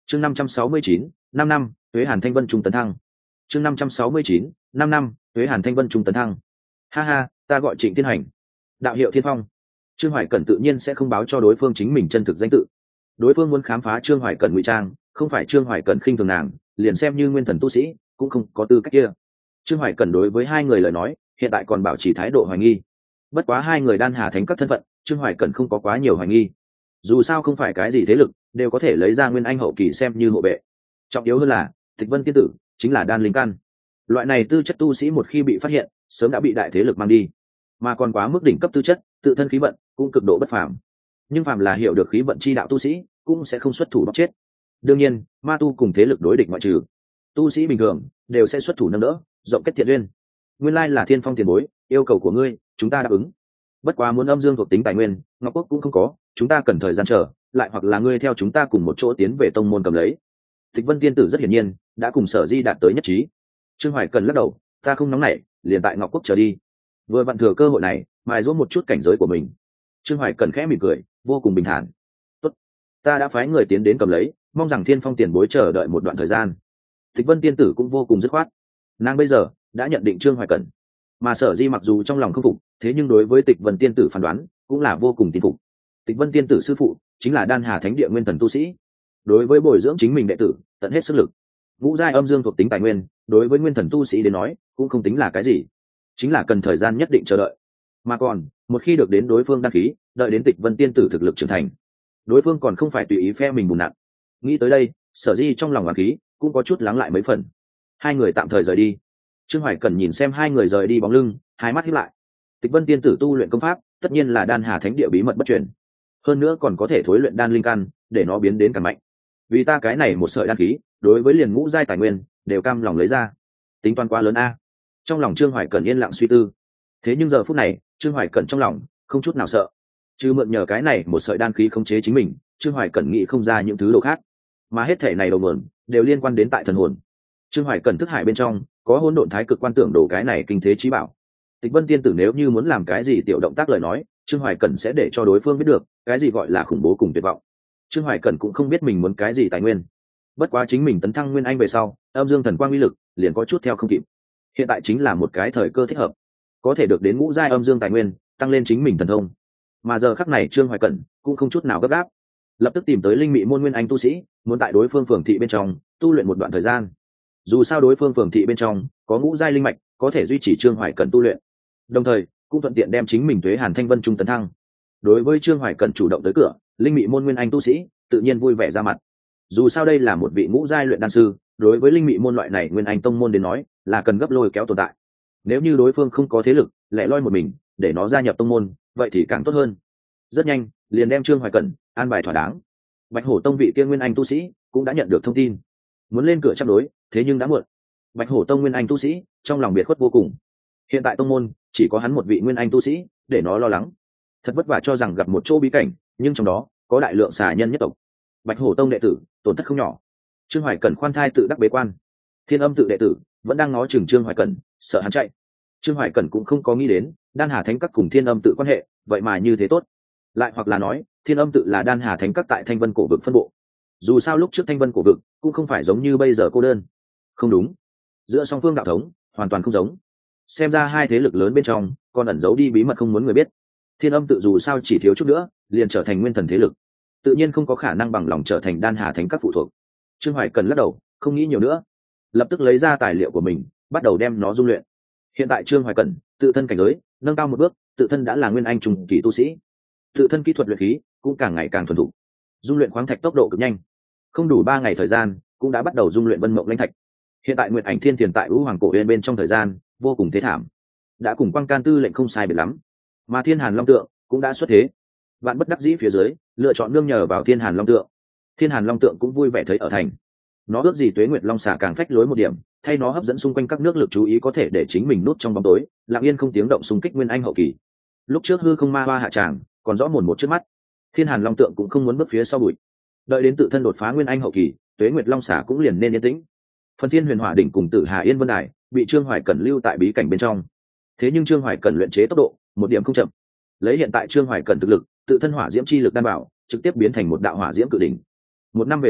chương 569, 5 năm tuế hàn thanh vân trung tấn thăng. chương 569, 5 năm tuế hàn thanh vân trung tấn thăng. Ha ha, ta gọi Trịnh Thiên Hành, đạo hiệu Thiên Phong. Trương Hoài Cẩn tự nhiên sẽ không báo cho đối phương chính mình chân thực danh tự. Đối phương muốn khám phá Trương Hoài Cẩn ngụy trang, không phải Trương Hoài Cẩn khinh thường nàng, liền xem như nguyên thần tu sĩ cũng không có tư cách kia. Trương Hoài Cẩn đối với hai người lời nói hiện tại còn bảo trì thái độ hoài nghi. Bất quá hai người đan hà thánh các thân phận, Trương Hoài Cẩn không có quá nhiều hoài nghi. Dù sao không phải cái gì thế lực đều có thể lấy ra nguyên anh hậu kỳ xem như hộ vệ. Trọng yếu hơn là Tịch Vân tiên tử chính là đan linh căn. Loại này tư chất tu sĩ một khi bị phát hiện, sớm đã bị đại thế lực mang đi. Mà còn quá mức đỉnh cấp tư chất, tự thân khí vận cũng cực độ bất phàm. Nhưng phàm là hiểu được khí vận chi đạo tu sĩ, cũng sẽ không xuất thủ bóc chết. Đương nhiên, ma tu cùng thế lực đối địch ngoại trừ, tu sĩ bình thường đều sẽ xuất thủ nâng đỡ, rộng kết thiện duyên. Nguyên lai là Thiên Phong tiền bối, yêu cầu của ngươi chúng ta đáp ứng. Bất quá muốn âm dương thuộc tính tài nguyên, Ngọc Quốc cũng không có, chúng ta cần thời gian chờ, lại hoặc là ngươi theo chúng ta cùng một chỗ tiến về tông môn cầm lấy. Tịch Vân tiên tử rất hiển nhiên đã cùng Sở Di đạt tới nhất trí. Trương Hoài Cần lắc đầu, ta không nóng nảy, liền tại Ngọc Quốc chờ đi. Vừa vặn thừa cơ hội này, mài giũa một chút cảnh giới của mình. Trương Hoài Cần khẽ mỉm cười, vô cùng bình thản. Tốt, ta đã phái người tiến đến cầm lấy, mong rằng Thiên Phong tiền bối chờ đợi một đoạn thời gian. Tịch Vân tiên tử cũng vô cùng dứt khoát. Nàng bây giờ đã nhận định Trương Hoài Cẩn, mà Sở Di mặc dù trong lòng không phục, thế nhưng đối với Tịch Vân tiên tử phán đoán cũng là vô cùng tin phục. Tịch Vân tiên tử sư phụ chính là Đan Hà Thánh Địa nguyên thần tu sĩ, đối với bồi dưỡng chính mình đệ tử tận hết sức lực. Ngũ giai âm dương thuộc tính tài nguyên đối với nguyên thần tu sĩ đến nói cũng không tính là cái gì, chính là cần thời gian nhất định chờ đợi. Mà còn một khi được đến đối phương đăng ký, đợi đến Tịch Vân tiên tử thực lực trưởng thành, đối phương còn không phải tùy ý phe mình bùn nặng. Nghĩ tới đây, Sở Di trong lòng hoàng khí cũng có chút lắng lại mấy phần. Hai người tạm thời rời đi. Trương Hoài Cẩn nhìn xem hai người rời đi bóng lưng, hai mắt híp lại. Tịch Vân tiên tử tu luyện công pháp tất nhiên là Đan Hà Thánh Địa bí mật bất truyền, hơn nữa còn có thể thối luyện đan linh căn để nó biến đến càng mạnh. Vì ta cái này một sợi đan khí đối với liền ngũ giai tài nguyên đều cam lòng lấy ra, tính toán quá lớn a. Trong lòng Trương Hoài Cẩn yên lặng suy tư. Thế nhưng giờ phút này Trương Hoài Cẩn trong lòng không chút nào sợ, chứ mượn nhờ cái này một sợi đan khí khống chế chính mình, Trương Hoài Cẩn nghĩ không ra những thứ đồ khác, mà hết thể này đầu nguồn đều liên quan đến tại thần hồn. Trương Hoài Cẩn thức hải bên trong có hỗn độn thái cực quan tưởng đồ cái này kinh thế chí bảo. Tịch Vân tiên tử nếu như muốn làm cái gì tiểu động tác lời nói, Trương Hoài Cẩn sẽ để cho đối phương biết được cái gì gọi là khủng bố cùng tuyệt vọng. Trương Hoài Cẩn cũng không biết mình muốn cái gì tài nguyên, bất quá chính mình tấn thăng nguyên anh về sau, âm dương thần quang uy lực liền có chút theo không kịp. Hiện tại chính là một cái thời cơ thích hợp, có thể được đến ngũ giai âm dương tài nguyên, tăng lên chính mình thần thông. Mà giờ khắc này Trương Hoài Cẩn cũng không chút nào gấp gáp, lập tức tìm tới linh mị môn nguyên anh tu sĩ, muốn tại đối phương phường thị bên trong tu luyện một đoạn thời gian. Dù sao đối phương phường thị bên trong có ngũ giai linh mạch có thể duy trì Trương Hoài Cẩn tu luyện, đồng thời cũng thuận tiện đem chính mình tuế hàn thanh vân trung tấn thăng. Đối với Trương Hoài Cẩn chủ động tới cửa, linh mị môn nguyên anh tu sĩ tự nhiên vui vẻ ra mặt. Dù sao đây là một vị ngũ giai luyện đan sư, đối với linh mị môn loại này nguyên anh tông môn đến nói là cần gấp lôi kéo tồn tại. Nếu như đối phương không có thế lực lẻ loi một mình để nó gia nhập tông môn, vậy thì càng tốt hơn. Rất nhanh liền đem Trương Hoài Cẩn an bài thỏa đáng. Bạch Hổ tông vị kia nguyên anh tu sĩ cũng đã nhận được thông tin, muốn lên cửa chấp đối, thế nhưng đã muộn. Bạch Hổ tông nguyên anh tu sĩ trong lòng biệt khuất vô cùng. Hiện tại tông môn chỉ có hắn một vị nguyên anh tu sĩ, để nó lo lắng. Thật vất vả cho rằng gặp một chỗ bí cảnh, nhưng trong đó có đại lượng xà nhân nhất tộc. Bạch Hổ tông đệ tử tổn thất không nhỏ. Trương Hoài Cẩn khoan thai tự đắc bế quan. Thiên Âm tự đệ tử vẫn đang ngó chừng Trương Hoài Cẩn, sợ hắn chạy. Trương Hoài Cẩn cũng không có nghĩ đến Đan Hà Thánh Các cùng Thiên Âm tự quan hệ vậy mà như thế tốt. Lại hoặc là nói Thiên Âm tự là Đan Hà Thánh Các tại Thanh Vân cổ vực phân bộ. Dù sao lúc trước Thanh Vân cổ vực cũng không phải giống như bây giờ cô đơn. Không đúng, giữa song phương đạo thống hoàn toàn không giống. Xem ra hai thế lực lớn bên trong còn ẩn giấu đi bí mật không muốn người biết. Thiên Âm tự dù sao chỉ thiếu chút nữa liền trở thành nguyên thần thế lực, tự nhiên không có khả năng bằng lòng trở thành Đan Hà Thánh Các phụ thuộc. Trương Hoài Cần lắc đầu, không nghĩ nhiều nữa, lập tức lấy ra tài liệu của mình, bắt đầu đem nó dung luyện. Hiện tại Trương Hoài Cần tự thân cảnh giới nâng cao một bước, tự thân đã là nguyên anh trung kỳ tu sĩ, tự thân kỹ thuật luyện khí cũng càng ngày càng thuần thục. Dung luyện khoáng thạch tốc độ cực nhanh, không đủ 3 ngày thời gian cũng đã bắt đầu dung luyện vân mộng linh thạch. Hiện tại Nguyệt Ảnh Thiên Tiền tại Vũ Hoàng cổ uyên bên trong thời gian vô cùng thế thảm, đã cùng Quang Can Tư lệnh không sai biệt lắm, mà Thiên Hàn Long Tượng cũng đã xuất thế. Vạn bất đắc dĩ phía dưới, lựa chọn nương nhờ vào Thiên Hàn Long Tượng. Thiên Hàn Long Tượng cũng vui vẻ thấy ở thành. Nó ước gì Tuế Nguyệt Long xà càng phách lối một điểm, thay nó hấp dẫn xung quanh các nước lực chú ý, có thể để chính mình nút trong bóng tối, lặng yên không tiếng động xung kích nguyên anh hậu kỳ. Lúc trước hư không ma hoa hạ tràng, còn rõ mồn một trước mắt. Thiên Hàn Long Tượng cũng không muốn bước phía sau bụi. Đợi đến tự thân đột phá nguyên anh hậu kỳ, Tuế Nguyệt Long xà cũng liền nên yên tĩnh. Phần Thiên Huyền Hỏa đỉnh cùng Tử Hà Yên Vân Đài bị Trương Hoài Cẩn lưu tại bí cảnh bên trong. Thế nhưng Trương Hoài Cẩn luyện chế tốc độ một điểm không chậm. Lấy hiện tại Trương Hoài Cẩn thực lực, tự thân hỏa diễm chi lực đảm bảo, trực tiếp biến thành một đạo hỏa diễm cự đỉnh. 1 năm về sau,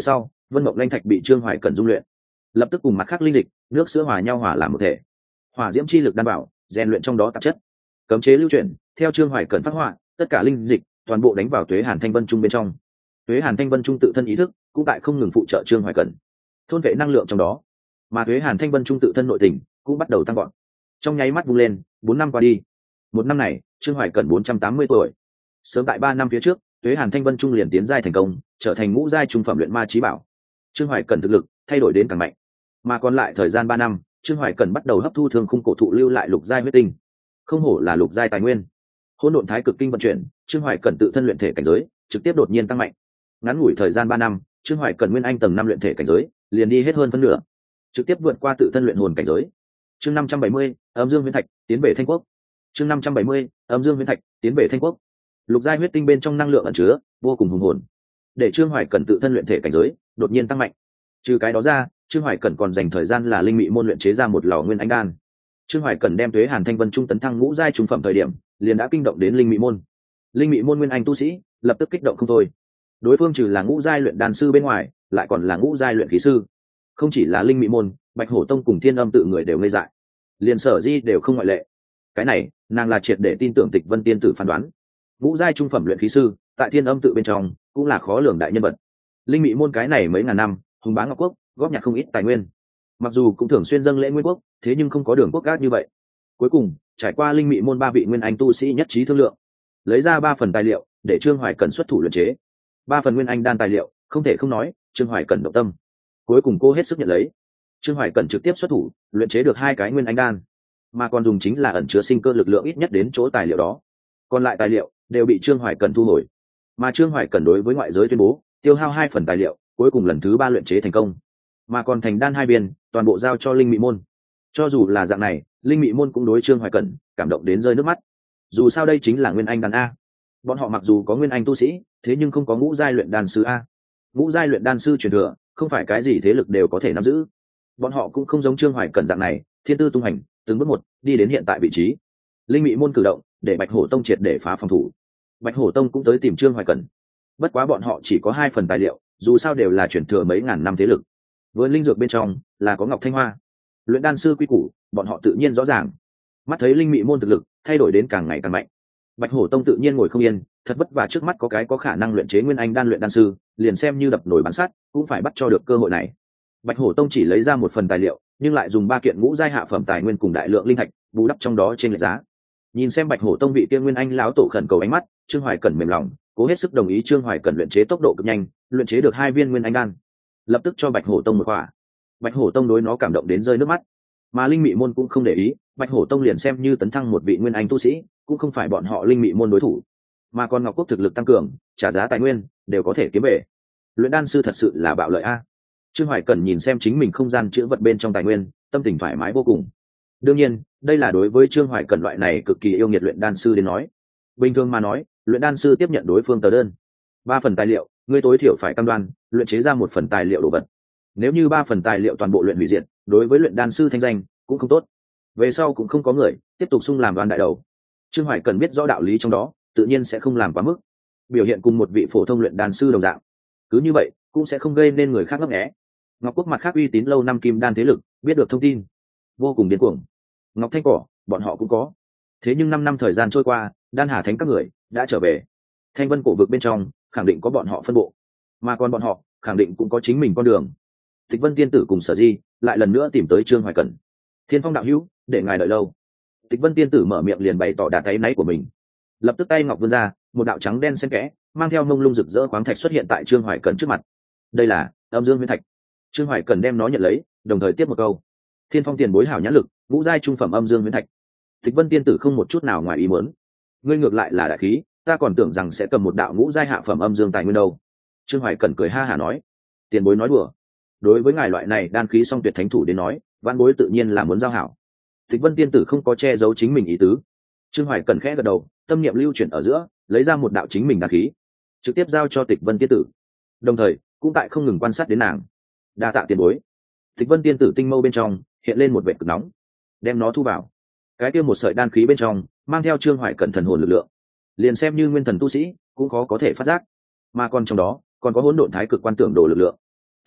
vân mộng lanh thạch bị trương hoài cẩn dung luyện, lập tức cùng mặt khác linh dịch nước sữa hòa nhau hòa làm một thể, hỏa diễm chi lực đảm bảo rèn luyện trong đó tạp chất, cấm chế lưu chuyển theo trương hoài cẩn phát họa, tất cả linh dịch toàn bộ đánh vào tuế hàn thanh vân trung bên trong. Tuế hàn thanh vân trung tự thân ý thức cũng tại không ngừng phụ trợ trương hoài cẩn thôn vệ năng lượng trong đó, mà tuế hàn thanh vân trung tự thân nội tình cũng bắt đầu tăng gọn, trong nháy mắt vung lên. 4 năm qua đi, một năm này trương hoài cẩn 480 tuổi, sớm tại 3 năm phía trước tuế hàn thanh vân trung liền tiến giai thành công, trở thành ngũ giai trung phẩm luyện ma chí bảo. Trương hoài cẩn thực lực thay đổi đến càng mạnh, mà còn lại thời gian 3 năm trương hoài cẩn bắt đầu hấp thu thương khung cổ thụ lưu lại lục giai huyết tinh, không hổ là lục giai tài nguyên. Hỗn độn thái cực kinh vận chuyển, trương hoài cẩn tự thân luyện thể cảnh giới trực tiếp đột nhiên tăng mạnh. Ngắn ngủi thời gian 3 năm trương hoài cẩn nguyên anh tầng 5 luyện thể cảnh giới liền đi hết hơn phân nửa, trực tiếp vượt qua tự thân luyện hồn cảnh giới. Chương 570, âm dương huyễn thạch tiến về Thanh Quốc. Chương 570, âm dương huyễn thạch tiến về Thanh Quốc. Lục giai huyết tinh bên trong năng lượng ẩn chứa vô cùng hùng hồn, để trương hoài cẩn tự thân luyện thể cảnh giới đột nhiên tăng mạnh. Trừ cái đó ra, trương hoài cẩn còn dành thời gian là linh mị môn luyện chế ra một lò nguyên anh đan. Trương hoài cẩn đem tuế hàn thanh vân trung tấn thăng ngũ giai trung phẩm thời điểm liền đã kinh động đến linh mị môn. Linh mị môn nguyên anh tu sĩ lập tức kích động không thôi. Đối phương trừ là ngũ giai luyện đan sư bên ngoài, lại còn là ngũ giai luyện khí sư. Không chỉ là linh mị môn, bạch hổ tông cùng thiên âm tự người đều ngây dại, liền Sở Di đều không ngoại lệ. Cái này nàng là triệt để tin tưởng Tịch Vân tiên tử phán đoán. Ngũ giai trung phẩm luyện khí sư tại thiên âm tự bên trong cũng là khó lường đại nhân vật. Linh mị môn cái này mấy ngàn năm hùng bá ngọc quốc, góp nhặt không ít tài nguyên, mặc dù cũng thường xuyên dâng lễ nguyên quốc, thế nhưng không có đường quốc gác như vậy. Cuối cùng trải qua linh mị môn 3 vị nguyên anh tu sĩ nhất trí thương lượng, lấy ra 3 phần tài liệu để trương hoài cẩn xuất thủ luyện chế. 3 phần nguyên anh đan tài liệu, không thể không nói trương hoài cẩn động tâm. Cuối cùng cô hết sức nhận lấy. Trương hoài cẩn trực tiếp xuất thủ luyện chế được 2 cái nguyên anh đan, mà còn dùng chính là ẩn chứa sinh cơ lực lượng ít nhất đến chỗ tài liệu đó. Còn lại tài liệu đều bị trương hoài cẩn thu hồi, mà trương hoài cẩn đối với ngoại giới tuyên bố tiêu hao 2 phần tài liệu, cuối cùng lần thứ 3 luyện chế thành công, mà còn thành đan 2 viên toàn bộ giao cho linh mị môn. Cho dù là dạng này, linh mị môn cũng đối trương hoài cẩn cảm động đến rơi nước mắt. Dù sao đây chính là nguyên anh đan a. Bọn họ mặc dù có nguyên anh tu sĩ, thế nhưng không có ngũ giai luyện đan sư a. Ngũ giai luyện đan sư truyền thừa không phải cái gì thế lực đều có thể nắm giữ. Bọn họ cũng không giống trương hoài cẩn dạng này thiên tư tung hành, từng bước một đi đến hiện tại vị trí. Linh mị môn cử động để bạch hổ tông triệt để phá phòng thủ. Bạch hổ tông cũng tới tìm trương hoài cẩn, bất quá bọn họ chỉ có 2 phần tài liệu, dù sao đều là truyền thừa mấy ngàn năm thế lực. Với linh dược bên trong là có ngọc thanh hoa, luyện đan sư quy củ bọn họ tự nhiên rõ ràng. Mắt thấy linh mị môn thực lực thay đổi đến càng ngày càng mạnh, bạch hổ tông tự nhiên ngồi không yên, thật vất vả trước mắt có cái có khả năng luyện chế nguyên anh đan luyện đan sư, liền xem như đập nổi bán sắt cũng phải bắt cho được cơ hội này. Bạch hổ tông chỉ lấy ra 1 phần tài liệu, nhưng lại dùng 3 kiện ngũ giai hạ phẩm tài nguyên cùng đại lượng linh thạch bù đắp trong đó trên lệch giá. Nhìn xem bạch hổ tông vị kia nguyên anh lão tổ khẩn cầu ánh mắt, trương hoài cẩn mềm lòng, cố hết sức đồng ý trương hoài cẩn luyện chế tốc độ cực nhanh, luyện chế được 2 viên nguyên anh đan, lập tức cho bạch hổ tông một quả. Bạch hổ tông đối nó cảm động đến rơi nước mắt, mà linh mị môn cũng không để ý. Bạch hổ tông liền xem như tấn thăng một vị nguyên anh tu sĩ, cũng không phải bọn họ linh mị môn đối thủ, mà còn ngọc quốc thực lực tăng cường, trả giá tài nguyên đều có thể kiếm về. Luyện đan sư thật sự là bạo lợi a. Trương hoài cẩn nhìn xem chính mình không gian chứa vật bên trong tài nguyên, tâm tình thoải mái vô cùng. Đương nhiên đây là đối với trương hoài cẩn loại này cực kỳ yêu nghiệt luyện đan sư đến nói. Bình thường mà nói, luyện đan sư tiếp nhận đối phương tờ đơn 3 phần tài liệu, ngươi tối thiểu phải cam đoan luyện chế ra 1 phần tài liệu đồ vật. Nếu như 3 phần tài liệu toàn bộ luyện hủy diệt, đối với luyện đan sư thanh danh cũng không tốt, về sau cũng không có người tiếp tục xung làm đoàn đại đầu. Trương hoài cần biết rõ đạo lý trong đó, tự nhiên sẽ không làm quá mức, biểu hiện cùng một vị phổ thông luyện đan sư đồng dạng. Cứ như vậy cũng sẽ không gây nên người khác ngấp nghé. Ngọc quốc mặt khác uy tín lâu năm kim đan thế lực biết được thông tin, vô cùng điên cuồng. Ngọc thanh cỏ bọn họ cũng có, thế nhưng 5 năm thời gian trôi qua, đan hà thánh các người đã trở về. Thanh vân cổ vực bên trong khẳng định có bọn họ phân bộ, mà còn bọn họ khẳng định cũng có chính mình con đường. Tịch Vân tiên tử cùng Sở Di lại lần nữa tìm tới trương hoài cẩn. Thiên phong đạo hữu, để ngài đợi lâu. Tịch Vân tiên tử mở miệng liền bày tỏ đà táy náy của mình, lập tức tay ngọc vươn ra, một đạo trắng đen xen kẽ mang theo mông lung rực rỡ khoáng thạch xuất hiện tại trương hoài cẩn trước mặt. Đây là âm dương huyễn thạch. Trương hoài cẩn đem nó nhận lấy, đồng thời tiếp một câu: thiên phong tiền bối hảo nhãn lực, ngũ giai trung phẩm âm dương huyễn thạch. Tịch Vân tiên tử không một chút nào ngoài ý muốn: ngươi ngược lại là đại khí, ta còn tưởng rằng sẽ cầm một đạo ngũ giai hạ phẩm âm dương tài nguyên đâu. Trương hoài cẩn cười ha hả nói: tiền bối nói đùa, đối với ngài loại này đan khí song tuyệt thánh thủ đến nói, vãn bối tự nhiên là muốn giao hảo. Tịch Vân tiên tử không có che giấu chính mình ý tứ. Trương hoài cẩn khẽ gật đầu, tâm niệm lưu chuyển ở giữa, lấy ra một đạo chính mình đan khí, trực tiếp giao cho Tịch Vân tiên tử, đồng thời cũng tại không ngừng quan sát đến nàng. Đa tạ tiền bối. Tịch Vân tiên tử tinh mâu bên trong hiện lên một vệt cực nóng, đem nó thu vào. Cái kia một sợi đan khí bên trong mang theo trương hoài cẩn thần hồn lực lượng, liền xem như nguyên thần tu sĩ cũng có thể phát giác, mà còn trong đó còn có hỗn độn thái cực quan tưởng đồ lực lượng.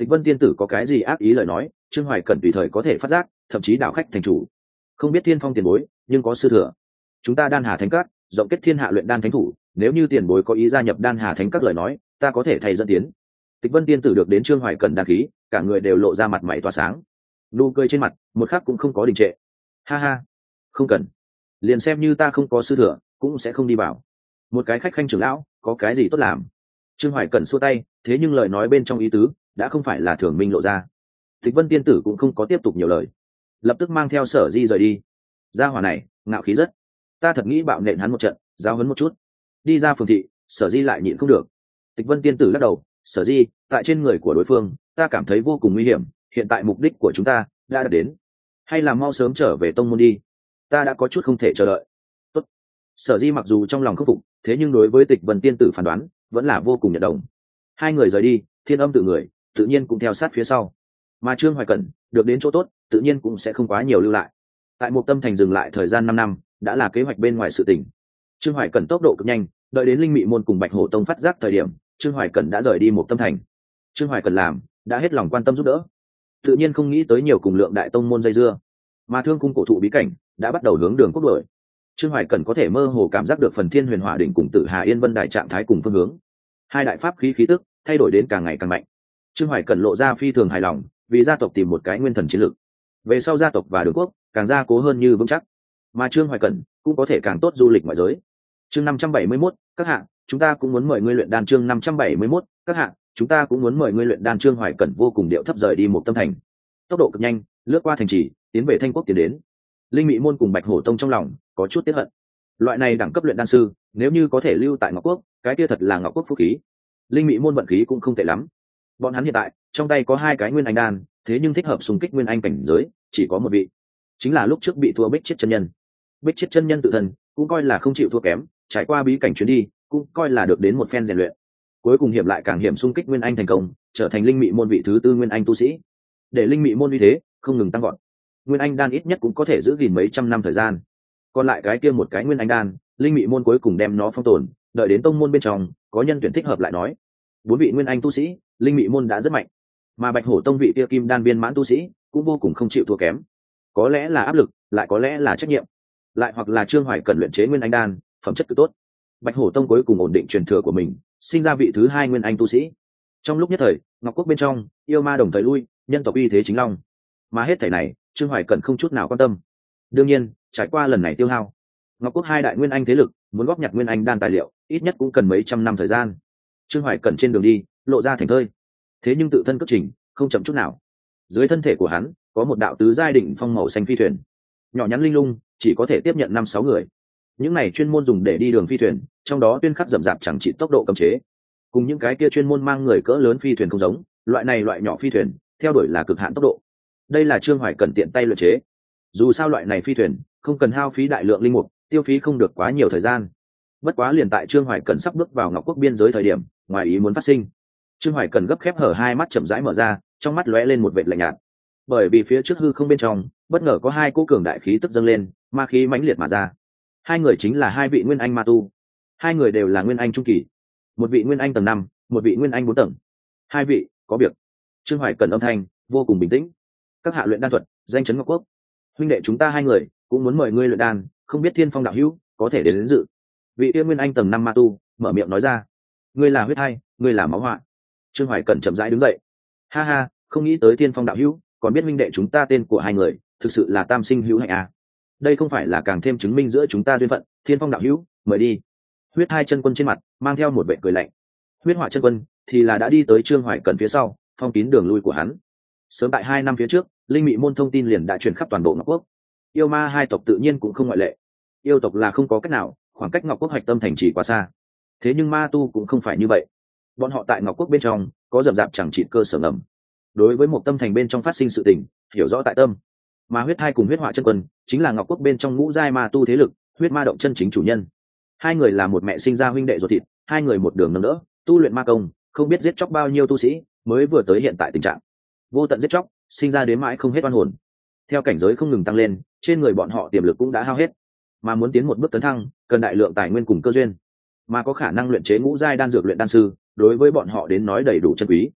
Tịch Vân tiên tử có cái gì ác ý lời nói, Trương Hoài Cẩn tùy thời có thể phát giác, thậm chí đảo khách thành chủ. Không biết Thiên Phong tiền bối, nhưng có sư thừa. Chúng ta Đan Hà Thánh Các, rộng kết thiên hạ luyện đan thánh thủ, nếu như tiền bối có ý gia nhập Đan Hà Thánh Các lời nói, ta có thể thay dẫn tiến. Tịch Vân tiên tử được đến Trương Hoài Cẩn đan khí, cả người đều lộ ra mặt mày tỏa sáng. Nụ cười trên mặt, một khắc cũng không có đình trệ. Ha ha, không cần. Liền xem như ta không có sư thừa, cũng sẽ không đi vào. Một cái khách khanh trưởng lão, có cái gì tốt làm? Trương Hoài Cẩn xua tay, thế nhưng lời nói bên trong ý tứ đã không phải là thường minh lộ ra. Tịch Vân tiên tử cũng không có tiếp tục nhiều lời, lập tức mang theo Sở Di rời đi. Gia hỏa này ngạo khí rất, ta thật nghĩ bạo nện hắn một trận, giao huấn một chút. Đi ra phường thị, Sở Di lại nhịn không được. Tịch Vân tiên tử lắc đầu, Sở Di, tại trên người của đối phương ta cảm thấy vô cùng nguy hiểm, hiện tại mục đích của chúng ta đã đạt đến, hay là mau sớm trở về tông môn đi, ta đã có chút không thể chờ đợi. Tốt. Sở Di mặc dù trong lòng khâm phục, thế nhưng đối với Tịch Vân tiên tử phán đoán vẫn là vô cùng nhận đồng. Hai người rời đi, Thiên Âm tự người tự nhiên cũng theo sát phía sau, mà Trương Hoài Cẩn được đến chỗ tốt tự nhiên cũng sẽ không quá nhiều lưu lại. Tại Mộc Tâm Thành dừng lại thời gian 5 năm đã là kế hoạch bên ngoài sự tình. Trương Hoài Cẩn tốc độ cực nhanh, đợi đến Linh Mị môn cùng Bạch Hổ tông phát giác thời điểm, Trương Hoài Cẩn đã rời đi Mộc Tâm Thành. Trương Hoài Cẩn làm đã hết lòng quan tâm giúp đỡ, tự nhiên không nghĩ tới nhiều cùng Lượng đại tông môn dây dưa, mà Thương cung cổ thụ bí cảnh đã bắt đầu hướng đường quốc đổi. Trương Hoài Cẩn có thể mơ hồ cảm giác được Phần Thiên Huyền Hỏa đỉnh cùng Tử Hà Yên Vân đại trạng thái cùng phương hướng, hai đại pháp khí khí tức thay đổi đến càng ngày càng mạnh. Trương Hoài Cẩn lộ ra phi thường hài lòng, vì gia tộc tìm một cái nguyên thần chiến lược, về sau gia tộc và đường quốc càng gia cố hơn như vững chắc, mà Trương Hoài Cẩn cũng có thể càng tốt du lịch ngoại giới. Chương 571, các hạ, chúng ta cũng muốn mời ngươi luyện đan. Chương 571, các hạ, chúng ta cũng muốn mời ngươi luyện đan. Trương Hoài Cẩn vô cùng điệu thấp rời đi Mộc Tâm Thành, tốc độ cực nhanh, lướt qua thành trì, tiến về Thanh Quốc tiến đến. Linh Mị môn cùng Bạch Hổ tông trong lòng có chút tiếc hận. Loại này đẳng cấp luyện đan sư, nếu như có thể lưu tại Ngọc Quốc, cái kia thật là Ngọc Quốc phúc khí. Linh Mị môn vận khí cũng không tệ lắm. Bọn hắn hiện tại trong tay có 2 cái nguyên anh đan, thế nhưng thích hợp xung kích nguyên anh cảnh giới chỉ có một vị, chính là lúc trước bị thua Bích Chiết chân nhân. Bích Chiết chân nhân tự thân cũng coi là không chịu thua kém, trải qua bí cảnh chuyến đi cũng coi là được đến một phen rèn luyện, cuối cùng hiểm lại càng hiểm xung kích nguyên anh thành công, trở thành Linh Mị môn vị thứ 4 nguyên anh tu sĩ, để Linh Mị môn uy thế không ngừng tăng gọn. Nguyên anh đan ít nhất cũng có thể giữ gìn mấy trăm năm thời gian, còn lại cái kia một cái nguyên anh đan, Linh Mị môn cuối cùng đem nó phong tồn, đợi đến tông môn bên trong có nhân tuyển thích hợp lại nói. 4 vị nguyên anh tu sĩ, Linh Mị môn đã rất mạnh, mà Bạch Hổ tông vị kia kim đan viên mãn tu sĩ cũng vô cùng không chịu thua kém. Có lẽ là áp lực, lại có lẽ là trách nhiệm, lại hoặc là Trương Hoài cần luyện chế nguyên anh đan phẩm chất cực tốt, Bạch Hổ tông cuối cùng ổn định truyền thừa của mình, sinh ra vị thứ 2 nguyên anh tu sĩ. Trong lúc nhất thời, Ngọc Quốc bên trong yêu ma đồng thời lui, nhân tộc uy thế chính long, mà hết thảy này Trương Hoài cần không chút nào quan tâm. Đương nhiên, trải qua lần này tiêu hao, Ngọc Quốc 2 đại nguyên anh thế lực muốn góp nhặt nguyên anh đan tài liệu ít nhất cũng cần mấy trăm năm thời gian. Trương Hoài cần trên đường đi lộ ra thành thơi, thế nhưng tự thân cất trình không chậm chút nào. Dưới thân thể của hắn có một đạo tứ giai đỉnh phong màu xanh phi thuyền, nhỏ nhắn linh lung, chỉ có thể tiếp nhận 5-6 người. Những này chuyên môn dùng để đi đường phi thuyền, trong đó tuyên khắc rậm rạp chẳng trị tốc độ cấm chế, cùng những cái kia chuyên môn mang người cỡ lớn phi thuyền không giống. Loại này loại nhỏ phi thuyền theo đuổi là cực hạn tốc độ, đây là Trương Hoài cần tiện tay luyện chế. Dù sao loại này phi thuyền không cần hao phí đại lượng linh mục, tiêu phí không được quá nhiều thời gian. Bất quá liền tại Trương Hoài cần sắp bước vào Ngọc Quốc biên giới thời điểm, ngoài ý muốn phát sinh. Trương Hoài cần gấp khép hở hai mắt chậm rãi mở ra, trong mắt lóe lên một vệt lạnh nhạt, bởi vì phía trước hư không bên trong bất ngờ có 2 cỗ cường đại khí tức dâng lên, ma khí mãnh liệt mà ra. 2 người chính là 2 vị nguyên anh ma tu, 2 người đều là nguyên anh trung kỳ, một vị nguyên anh tầng 5, một vị nguyên anh 4 tầng. 2 vị có việc. Trương Hoài cần âm thanh vô cùng bình tĩnh. Các hạ luyện đan thuật danh chấn Ngọc Quốc, huynh đệ chúng ta 2 người cũng muốn mời ngươi luyện đan, không biết Thiên Phong đạo hữu có thể đến dự. Vị tiên nguyên anh tầng 5 ma tu mở miệng nói ra. Ngươi là huyết hay, ngươi là máu họa. Trương Hoài cần chậm rãi đứng dậy. Ha ha, không nghĩ tới Thiên Phong đạo hữu còn biết huynh đệ chúng ta tên của 2 người, thực sự là tam sinh hữu hạnh à. Đây không phải là càng thêm chứng minh giữa chúng ta duyên phận. Thiên Phong đạo hữu mời đi. Huyết hai chân quân trên mặt mang theo một vẻ cười lạnh, huyết họa chân quân thì là đã đi tới Trương Hoài cần phía sau, phong kín đường lui của hắn. Sớm tại 2 năm phía trước, Linh Mị môn thông tin liền đã truyền khắp toàn bộ Ngọc Quốc. Yêu ma 2 tộc tự nhiên cũng không ngoại lệ. Yêu tộc là không có cách nào, khoảng cách Ngọc Quốc hoạch tâm thành trì quá xa. Thế nhưng ma tu cũng không phải như vậy, bọn họ tại Ngọc Quốc bên trong có rậm rạp chẳng trị cơ sở ngầm, đối với một tâm thành bên trong phát sinh sự tình hiểu rõ tại tâm. Mà huyết hai cùng huyết họa chân quân chính là Ngọc Quốc bên trong ngũ giai ma tu thế lực, huyết ma động chân chính chủ nhân. 2 người là một mẹ sinh ra huynh đệ ruột thịt, 2 người một đường nâng đỡ tu luyện ma công, không biết giết chóc bao nhiêu tu sĩ mới vừa tới hiện tại tình trạng vô tận giết chóc, sinh ra đến mãi không hết oan hồn. Theo cảnh giới không ngừng tăng lên, trên người bọn họ tiềm lực cũng đã hao hết, mà muốn tiến một bước tấn thăng cần đại lượng tài nguyên cùng cơ duyên, mà có khả năng luyện chế ngũ giai đan dược luyện đan sư đối với bọn họ đến nói đầy đủ chân quý.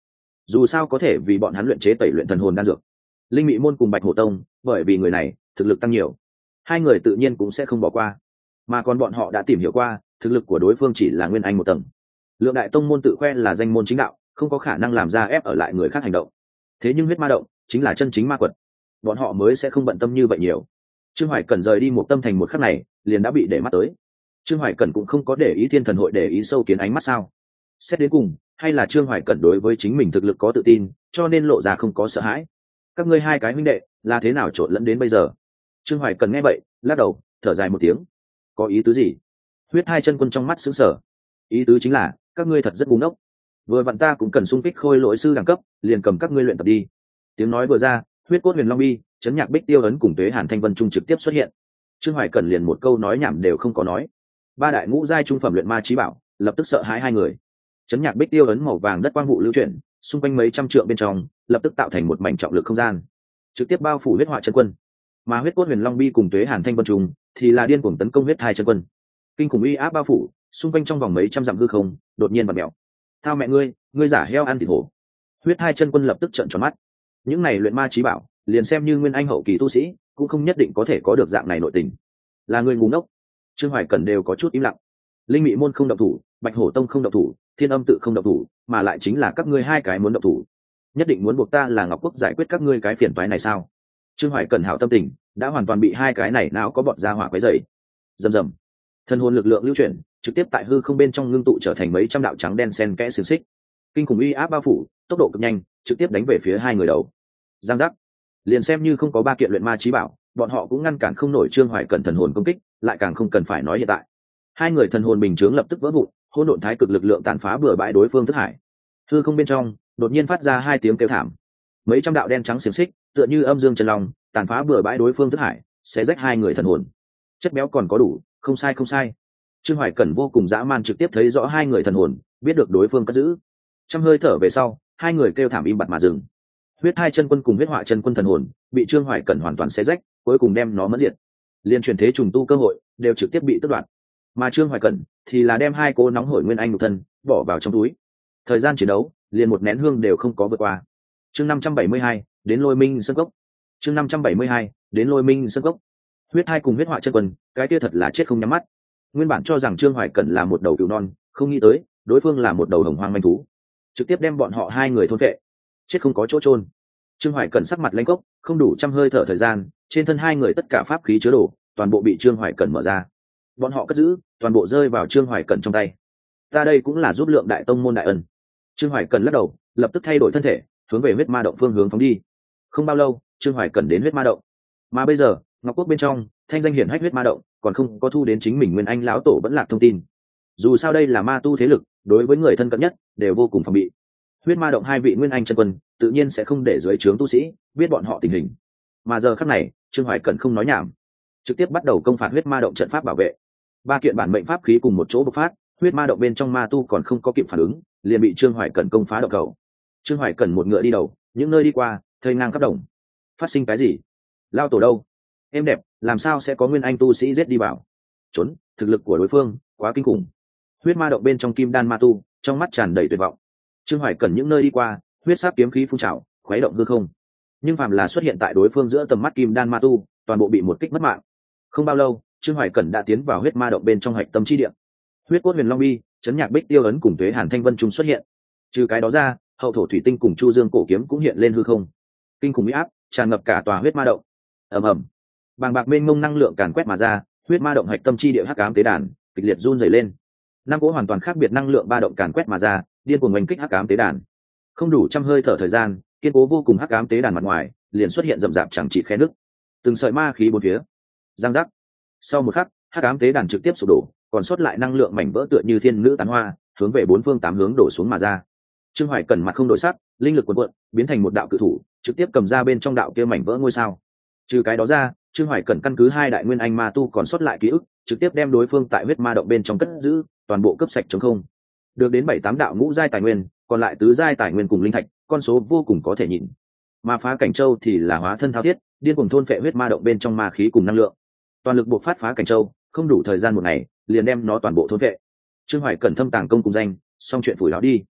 dù sao có thể vì bọn hắn luyện chế tẩy luyện thần hồn đan dược. Linh Mị môn cùng Bạch Hổ tông bởi vì người này thực lực tăng nhiều, hai người tự nhiên cũng sẽ không bỏ qua, mà còn bọn họ đã tìm hiểu qua thực lực của đối phương chỉ là nguyên anh một tầng. Lượng đại tông môn tự khoe là danh môn chính đạo, không có khả năng làm ra ép ở lại người khác hành động, thế nhưng huyết ma động chính là chân chính ma quật, bọn họ mới sẽ không bận tâm như vậy nhiều. Trương Hoài Cẩn rời đi một tâm thành một khắc này liền đã bị để mắt tới. Trương Hoài Cẩn cũng không có để ý thiên thần hội để ý sâu kiến ánh mắt sao? Xét đến cùng hay là Trương Hoài Cẩn đối với chính mình thực lực có tự tin, cho nên lộ ra không có sợ hãi. Các ngươi hai cái huynh đệ là thế nào trộn lẫn đến bây giờ? Trương Hoài Cẩn nghe vậy lắc đầu thở dài một tiếng. Có ý tứ gì? Huyết Hai Chân Quân trong mắt sững sờ. Ý tứ chính là các ngươi thật rất ngu ngốc, vừa vặn ta cũng cần xung kích khôi lỗi sư đẳng cấp, liền cầm các ngươi luyện tập đi. Tiếng nói vừa ra, huyết cốt huyền long bi, chấn nhạc bích tiêu ấn cùng tuế hàn thanh vân trung trực tiếp xuất hiện. Trương Hoài Cẩn liền một câu nói nhảm đều không có nói. Ba đại ngũ giai trung phẩm luyện ma chí bảo lập tức sợ hãi hai người. Chấn nhạc bích tiêu ấn màu vàng đất quang vụ lưu chuyển, xung quanh mấy trăm trượng bên trong lập tức tạo thành một mảnh trọng lực không gian, trực tiếp bao phủ huyết họa chân quân. Mà huyết cốt huyền long bi cùng tuế hàn thanh vân trung thì là điên cuồng tấn công huyết hai chân quân. Kinh khủng uy áp bao phủ, xung quanh trong vòng mấy trăm dặm hư không đột nhiên bật mèo. Thao mẹ ngươi giả heo ăn thịt hổ! Huyết hai chân quân lập tức trợn tròn mắt. Những này luyện ma chí bảo liền xem như nguyên anh hậu kỳ tu sĩ cũng không nhất định có thể có được dạng này nội tình, là người ngu ngốc. Trương Hoài Cẩn đều có chút im lặng. Linh Mị môn không động thủ, Bạch Hổ tông không động thủ, Thiên Âm tự không động thủ, mà lại chính là các ngươi hai cái muốn động thủ, nhất định muốn buộc ta là Ngọc Quốc giải quyết các ngươi cái phiền toái này sao? Trương Hoài Cẩn hảo tâm tình đã hoàn toàn bị hai cái này não có bọn ra hỏa quấy rầy. Rầm rầm, thân hồn lực lượng lưu chuyển trực tiếp tại hư không bên trong ngưng tụ trở thành mấy trăm đạo trắng đen xen kẽ xiềng xích, kinh khủng uy áp bao phủ, tốc độ cực nhanh, trực tiếp đánh về phía hai người đầu. Giang giác, liền xem như không có ba kiện luyện ma chí bảo, bọn họ cũng ngăn cản không nổi Trương Hoài Cẩn thần hồn công kích, lại càng không cần phải nói hiện tại. Hai người thần hồn bình chướng lập tức vỡ vụn, hỗn độn thái cực lực lượng tàn phá bừa bãi đối phương thức hải. Hư không bên trong đột nhiên phát ra hai tiếng kêu thảm, mấy trăm đạo đen trắng xiềng xích tựa như âm dương chân long tàn phá bừa bãi đối phương thức hải, sẽ rách hai người thần hồn. Chất béo còn có đủ, không sai không sai. Trương Hoài Cẩn vô cùng dã man trực tiếp thấy rõ hai người thần hồn, biết được đối phương cất giữ. Trăm hơi thở về sau, hai người kêu thảm im bặt mà dừng. Huyết Hai Chân Quân cùng huyết họa chân quân thần hồn bị Trương Hoài Cẩn hoàn toàn xé rách, cuối cùng đem nó mất diệt. Liên truyền thế trùng tu cơ hội đều trực tiếp bị tước đoạt. Mà Trương Hoài Cẩn thì là đem hai cô nóng hổi nguyên anh nhục thân bỏ vào trong túi. Thời gian chiến đấu liền một nén hương đều không có vượt qua. Chương 572, đến Lôi Minh Sơn Cốc. Chương 572, đến Lôi Minh Sơn Cốc. Huyết Hai cùng huyết họa chân quân, cái kia thật là chết không nhắm mắt. Nguyên bản cho rằng Trương Hoài Cẩn là một đầu cừu non, không nghĩ tới đối phương là một đầu hồng hoang manh thú, trực tiếp đem bọn họ hai người thôn phệ, chết không có chỗ chôn. Trương Hoài Cẩn sắc mặt lãnh cốc, không đủ trăm hơi thở thời gian, trên thân hai người tất cả pháp khí chứa đồ toàn bộ bị Trương Hoài Cẩn mở ra, bọn họ cất giữ toàn bộ rơi vào Trương Hoài Cẩn trong tay. Ta đây cũng là giúp Lượng đại tông môn đại ân. Trương Hoài Cẩn lắc đầu, lập tức thay đổi thân thể, hướng về huyết ma động phương hướng phóng đi. Không bao lâu, Trương Hoài Cẩn đến huyết ma động, mà bây giờ Ngọc Quốc bên trong thanh danh hiển hách huyết ma động còn không có thu đến chính mình nguyên anh lão tổ vẫn lạc thông tin. Dù sao đây là ma tu thế lực, đối với người thân cận nhất đều vô cùng phòng bị. Huyết ma động hai vị nguyên anh chân quân tự nhiên sẽ không để dưới trướng tu sĩ biết bọn họ tình hình. Mà giờ khắc này, Trương Hoài Cẩn không nói nhảm, trực tiếp bắt đầu công phạt huyết ma động trận pháp bảo vệ. Ba kiện bản mệnh pháp khí cùng một chỗ bộc phát, huyết ma động bên trong ma tu còn không có kịp phản ứng, liền bị Trương Hoài Cẩn công phá động cầu. Trương Hoài Cẩn một ngựa đi đầu, những nơi đi qua, thây ngang khắp đồng. Phát sinh cái gì? Lao tổ đâu? Em đẹp, làm sao sẽ có nguyên anh tu sĩ giết đi vào? Trốn, thực lực của đối phương quá kinh khủng. Huyết ma động bên trong kim đan ma tu, trong mắt tràn đầy tuyệt vọng. Trương Hoài Cẩn những nơi đi qua, huyết sắc kiếm khí phun trào, khuấy động hư không. Nhưng phàm là xuất hiện tại đối phương giữa tầm mắt kim đan ma tu, toàn bộ bị một kích mất mạng. Không bao lâu, Trương Hoài Cẩn đã tiến vào huyết ma động bên trong hạch tâm chi địa. Huyết cốt huyền long bi, chấn nhạc bích tiêu ấn cùng tuế hàn thanh vân trung xuất hiện. Trừ cái đó ra, hậu thổ thủy tinh cùng chu dương cổ kiếm cũng hiện lên hư không. Kinh khủng uy áp tràn ngập cả tòa huyết ma động. Ầm ầm, bàng bạc mênh mông năng lượng càn quét mà ra, huyết ma động hạch tâm chi địa hắc ám tế đàn kịch liệt run rẩy lên. Năm cỗ hoàn toàn khác biệt năng lượng ba động càn quét mà ra, điên cuồng oanh kích hắc ám tế đàn. Không đủ trăm hơi thở thời gian, kiên cố vô cùng hắc ám tế đàn mặt ngoài liền xuất hiện rậm rạp chẳng trị khe nứt, từng sợi ma khí bốn phía. Giang giác, sau một khắc, hắc ám tế đàn trực tiếp sụp đổ, còn sót lại năng lượng mảnh vỡ tựa như thiên nữ tán hoa, hướng về bốn phương tám hướng đổ xuống mà ra. Trương Hoài Cẩn mặt không đổi sắc, linh lực cuộn cuộn, biến thành một đạo cự thủ, trực tiếp cầm ra bên trong đạo kia mảnh vỡ ngôi sao. Trừ cái đó ra, Trương Hoài Cẩn căn cứ hai đại nguyên anh ma tu còn sót lại ký ức, trực tiếp đem đối phương tại huyết ma động bên trong cất giữ, toàn bộ cấp sạch trống không. Được đến 7-8 đạo ngũ giai tài nguyên, còn lại tứ giai tài nguyên cùng linh thạch, con số vô cùng có thể nhìn. Mà Phá Cảnh Châu thì là hóa thân thao thiết, điên cuồng thôn phệ huyết ma động bên trong ma khí cùng năng lượng. Toàn lực buộc phát Phá Cảnh Châu, không đủ thời gian một ngày, liền đem nó toàn bộ thôn phệ. Trương Hoài Cẩn thâm tàng công cùng danh, xong chuyện phủi láo đi.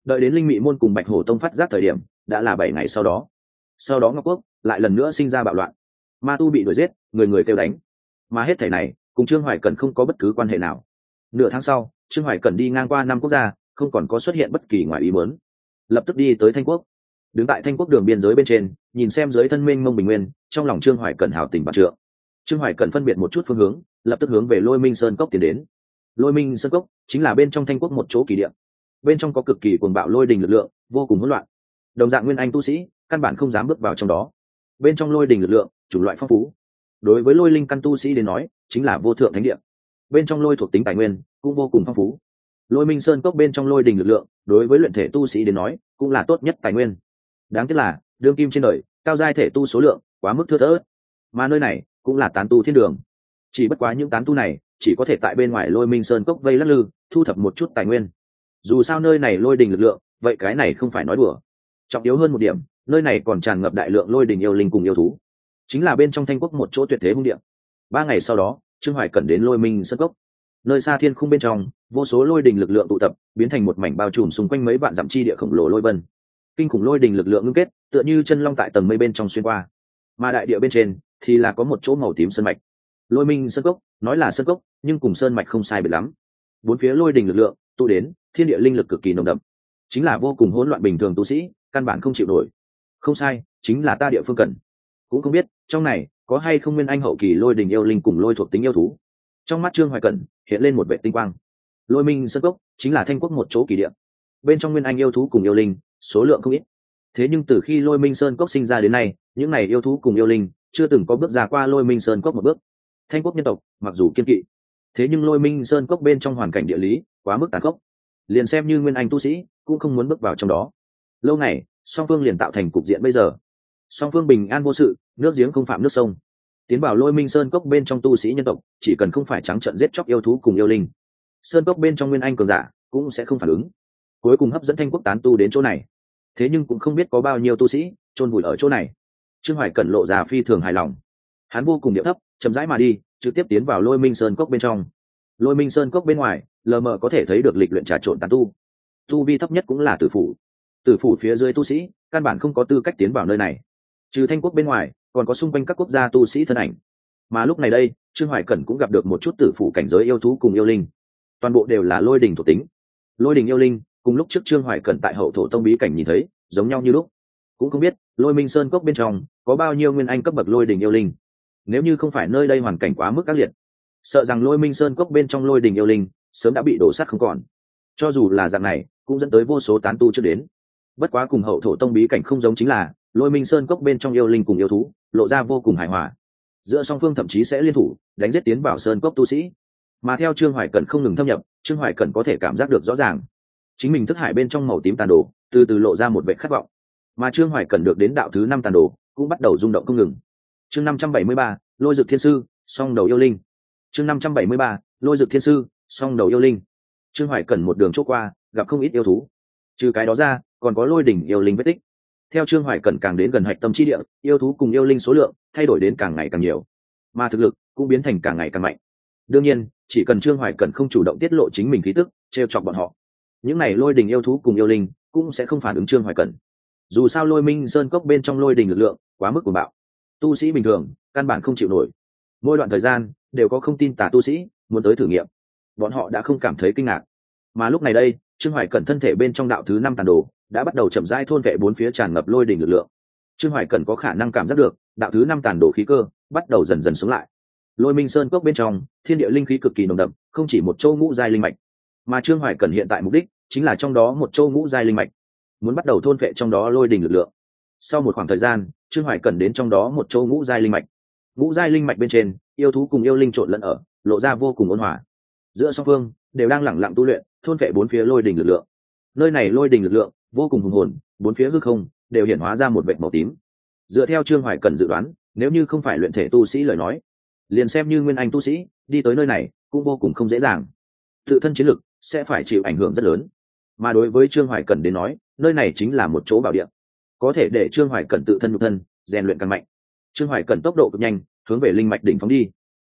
Đợi đến linh mị môn cùng bạch hổ tông phát giác thời điểm đã là 7 ngày sau đó ngọc quốc lại lần nữa sinh ra bạo loạn, ma tu bị đuổi giết, người người kêu đánh, mà hết thảy này cùng Trương Hoài Cẩn không có bất cứ quan hệ nào. Nửa tháng sau, Trương Hoài Cẩn đi ngang qua 5 quốc gia, không còn có xuất hiện bất kỳ ngoài ý muốn, lập tức đi tới Thanh Quốc. Đứng tại Thanh Quốc đường biên giới bên trên, nhìn xem dưới thân mênh mông bình nguyên, trong lòng Trương Hoài Cẩn hào tình vạn trượng. Trương Hoài Cẩn phân biệt một chút phương hướng, lập tức hướng về Lôi Minh Sơn Cốc tiến đến. Lôi Minh Sơn Cốc chính là bên trong Thanh Quốc một chỗ kỳ địa, bên trong có cực kỳ cuồng bạo lôi đình lực lượng, vô cùng hỗn loạn. Đồng dạng nguyên anh tu sĩ, căn bản không dám bước vào trong đó. Bên trong lôi đình lực lượng, chủng loại phong phú. Đối với lôi linh căn tu sĩ đến nói, chính là vô thượng thánh địa. Bên trong lôi thuộc tính tài nguyên cũng vô cùng phong phú. Lôi Minh Sơn Cốc bên trong lôi đình lực lượng, đối với luyện thể tu sĩ đến nói, cũng là tốt nhất tài nguyên. Đáng tiếc là, đương kim trên đời, cao giai thể tu số lượng quá mức thưa thớt, mà nơi này cũng là tán tu thiên đường. Chỉ bất quá những tán tu này, chỉ có thể tại bên ngoài Lôi Minh Sơn Cốc vây lắc lư, thu thập một chút tài nguyên. Dù sao nơi này lôi đình lực lượng, vậy cái này không phải nói đùa. Trọng yếu hơn một điểm, nơi này còn tràn ngập đại lượng lôi đình yêu linh cùng yêu thú, chính là bên trong Thanh Quốc một chỗ tuyệt thế hung địa. 3 ngày sau đó, Trương Hoài Cẩn đến Lôi Minh Sơn Cốc. Nơi xa thiên khung bên trong, vô số lôi đình lực lượng tụ tập, biến thành một mảnh bao trùm xung quanh mấy vạn dặm chi địa khổng lồ lôi vân. Kinh khủng lôi đình lực lượng ngưng kết, tựa như chân long tại tầng mây bên trong xuyên qua. Mà đại địa bên trên thì là có một chỗ màu tím sơn mạch. Lôi Minh Sơn Cốc, nói là sơn cốc, nhưng cùng sơn mạch không sai biệt lắm. Bốn phía lôi đình lực lượng tụ đến, thiên địa linh lực cực kỳ nồng đậm, chính là vô cùng hỗn loạn, bình thường tu sĩ căn bản không chịu nổi. Không sai, chính là ta địa phương cần. Cũng không biết trong này có hay không nguyên anh hậu kỳ lôi đình yêu linh cùng lôi thuộc tính yêu thú. Trong mắt Trương Hoài Cẩn hiện lên một vệ tinh quang. Lôi Minh Sơn Cốc chính là Thanh Quốc một chỗ kỳ địa, bên trong nguyên anh yêu thú cùng yêu linh số lượng không ít. Thế nhưng từ khi Lôi Minh Sơn Cốc sinh ra đến nay, những này yêu thú cùng yêu linh chưa từng có bước ra qua Lôi Minh Sơn Cốc một bước. Thanh Quốc nhân tộc mặc dù kiên kỵ, thế nhưng Lôi Minh Sơn Cốc bên trong hoàn cảnh địa lý quá mức tàn khốc, liền xem như nguyên anh tu sĩ cũng không muốn bước vào trong đó. Lâu ngày, song phương liền tạo thành cục diện bây giờ. Song phương bình an vô sự, nước giếng không phạm nước sông. Tiến vào Lôi Minh Sơn Cốc bên trong tu sĩ nhân tộc, chỉ cần không phải trắng trợn giết chóc yêu thú cùng yêu linh, sơn cốc bên trong nguyên anh cường giả cũng sẽ không phản ứng. Cuối cùng hấp dẫn Thanh Quốc tán tu đến chỗ này. Thế nhưng cũng không biết có bao nhiêu tu sĩ chôn vùi ở chỗ này. Trương Hoài Cẩn lộ ra phi thường hài lòng. Hắn vô cùng điệu thấp, chậm rãi mà đi, trực tiếp tiến vào Lôi Minh Sơn Cốc bên trong. Lôi Minh Sơn Cốc bên ngoài, lờ mờ có thể thấy được lịch luyện trà trộn tán tu. Tu vi thấp nhất cũng là tử phủ. Tử phủ phía dưới tu sĩ, căn bản không có tư cách tiến vào nơi này. Trừ Thanh Quốc bên ngoài, còn có xung quanh các quốc gia tu sĩ thân ảnh. Mà lúc này đây, Trương Hoài Cẩn cũng gặp được một chút tử phủ cảnh giới yêu thú cùng yêu linh. Toàn bộ đều là lôi đình thuộc tính. Lôi đình yêu linh, cùng lúc trước Trương Hoài Cẩn tại Hậu Thổ Tông bí cảnh nhìn thấy, giống nhau như lúc. Cũng không biết, Lôi Minh Sơn Cốc bên trong có bao nhiêu nguyên anh cấp bậc lôi đình yêu linh. Nếu như không phải nơi đây hoàn cảnh quá mức ác liệt, sợ rằng Lôi Minh Sơn Cốc bên trong lôi đình yêu linh sớm đã bị đổ sát không còn. Cho dù là dạng này, cũng dẫn tới vô số tán tu trước đến. Bất quá cùng Hậu Thổ Tông bí cảnh không giống chính là, Lôi Minh Sơn Cốc bên trong yêu linh cùng yêu thú lộ ra vô cùng hài hòa. Giữa song phương thậm chí sẽ liên thủ đánh giết tiến vào sơn cốc tu sĩ. Mà theo Trương Hoài Cẩn không ngừng thâm nhập, Trương Hoài Cẩn có thể cảm giác được rõ ràng, chính mình thức hải bên trong màu tím tàn đồ từ từ lộ ra một vẻ khát vọng. Mà Trương Hoài Cẩn được đến đạo thứ 5 tàn đồ cũng bắt đầu rung động không ngừng. Chương 573, Lôi Dực Thiên Sư, song đầu yêu linh. Chương 573, Lôi Dực Thiên Sư, song đầu yêu linh. Trương Hoài Cẩn một đường chỗ qua, gặp không ít yêu thú. Trừ cái đó ra, còn có lôi đỉnh yêu linh vết tích. Theo Trương Hoài Cẩn càng đến gần hạch tâm chi địa, yêu thú cùng yêu linh số lượng thay đổi đến càng ngày càng nhiều, mà thực lực cũng biến thành càng ngày càng mạnh. Đương nhiên, chỉ cần Trương Hoài Cẩn không chủ động tiết lộ chính mình khí tức, trêu chọc bọn họ, những này lôi đình yêu thú cùng yêu linh cũng sẽ không phản ứng Trương Hoài Cẩn. Dù sao Lôi Minh Sơn Cốc bên trong lôi đình lực lượng quá mức cuồng bạo, tu sĩ bình thường căn bản không chịu nổi. Mỗi đoạn thời gian đều có không tin tà tu sĩ muốn tới thử nghiệm, bọn họ đã không cảm thấy kinh ngạc. Mà lúc này đây, Trương Hoài Cẩn thân thể bên trong đạo thứ 5 tàn đồ đã bắt đầu chậm rãi thôn vệ bốn phía tràn ngập lôi đỉnh lực lượng. Trương Hoài Cẩn có khả năng cảm giác được đạo thứ 5 tàn đồ khí cơ bắt đầu dần dần xuống lại. Lôi Minh Sơn Cốc bên trong thiên địa linh khí cực kỳ nồng đậm, không chỉ một châu ngũ giai linh mạch, mà Trương Hoài Cẩn hiện tại mục đích chính là trong đó một châu ngũ giai linh mạch, muốn bắt đầu thôn vệ trong đó lôi đỉnh lực lượng. Sau một khoảng thời gian, Trương Hoài Cẩn đến trong đó một châu ngũ giai linh mạch. Ngũ giai linh mạch bên trên, yêu thú cùng yêu linh trộn lẫn ở, lộ ra vô cùng ôn hòa. Giữa song phương đều đang lẳng lặng tu luyện, thôn vệ bốn phía lôi đỉnh lực lượng. Nơi này lôi đỉnh lực lượng vô cùng hùng hồn, bốn phía hư không đều hiển hóa ra một vệt màu tím. Dựa theo Trương Hoài Cẩn dự đoán, nếu như không phải luyện thể tu sĩ lời nói, liền xem như nguyên anh tu sĩ đi tới nơi này cũng vô cùng không dễ dàng, tự thân chiến lực sẽ phải chịu ảnh hưởng rất lớn. Mà đối với Trương Hoài Cẩn đến nói, nơi này chính là một chỗ bảo địa, có thể để Trương Hoài Cẩn tự thân nhục thân rèn luyện càng mạnh. Trương Hoài Cẩn tốc độ cực nhanh, hướng về linh mạch đỉnh phóng đi.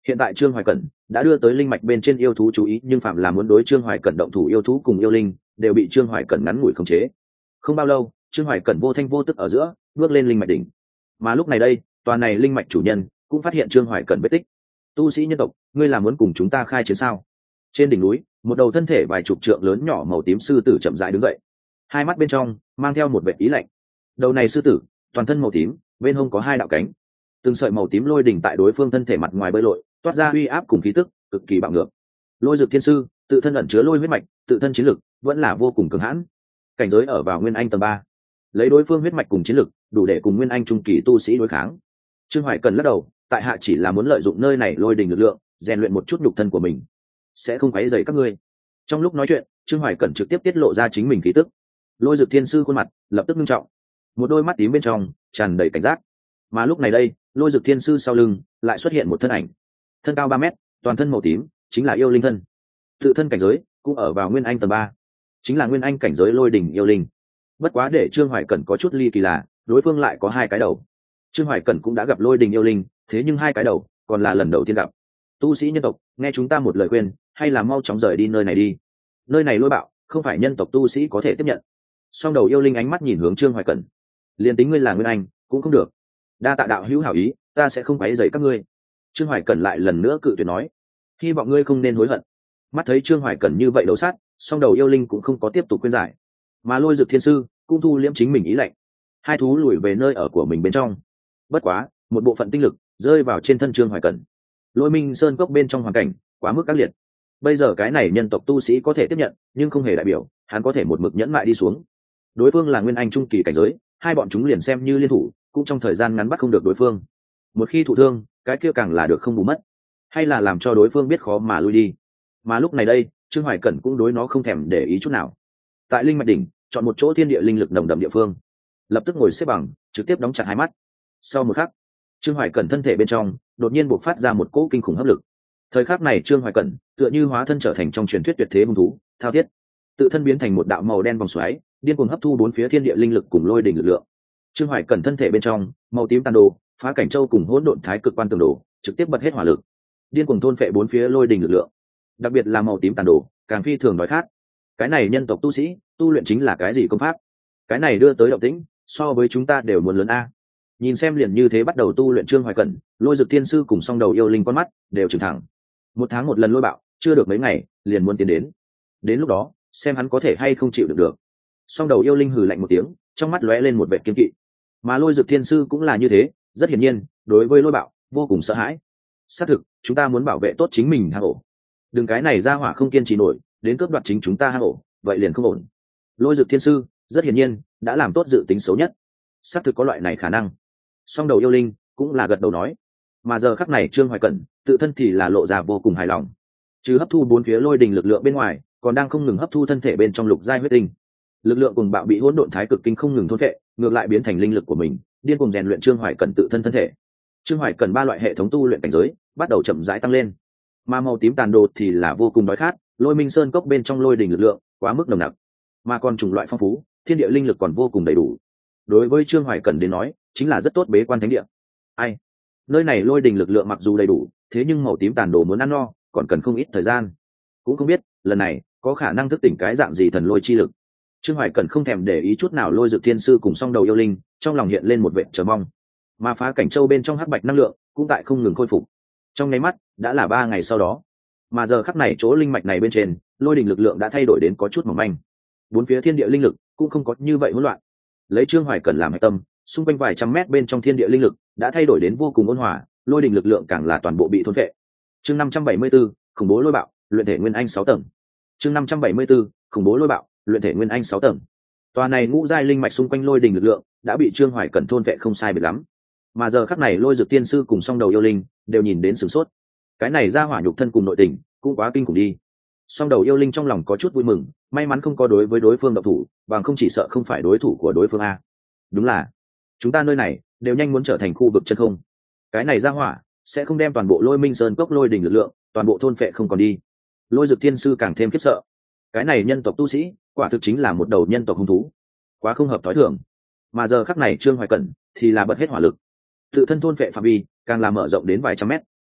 Hiện tại Trương Hoài Cẩn đã đưa tới linh mạch bên trên yêu thú chú ý, nhưng phạm là muốn đối Trương Hoài Cẩn động thủ yêu thú cùng yêu linh đều bị Trương Hoài Cẩn ngắn ngủi khống chế. Không bao lâu, Trương Hoài Cẩn vô thanh vô tức ở giữa bước lên linh mạch đỉnh. Mà lúc này đây, toàn này linh mạch chủ nhân cũng phát hiện Trương Hoài Cẩn vết tích. Tu sĩ nhân tộc, ngươi là muốn cùng chúng ta khai chiến sao? Trên đỉnh núi, một đầu thân thể vài chục trượng lớn nhỏ màu tím sư tử chậm rãi đứng dậy, hai mắt bên trong mang theo một vẻ ý lạnh. Đầu này sư tử toàn thân màu tím, bên hông có hai đạo cánh, từng sợi màu tím lôi đỉnh tại đối phương thân thể mặt ngoài bơi lội, toát ra uy áp cùng khí tức cực kỳ bạo ngược. Lôi Dực Thiên Sư tự thân ẩn chứa lôi huyết mạch, tự thân chiến lực vẫn là vô cùng cường hãn, cảnh giới ở vào Nguyên Anh tầng 3. Lấy đối phương huyết mạch cùng chiến lực, đủ để cùng Nguyên Anh trung kỳ tu sĩ đối kháng. Trương Hoài Cần lắc đầu, tại hạ chỉ là muốn lợi dụng nơi này lôi đình lực lượng, rèn luyện một chút nhục thân của mình, sẽ không quấy rầy các ngươi. Trong lúc nói chuyện, Trương Hoài Cẩn trực tiếp tiết lộ ra chính mình khí tức. Lôi Dực Thiên Sư khuôn mặt lập tức nghiêm trọng, một đôi mắt tím bên trong tràn đầy cảnh giác. Mà lúc này đây, Lôi Dực Thiên Sư sau lưng lại xuất hiện một thân ảnh, thân cao 3 mét, toàn thân màu tím, chính là yêu linh thân. Tự thân cảnh giới cũng ở vào Nguyên Anh tầng 3, chính là Nguyên Anh cảnh giới lôi đỉnh yêu linh. Bất quá để Trương Hoài Cẩn có chút ly kỳ là, đối phương lại có hai cái đầu. Trương Hoài Cẩn cũng đã gặp lôi đỉnh yêu linh, thế nhưng hai cái đầu còn là lần đầu tiên gặp. Tu sĩ nhân tộc, nghe chúng ta một lời khuyên, hay là mau chóng rời đi nơi này đi. Nơi này lôi bạo, không phải nhân tộc tu sĩ có thể tiếp nhận. Song đầu yêu linh ánh mắt nhìn hướng Trương Hoài Cẩn. Liên tính ngươi là Nguyên Anh, cũng không được. Đa tạ đạo hữu hảo ý, ta sẽ không quấy rầy các ngươi. Trương Hoài Cẩn lại lần nữa cự tuyệt nói, hy vọng ngươi không nên hối hận. Mắt thấy Trương Hoài Cẩn như vậy đấu sát, song đầu yêu linh cũng không có tiếp tục khuyên giải, mà Lôi Dực Thiên Sư cũng thu liễm chính mình ý lệnh, hai thú lùi về nơi ở của mình bên trong. Bất quá, một bộ phận tinh lực rơi vào trên thân Trương Hoài Cẩn. Lôi Minh Sơn cốc bên trong hoàn cảnh quá mức ác liệt, bây giờ cái này nhân tộc tu sĩ có thể tiếp nhận, nhưng không hề đại biểu hắn có thể một mực nhẫn mại đi xuống. Đối phương là Nguyên Anh trung kỳ cảnh giới, hai bọn chúng liền xem như liên thủ, cũng trong thời gian ngắn bắt không được đối phương. Một khi thụ thương, cái kia càng là được không bù mất, hay là làm cho đối phương biết khó mà lui đi. Mà lúc này đây, Trương Hoài Cẩn cũng đối nó không thèm để ý chút nào. Tại linh mạch đỉnh, chọn một chỗ thiên địa linh lực nồng đậm địa phương, lập tức ngồi xếp bằng, trực tiếp đóng chặt hai mắt. Sau một khắc, Trương Hoài Cẩn thân thể bên trong đột nhiên bộc phát ra một cỗ kinh khủng hấp lực. Thời khắc này Trương Hoài Cẩn tựa như hóa thân trở thành trong truyền thuyết tuyệt thế hung thú, thao thiết, tự thân biến thành một đạo màu đen vòng xoáy, điên cuồng hấp thu bốn phía thiên địa linh lực cùng lôi đỉnh lực lượng. Trương Hoài Cẩn thân thể bên trong màu tím tàn đồ, phá cảnh châu cùng hỗn độn thái cực quan tường đồ trực tiếp bật hết hỏa lực, điên cuồng thôn phệ bốn phía lôi đỉnh lực lượng. Đặc biệt là màu tím tàn đồ càng phi thường đói khát. Cái này nhân tộc tu sĩ tu luyện chính là cái gì công pháp? Cái này đưa tới động tĩnh so với chúng ta đều muốn lớn a. Nhìn xem liền như thế bắt đầu tu luyện Trương Hoài Cẩn, Lôi Dực Thiên Sư cùng song đầu yêu linh con mắt đều trừng thẳng. Một tháng một lần lôi bạo, chưa được mấy ngày liền muốn tiến đến. Đến lúc đó, xem hắn có thể hay không chịu được. Song đầu yêu linh hừ lạnh một tiếng, trong mắt lóe lên một vẻ kiên kỵ. Mà Lôi Dực Thiên Sư cũng là như thế, rất hiển nhiên, đối với lôi bạo vô cùng sợ hãi. Xác thực, chúng ta muốn bảo vệ tốt chính mình hang ổ. Đừng cái này ra hỏa không kiên trì nổi, đến cướp đoạt chính chúng ta hang ổ, vậy liền không ổn. Lôi Dực Thiên Sư rất hiển nhiên đã làm tốt dự tính xấu nhất. Xác thực có loại này khả năng. Song đầu yêu linh cũng là gật đầu nói. Mà giờ khắc này Trương Hoài Cẩn tự thân thì là lộ ra vô cùng hài lòng. Chứ hấp thu bốn phía lôi đình lực lượng bên ngoài, còn đang không ngừng hấp thu thân thể bên trong lục giai huyết tinh. Lực lượng cùng bạo bị hỗn độn thái cực kinh không ngừng thôn phệ, ngược lại biến thành linh lực của mình, điên cuồng rèn luyện Trương Hoài Cẩn tự thân thân thể. Trương Hoài Cẩn ba loại hệ thống tu luyện cảnh giới bắt đầu chậm rãi tăng lên. Mà màu tím tàn đồ thì là vô cùng đói khát, Lôi Minh Sơn cốc bên trong lôi đình lực lượng quá mức nồng nặc, mà còn chủng loại phong phú, thiên địa linh lực còn vô cùng đầy đủ. Đối với Trương Hoài Cẩn đến nói, chính là rất tốt bế quan thánh địa. Ai, nơi này lôi đình lực lượng mặc dù đầy đủ, thế nhưng màu tím tàn đồ muốn ăn no, còn cần không ít thời gian. Cũng không biết lần này có khả năng thức tỉnh cái dạng gì thần lôi chi lực. Trương Hoài Cẩn không thèm để ý chút nào Lôi Dực Thiên Sư cùng song đầu yêu linh, trong lòng hiện lên một vẻ chờ mong. Mà phá cảnh châu bên trong hắc bạch năng lượng cũng tại không ngừng khôi phục. Trong nháy mắt đã là 3 ngày sau đó, mà giờ khắc này chỗ linh mạch này bên trên, lôi đình lực lượng đã thay đổi đến có chút mỏng manh. Bốn phía thiên địa linh lực cũng không có như vậy hỗn loạn. Lấy Trương Hoài Cẩn làm hệ tâm, xung quanh vài trăm mét bên trong thiên địa linh lực đã thay đổi đến vô cùng ôn hòa, lôi đình lực lượng càng là toàn bộ bị thôn phệ. Chương 574, khủng bố lôi bạo, luyện thể nguyên anh 6 tầng. Chương 574, khủng bố lôi bạo, luyện thể nguyên anh 6 tầng. Tòa này ngũ giai linh mạch xung quanh lôi đình lực lượng đã bị Trương Hoài Cẩn thôn phệ không sai biệt lắm. Mà giờ khắc này Lôi Dực Tiên Sư cùng song đầu yêu linh đều nhìn đến sửng sốt. Cái này ra hỏa nhục thân cùng nội tình cũng quá kinh khủng đi. Song đầu yêu linh trong lòng có chút vui mừng, may mắn không có đối với đối phương động thủ, bằng không chỉ sợ không phải đối thủ của đối phương a. Đúng là, chúng ta nơi này đều nhanh muốn trở thành khu vực chân không. Cái này ra hỏa sẽ không đem toàn bộ Lôi Minh Sơn cốc lôi đỉnh lực lượng toàn bộ thôn phệ không còn đi. Lôi Dực Tiên Sư càng thêm khiếp sợ. Cái này nhân tộc tu sĩ, quả thực chính là một đầu nhân tộc hung thú, quá không hợp thói thường. Mà giờ khắc này Trương Hoài Cẩn thì là bật hết hỏa lực, tự thân thôn phệ phạm vi càng là mở rộng đến vài trăm mét.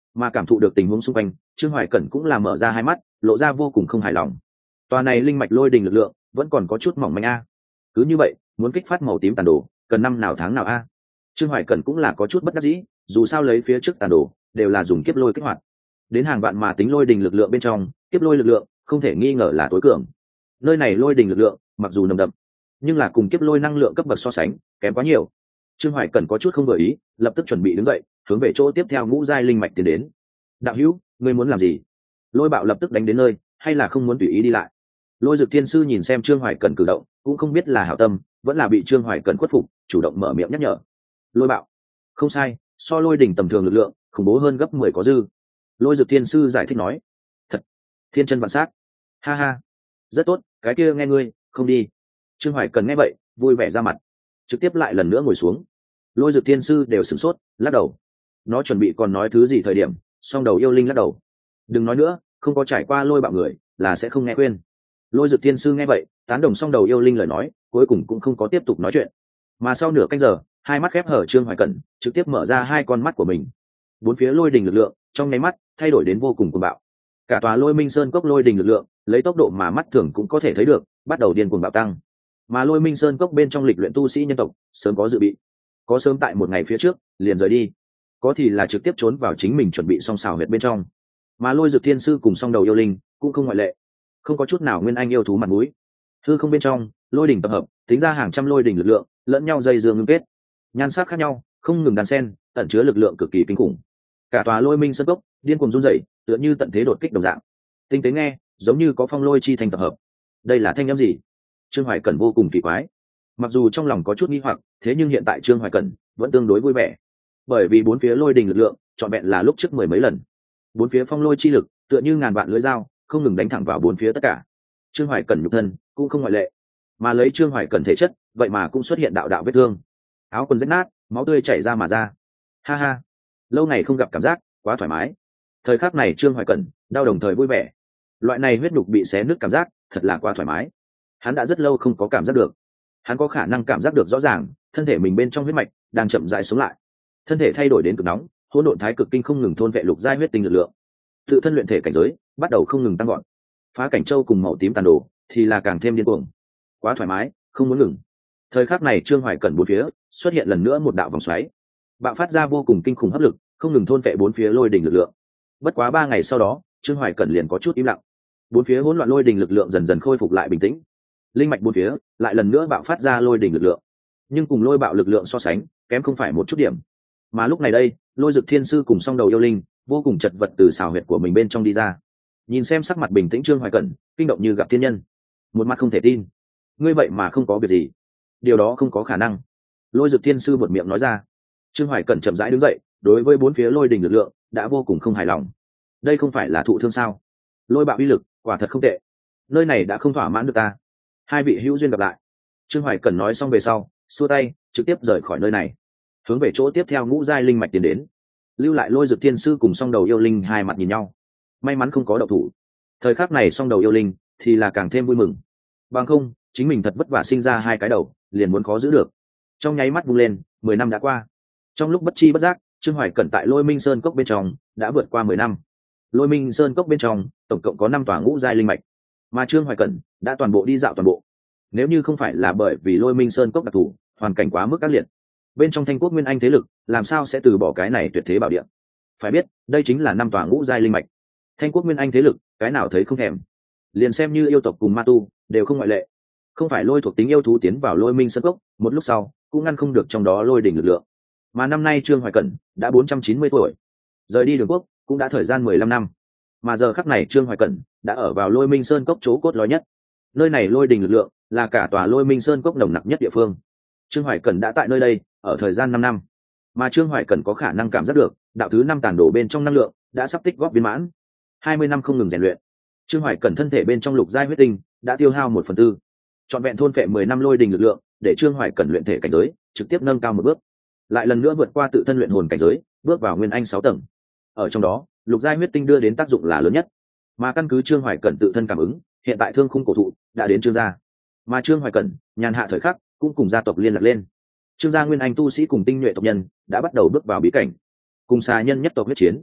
Mà cảm thụ được tình huống xung quanh, Trương Hoài Cẩn cũng là mở ra hai mắt, lộ ra vô cùng không hài lòng. Tòa này linh mạch lôi đình lực lượng vẫn còn có chút mỏng manh a. Cứ như vậy, muốn kích phát màu tím tàn đồ, cần năm nào tháng nào a? Trương Hoài Cẩn cũng là có chút bất đắc dĩ, dù sao lấy phía trước tàn đồ đều là dùng kiếp lôi kích hoạt. Đến hàng vạn mà tính lôi đình lực lượng bên trong, kiếp lôi lực lượng không thể nghi ngờ là tối cường. Nơi này lôi đình lực lượng mặc dù nồng đậm, nhưng là cùng kiếp lôi năng lượng cấp bậc so sánh, kém quá nhiều. Trương Hoài Cẩn có chút không vừa ý, lập tức chuẩn bị đứng dậy, hướng về chỗ tiếp theo ngũ giai linh mạch tiến đến. Đạo hữu, ngươi muốn làm gì? Lôi Bạo lập tức đánh đến nơi, hay là không muốn tùy ý đi lại? Lôi Dực Thiên Sư nhìn xem Trương Hoài Cẩn cử động, cũng không biết là hảo tâm, vẫn là bị Trương Hoài Cẩn khuất phục, chủ động mở miệng nhắc nhở. Lôi Bạo, không sai, so lôi đỉnh tầm thường lực lượng, khủng bố hơn gấp 10 có dư. Lôi Dực Thiên Sư giải thích nói. Thật, thiên chân vạn sát. Ha ha, rất tốt, cái kia nghe ngươi, không đi. Trương Hoài Cẩn nghe vậy, vui vẻ ra mặt, trực tiếp lại lần nữa ngồi xuống. Lôi Dực Thiên Sư đều sửng sốt, lắc đầu. Nó chuẩn bị còn nói thứ gì thời điểm, song đầu yêu linh lắc đầu. Đừng nói nữa, không có trải qua Lôi Bạo người là sẽ không nghe khuyên. Lôi Dực Thiên Sư nghe vậy, tán đồng song đầu yêu linh lời nói, cuối cùng cũng không có tiếp tục nói chuyện. Mà sau nửa canh giờ, hai mắt khép hở Trương Hoài Cẩn trực tiếp mở ra hai con mắt của mình. Bốn phía lôi đình lực lượng trong nháy mắt thay đổi đến vô cùng cuồng bạo. Cả tòa Lôi Minh Sơn cốc lôi đình lực lượng lấy tốc độ mà mắt thường cũng có thể thấy được, bắt đầu điên cuồng bạo tăng. Mà Lôi Minh Sơn cốc bên trong lịch luyện tu sĩ nhân tộc sớm có dự bị, có sớm tại một ngày phía trước liền rời đi, có thì là trực tiếp trốn vào chính mình chuẩn bị song xào huyệt bên trong. Mà Lôi Dực Thiên Sư cùng song đầu yêu linh cũng không ngoại lệ, không có chút nào nguyên anh yêu thú mặt mũi. Hư không bên trong lôi đỉnh tập hợp, tính ra hàng trăm lôi đỉnh lực lượng lẫn nhau dây dưa ngưng kết, nhan sắc khác nhau, không ngừng đan xen, ẩn chứa lực lượng cực kỳ kinh khủng. Cả tòa Lôi Minh Sơn cốc điên cuồng run rẩy, tựa như tận thế đột kích đồng dạng. Tinh tế nghe, giống như có phong lôi chi thành tập hợp. Đây là thanh âm gì? Trương Hoài Cẩn vô cùng kỳ quái. Mặc dù trong lòng có chút nghi hoặc, thế nhưng hiện tại Trương Hoài Cẩn vẫn tương đối vui vẻ, bởi vì bốn phía lôi đình lực lượng trọn vẹn là lúc trước mười mấy lần. Bốn phía phong lôi chi lực tựa như ngàn vạn lưỡi dao, không ngừng đánh thẳng vào bốn phía tất cả. Trương Hoài Cẩn nhục thân cũng không ngoại lệ, mà lấy Trương Hoài Cẩn thể chất, vậy mà cũng xuất hiện đạo đạo vết thương, áo quần rách nát, máu tươi chảy ra mà ra. Ha ha, lâu ngày không gặp cảm giác quá thoải mái. Thời khắc này Trương Hoài Cẩn đau đồng thời vui vẻ. Loại này huyết nhục bị xé nứt cảm giác thật là quá thoải mái. Hắn đã rất lâu không có cảm giác được. Hắn có khả năng cảm giác được rõ ràng, thân thể mình bên trong huyết mạch đang chậm rãi sống lại. Thân thể thay đổi đến cực nóng, hỗn độn thái cực kinh không ngừng thôn vệ lục giai huyết tinh lực lượng. Tự thân luyện thể cảnh giới bắt đầu không ngừng tăng gọn. Phá cảnh châu cùng màu tím tàn đồ thì là càng thêm điên cuồng. Quá thoải mái, không muốn ngừng. Thời khắc này Trương Hoài Cẩn bốn phía xuất hiện lần nữa một đạo vòng xoáy, bạo phát ra vô cùng kinh khủng hấp lực, không ngừng thôn vệ bốn phía lôi đỉnh lực lượng. Bất quá 3 ngày sau đó, Trương Hoài Cẩn liền có chút im lặng. Bốn phía hỗn loạn lôi đỉnh lực lượng dần dần khôi phục lại bình tĩnh. Linh mạch bốn phía lại lần nữa bạo phát ra lôi đỉnh lực lượng, nhưng cùng lôi bạo lực lượng so sánh, kém không phải một chút điểm. Mà lúc này đây, Lôi Dực Thiên Sư cùng song đầu yêu linh vô cùng chật vật từ xào huyệt của mình bên trong đi ra. Nhìn xem sắc mặt bình tĩnh Trương Hoài Cẩn, kinh động như gặp thiên nhân, một mặt không thể tin. Ngươi vậy mà không có việc gì? Điều đó không có khả năng. Lôi Dực Thiên Sư buột miệng nói ra. Trương Hoài Cẩn chậm rãi đứng dậy, đối với bốn phía lôi đỉnh lực lượng đã vô cùng không hài lòng. Đây không phải là thụ thương sao? Lôi bạo uy lực quả thật không tệ, nơi này đã không thỏa mãn được ta. Hai vị hữu duyên gặp lại. Trương Hoài Cẩn nói xong về sau, xua tay trực tiếp rời khỏi nơi này, hướng về chỗ tiếp theo ngũ giai linh mạch tiến đến. Lưu lại Lôi Dực Thiên Sư cùng song đầu yêu linh hai mặt nhìn nhau, may mắn không có động thủ. Thời khắc này song đầu yêu linh thì là càng thêm vui mừng, bằng không chính mình thật vất vả sinh ra hai cái đầu liền muốn khó giữ được. Trong nháy mắt vung lên, 10 năm đã qua. Trong lúc bất chi bất giác, Trương Hoài Cẩn tại Lôi Minh Sơn cốc bên trong đã vượt qua 10 năm. Lôi Minh Sơn cốc bên trong tổng cộng có 5 tòa ngũ giai linh mạch, mà Trương Hoài Cẩn đã toàn bộ đi dạo toàn bộ. Nếu như không phải là bởi vì Lôi Minh Sơn cốc đặc thù, hoàn cảnh quá mức ác liệt, bên trong Thanh Quốc Nguyên Anh thế lực làm sao sẽ từ bỏ cái này tuyệt thế bảo địa. Phải biết, đây chính là 5 tòa ngũ giai linh mạch. Thanh Quốc Nguyên Anh thế lực, cái nào thấy không thèm. Liền xem như yêu tộc cùng ma tu đều không ngoại lệ. Không phải lôi thuộc tính yêu thú tiến vào Lôi Minh Sơn cốc, một lúc sau cũng ngăn không được trong đó lôi đỉnh lực lượng. Mà năm nay Trương Hoài Cẩn đã 490 tuổi, rời đi Đường Quốc cũng đã thời gian 15 năm. Mà giờ khắc này Trương Hoài Cẩn đã ở vào Lôi Minh Sơn cốc chỗ cốt lõi nhất. Nơi này lôi đỉnh lực lượng là cả tòa Lôi Minh Sơn cốc nồng nặc nhất địa phương. Trương Hoài Cẩn đã tại nơi đây ở thời gian 5 năm, mà Trương Hoài Cẩn có khả năng cảm giác được đạo thứ 5 tàn đổ bên trong năng lượng đã sắp tích góp viên mãn. 20 năm không ngừng rèn luyện, Trương Hoài Cẩn thân thể bên trong lục giai huyết tinh đã tiêu hao 1/4, trọn vẹn thôn phệ 10 năm lôi đình lực lượng, để Trương Hoài Cẩn luyện thể cảnh giới trực tiếp nâng cao một bước, lại lần nữa vượt qua tự thân luyện hồn cảnh giới, bước vào nguyên anh 6 tầng. Ở trong đó, lục giai huyết tinh đưa đến tác dụng là lớn nhất, mà căn cứ Trương Hoài Cẩn tự thân cảm ứng, hiện tại thương khung cổ thụ đã đến Trương gia, mà Trương Hoài Cẩn nhàn hạ thời khắc cũng cùng gia tộc liên lạc lên. Trương gia nguyên anh tu sĩ cùng tinh nhuệ tộc nhân đã bắt đầu bước vào bí cảnh, cùng xà nhân nhất tộc huyết chiến.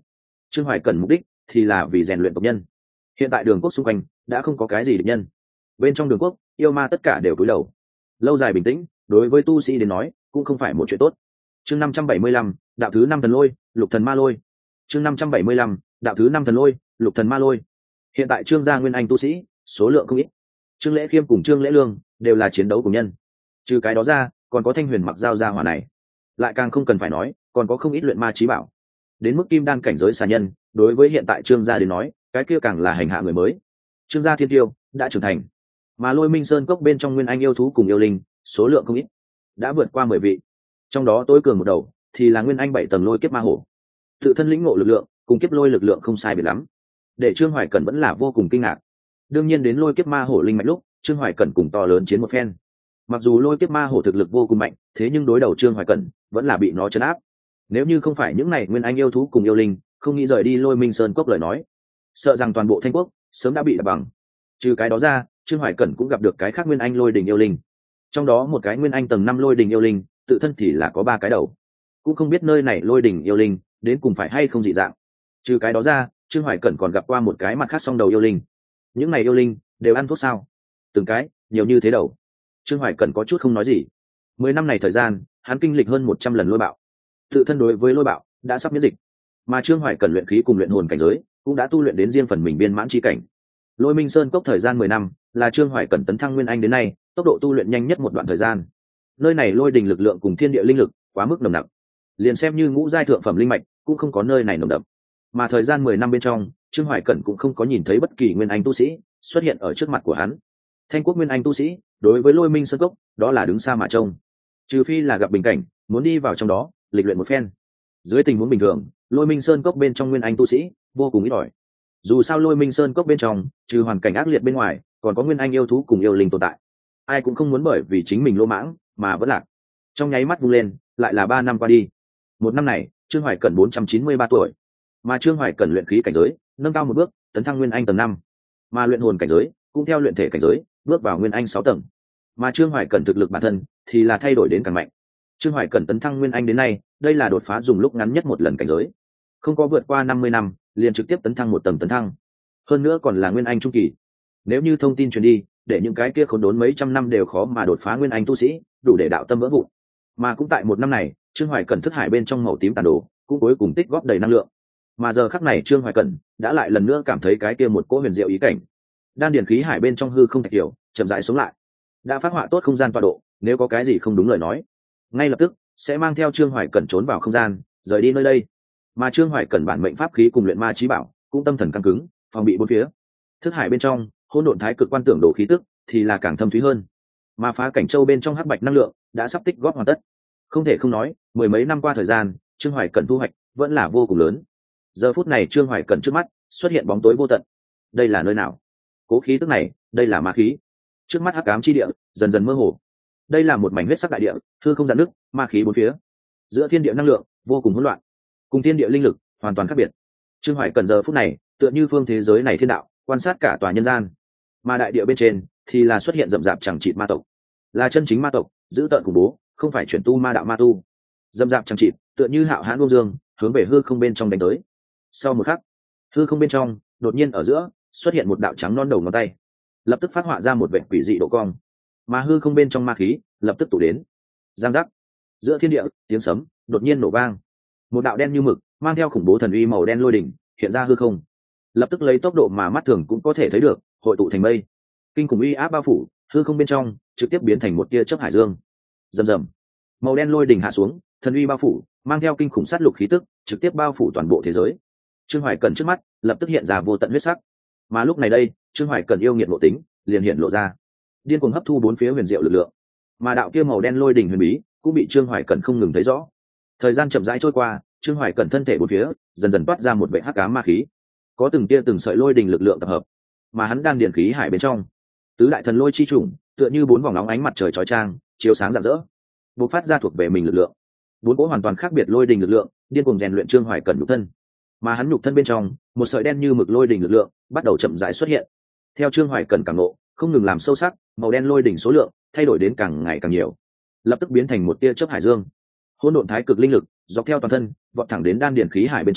Trương Hoài Cẩn mục đích thì là vì rèn luyện tộc nhân. Hiện tại đường quốc xung quanh đã không có cái gì địch nhân, bên trong đường quốc yêu ma tất cả đều cúi đầu. Lâu dài bình tĩnh đối với tu sĩ đến nói cũng không phải một chuyện tốt. Chương 575, đạo thứ 5 thần lôi, lục thần ma lôi. Chương 575, đạo thứ 5 thần lôi, lục thần ma lôi. Hiện tại Trương gia nguyên anh tu sĩ số lượng không ít. Trương Lễ Khiêm cùng Trương Lễ Lương đều là chiến đấu cùng nhân. Trừ cái đó ra, còn có Thanh Huyền mặc giao gia hỏa này. Lại càng không cần phải nói, còn có không ít luyện ma chí bảo. Đến mức kim đan cảnh giới xà nhân, đối với hiện tại Trương gia đến nói, cái kia càng là hành hạ người mới. Trương gia thiên tiêu đã trưởng thành, mà Lôi Minh Sơn cốc bên trong nguyên anh yêu thú cùng yêu linh, số lượng không ít, đã vượt qua 10 vị. Trong đó tối cường một đầu thì là nguyên anh 7 tầng lôi kiếp ma hổ. Tự thân lĩnh ngộ lực lượng, cùng kiếp lôi lực lượng không sai biệt lắm. Để Trương Hoài Cẩn vẫn là vô cùng kinh ngạc. Đương nhiên đến lôi kiếp ma hổ linh mạnh lúc, Trương Hoài Cẩn cùng to lớn chiến một phen. Mặc dù lôi kiếp ma hổ thực lực vô cùng mạnh, thế nhưng đối đầu Trương Hoài Cẩn vẫn là bị nó trấn áp. Nếu như không phải những này nguyên anh yêu thú cùng yêu linh không nghĩ rời đi Lôi Minh Sơn cốc lời nói, sợ rằng toàn bộ Thanh quốc sớm đã bị đập bằng. Trừ cái đó ra, Trương Hoài Cẩn cũng gặp được cái khác nguyên anh lôi đình yêu linh. Trong đó một cái nguyên anh tầng 5 lôi đình yêu linh, tự thân thì là có 3 cái đầu. Cũng không biết nơi này lôi đình yêu linh đến cùng phải hay không dị dạng. Trừ cái đó ra, Trương Hoài Cẩn còn gặp qua một cái mặt khác song đầu yêu linh. Những này yêu linh đều ăn thuốc sao? Từng cái, nhiều như thế đầu. Trương Hoài Cẩn có chút không nói gì. 10 năm này thời gian, hắn kinh lịch hơn 100 lần lôi bạo. Tự thân đối với lôi bạo đã sắp miễn dịch. Mà Trương Hoài Cẩn luyện khí cùng luyện hồn cảnh giới, cũng đã tu luyện đến riêng phần mình viên mãn chi cảnh. Lôi Minh Sơn cốc thời gian 10 năm, là Trương Hoài Cẩn tấn thăng nguyên anh đến nay, tốc độ tu luyện nhanh nhất một đoạn thời gian. Nơi này lôi đình lực lượng cùng thiên địa linh lực quá mức nồng nặc, liền xem như ngũ giai thượng phẩm linh mạch cũng không có nơi này nồng đậm. Mà thời gian 10 năm bên trong, Trương Hoài Cẩn cũng không có nhìn thấy bất kỳ nguyên anh tu sĩ xuất hiện ở trước mặt của hắn. Thanh quốc nguyên anh tu sĩ đối với Lôi Minh Sơn cốc đó là đứng xa mà trông, trừ phi là gặp bình cảnh muốn đi vào trong đó lịch luyện một phen. Dưới tình huống bình thường, Lôi Minh Sơn cốc bên trong nguyên anh tu sĩ vô cùng ít ỏi. Dù sao Lôi Minh Sơn cốc bên trong trừ hoàn cảnh ác liệt bên ngoài, còn có nguyên anh yêu thú cùng yêu linh tồn tại. Ai cũng không muốn bởi vì chính mình lỗ mãng mà vẫn lạc. Trong nháy mắt vung lên, lại là 3 năm qua đi. Một năm này, Trương Hoài Cẩn 493 tuổi, mà Trương Hoài Cẩn luyện khí cảnh giới nâng cao một bước, tấn thăng nguyên anh tầng 5, mà luyện hồn cảnh giới cũng theo luyện thể cảnh giới bước vào nguyên anh 6 tầng. Mà Trương Hoài Cẩn thực lực bản thân thì là thay đổi đến càng mạnh. Trương Hoài Cẩn tấn thăng nguyên anh đến nay, đây là đột phá dùng lúc ngắn nhất một lần cảnh giới, không có vượt qua 50 năm, liền trực tiếp tấn thăng một tầng tấn thăng. Hơn nữa còn là nguyên anh trung kỳ. Nếu như thông tin truyền đi, để những cái kia khốn đốn mấy trăm năm đều khó mà đột phá nguyên anh tu sĩ, đủ để đạo tâm vỡ vụn. Mà cũng tại một năm này, Trương Hoài Cẩn thức hải bên trong màu tím tàn đồ, cũng cuối cùng tích góp đầy năng lượng. Mà giờ khắc này Trương Hoài Cẩn đã lại lần nữa cảm thấy cái kia một cỗ huyền diệu ý cảnh. Đan điền khí hải bên trong hư không thạch kiểu, chậm rãi sống lại. Đã phát họa tốt không gian tọa độ, nếu có cái gì không đúng lời nói, ngay lập tức sẽ mang theo Trương Hoài Cẩn trốn vào không gian, rời đi nơi đây. Mà Trương Hoài Cẩn bản mệnh pháp khí cùng luyện ma chí bảo, cũng tâm thần căng cứng, phòng bị bốn phía. Thức hải bên trong, hỗn độn thái cực quan tưởng đồ khí tức thì là càng thâm thúy hơn. Mà phá cảnh châu bên trong hắc bạch năng lượng đã sắp tích góp hoàn tất. Không thể không nói, mười mấy năm qua thời gian, Trương Hoài Cẩn thu hoạch vẫn là vô cùng lớn. Giờ phút này Trương Hoài Cẩn trước mắt xuất hiện bóng tối vô tận. Đây là nơi nào? Cố khí tức này, đây là ma khí. Trước mắt hắc ám chi địa dần dần mơ hồ. Đây là một mảnh huyết sắc đại địa, hư không dạn nứt, ma khí bốn phía. Giữa thiên địa năng lượng vô cùng hỗn loạn, cùng thiên địa linh lực hoàn toàn khác biệt. Trương Hoài Cẩn giờ phút này tựa như phương thế giới này thiên đạo, quan sát cả tòa nhân gian. Mà đại địa bên trên thì là xuất hiện rậm rạp chẳng chịt ma tộc, là chân chính ma tộc, giữ tợn khủng bố, không phải chuyển tu ma đạo ma tu. Rậm rạp chẳng chịt, tựa như hạo hãn vô dương, hướng về hư không bên trong đánh tới. Sau một khắc, hư không bên trong đột nhiên ở giữa xuất hiện một đạo trắng non đầu ngón tay, lập tức phát họa ra một vệt quỷ dị độ cong, mà hư không bên trong ma khí lập tức tụ đến. Giang giác, giữa thiên địa tiếng sấm đột nhiên nổ vang, một đạo đen như mực mang theo khủng bố thần uy màu đen lôi đỉnh hiện ra hư không, lập tức lấy tốc độ mà mắt thường cũng có thể thấy được hội tụ thành mây, kinh khủng uy áp bao phủ hư không bên trong, trực tiếp biến thành một tia chớp hải dương. Rầm rầm, màu đen lôi đỉnh hạ xuống, thần uy bao phủ, mang theo kinh khủng sát lục khí tức, trực tiếp bao phủ toàn bộ thế giới. Trương Hoài Cẩn trước mắt lập tức hiện ra vô tận huyết sắc, mà lúc này đây Trương Hoài Cẩn yêu nghiệt nội tính liền hiện lộ ra, điên cuồng hấp thu bốn phía huyền diệu lực lượng, mà đạo kia màu đen lôi đỉnh huyền bí cũng bị Trương Hoài Cẩn không ngừng thấy rõ. Thời gian chậm rãi trôi qua, Trương Hoài Cẩn thân thể bốn phía dần dần toát ra một vệ hắc ám ma khí, có từng tia từng sợi lôi đỉnh lực lượng tập hợp, mà hắn đang điển khí hải bên trong, tứ đại thần lôi chi chủng tựa như bốn vòng nóng ánh mặt trời chói chang, chiếu sáng rạng rỡ, bộc phát ra thuộc về mình lực lượng. Bốn cỗ hoàn toàn khác biệt lôi đỉnh lực lượng điên cuồng rèn luyện Trương Hoài Cẩn nhục thân, mà hắn nhục thân bên trong một sợi đen như mực lôi đỉnh lực lượng bắt đầu chậm rãi xuất hiện. Theo Trương Hoài Cẩn cảm ngộ, không ngừng làm sâu sắc, màu đen lôi đỉnh số lượng thay đổi đến càng ngày càng nhiều, lập tức biến thành một tia chớp hải dương. Hỗn độn thái cực linh lực dọc theo toàn thân vọt thẳng đến đan điển khí hải bên trong,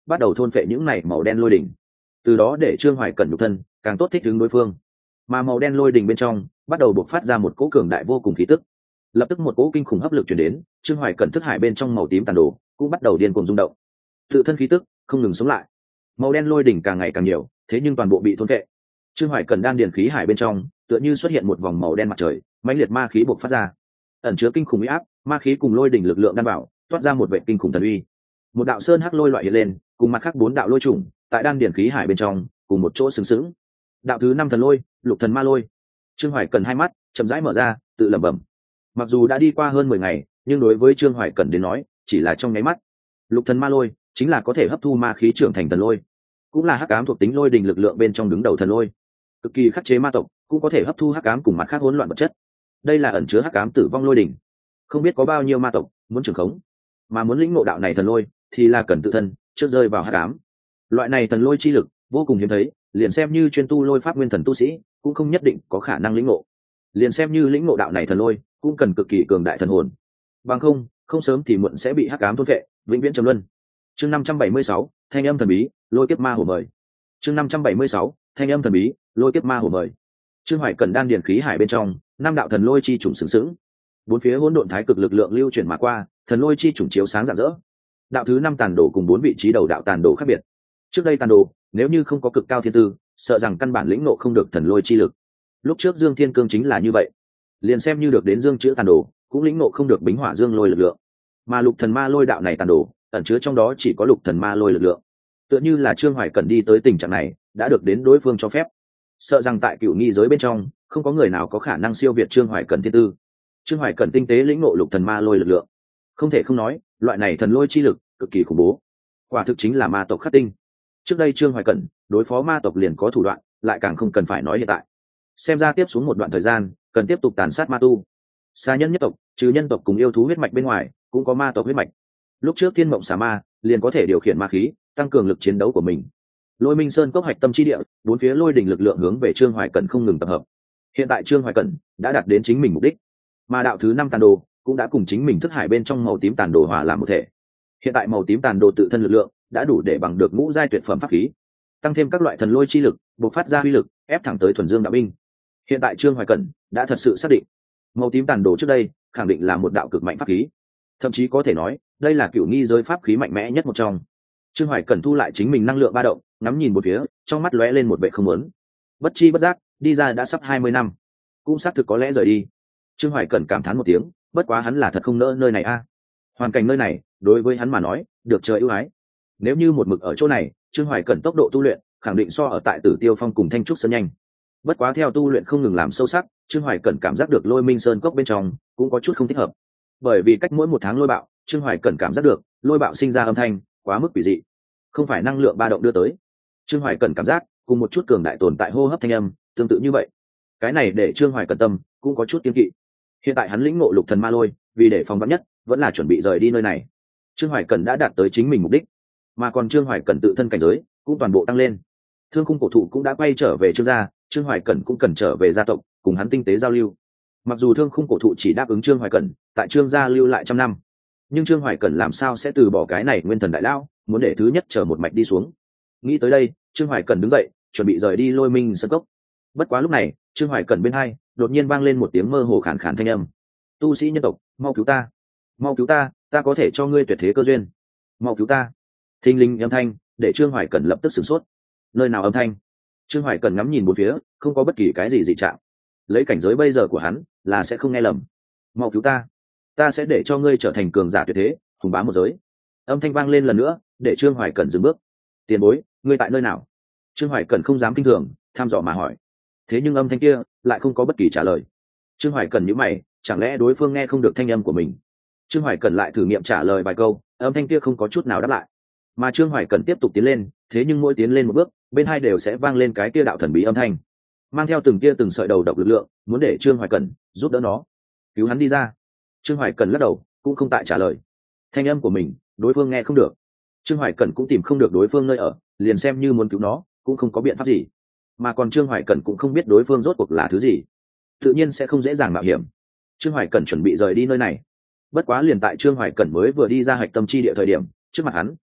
bắt đầu thôn phệ những này màu đen lôi đỉnh, từ đó để Trương Hoài Cẩn nhục thân càng tốt thích ứng đối phương. Mà màu đen lôi đỉnh bên trong bắt đầu bộc phát ra một cỗ cường đại vô cùng khí tức, lập tức một cỗ kinh khủng hấp lực truyền đến, Trương Hoài Cẩn thức hải bên trong màu tím tàn đồ cũng bắt đầu điên cuồng rung động, tự thân khí tức không ngừng sống lại. Màu đen lôi đỉnh càng ngày càng nhiều, thế nhưng toàn bộ bị thôn phệ. Trương Hoài Cẩn đan điền khí hải bên trong tựa như xuất hiện một vòng màu đen mặt trời, mãnh liệt ma khí bộc phát ra, ẩn chứa kinh khủng uy áp, ma khí cùng lôi đỉnh lực lượng đan bảo, toát ra một vệ kinh khủng thần uy. Một đạo sơn hắc lôi loại hiện lên, cùng mặt khác 4 đạo lôi trùng tại đan điền khí hải bên trong cùng một chỗ sừng sững. Đạo thứ 5 thần lôi, Lục Thần Ma Lôi. Trương Hoài Cẩn hai mắt chậm rãi mở ra, tự lẩm bẩm. Mặc dù đã đi qua hơn 10 ngày, nhưng đối với Trương Hoài Cẩn đến nói, chỉ là trong nháy mắt. Lục Thần Ma Lôi chính là có thể hấp thu ma khí trưởng thành thần lôi, cũng là hắc ám thuộc tính lôi đình lực lượng bên trong đứng đầu thần lôi, cực kỳ khắc chế ma tộc, cũng có thể hấp thu hắc ám cùng mặt khác hỗn loạn vật chất. Đây là ẩn chứa hắc ám tử vong lôi đỉnh, không biết có bao nhiêu ma tộc muốn trưởng khống, mà muốn lĩnh ngộ đạo này thần lôi thì là cần tự thân trước rơi vào hắc ám. Loại này thần lôi chi lực vô cùng hiếm thấy, liền xem như chuyên tu lôi pháp nguyên thần tu sĩ cũng không nhất định có khả năng lĩnh ngộ. Liền xem như lĩnh ngộ đạo này thần lôi cũng cần cực kỳ cường đại thần hồn, bằng không sớm thì muộn sẽ bị hắc ám thôn phệ, vĩnh viễn trầm luân. Chương 576, thanh âm thần bí, lôi kiếp ma hổ mời. Chương 576, thanh âm thần bí, lôi kiếp ma hổ mời. Trương Hoài Cẩn đan điền khí hải bên trong, 5 đạo thần lôi chi trùng sừng sững. Bốn phía hỗn độn thái cực lực lượng lưu chuyển mà qua, thần lôi chi trùng chiếu sáng rạng rỡ. Đạo thứ 5 tàn đồ cùng 4 vị trí đầu đạo tàn đồ khác biệt. Trước đây tàn đồ, nếu như không có cực cao thiên tư, sợ rằng căn bản lĩnh ngộ không được thần lôi chi lực. Lúc trước Dương Thiên Cương chính là như vậy, liền xem như được đến Dương chữ tàn đồ, cũng lĩnh ngộ không được Bính Hỏa Dương lôi lực lượng. Mà Lục Thần Ma Lôi đạo này tàn đồ, ẩn chứa trong đó chỉ có Lục Thần Ma Lôi lực lượng. Tựa như là Trương Hoài Cẩn đi tới tình trạng này, đã được đến đối phương cho phép. Sợ rằng tại Cửu Nghi giới bên trong, không có người nào có khả năng siêu việt Trương Hoài Cẩn thiên tư. Trương Hoài Cẩn tinh tế lĩnh ngộ Lục Thần Ma Lôi lực lượng, không thể không nói, loại này thần lôi chi lực cực kỳ khủng bố, quả thực chính là ma tộc khắc tinh. Trước đây Trương Hoài Cẩn đối phó ma tộc liền có thủ đoạn, lại càng không cần phải nói hiện tại. Xem ra tiếp xuống một đoạn thời gian, cần tiếp tục tàn sát ma tu. Xa nhân nhất tộc, trừ nhân tộc cùng yêu thú huyết mạch bên ngoài, cũng có ma tộc huyết mạch. Lúc trước Thiên Mộng Xà Ma liền có thể điều khiển ma khí, tăng cường lực chiến đấu của mình. Lôi Minh Sơn cốc hạch tâm chi địa, bốn phía lôi đỉnh lực lượng hướng về Trương Hoài Cẩn không ngừng tập hợp. Hiện tại Trương Hoài Cẩn đã đạt đến chính mình mục đích, mà đạo thứ 5 tàn đồ cũng đã cùng chính mình thức hải bên trong màu tím tàn đồ hòa làm một thể. Hiện tại màu tím tàn đồ tự thân lực lượng đã đủ để bằng được ngũ giai tuyệt phẩm pháp khí, tăng thêm các loại thần lôi chi lực, bộc phát ra uy lực, ép thẳng tới thuần dương đạo binh. Hiện tại Trương Hoài Cẩn đã thật sự xác định, màu tím tàn đồ trước đây khẳng định là một đạo cực mạnh pháp khí, thậm chí có thể nói đây là Cửu Nghi giới pháp khí mạnh mẽ nhất một trong. Trương Hoài Cẩn thu lại chính mình năng lượng ba động, ngắm nhìn một phía, trong mắt lóe lên một vẻ không muốn. Bất chi bất giác, đi ra đã sắp 20 năm, cũng xác thực có lẽ rời đi. Trương Hoài Cẩn cảm thán một tiếng, bất quá hắn là thật không nỡ nơi này a. Hoàn cảnh nơi này, đối với hắn mà nói, được trời ưu ái. Nếu như một mực ở chỗ này, Trương Hoài Cẩn tốc độ tu luyện khẳng định so ở tại Tử Tiêu Phong cùng Thanh Trúc Sơn nhanh. Bất quá theo tu luyện không ngừng làm sâu sắc, Trương Hoài Cẩn cảm giác được Lôi Minh Sơn cốc bên trong cũng có chút không thích hợp. Bởi vì cách mỗi 1 tháng lôi bạo, Trương Hoài Cẩn cảm giác được lôi bạo sinh ra âm thanh quá mức quỷ dị, không phải năng lượng ba động đưa tới. Trương Hoài Cẩn cảm giác cùng một chút cường đại tồn tại hô hấp thanh âm tương tự như vậy. Cái này để Trương Hoài Cẩn tâm cũng có chút kiêng kỵ. Hiện tại hắn lĩnh ngộ Lục Thần Ma Lôi, vì để phòng vắn nhất, vẫn là chuẩn bị rời đi nơi này. Trương Hoài Cẩn đã đạt tới chính mình mục đích, mà còn Trương Hoài Cẩn tự thân cảnh giới cũng toàn bộ tăng lên. Thương Khung cổ thụ cũng đã quay trở về Trương gia, Trương Hoài Cẩn cũng cần trở về gia tộc, cùng hắn tinh tế giao lưu. Mặc dù Thương Khung cổ thụ chỉ đáp ứng Trương Hoài Cẩn tại Trương gia lưu lại 100 năm, nhưng Trương Hoài Cẩn làm sao sẽ từ bỏ cái này nguyên thần đại lao, muốn để thứ nhất chờ một mạch đi xuống. Nghĩ tới đây, Trương Hoài Cẩn đứng dậy, chuẩn bị rời đi Lôi Minh Sơn cốc. Bất quá lúc này, Trương Hoài Cẩn bên hai đột nhiên vang lên một tiếng mơ hồ khàn khàn thanh âm: "Tu sĩ nhân tộc, mau cứu ta! Mau cứu ta, ta có thể cho ngươi tuyệt thế cơ duyên. Mau cứu ta!" Thình lình âm thanh để Trương Hoài Cẩn lập tức sửng sốt. Nơi nào âm thanh? Trương Hoài Cẩn ngắm nhìn bốn phía, không có bất kỳ cái gì dị trạng. Lấy cảnh giới bây giờ của hắn, là sẽ không nghe lầm. "Mau cứu ta, ta sẽ để cho ngươi trở thành cường giả tuyệt thế, hùng bá một giới." Âm thanh vang lên lần nữa, để Trương Hoài Cẩn dừng bước. "Tiền bối, ngươi tại nơi nào?" Trương Hoài Cẩn không dám kinh thường, tham dò mà hỏi. Thế nhưng âm thanh kia lại không có bất kỳ trả lời. Trương Hoài Cẩn nhíu mày, chẳng lẽ đối phương nghe không được thanh âm của mình? Trương Hoài Cẩn lại thử nghiệm trả lời vài câu, âm thanh kia không có chút nào đáp lại. Mà Trương Hoài Cẩn tiếp tục tiến lên, thế nhưng mỗi tiến lên một bước, bên hai đều sẽ vang lên cái kia đạo thần bí âm thanh, mang theo từng tia từng sợi đầu độc lực lượng, muốn để Trương Hoài Cẩn giúp đỡ nó, cứu hắn đi ra. Trương Hoài Cẩn lắc đầu, cũng không tại trả lời. Thanh âm của mình, đối phương nghe không được. Trương Hoài Cẩn cũng tìm không được đối phương nơi ở, liền xem như muốn cứu nó, cũng không có biện pháp gì. Mà còn Trương Hoài Cẩn cũng không biết đối phương rốt cuộc là thứ gì, tự nhiên sẽ không dễ dàng mạo hiểm. Trương Hoài Cẩn chuẩn bị rời đi nơi này. Bất quá liền tại Trương Hoài Cẩn mới vừa đi ra hạch tâm chi địa thời điểm, trước mặt hắn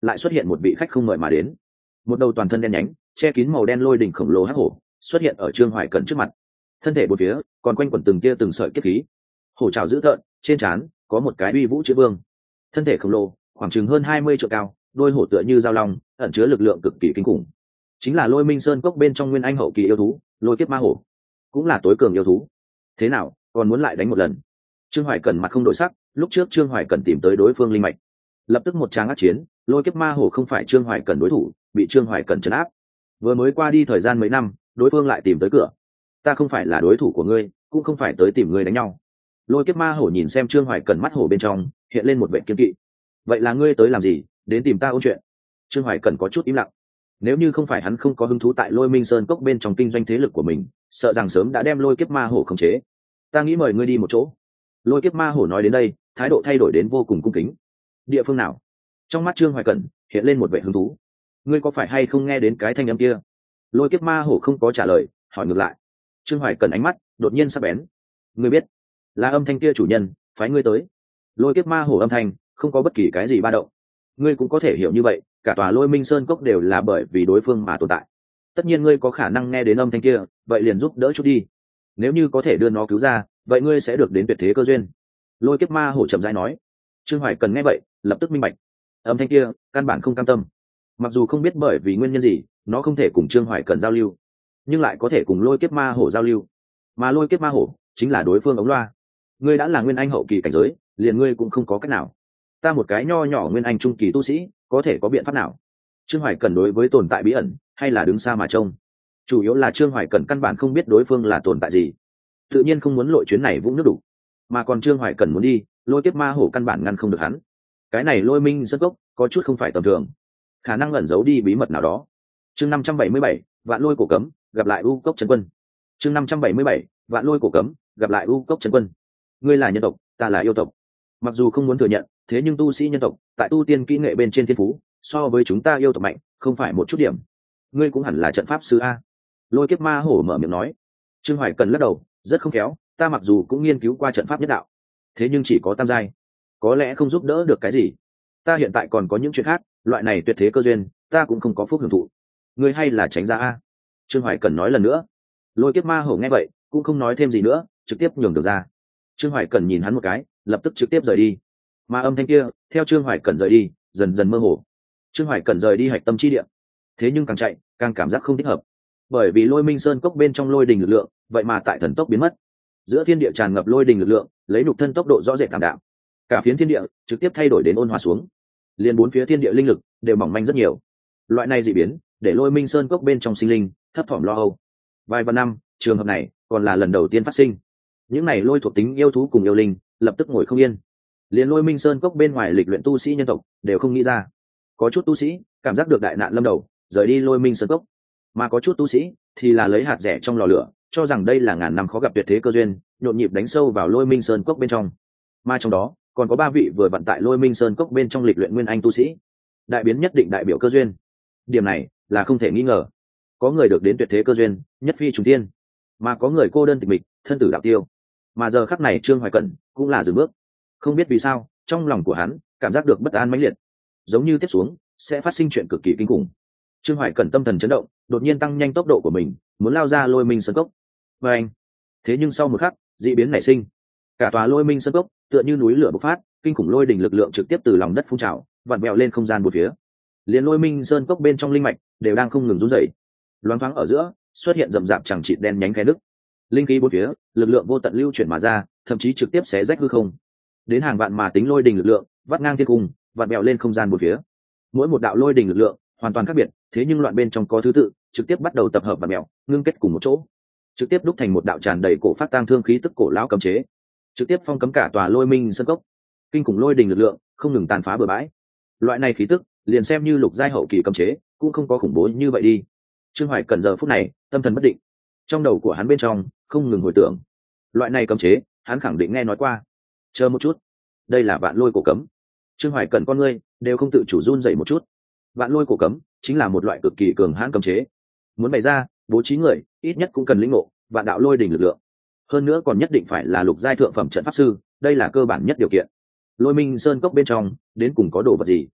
lại xuất hiện một vị khách không mời mà đến. Một đầu toàn thân đen nhánh che kín màu đen lôi đỉnh khổng lồ hắc hổ xuất hiện ở Trương Hoài Cẩn trước mặt. Thân thể bốn phía còn quanh quẩn từng tia từng sợi kiếp khí. Hổ trảo dữ tợn, trên trán có một cái uy vũ chữ vương. Thân thể khổng lồ khoảng chừng hơn 20 trượng cao, đôi hổ tựa như dao long, ẩn chứa lực lượng cực kỳ kinh khủng. Chính là Lôi Minh Sơn cốc bên trong nguyên anh hậu kỳ yêu thú, Lôi Kiếp Ma Hổ, cũng là tối cường yêu thú. Thế nào, còn muốn lại đánh một lần? Trương Hoài Cẩn mặt không đổi sắc, lúc trước Trương Hoài Cẩn tìm tới đối phương linh mạch, lập tức một tràng ác chiến. Lôi Kiếp Ma Hổ không phải Trương Hoài Cẩn đối thủ, bị Trương Hoài Cẩn trấn áp. Vừa mới qua đi thời gian mấy năm, đối phương lại tìm tới cửa. Ta không phải là đối thủ của ngươi, cũng không phải tới tìm ngươi đánh nhau. Lôi Kiếp Ma Hổ nhìn xem Trương Hoài Cẩn, mắt hổ bên trong hiện lên một vẻ kiên kỵ. Vậy là ngươi tới làm gì, đến tìm ta ôn chuyện? Trương Hoài Cẩn có chút im lặng. Nếu như không phải hắn không có hứng thú tại Lôi Minh Sơn cốc bên trong kinh doanh thế lực của mình, sợ rằng sớm đã đem Lôi Kiếp Ma Hổ khống chế. Ta nghĩ mời ngươi đi một chỗ. Lôi Kiếp Ma Hổ nói đến đây, thái độ thay đổi đến vô cùng cung kính. Địa phương nào? Trong mắt Trương Hoài Cẩn hiện lên một vẻ hứng thú. Ngươi có phải hay không nghe đến cái thanh âm kia? Lôi Kiếp Ma Hổ không có trả lời, hỏi ngược lại. Trương Hoài Cẩn ánh mắt đột nhiên sắc bén. Ngươi biết, là âm thanh kia chủ nhân phái ngươi tới. Lôi Kiếp Ma Hổ âm thanh không có bất kỳ cái gì ba động. Ngươi cũng có thể hiểu như vậy, cả tòa Lôi Minh Sơn cốc đều là bởi vì đối phương mà tồn tại. Tất nhiên ngươi có khả năng nghe đến âm thanh kia, vậy liền giúp đỡ chút đi. Nếu như có thể đưa nó cứu ra, vậy ngươi sẽ được đến tuyệt thế cơ duyên. Lôi Kiếp Ma Hổ chậm rãi nói. Trương Hoài Cần nghe vậy, lập tức minh bạch. Âm thanh kia căn bản không cam tâm. Mặc dù không biết bởi vì nguyên nhân gì, nó không thể cùng Trương Hoài Cần giao lưu, nhưng lại có thể cùng Lôi Kiếp Ma Hổ giao lưu. Mà Lôi Kiếp Ma Hổ chính là đối phương ống loa. Ngươi đã là nguyên anh hậu kỳ cảnh giới, liền ngươi cũng không có cách nào. Ta một cái nho nhỏ nguyên anh trung kỳ tu sĩ, có thể có biện pháp nào? Trương Hoài Cần đối với tồn tại bí ẩn, hay là đứng xa mà trông? Chủ yếu là Trương Hoài Cần căn bản không biết đối phương là tồn tại gì, tự nhiên không muốn lội chuyến này vũng nước đủ. Mà còn Trương Hoài Cần muốn đi, Lôi Kiếp Ma Hổ căn bản ngăn không được hắn. Cái này Lôi Minh Sơn cốc có chút không phải tầm thường, khả năng ẩn giấu đi bí mật nào đó. Chương 577, Vạn Lôi Cổ Cấm, gặp lại U Cốc Trấn Quân. Chương 577, Vạn Lôi Cổ Cấm, gặp lại U Cốc Trấn Quân. Ngươi là nhân tộc, ta là yêu tộc. Mặc dù không muốn thừa nhận, thế nhưng tu sĩ nhân tộc tại tu tiên kỹ nghệ bên trên thiên phú so với chúng ta yêu tộc mạnh, không phải một chút điểm. Ngươi cũng hẳn là trận pháp sư a. Lôi Kiếp Ma Hổ mở miệng nói. Trương Hoài Cần lắc đầu, rất không khéo, ta mặc dù cũng nghiên cứu qua trận pháp nhất đạo, thế nhưng chỉ có tam giai, có lẽ không giúp đỡ được cái gì. Ta hiện tại còn có những chuyện khác, loại này tuyệt thế cơ duyên, ta cũng không có phúc hưởng thụ. Ngươi hay là tránh ra a. Trương Hoài Cần nói lần nữa. Lôi Kiếp Ma Hổ nghe vậy, cũng không nói thêm gì nữa, trực tiếp nhường được ra. Trương Hoài Cần nhìn hắn một cái, lập tức trực tiếp rời đi. Mà âm thanh kia theo Trương Hoài Cần rời đi, dần dần mơ hồ. Trương Hoài Cần rời đi hạch tâm chi địa, thế nhưng càng chạy càng cảm giác không thích hợp, bởi vì Lôi Minh Sơn cốc bên trong lôi đình lực lượng vậy mà tại thần tốc biến mất. Giữa thiên địa tràn ngập lôi đình lực lượng, lấy nhục thân tốc độ rõ rệt tạm đạm, cả phiến thiên địa trực tiếp thay đổi đến ôn hòa xuống, liền bốn phía thiên địa linh lực đều mỏng manh rất nhiều. Loại này dị biến để Lôi Minh Sơn cốc bên trong sinh linh thấp thỏm lo âu. Vài vạn năm, trường hợp này còn là lần đầu tiên phát sinh. Những này lôi thuộc tính yêu thú cùng yêu linh lập tức ngồi không yên. Liền Lôi Minh Sơn cốc bên ngoài lịch luyện tu sĩ nhân tộc đều không nghĩ ra. Có chút tu sĩ cảm giác được đại nạn lâm đầu, rời đi Lôi Minh Sơn cốc, mà có chút tu sĩ thì là lấy hạt rẻ trong lò lửa, cho rằng đây là ngàn năm khó gặp tuyệt thế cơ duyên, nhộn nhịp đánh sâu vào Lôi Minh Sơn cốc bên trong. Mà trong đó còn có 3 vị vừa vận tại Lôi Minh Sơn cốc bên trong lịch luyện nguyên anh tu sĩ, đại biến nhất định đại biểu cơ duyên. Điểm này là không thể nghi ngờ. Có người được đến tuyệt thế cơ duyên, nhất phi trùng thiên, mà có người cô đơn tịch mịch, thân tử đạo tiêu. Mà giờ khắc này Trương Hoài Cẩn cũng là dừng bước. Không biết vì sao, trong lòng của hắn cảm giác được bất an mãnh liệt, giống như tiếp xuống sẽ phát sinh chuyện cực kỳ kinh khủng. Trương Hoài Cẩn tâm thần chấn động, đột nhiên tăng nhanh tốc độ của mình, muốn lao ra Lôi Minh Sơn cốc. Và anh, thế nhưng sau một khắc, dị biến nảy sinh. Cả tòa Lôi Minh Sơn cốc tựa như núi lửa bộc phát, kinh khủng lôi đỉnh lực lượng trực tiếp từ lòng đất phun trào, vặn vẹo lên không gian bốn phía. Liên Lôi Minh Sơn cốc bên trong linh mạch đều đang không ngừng run rẩy. Loáng thoáng ở giữa, xuất hiện rậm rạp chẳng chịt đen nhánh khe nứt. Linh khí bốn phía, lực lượng vô tận lưu chuyển mà ra, thậm chí trực tiếp xé rách hư không. Đến hàng vạn mà tính lôi đỉnh lực lượng, vắt ngang thiên cung, vặn vẹo lên không gian bốn phía. Mỗi một đạo lôi đỉnh lực lượng hoàn toàn khác biệt, thế nhưng loạn bên trong có thứ tự, trực tiếp bắt đầu tập hợp vặn vẹo, ngưng kết cùng một chỗ, trực tiếp đúc thành một đạo tràn đầy cổ phát tang thương khí tức cổ lão cấm chế, trực tiếp phong cấm cả tòa Lôi Minh Sơn cốc. Kinh khủng lôi đỉnh lực lượng không ngừng tàn phá bừa bãi. Loại này khí tức, liền xem như lục giai hậu kỳ cấm chế, cũng không có khủng bố như vậy đi. Trương Hoài Cẩn giờ phút này tâm thần bất định, trong đầu của hắn bên trong không ngừng hồi tưởng. Loại này cấm chế, hắn khẳng định nghe nói qua. Chờ một chút, đây là Vạn Lôi Cổ Cấm. Trương Hoài Cẩn con ngươi đều không tự chủ run dậy một chút. Vạn Lôi Cổ Cấm chính là một loại cực kỳ cường hãn cấm chế, muốn bày ra, bố trí người ít nhất cũng cần lĩnh ngộ vạn đạo lôi đỉnh lực lượng, hơn nữa còn nhất định phải là lục giai thượng phẩm trận pháp sư, đây là cơ bản nhất điều kiện. Lôi Minh Sơn cốc bên trong đến cùng có đồ vật gì?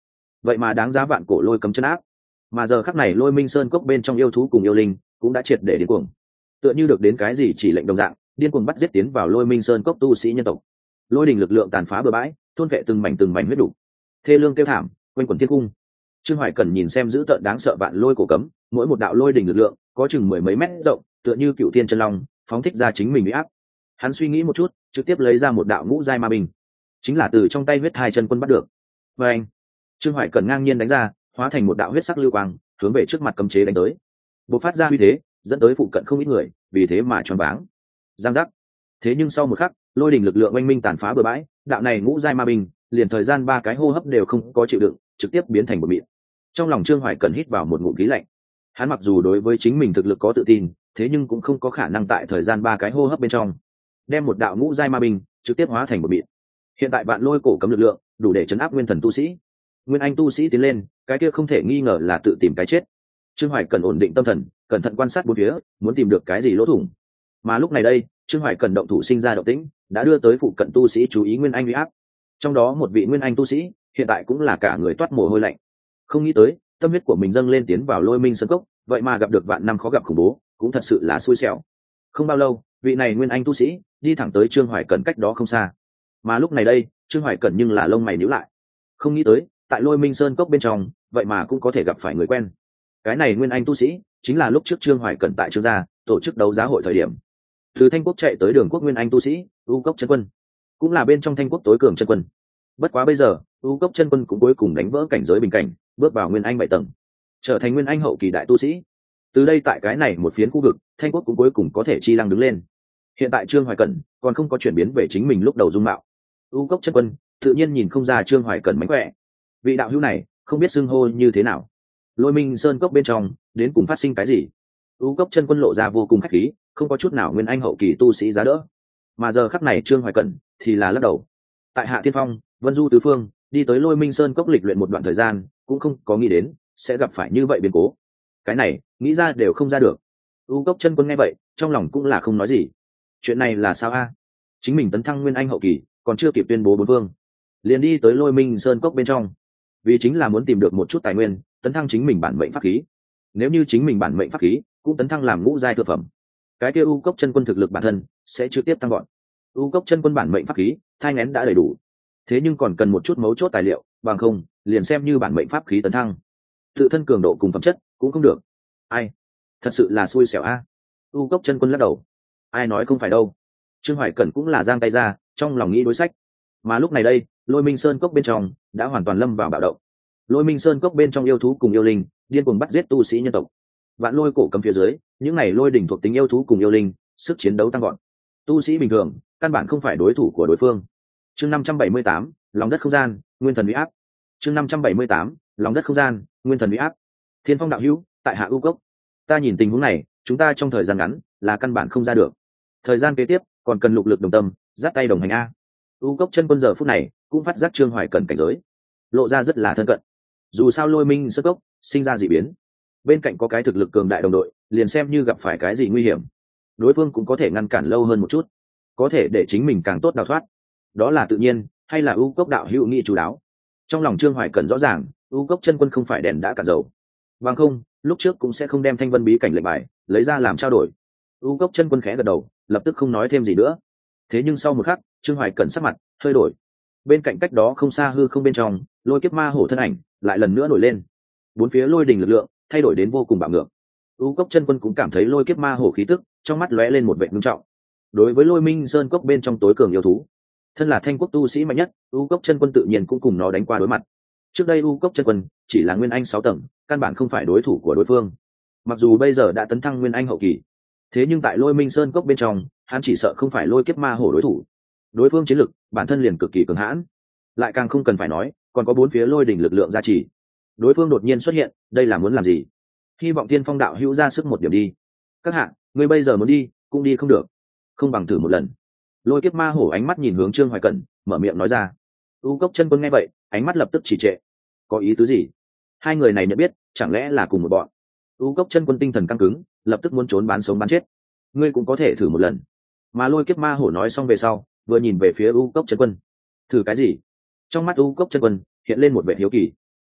vậy mà đáng giá vạn cổ lôi cấm chân áp. Mà giờ khắc này lôi minh sơn cốc bên trong yêu thú cùng yêu linh cũng đã triệt để điên cuồng, tựa như được đến cái gì chỉ lệnh đồng dạng, điên cuồng bắt giết tiến vào lôi minh sơn cốc tu sĩ nhân tộc. Lôi đình lực lượng tàn phá bừa bãi, thôn vệ từng mảnh huyết đủ, thê lương kêu thảm quanh quẩn thiên cung. Trương Hoài Cẩn nhìn xem dữ tợn đáng sợ vạn lôi cổ cấm, mỗi một đạo lôi đình lực lượng có chừng mười mấy mét rộng, tựa như cựu thiên chân long phóng thích ra chính mình uy áp. Hắn suy nghĩ một chút, trực tiếp lấy ra một đạo ngũ giai ma binh, chính là từ trong tay huyết hai chân quân bắt được. Và anh, Trương Hoài Cẩn ngang nhiên đánh ra, hóa thành một đạo huyết sắc lưu quang, hướng về trước mặt cấm chế đánh tới. Bộc phát ra uy thế, dẫn tới phụ cận không ít người, vì thế mà choáng váng. Giang giác. Thế nhưng sau một khắc, lôi đình lực lượng oanh minh tàn phá bừa bãi, đạo này ngũ giai ma binh, liền thời gian 3 cái hô hấp đều không có chịu đựng, trực tiếp biến thành một mịn. Trong lòng Trương Hoài Cẩn hít vào một ngụm khí lạnh. Hắn mặc dù đối với chính mình thực lực có tự tin, thế nhưng cũng không có khả năng tại thời gian 3 cái hô hấp bên trong đem một đạo ngũ giai ma binh trực tiếp hóa thành một mịn. Hiện tại vạn lôi cổ cấm lực lượng đủ để chấn áp nguyên thần tu sĩ. Nguyên anh tu sĩ tiến lên, cái kia không thể nghi ngờ là tự tìm cái chết. Trương Hoài Cẩn ổn định tâm thần, cẩn thận quan sát bốn phía, muốn tìm được cái gì lỗ thủng. Mà lúc này đây, Trương Hoài Cẩn động thủ sinh ra động tĩnh, đã đưa tới phụ cận tu sĩ chú ý nguyên anh uy áp. Trong đó một vị nguyên anh tu sĩ, hiện tại cũng là cả người toát mồ hôi lạnh. Không nghĩ tới, tâm huyết của mình dâng lên tiến vào lôi minh sơn cốc, vậy mà gặp được vạn năm khó gặp khủng bố, cũng thật sự là xui xẻo. Không bao lâu, vị này nguyên anh tu sĩ đi thẳng tới Trương Hoài Cẩn cách đó không xa. Mà lúc này đây, Trương Hoài Cẩn nhưng là lông mày nhíu lại. Không nghĩ tới, tại lôi minh sơn cốc bên trong, vậy mà cũng có thể gặp phải người quen. Cái này nguyên anh tu sĩ chính là lúc trước Trương Hoài Cẩn tại Trương gia tổ chức đấu giá hội thời điểm, từ Thanh Quốc chạy tới Đường Quốc nguyên anh tu sĩ U Cốc chân quân, cũng là bên trong Thanh Quốc tối cường chân quân. Bất quá bây giờ U Cốc chân quân cũng cuối cùng đánh vỡ cảnh giới bình cảnh, bước vào nguyên anh 7 tầng, trở thành nguyên anh hậu kỳ đại tu sĩ. Từ đây tại cái này một phiến khu vực, Thanh Quốc cũng cuối cùng có thể chi lăng đứng lên. Hiện tại Trương Hoài Cẩn còn không có chuyển biến về chính mình lúc đầu dung mạo. U Cốc chân quân tự nhiên nhìn không ra Trương Hoài Cẩn mánh khỏe. Vị đạo hữu này không biết xưng hô như thế nào. Lôi minh sơn cốc bên trong đến cùng phát sinh cái gì? U Cốc chân quân lộ ra vô cùng khách khí, không có chút nào nguyên anh hậu kỳ tu sĩ giá đỡ. Mà giờ khắc này Trương Hoài Cẩn thì là lắc đầu. Tại Hạ Thiên Phong, Vân Du tứ phương, đi tới lôi minh sơn cốc lịch luyện một đoạn thời gian, cũng không có nghĩ đến sẽ gặp phải như vậy biến cố. Cái này nghĩ ra đều không ra được. U Cốc chân quân nghe vậy, trong lòng cũng là không nói gì. Chuyện này là sao a? Chính mình tấn thăng nguyên anh hậu kỳ, còn chưa kịp tuyên bố bốn phương, liền đi tới lôi minh sơn cốc bên trong, vì chính là muốn tìm được một chút tài nguyên, tấn thăng chính mình bản mệnh pháp khí. Nếu như chính mình bản mệnh pháp khí cũng tấn thăng làm ngũ giai thượng phẩm, cái kia U Cốc chân quân thực lực bản thân sẽ trực tiếp tăng gọn. U Cốc chân quân bản mệnh pháp khí thai nghén đã đầy đủ, thế nhưng còn cần một chút mấu chốt tài liệu, bằng không liền xem như bản mệnh pháp khí tấn thăng, tự thân cường độ cùng phẩm chất cũng không được. Ai, thật sự là xui xẻo a. U Cốc chân quân lắc đầu. Ai nói không phải đâu. Trương Hoài Cẩn cũng là giang tay ra, trong lòng nghĩ đối sách. Mà lúc này đây, lôi minh sơn cốc bên trong đã hoàn toàn lâm vào bạo động. Lôi minh sơn cốc bên trong yêu thú cùng yêu linh điên cuồng bắt giết tu sĩ nhân tộc. Vạn lôi cổ cấm phía dưới, những này lôi đỉnh thuộc tính yêu thú cùng yêu linh, sức chiến đấu tăng gọn. Tu sĩ bình thường căn bản không phải đối thủ của đối phương. Chương 578, lòng đất không gian, nguyên thần uy áp. Chương 578, lòng đất không gian, nguyên thần uy áp. Thiên Phong đạo hữu, tại Hạ U Cốc. Ta nhìn tình huống này, chúng ta trong thời gian ngắn là căn bản không ra được. Thời gian kế tiếp còn cần lục lực đồng tâm, dắt tay đồng hành a. U Cốc chân quân giờ phút này cũng phát giác Trương Hoài Cẩn cảnh giới, lộ ra rất là thân cận. Dù sao lôi minh sơn cốc sinh ra dị biến, bên cạnh có cái thực lực cường đại đồng đội, liền xem như gặp phải cái gì nguy hiểm, đối phương cũng có thể ngăn cản lâu hơn một chút, có thể để chính mình càng tốt đào thoát. Đó là tự nhiên, hay là U Cốc đạo hữu nghĩ chú đáo? Trong lòng Trương Hoài Cẩn rõ ràng, U Cốc chân quân không phải đèn đã cạn dầu, bằng không lúc trước cũng sẽ không đem thanh vân bí cảnh lệnh bài lấy ra làm trao đổi. U Cốc chân quân khẽ gật đầu, lập tức không nói thêm gì nữa. Thế nhưng sau một khắc, Trương Hoài Cẩn sắc mặt hơi đổi. Bên cạnh cách đó không xa hư không bên trong, lôi kiếp ma hổ thân ảnh lại lần nữa nổi lên. Bốn phía lôi đình lực lượng thay đổi đến vô cùng bạo ngược. U Cốc chân quân cũng cảm thấy lôi kiếp ma hổ khí tức, trong mắt lóe lên một vẻ ngưng trọng. Đối với lôi minh sơn cốc bên trong tối cường yêu thú, thân là Thanh Quốc tu sĩ mạnh nhất, U Cốc chân quân tự nhiên cũng cùng nó đánh qua đối mặt. Trước đây U Cốc chân quân chỉ là nguyên anh 6 tầng, căn bản không phải đối thủ của đối phương. Mặc dù bây giờ đã tấn thăng nguyên anh hậu kỳ, thế nhưng tại lôi minh sơn cốc bên trong, hắn chỉ sợ không phải lôi kiếp ma hổ đối thủ. Đối phương chiến lực bản thân liền cực kỳ cường hãn, lại càng không cần phải nói, còn có bốn phía lôi đỉnh lực lượng gia trì. Đối phương đột nhiên xuất hiện, đây là muốn làm gì? Hy vọng Tiên Phong đạo hữu ra sức một điểm đi. Các hạ, ngươi bây giờ muốn đi cũng đi không được, không bằng thử một lần. Lôi kiếp ma hổ ánh mắt nhìn hướng Trương Hoài Cẩn, mở miệng nói ra. U Cốc chân quân nghe vậy, ánh mắt lập tức trì trệ. Có ý tứ gì? Hai người này nhận biết, chẳng lẽ là cùng một bọn? U Cốc chân quân tinh thần căng cứng, lập tức muốn trốn bán sống bán chết. Ngươi cũng có thể thử một lần. Mà lôi kiếp ma hổ nói xong về sau, vừa nhìn về phía U Cốc chân quân. Thử cái gì? Trong mắt U Cốc chân quân hiện lên một vẻ hiếu kỳ.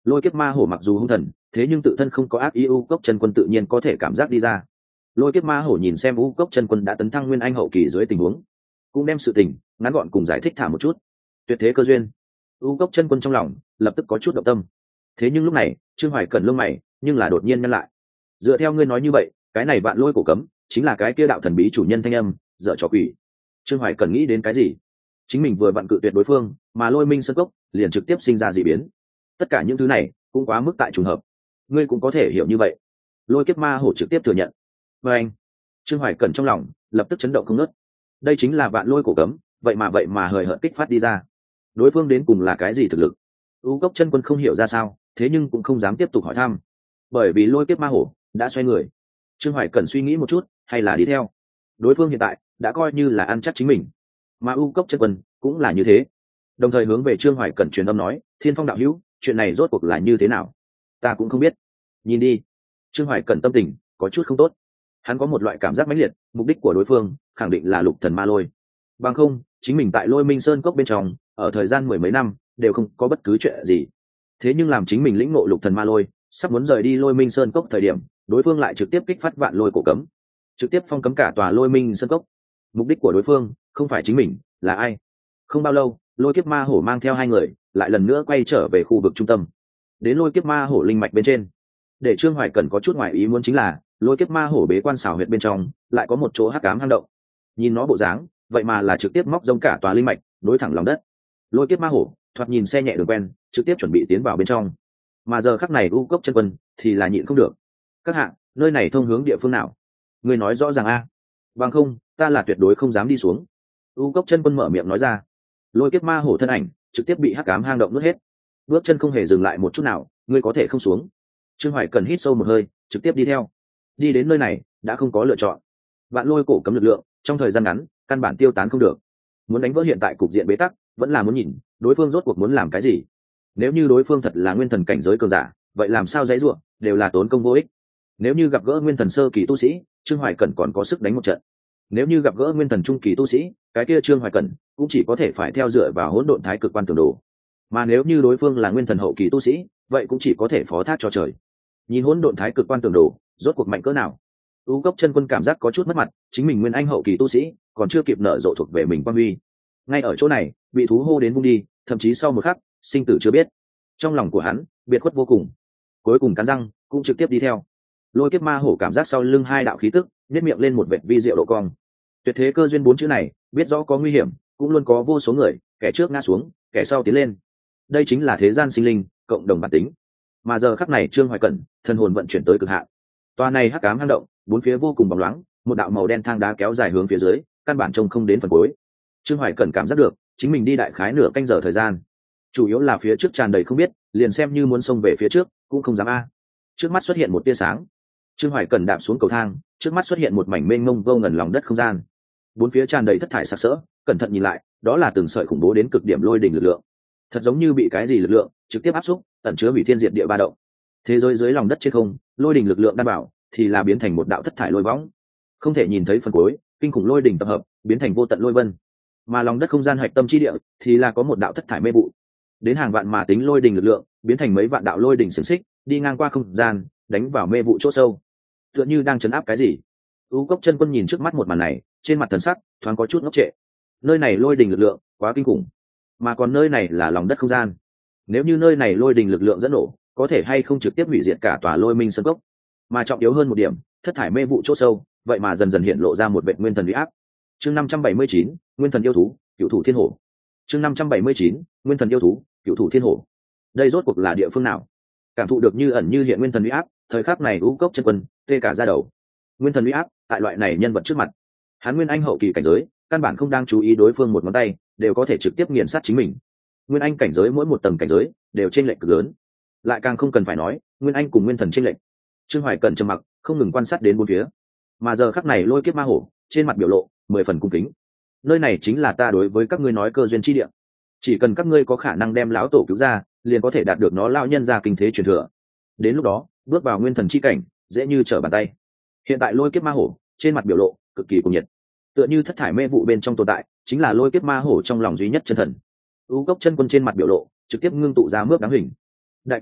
Lôi kiếp ma hổ mặc dù hung thần, thế nhưng tự thân không có ác ý, U Cốc Chân Quân tự nhiên có thể cảm giác đi ra. Lôi kiếp ma hổ nhìn xem U Cốc Chân Quân đã tấn thăng nguyên anh hậu kỳ dưới tình huống, cũng đem sự tình ngắn gọn cùng giải thích thả một chút. Tuyệt thế cơ duyên. U Cốc Chân Quân trong lòng lập tức có chút động tâm. Thế nhưng lúc này Trương Hoài Cẩn lông mày nhưng là đột nhiên nhăn lại. Dựa theo ngươi nói như vậy, cái này vạn lôi cổ cấm chính là cái kia đạo thần bí chủ nhân thanh âm dở trò quỷ. Trương Hoài Cẩn nghĩ đến cái gì? Chính mình vừa vặn cự tuyệt đối phương, mà Lôi Minh Sơn Cốc liền trực tiếp sinh ra dị biến. Tất cả những thứ này cũng quá mức tại trùng hợp. Ngươi cũng có thể hiểu như vậy. Lôi kiếp ma hổ trực tiếp thừa nhận. Và anh, Trương Hoài Cẩn trong lòng lập tức chấn động không ngớt. Đây chính là vạn lôi cổ cấm, vậy mà hời hợt kích phát đi ra. Đối phương đến cùng là cái gì thực lực? U Cốc Chân Quân không hiểu ra sao, thế nhưng cũng không dám tiếp tục hỏi thăm, bởi vì lôi kiếp ma hổ đã xoay người. Trương Hoài Cẩn suy nghĩ một chút, hay là đi theo. Đối phương hiện tại đã coi như là ăn chắc chính mình, mà U Cốc Chân Quân cũng là như thế. Đồng thời hướng về Trương Hoài Cẩn truyền âm nói, Thiên Phong đạo hữu, chuyện này rốt cuộc là như thế nào? Ta cũng không biết. Nhìn đi. Trương Hoài Cẩn tâm tình có chút không tốt. Hắn có một loại cảm giác mãnh liệt, mục đích của đối phương khẳng định là Lục Thần Ma Lôi. Bằng không, chính mình tại Lôi Minh Sơn Cốc bên trong, ở thời gian mười mấy năm đều không có bất cứ chuyện gì. Thế nhưng làm chính mình lĩnh ngộ Lục Thần Ma Lôi, sắp muốn rời đi Lôi Minh Sơn Cốc thời điểm, đối phương lại trực tiếp kích phát vạn lôi cổ cấm, trực tiếp phong cấm cả tòa Lôi Minh Sơn Cốc. Mục đích của đối phương không phải chính mình, là ai? Không bao lâu, Lôi Kiếp Ma Hổ mang theo hai người lại lần nữa quay trở về khu vực trung tâm. Đến Lôi Kiếp Ma Hổ linh mạch bên trên, để Trương Hoài Cẩn có chút ngoài ý muốn chính là Lôi Kiếp Ma Hổ bế quan xảo huyệt bên trong lại có một chỗ hắc ám hang động. Nhìn nó bộ dáng, vậy mà là trực tiếp móc rông cả tòa linh mạch đối thẳng lòng đất. Lôi Kiếp Ma Hổ thoạt nhìn xe nhẹ đường quen, trực tiếp chuẩn bị tiến vào bên trong. Mà giờ khắc này U Cốc Chân Quân thì là nhịn không được. Các hạng, nơi này thông hướng địa phương nào? Người nói rõ ràng a. Bằng không, ta là tuyệt đối không dám đi xuống. U Cốc Chân Quân mở miệng nói ra. Lôi Kiếp Ma Hổ thân ảnh trực tiếp bị hắc ám hang động nuốt hết, bước chân không hề dừng lại một chút nào. Ngươi có thể không xuống. Trương Hoài Cần hít sâu một hơi, trực tiếp đi theo. Đi đến nơi này đã không có lựa chọn. Vạn lôi cổ cấm lực lượng trong thời gian ngắn căn bản tiêu tán không được. Muốn đánh vỡ hiện tại cục diện bế tắc, vẫn là muốn nhìn đối phương rốt cuộc muốn làm cái gì. Nếu như đối phương thật là nguyên thần cảnh giới cường giả, vậy làm sao dãy ruộng đều là tốn công vô ích. Nếu như gặp gỡ nguyên thần sơ kỳ tu sĩ, Trương Hoài Cẩn còn có sức đánh một trận. Nếu như gặp gỡ nguyên thần trung kỳ tu sĩ, cái kia Trương Hoài Cẩn cũng chỉ có thể phải theo dựa vào hỗn độn thái cực quan tường đồ. Mà nếu như đối phương là nguyên thần hậu kỳ tu sĩ, vậy cũng chỉ có thể phó thác cho trời. Nhìn hỗn độn thái cực quan tường đồ, rốt cuộc mạnh cỡ nào? U Cốc Chân Quân cảm giác có chút mất mặt, chính mình nguyên anh hậu kỳ tu sĩ, còn chưa kịp nở rộ thuộc về mình quan huy. Ngay ở chỗ này, bị thú hô đến vung đi, thậm chí sau một khắc, sinh tử chưa biết. Trong lòng của hắn biệt khuất vô cùng, cuối cùng cắn răng cũng trực tiếp đi theo. Lôi Kiếp Ma Hổ cảm giác sau lưng hai đạo khí tức, nhếch miệng lên một vệt vi diệu độ cong. Tuyệt thế cơ duyên bốn chữ này, biết rõ có nguy hiểm, cũng luôn có vô số người, kẻ trước ngã xuống, kẻ sau tiến lên. Đây chính là thế gian sinh linh, cộng đồng bản tính. Mà giờ khắc này Trương Hoài Cẩn, thân hồn vận chuyển tới cực hạn. Tòa này hắc ám hang động, bốn phía vô cùng bóng loáng, một đạo màu đen thang đá kéo dài hướng phía dưới, căn bản trông không đến phần cuối. Trương Hoài Cẩn cảm giác được, chính mình đi đại khái nửa canh giờ thời gian. Chủ yếu là phía trước tràn đầy không biết, liền xem như muốn xông về phía trước, cũng không dám a. Trước mắt xuất hiện một tia sáng. Trương Hoài Cẩn đạp xuống cầu thang, trước mắt xuất hiện một mảnh mênh mông vô ngần lòng đất không gian. Bốn phía tràn đầy thất thải sặc sỡ, cẩn thận nhìn lại, đó là từng sợi khủng bố đến cực điểm lôi đỉnh lực lượng. Thật giống như bị cái gì lực lượng trực tiếp áp xúc, ẩn chứa hủy thiên diệt địa ba động. Thế giới dưới lòng đất trên không, lôi đỉnh lực lượng đảm bảo thì là biến thành một đạo thất thải lôi võng, không thể nhìn thấy phần cuối, kinh khủng lôi đỉnh tập hợp biến thành vô tận lôi vân. Mà lòng đất không gian hạch tâm chi địa thì là có một đạo thất thải mê vụ, đến hàng vạn mà tính lôi đỉnh lực lượng biến thành mấy vạn đạo lôi đỉnh xiềng xích, đi ngang qua không gian, đánh vào mê vụ chỗ sâu, tựa như đang chấn áp cái gì. U Cốc Chân Quân nhìn trước mắt một màn này, trên mặt thần sắc thoáng có chút ngốc trệ. Nơi này lôi đỉnh lực lượng quá kinh khủng, mà còn nơi này là lòng đất không gian. Nếu như nơi này lôi đỉnh lực lượng dẫn nổ, có thể hay không trực tiếp hủy diệt cả tòa Lôi Minh Sơn Cốc. Mà trọng yếu hơn một điểm, thất thải mê vụ chỗ sâu, vậy mà dần dần hiện lộ ra một vệ nguyên thần uy áp. Chương 579, Nguyên thần yêu thú, Cửu thủ thiên hổ. Chương 579, Nguyên thần yêu thú, Cửu thủ thiên hổ. Đây rốt cuộc là địa phương nào? Cảm thụ được như ẩn như hiện nguyên thần uy áp, thời khắc này U Cốc Chân Quân tê cả da đầu. Nguyên thần uy áp, tại loại này nhân vật trước mặt, hắn nguyên anh hậu kỳ cảnh giới, căn bản không đang chú ý đối phương một ngón tay, đều có thể trực tiếp nghiền sát chính mình. Nguyên anh cảnh giới mỗi một tầng cảnh giới đều chênh lệch cực lớn, lại càng không cần phải nói nguyên anh cùng nguyên thần chênh lệch. Trương Hoài Cẩn trầm mặc, không ngừng quan sát đến bốn phía. Mà giờ khắc này Lôi Kiếp Ma Hổ trên mặt biểu lộ 10 phần cung kính. Nơi này chính là ta đối với các ngươi nói cơ duyên chi địa, chỉ cần các ngươi có khả năng đem lão tổ cứu ra, liền có thể đạt được nó lão nhân ra kinh thế truyền thừa. Đến lúc đó bước vào nguyên thần chi cảnh dễ như trở bàn tay. Hiện tại Lôi Kiếp Ma Hổ trên mặt biểu lộ cực kỳ cuồng nhiệt, tựa như thất thải mê vụ bên trong tồn tại chính là Lôi Kiếp Ma Hổ trong lòng duy nhất chân thần. U Cốc Chân Quân trên mặt biểu lộ trực tiếp ngưng tụ ra mướp đáng hình. Đại ca,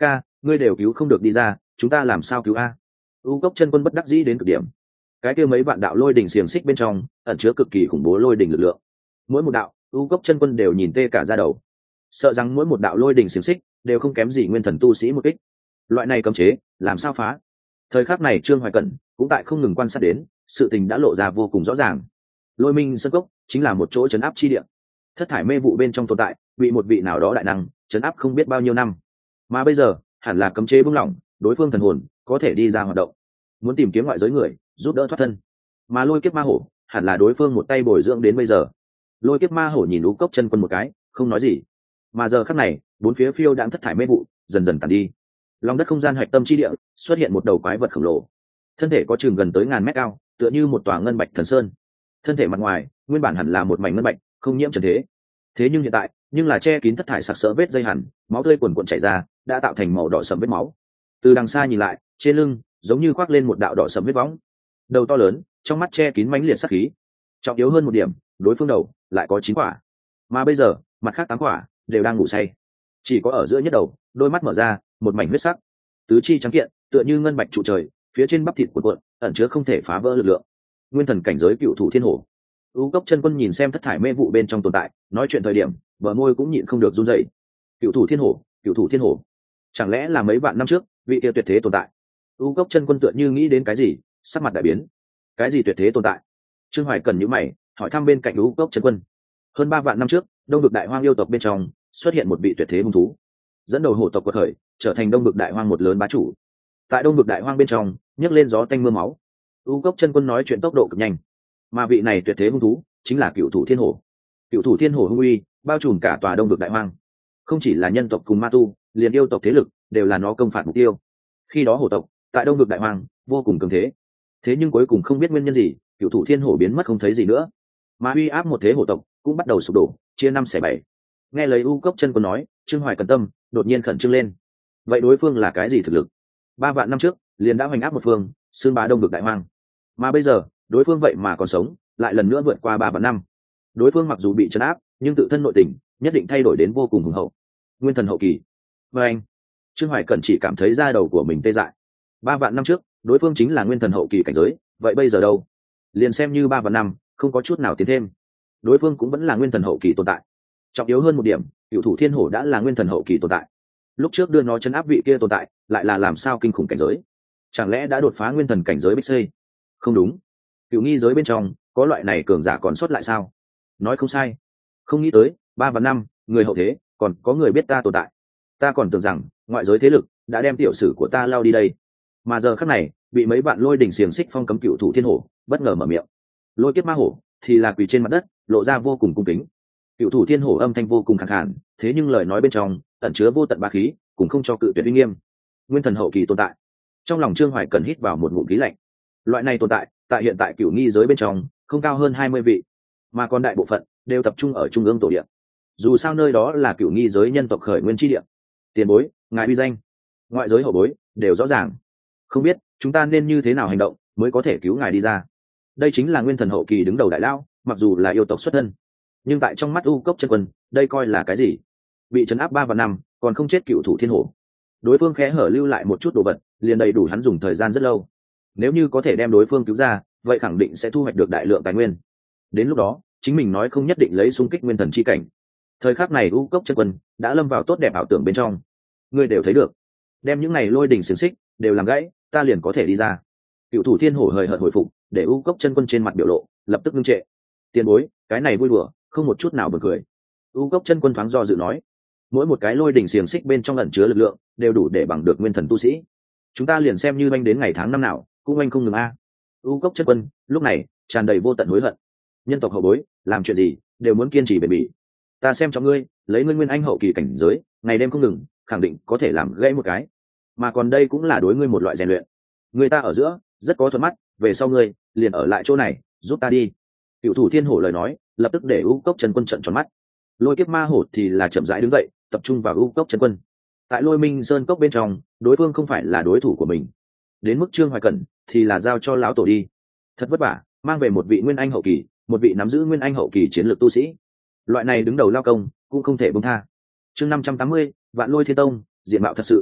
ngươi đều cứu không được đi ra, chúng ta làm sao cứu a? U cốc chân quân bất đắc dĩ đến cực điểm. Cái kia mấy vạn đạo lôi đỉnh xiềng xích bên trong ẩn chứa cực kỳ khủng bố lôi đỉnh lực lượng, mỗi một đạo U cốc chân quân đều nhìn tê cả da đầu, sợ rằng mỗi một đạo lôi đỉnh xiềng xích đều không kém gì nguyên thần tu sĩ một kích. Loại này cấm chế làm sao phá? Thời khắc này Trương Hoài Cẩn cũng tại không ngừng quan sát đến, sự tình đã lộ ra vô cùng rõ ràng. Lôi minh sơn cốc chính là một chỗ trấn áp chi địa, thất thải mê vụ bên trong tồn tại bị một vị nào đó đại năng trấn áp không biết bao nhiêu năm, mà bây giờ hẳn là cấm chế buông lỏng, đối phương thần hồn có thể đi ra hoạt động, muốn tìm kiếm ngoại giới người giúp đỡ thoát thân. Mà lôi kiếp ma hổ hẳn là đối phương một tay bồi dưỡng đến bây giờ. Lôi kiếp ma hổ nhìn U cốc chân quân một cái, không nói gì. Mà giờ khắc này bốn phía phiêu đãng thất thải mê vụ dần dần tàn đi, lòng đất không gian hạch tâm chi địa xuất hiện một đầu quái vật khổng lồ, thân thể có chừng gần tới ngàn mét cao, tựa như một tòa ngân bạch thần sơn. Thân thể mặt ngoài nguyên bản hẳn là một mảnh ngân bạch, không nhiễm trần thế, thế nhưng hiện tại nhưng là che kín thất thải sặc sỡ vết dây hẳn, máu tươi cuồn cuộn chảy ra, đã tạo thành màu đỏ sẫm vết máu. Từ đằng xa nhìn lại, trên lưng giống như khoác lên một đạo đỏ sẫm vết võng, đầu to lớn, trong mắt che kín mãnh liệt sát khí. Trọng yếu hơn một điểm, đối phương đầu lại có 9 quả, mà bây giờ mặt khác 8 quả đều đang ngủ say, chỉ có ở giữa nhất đầu đôi mắt mở ra, một mảnh huyết sắc, tứ chi trắng kiện, tựa như ngân bạch trụ trời, phía trên bắp thịt cuộn cuộn, ẩn chứa không thể phá vỡ lực lượng. Nguyên thần cảnh giới cựu thủ thiên hổ. U cốc chân quân nhìn xem thất thải mê vụ bên trong tồn tại, nói chuyện thời điểm bờ môi cũng nhịn không được run rẩy. Cựu thủ thiên hổ, cựu thủ thiên hổ, chẳng lẽ là mấy vạn năm trước vị kia tuyệt thế tồn tại? U cốc chân quân tựa như nghĩ đến cái gì, sắc mặt đại biến. Cái gì tuyệt thế tồn tại? Trương Hoài Cần nhíu mày, hỏi thăm bên cạnh U cốc chân quân. Hơn 3 vạn năm trước, đông vực đại hoang yêu tộc bên trong xuất hiện một vị tuyệt thế hung thú, dẫn đầu hổ tộc quật khởi, trở thành đông vực đại hoang một lớn bá chủ. Tại đông vực đại hoang bên trong nhấc lên gió tanh mưa máu. U cốc chân quân nói chuyện tốc độ cực nhanh, mà vị này tuyệt thế hung thú chính là cựu thủ thiên hổ. Cựu thủ thiên hổ hung uy bao trùm cả tòa đông vực đại hoang, không chỉ là nhân tộc cùng ma tu, liền yêu tộc thế lực đều là nó công phạt mục tiêu. Khi đó hổ tộc tại đông vực đại hoang vô cùng cường thế, thế nhưng cuối cùng không biết nguyên nhân gì, cựu thủ thiên hổ biến mất không thấy gì nữa, mà uy áp một thế hổ tộc cũng bắt đầu sụp đổ, chia 5/7. Nghe lời U cốc chân quân nói, Trương Hoài Cần tâm đột nhiên khẩn trương lên. Vậy đối phương là cái gì thực lực? 3 vạn năm trước liền đã hoành áp một phương, xương bá đông vực đại hoang, mà bây giờ đối phương vậy mà còn sống, lại lần nữa vượt qua 3 vạn năm. Đối phương mặc dù bị trấn áp, nhưng tự thân nội tình nhất định thay đổi đến vô cùng hùng hậu. Nguyên thần hậu kỳ. Và anh, Trương Hoài Cẩn chỉ cảm thấy da đầu của mình tê dại. 3 vạn năm trước đối phương chính là nguyên thần hậu kỳ cảnh giới, vậy bây giờ đâu? Liền xem như 3 vạn năm không có chút nào tiến thêm, đối phương cũng vẫn là nguyên thần hậu kỳ tồn tại. Trọng yếu hơn một điểm, cựu thủ thiên hổ đã là nguyên thần hậu kỳ tồn tại. Lúc trước đưa nó chấn áp vị kia tồn tại lại là làm sao kinh khủng cảnh giới? Chẳng lẽ đã đột phá nguyên thần cảnh giới bích xây? Không đúng, cựu nghi giới bên trong có loại này cường giả còn sót lại sao? Nói không sai. Không nghĩ tới 3 vạn năm người hậu thế còn có người biết ta tồn tại. Ta còn tưởng rằng ngoại giới thế lực đã đem tiểu sử của ta lao đi đây, mà giờ khắc này bị mấy bạn lôi đỉnh xiềng xích phong cấm cựu thủ thiên hổ bất ngờ mở miệng. Lôi kiếp ma hổ thì là quỳ trên mặt đất, lộ ra vô cùng cung kính. Cựu thủ thiên hổ âm thanh vô cùng khàn khàn, thế nhưng lời nói bên trong ẩn chứa vô tận bá khí, cũng không cho cự tuyệt uy nghiêm. Nguyên thần hậu kỳ tồn tại. Trong lòng Trương Hoài cần hít vào một ngụm khí lạnh. Loại này tồn tại tại hiện tại cửu nghi giới bên trong không cao hơn 20 vị, mà còn đại bộ phận đều tập trung ở trung ương tổ địa. Dù sao nơi đó là cửu nghi giới nhân tộc khởi nguyên chi địa. Tiền bối, ngài uy danh, ngoại giới hậu bối đều rõ ràng. Không biết chúng ta nên như thế nào hành động mới có thể cứu ngài đi ra? Đây chính là nguyên thần hậu kỳ đứng đầu đại lão, mặc dù là yêu tộc xuất thân, nhưng tại trong mắt U cốc chân quân, đây coi là cái gì? Bị trấn áp 3 vạn năm còn không chết cựu thủ thiên hổ. Đối phương khẽ hở lưu lại một chút đồ vật, liền đầy đủ hắn dùng thời gian rất lâu. Nếu như có thể đem đối phương cứu ra, vậy khẳng định sẽ thu hoạch được đại lượng tài nguyên. Đến lúc đó chính mình nói không nhất định lấy xung kích nguyên thần chi cảnh. Thời khắc này U cốc chân quân đã lâm vào tốt đẹp ảo tưởng bên trong. Ngươi đều thấy được, đem những này lôi đỉnh xiềng xích đều làm gãy, ta liền có thể đi ra. Cựu thủ thiên hổ hời hợt hồi phục, để U cốc chân quân trên mặt biểu lộ lập tức ngưng trệ. Tiền bối, cái này vui đùa không một chút nào buồn cười. U cốc chân quân thoáng do dự nói, mỗi một cái lôi đỉnh xiềng xích bên trong ẩn chứa lực lượng đều đủ để bằng được nguyên thần tu sĩ. Chúng ta liền xem như oanh đến ngày tháng năm nào cũng oanh không ngừng a. U cốc chân quân lúc này tràn đầy vô tận hối hận. Nhân tộc hậu bối làm chuyện gì đều muốn kiên trì bền bỉ. Ta xem cho ngươi lấy ngươi nguyên anh hậu kỳ cảnh giới, ngày đêm không ngừng, khẳng định có thể làm gãy một cái. Mà còn đây cũng là đối ngươi một loại rèn luyện. Người ta ở giữa rất có thuận mắt, về sau ngươi liền ở lại chỗ này giúp ta đi. Cựu thủ thiên hổ lời nói lập tức để U cốc chân quân trợn tròn mắt. Lôi kiếp ma hổ thì là chậm rãi đứng dậy, tập trung vào U cốc chân quân. Tại Lôi Minh Sơn cốc bên trong, đối phương không phải là đối thủ của mình. Đến mức Trương Hoài Cẩn thì là giao cho lão tổ đi. Thật vất vả mang về một vị nguyên anh hậu kỳ, một vị nắm giữ nguyên anh hậu kỳ chiến lược tu sĩ. Loại này đứng đầu lao công cũng không thể buông tha. Chương 580, Vạn Lôi Thiên Tông, diện mạo thật sự.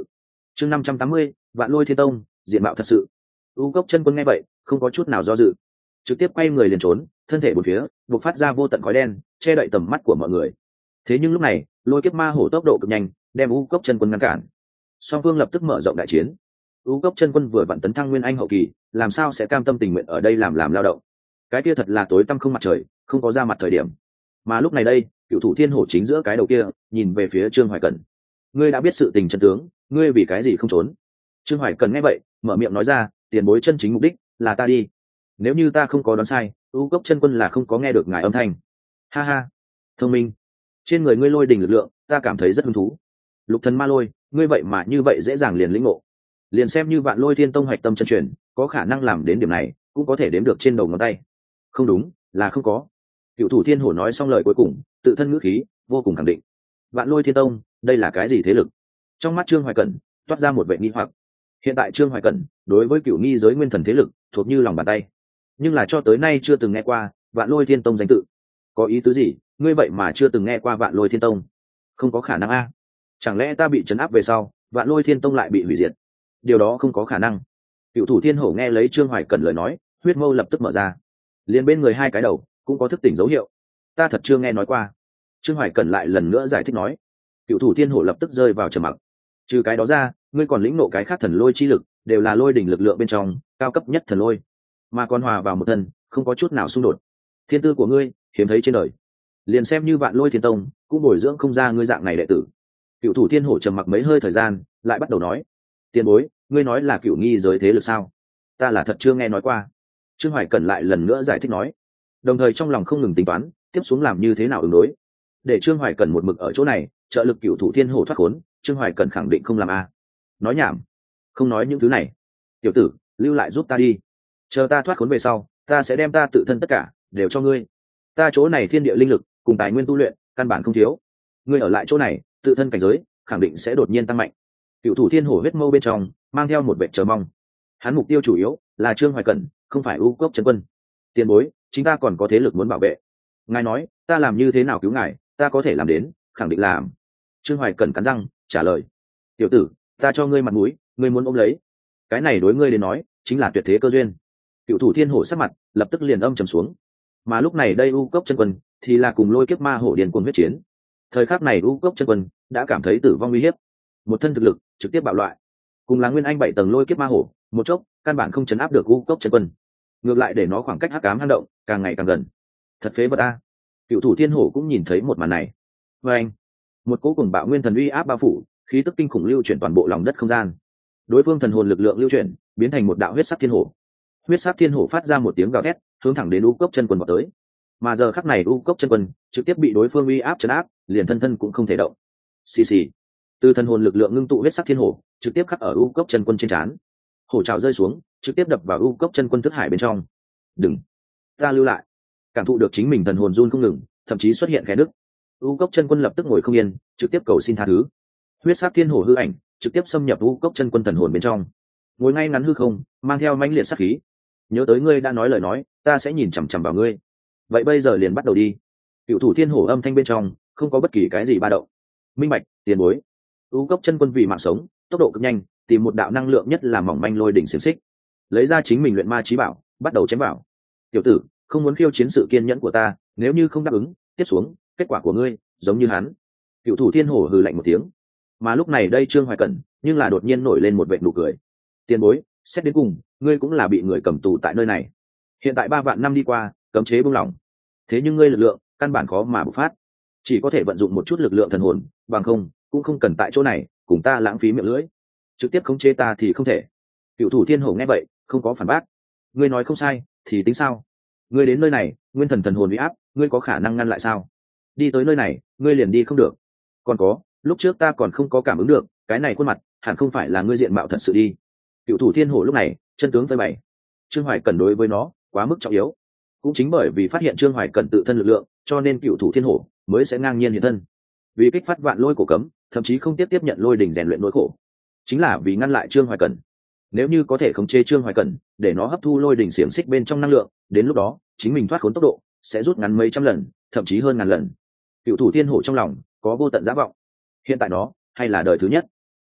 chương 580, vạn lôi thiên tông diện mạo thật sự. U cốc chân quân nghe vậy không có chút nào do dự, trực tiếp quay người liền trốn, thân thể bốn phía bộc phát ra vô tận khói đen che đậy tầm mắt của mọi người. Thế nhưng lúc này lôi kiếp ma hổ tốc độ cực nhanh, đem U cốc chân quân ngăn cản. Song phương lập tức mở rộng đại chiến. U cốc chân quân vừa vặn tấn thăng nguyên anh hậu kỳ, làm sao sẽ cam tâm tình nguyện ở đây làm lao động? Cái kia thật là tối tăm không mặt trời, không có ra mặt thời điểm. Mà lúc này đây, cựu thủ thiên hổ chính giữa cái đầu kia nhìn về phía Trương Hoài Cẩn. Ngươi đã biết sự tình chân tướng, ngươi vì cái gì không trốn? Trương Hoài Cẩn nghe vậy mở miệng nói ra, tiền bối chân chính mục đích là ta đi. Nếu như ta không có đoán sai, U cốc chân quân là không có nghe được ngài âm thanh. Ha ha, thông minh. Trên người ngươi lôi đình lực lượng ta cảm thấy rất hứng thú. Lục thần ma lôi, ngươi vậy mà như vậy dễ dàng liền lĩnh ngộ. Liền xem như vạn lôi thiên tông hoạch tâm chân truyền, có khả năng làm đến điểm này cũng có thể đếm được trên đầu ngón tay. Không đúng, là không có. Cựu thủ thiên hổ nói xong lời cuối cùng, tự thân ngữ khí vô cùng khẳng định. Vạn lôi thiên tông đây là cái gì thế lực? Trong mắt Trương Hoài Cẩn toát ra một vẻ nghi hoặc. Hiện tại Trương Hoài Cẩn đối với cựu nghi giới nguyên thần thế lực thuộc như lòng bàn tay, nhưng là cho tới nay chưa từng nghe qua vạn lôi thiên tông danh tự. Có ý tứ gì? Ngươi vậy mà chưa từng nghe qua vạn lôi thiên tông? Không có khả năng a. Chẳng lẽ ta bị trấn áp về sau vạn lôi thiên tông lại bị hủy diệt? Điều đó không có khả năng. Cựu thủ thiên hổ nghe lấy Trương Hoài Cẩn lời nói, huyết mâu lập tức mở ra, liền bên người hai cái đầu cũng có thức tỉnh dấu hiệu. Ta thật chưa nghe nói qua. Trương Hoài Cẩn lại lần nữa giải thích nói. Cựu thủ thiên hổ lập tức rơi vào trầm mặc. Trừ cái đó ra, ngươi còn lĩnh nộ cái khác thần lôi chi lực, đều là lôi đỉnh lực lượng bên trong cao cấp nhất thần lôi, mà còn hòa vào một thân, không có chút nào xung đột. Thiên tư của ngươi hiếm thấy trên đời, liền xem như vạn lôi thiên tông cũng bồi dưỡng không ra ngươi dạng này đệ tử. Cựu thủ thiên hổ trầm mặc mấy hơi thời gian, lại bắt đầu nói. Tiền bối, ngươi nói là cựu nghi giới thế lực sao? Ta là thật chưa nghe nói qua. Trương Hoài Cẩn lại lần nữa giải thích nói, đồng thời trong lòng không ngừng tính toán tiếp xuống làm như thế nào ứng đối. Để Trương Hoài Cẩn một mực ở chỗ này trợ lực cựu thủ thiên hổ thoát khốn, Trương Hoài Cẩn khẳng định không làm a. Nói nhảm, không nói những thứ này. Tiểu tử, lưu lại giúp ta đi, chờ ta thoát khốn về sau ta sẽ đem ta tự thân tất cả đều cho ngươi. Ta chỗ này thiên địa linh lực cùng tài nguyên tu luyện căn bản không thiếu, ngươi ở lại chỗ này tự thân cảnh giới khẳng định sẽ đột nhiên tăng mạnh. Cựu thủ thiên hổ huyết mâu bên trong mang theo một vẻ chờ mong. Hắn mục tiêu chủ yếu là Trương Hoài Cẩn, không phải U cốc chân quân. Tiền bối, chúng ta còn có thế lực muốn bảo vệ. Ngài nói ta làm như thế nào cứu ngài, ta có thể làm đến, khẳng định làm. Trương Hoài Cẩn cắn răng trả lời. Tiểu tử, ta cho ngươi mặt mũi, ngươi muốn ôm lấy, cái này đối ngươi đến nói chính là tuyệt thế cơ duyên. Cựu thủ thiên hổ sắc mặt lập tức liền âm trầm xuống. Mà lúc này đây U cốc chân quân thì là cùng lôi kiếp ma hổ điền cuồng huyết chiến. Thời khắc này U cốc chân quân đã cảm thấy tử vong uy hiếp, một thân thực lực trực tiếp bạo loại, cùng là nguyên anh 7 tầng lôi kiếp ma hổ, một chốc căn bản không chấn áp được U cốc chân quân, ngược lại để nó khoảng cách hắc ám hang động càng ngày càng gần. Thật phế vật a. Cựu thủ thiên hổ cũng nhìn thấy một màn này. Và anh, một cỗ cùng bạo nguyên thần uy áp bao phủ, khí tức kinh khủng lưu chuyển toàn bộ lòng đất không gian. Đối phương thần hồn lực lượng lưu chuyển biến thành một đạo huyết sắc thiên hổ. Huyết sắc thiên hổ phát ra một tiếng gào thét, hướng thẳng đến U cốc chân quân vào tới. Mà giờ khắc này U cốc chân quân trực tiếp bị đối phương uy áp chấn áp, liền thân thân cũng không thể động. Xì xì. Từ thần hồn lực lượng ngưng tụ huyết sắc thiên hổ trực tiếp khắc ở U cốc chân quân trên trán. Hổ trào rơi xuống, trực tiếp đập vào U cốc chân quân thức hải bên trong. Đừng, ta lưu lại. Cảm thụ được chính mình thần hồn run không ngừng, thậm chí xuất hiện khe nứt. U cốc chân quân lập tức ngồi không yên, trực tiếp cầu xin tha thứ. Huyết sắc thiên hổ hư ảnh trực tiếp xâm nhập U cốc chân quân thần hồn bên trong, ngồi ngay ngắn hư không, mang theo mãnh liệt sát khí. Nhớ tới ngươi đã nói lời nói, ta sẽ nhìn chằm chằm vào ngươi. Vậy bây giờ liền bắt đầu đi. Cựu thủ thiên hổ âm thanh bên trong không có bất kỳ cái gì ba động. Minh bạch, tiền bối. U cốc chân quân vì mạng sống, tốc độ cực nhanh, tìm một đạo năng lượng nhất là mỏng manh lôi đỉnh xiềng xích, lấy ra chính mình luyện ma chí bảo, bắt đầu chém vào. Tiểu tử, không muốn khiêu chiến sự kiên nhẫn của ta, nếu như không đáp ứng, tiếp xuống kết quả của ngươi giống như hắn. Cựu thủ thiên hổ hừ lạnh một tiếng. Mà lúc này đây Trương Hoài Cẩn nhưng là đột nhiên nổi lên một vệt nụ cười. Tiền bối, xét đến cùng ngươi cũng là bị người cầm tù tại nơi này. Hiện tại 3 vạn năm đi qua, cấm chế buông lỏng, thế nhưng ngươi lực lượng căn bản khó mà bộc phát, chỉ có thể vận dụng một chút lực lượng thần hồn, bằng không cũng không cần tại chỗ này cùng ta lãng phí miệng lưỡi, trực tiếp khống chế ta thì không thể. Cựu thủ thiên hổ nghe vậy không có phản bác. Ngươi nói không sai thì tính sao? Ngươi đến nơi này nguyên thần thần hồn uy áp, ngươi có khả năng ngăn lại sao? Đi tới nơi này ngươi liền đi không được. Còn có, lúc trước ta còn không có cảm ứng được cái này khuôn mặt hẳn không phải là ngươi diện mạo thật sự đi. Cựu thủ thiên hổ lúc này chân tướng phơi bày. Trương Hoài Cẩn đối với nó quá mức trọng yếu, cũng chính bởi vì phát hiện Trương Hoài Cẩn tự thân lực lượng, cho nên cựu thủ thiên hổ mới sẽ ngang nhiên hiện thân, vì kích phát vạn lôi cổ cấm, thậm chí không tiếp nhận lôi đỉnh rèn luyện nỗi khổ, chính là vì ngăn lại Trương Hoài Cẩn. Nếu như có thể khống chế Trương Hoài Cẩn, để nó hấp thu lôi đỉnh xiềng xích bên trong năng lượng, đến lúc đó chính mình thoát khốn tốc độ sẽ rút ngắn mấy trăm lần, thậm chí hơn ngàn lần. Cựu thủ thiên hổ trong lòng có vô tận dã vọng. Hiện tại nó hay là đời thứ nhất,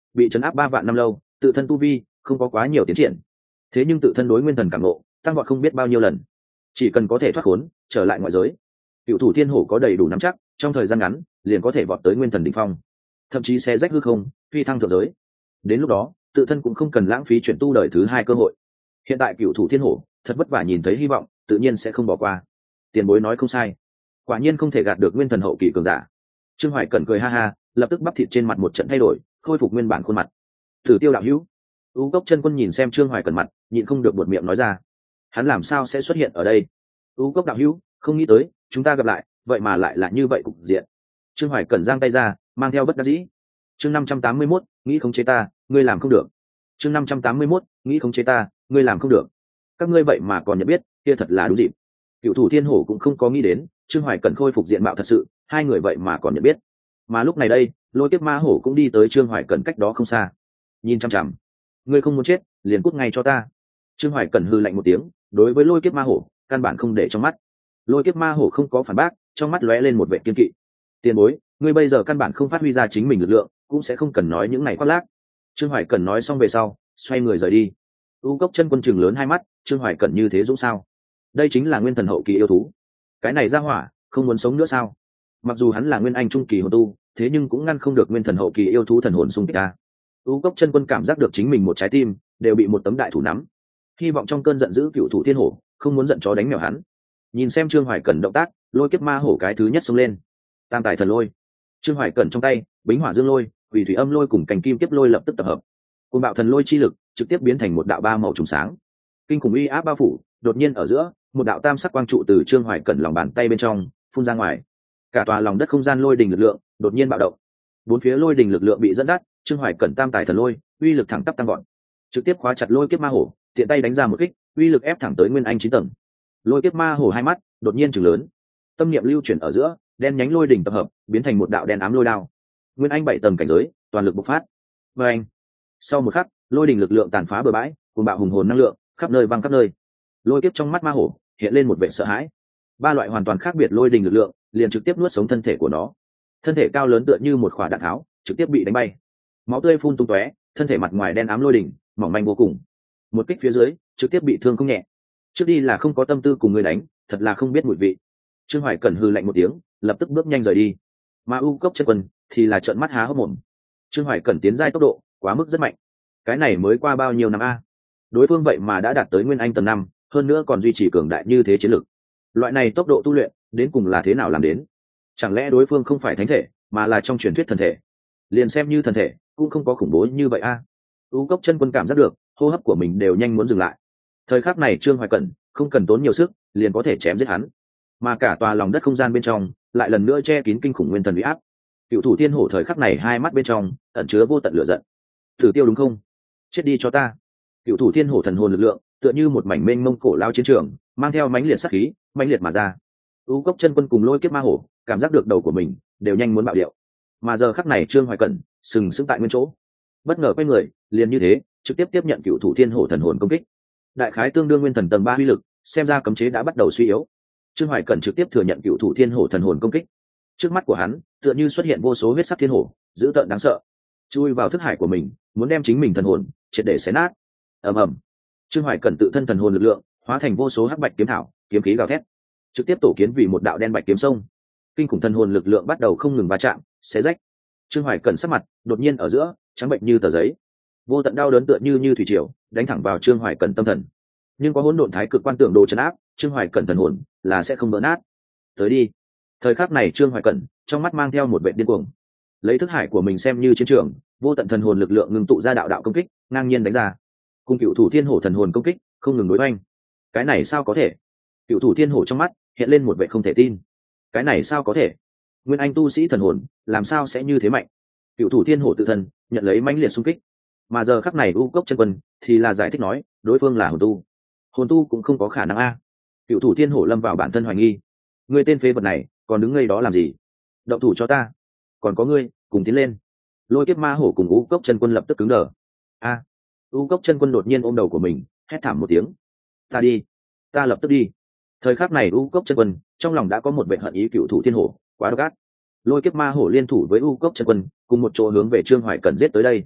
bị trấn áp 3 vạn năm lâu, tự thân tu vi không có quá nhiều tiến triển, thế nhưng tự thân đối nguyên thần cảm ngộ tăng vọt không biết bao nhiêu lần. Chỉ cần có thể thoát khốn trở lại ngoại giới, cựu thủ thiên hổ có đầy đủ nắm chắc trong thời gian ngắn liền có thể vọt tới nguyên thần đỉnh phong, thậm chí xé rách hư không phi thăng thượng giới. Đến lúc đó tự thân cũng không cần lãng phí chuyển tu đời thứ 2 cơ hội. Hiện tại cựu thủ thiên hổ thật vất vả nhìn thấy hy vọng, tự nhiên sẽ không bỏ qua. Tiền bối nói không sai, quả nhiên không thể gạt được nguyên thần hậu kỳ cường giả. Trương Hoài Cẩn cười ha ha, lập tức bắp thịt trên mặt một trận thay đổi, khôi phục nguyên bản khuôn mặt. Thử Tiêu đạo hữu. U Cốc Chân Quân nhìn xem Trương Hoài Cẩn mặt, nhịn không được buột miệng nói ra, hắn làm sao sẽ xuất hiện ở đây? U Cốc đạo hữu, không nghĩ tới chúng ta gặp lại vậy mà lại là như vậy cục diện. Trương Hoài Cẩn giang tay ra, mang theo bất đắc dĩ. Chương 581, nghĩ không chế ta, ngươi làm không được. Chương 581, nghĩ không chế ta, ngươi làm không được. Các ngươi vậy mà còn nhận biết, kia thật là đúng dịp. Cựu thủ thiên hổ cũng không có nghĩ đến Trương Hoài Cẩn khôi phục diện mạo thật sự, hai người vậy mà còn nhận biết. Mà lúc này đây, Lôi Kiếp Ma Hổ cũng đi tới Trương Hoài Cẩn cách đó không xa, nhìn chăm chăm. Ngươi không muốn chết liền cút ngay cho ta. Trương Hoài Cẩn hư lạnh một tiếng, đối với Lôi Kiếp Ma Hổ căn bản không để trong mắt. Lôi Kiếp Ma Hổ không có phản bác, trong mắt lóe lên một vẻ kiên kỵ. Tiền bối, ngươi bây giờ căn bản không phát huy ra chính mình lực lượng, cũng sẽ không cần nói những này khoác lác. Trương Hoài Cẩn nói xong về sau, xoay người rời đi. U Cốc Chân Quân chừng lớn hai mắt, Trương Hoài Cẩn như thế dũng sao? Đây chính là nguyên thần hậu kỳ yêu thú, cái này ra hỏa không muốn sống nữa sao? Mặc dù hắn là nguyên anh trung kỳ hồn tu, thế nhưng cũng ngăn không được nguyên thần hậu kỳ yêu thú thần hồn xung kích ta. U Cốc Chân Quân cảm giác được chính mình một trái tim đều bị một tấm đại thủ nắm, hy vọng trong cơn giận dữ cựu thủ thiên hổ không muốn giận chó đánh mèo hắn. Nhìn xem Trương Hoài Cẩn động tác, Lôi Kiếp Ma Hổ cái thứ nhất xông lên. Tam tài thần lôi. Trương Hoài Cẩn trong tay bính hỏa dương lôi, quỷ thủy âm lôi cùng cành kim kiếp lôi lập tức tập hợp, cùng bạo thần lôi chi lực trực tiếp biến thành một đạo ba màu trùng sáng, kinh khủng uy áp bao phủ. Đột nhiên ở giữa, một đạo tam sắc quang trụ từ Trương Hoài Cẩn lòng bàn tay bên trong phun ra ngoài, cả tòa lòng đất không gian lôi đình lực lượng đột nhiên bạo động, bốn phía lôi đình lực lượng bị dẫn dắt. Trương Hoài Cẩn tam tài thần lôi uy lực thẳng tắp tăng gọn, trực tiếp khóa chặt Lôi Kiếp Ma Hổ, tiện tay đánh ra một kích, uy lực ép thẳng tới nguyên anh 9 tầng. Lôi Kiếp Ma Hổ hai mắt đột nhiên trừng lớn, tâm niệm lưu chuyển ở giữa, đen nhánh lôi đỉnh tập hợp biến thành một đạo đen ám lôi đao. Nguyên anh 7 tầng cảnh giới toàn lực bộc phát. Và anh, sau một khắc, lôi đỉnh lực lượng tàn phá bừa bãi, cùng bạo hùng hồn năng lượng khắp nơi văng khắp nơi. Lôi kiếp trong mắt ma hổ hiện lên một vẻ sợ hãi. Ba loại hoàn toàn khác biệt lôi đỉnh lực lượng liền trực tiếp nuốt sống thân thể của nó. Thân thể cao lớn tựa như một quả đạn tháo, trực tiếp bị đánh bay, máu tươi phun tung tóe, thân thể mặt ngoài đen ám lôi đỉnh mỏng manh vô cùng. Một kích phía dưới trực tiếp bị thương không nhẹ. Trước đi là không có tâm tư cùng người đánh, thật là không biết mùi vị. Trương Hoài Cẩn hừ lạnh một tiếng, lập tức bước nhanh rời đi. Mà U Cốc Chân Quân thì là trợn mắt há hốc mồm. Trương Hoài Cẩn tiến giai tốc độ quá mức rất mạnh, cái này mới qua bao nhiêu năm a? Đối phương vậy mà đã đạt tới nguyên anh tầng 5, hơn nữa còn duy trì cường đại như thế chiến lực. Loại này tốc độ tu luyện đến cùng là thế nào làm đến? Chẳng lẽ đối phương không phải thánh thể, mà là trong truyền thuyết thần thể? Liền xem như thần thể cũng không có khủng bố như vậy a. U Cốc Chân Quân cảm giác được hô hấp của mình đều nhanh muốn dừng lại. Thời khắc này Trương Hoài Cẩn không cần tốn nhiều sức liền có thể chém giết hắn, mà cả tòa lòng đất không gian bên trong lại lần nữa che kín kinh khủng nguyên thần uy áp. Cựu thủ thiên hổ thời khắc này hai mắt bên trong ẩn chứa vô tận lửa giận. Thử Tiêu đúng không? Chết đi cho ta! Cựu thủ thiên hổ thần hồn lực lượng tựa như một mảnh mênh mông cổ lao chiến trường, mang theo mãnh liệt sát khí mãnh liệt mà ra. U Cốc Chân Quân cùng Lôi Kiếp Ma Hổ cảm giác được đầu của mình đều nhanh muốn bạo điệu, mà giờ khắc này Trương Hoài Cẩn sừng sững tại nguyên chỗ, bất ngờ quay người liền như thế trực tiếp tiếp nhận cựu thủ thiên hổ thần hồn công kích. Đại khái tương đương nguyên thần tầng 3 uy lực, xem ra cấm chế đã bắt đầu suy yếu. Trương Hoài Cẩn trực tiếp thừa nhận cựu thủ thiên hổ thần hồn công kích. Trước mắt của hắn tựa như xuất hiện vô số huyết sắc thiên hổ, dữ tợn đáng sợ, chui vào thức hải của mình, muốn đem chính mình thần hồn triệt để xé nát. Ầm ầm. Trương Hoài Cẩn tự thân thần hồn lực lượng hóa thành vô số hắc bạch kiếm thảo, kiếm khí gào thét, trực tiếp tổ kiến vì một đạo đen bạch kiếm sông. Kinh khủng thần hồn lực lượng bắt đầu không ngừng va chạm, xé rách. Trương Hoài Cẩn sắc mặt đột nhiên ở giữa trắng bệnh như tờ giấy, vô tận đau đớn tựa như thủy triều đánh thẳng vào Trương Hoài Cẩn tâm thần. Nhưng có hỗn độn thái cực quan tưởng đồ trấn áp, Trương Hoài Cẩn thần hồn là sẽ không vỡ nát. Tới đi. Thời khắc này Trương Hoài Cẩn trong mắt mang theo một vẻ điên cuồng, lấy thức hải của mình xem như chiến trường, vô tận thần hồn lực lượng ngưng tụ ra đạo đạo công kích ngang nhiên đánh ra, cùng cựu thủ thiên hổ thần hồn công kích không ngừng đối oanh. Cái này sao có thể? Cựu thủ thiên hổ trong mắt hiện lên một vẻ không thể tin. Cái này sao có thể? Nguyên anh tu sĩ thần hồn làm sao sẽ như thế mạnh? Cựu thủ thiên hổ tự thân nhận lấy mãnh liệt xung kích, mà giờ khắc này U Cốc Chân Quân thì là giải thích nói đối phương là hồn tu. Hồn tu cũng không có khả năng a. Cựu thủ thiên hổ lâm vào bản thân hoài nghi. Ngươi tên phế vật này còn đứng ngây đó làm gì? Động thủ cho ta. Còn có ngươi cùng tiến lên. Lôi Kiếp Ma Hổ cùng U Cốc Chân Quân lập tức cứng đờ. A. U Cốc Chân Quân đột nhiên ôm đầu của mình hét thảm một tiếng. Ta đi, ta lập tức đi. Thời khắc này U Cốc Chân Quân trong lòng đã có một vẻ hận ý cựu thủ thiên hổ quá độc ác. Lôi Kiếp Ma Hổ liên thủ với U Cốc Chân Quân cùng một chỗ hướng về Trương Hoài Cẩn giết tới đây.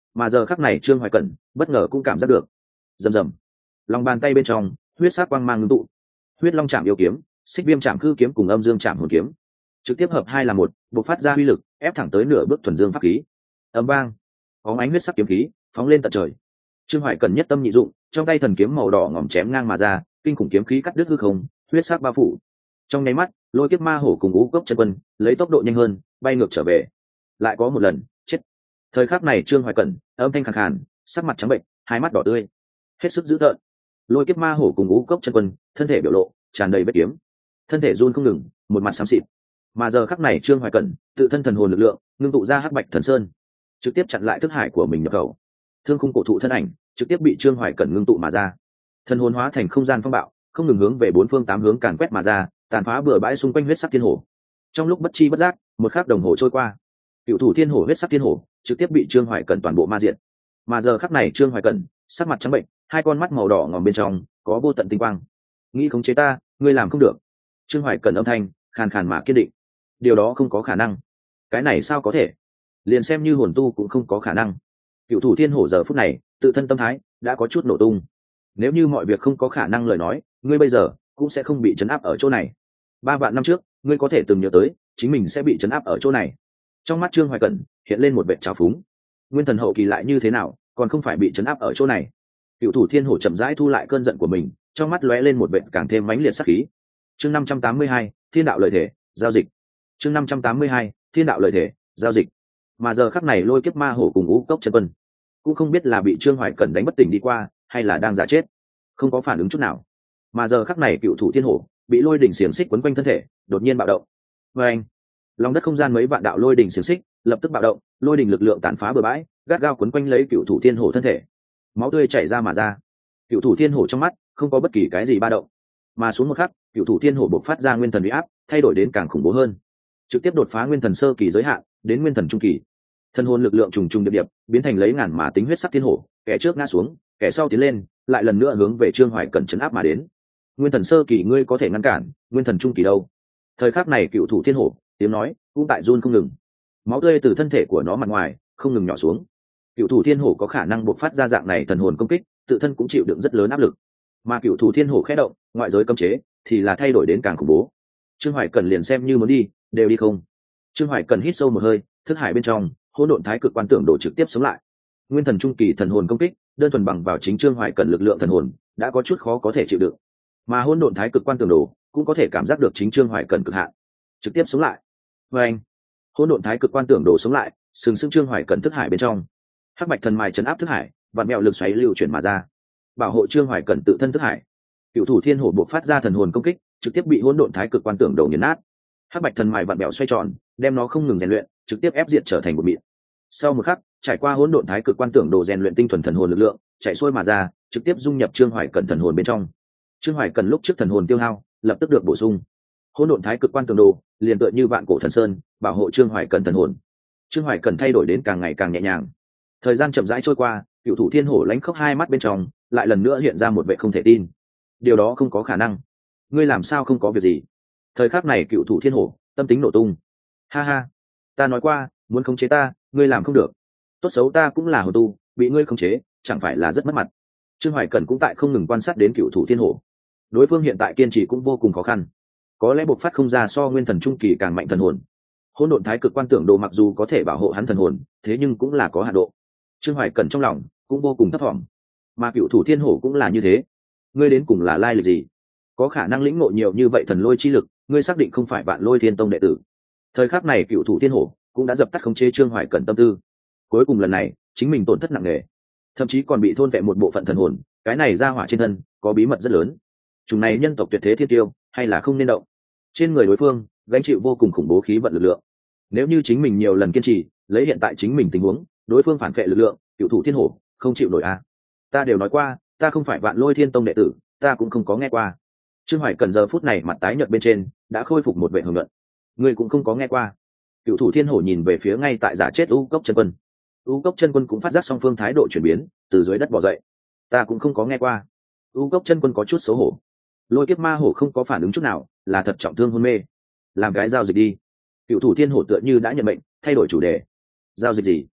mà giờ khắc này trương hoài cẩn bất ngờ cũng cảm giác được. Rầm rầm, lòng bàn tay bên trong huyết sắc quang mang ngưng tụ, huyết long chạm yêu kiếm, xích viêm chạm khư kiếm cùng âm dương chạm hồn kiếm trực tiếp hợp hai là một, bộc phát ra uy lực ép thẳng tới nửa bước thuần dương pháp khí. Ầm vang, bóng ánh huyết sắc kiếm khí phóng lên tận trời. Trương Hoài Cẩn nhất tâm nhị dụng, trong tay thần kiếm màu đỏ ngòm chém ngang mà ra, kinh khủng kiếm khí cắt đứt hư không, huyết sắc bao phủ. Trong nháy mắt, Lôi Kiếp Ma Hổ cùng Ngũ Cốc Chân Quân lấy tốc độ nhanh hơn, bay ngược trở về. Lại có một lần, chết. Thời khắc này Trương Hoài Cẩn âm thanh khàn khàn, sắc mặt trắng bệnh, hai mắt đỏ tươi, hết sức dữ tợn. Lôi Kiếp Ma Hổ cùng Ngũ Cốc Chân Quân thân thể biểu lộ tràn đầy vết kiếm, thân thể run không ngừng, một mặt xám xịt. Mà giờ khắc này Trương Hoài Cẩn tự thân thần hồn lực lượng ngưng tụ ra Hắc Bạch Thần Sơn, trực tiếp chặn lại thức hải của mình nhập khẩu. Thương khung cổ thụ thân ảnh trực tiếp bị Trương Hoài Cẩn ngưng tụ mà ra, thần hồn hóa thành không gian phong bạo, không ngừng hướng về bốn phương tám hướng càn quét mà ra, tàn phá bừa bãi xung quanh huyết sắc thiên hổ. Trong lúc bất chi bất giác, một khắc đồng hồ trôi qua, cựu thủ thiên hổ huyết sắc thiên hổ trực tiếp bị Trương Hoài Cẩn toàn bộ ma diệt. Mà giờ khắc này Trương Hoài Cẩn sắc mặt trắng bệnh, hai con mắt màu đỏ ngòm bên trong có vô tận tinh quang. Nghĩ khống chế ta, ngươi làm không được. Trương Hoài Cẩn âm thanh khàn khàn mà kiên định. Điều đó không có khả năng. Cái này sao có thể? Liền xem như hồn tu cũng không có khả năng. Cựu thủ thiên hổ giờ phút này tự thân tâm thái đã có chút nổ tung. Nếu như mọi việc không có khả năng lời nói, ngươi bây giờ cũng sẽ không bị trấn áp ở chỗ này. 3 vạn năm trước, ngươi có thể từng nhớ tới chính mình sẽ bị trấn áp ở chỗ này. Trong mắt Trương Hoài Cẩn hiện lên một vẻ trào phúng. Nguyên thần hậu kỳ lại như thế nào, còn không phải bị trấn áp ở chỗ này. Cựu thủ thiên hổ chậm rãi thu lại cơn giận của mình, trong mắt lóe lên một vẻ càng thêm mãnh liệt sát khí. Chương 582, Thiên đạo lợi thể, giao dịch. Chương 582, Thiên đạo lợi thể, giao dịch. Mà giờ khắc này Lôi Kiếp Ma Hổ cùng Ngũ Cốc Chân Quân cũng không biết là bị Trương Hoài Cẩn đánh bất tỉnh đi qua, hay là đang giả chết, không có phản ứng chút nào. Mà giờ khắc này cựu thủ thiên hổ bị lôi đỉnh xiềng xích quấn quanh thân thể, đột nhiên bạo động. Và anh, lòng đất không gian mấy vạn đạo lôi đỉnh xiềng xích lập tức bạo động, lôi đỉnh lực lượng tàn phá bừa bãi, gắt gao quấn quanh lấy cựu thủ thiên hổ thân thể. Máu tươi chảy ra mà ra. Cựu thủ thiên hổ trong mắt không có bất kỳ cái gì ba động, mà xuống một khắc, cựu thủ thiên hổ bộc phát ra nguyên thần uy áp, thay đổi đến càng khủng bố hơn, trực tiếp đột phá nguyên thần sơ kỳ giới hạn, đến nguyên thần trung kỳ. Thân hồn lực lượng trùng trùng điệp điệp, biến thành lấy ngàn mà tính huyết sắc thiên hổ, kẻ trước ngã xuống, kẻ sau tiến lên, lại lần nữa hướng về Trương Hoài Cẩn trấn áp mà đến. Nguyên thần sơ kỳ ngươi có thể ngăn cản, nguyên thần trung kỳ đâu? Thời khắc này cựu thủ thiên hổ tiếng nói cũng tại run không ngừng, máu tươi từ thân thể của nó mặt ngoài không ngừng nhỏ xuống. Cựu thủ thiên hổ có khả năng bộc phát ra dạng này thần hồn công kích, tự thân cũng chịu đựng rất lớn áp lực. Mà cựu thủ thiên hổ khẽ động, ngoại giới cấm chế thì là thay đổi đến càng khủng bố. Trương Hoài Cẩn liền xem như muốn đi, đều đi không. Trương Hoài Cẩn hít sâu một hơi, thức hải bên trong hỗn độn thái cực quan tưởng đồ trực tiếp sống lại. Nguyên thần trung kỳ thần hồn công kích, đơn thuần bằng vào chính Trương Hoài Cẩn lực lượng thần hồn đã có chút khó có thể chịu đựng. Mà hỗn độn thái cực quan tưởng đồ cũng có thể cảm giác được chính Trương Hoài Cẩn cực hạn, trực tiếp sống lại. Và anh, hỗn độn thái cực quan tưởng đồ sống lại, sừng sững Trương Hoài Cẩn thức hải bên trong. Hắc bạch thần mài chấn áp thức hải, vạn mèo lực xoáy lưu chuyển mà ra, bảo hộ Trương Hoài Cẩn tự thân thức hải. Cựu thủ thiên hổ buộc phát ra thần hồn công kích, trực tiếp bị hỗn độn thái cực quan tưởng đồ nghiền nát. Hắc bạch thần mài vạn mèo xoay tròn, đem nó không ngừng rèn luyện, trực tiếp ép diệt trở thành một mịn. Sau một khắc, trải qua hỗn độn thái cực quan tưởng đồ rèn luyện tinh thuần thần hồn lực lượng, chạy xuôi mà ra, trực tiếp dung nhập Trương Hoài Cẩn thần hồn bên trong. Trương Hoài Cẩn lúc trước thần hồn tiêu hao, lập tức được bổ sung. Hỗn độn thái cực quan tưởng đồ liền tựa như vạn cổ thần sơn, bảo hộ Trương Hoài Cẩn thần hồn. Trương Hoài Cẩn thay đổi đến càng ngày càng nhẹ nhàng. Thời gian chậm rãi trôi qua, cựu thủ thiên hổ lánh khóc hai mắt bên trong lại lần nữa hiện ra một vẻ không thể tin. Điều đó không có khả năng. Ngươi làm sao không có việc gì? Thời khắc này cựu thủ thiên hổ tâm tính nổ tung. Ha ha, ta nói qua, muốn khống chế ta, ngươi làm không được. Tốt xấu ta cũng là hồn tu, bị ngươi khống chế, chẳng phải là rất mất mặt. Trương Hoài Cẩn cũng tại không ngừng quan sát đến cựu thủ thiên hổ. Đối phương hiện tại kiên trì cũng vô cùng khó khăn, có lẽ bộc phát không ra so nguyên thần trung kỳ càng mạnh thần hồn. Hỗn độn thái cực quan tưởng đồ mặc dù có thể bảo hộ hắn thần hồn, thế nhưng cũng là có hạn độ. Trương Hoài Cẩn trong lòng cũng vô cùng thấp thỏm, mà cựu thủ thiên hổ cũng là như thế. Ngươi đến cùng là lai lịch gì? Có khả năng lĩnh ngộ nhiều như vậy thần lôi chi lực, ngươi xác định không phải Vạn Lôi Thiên Tông đệ tử? Thời khắc này cựu thủ thiên hổ cũng đã dập tắt khống chế Trương Hoài Cẩn tâm tư. Cuối cùng lần này chính mình tổn thất nặng nề, thậm chí còn bị thôn vẹn một bộ phận thần hồn. Cái này ra hỏa trên thân có bí mật rất lớn. Chủng này nhân tộc tuyệt thế thiên tiêu, hay là không nên động. Trên người đối phương gánh chịu vô cùng khủng bố khí vận lực lượng. Nếu như chính mình nhiều lần kiên trì, lấy hiện tại chính mình tình huống, đối phương phản phệ lực lượng, cựu thủ thiên hổ không chịu nổi a. Ta đều nói qua, ta không phải Vạn Lôi Thiên Tông đệ tử, ta cũng không có nghe qua. Trương Hoài Cẩn giờ phút này mặt tái nhợt bên trên đã khôi phục một vẻ hưởng luận. Ngươi cũng không có nghe qua? Cựu thủ thiên hổ nhìn về phía ngay tại giả chết U Cốc Chân Quân. U Cốc Chân Quân cũng phát giác song phương thái độ chuyển biến, từ dưới đất bò dậy. Ta cũng không có nghe qua. U Cốc Chân Quân có chút xấu hổ. Lôi Kiếp Ma Hổ không có phản ứng chút nào, là thật trọng thương hôn mê. Làm cái giao dịch đi. Cựu thủ thiên hổ tựa như đã nhận mệnh, thay đổi chủ đề. Giao dịch gì?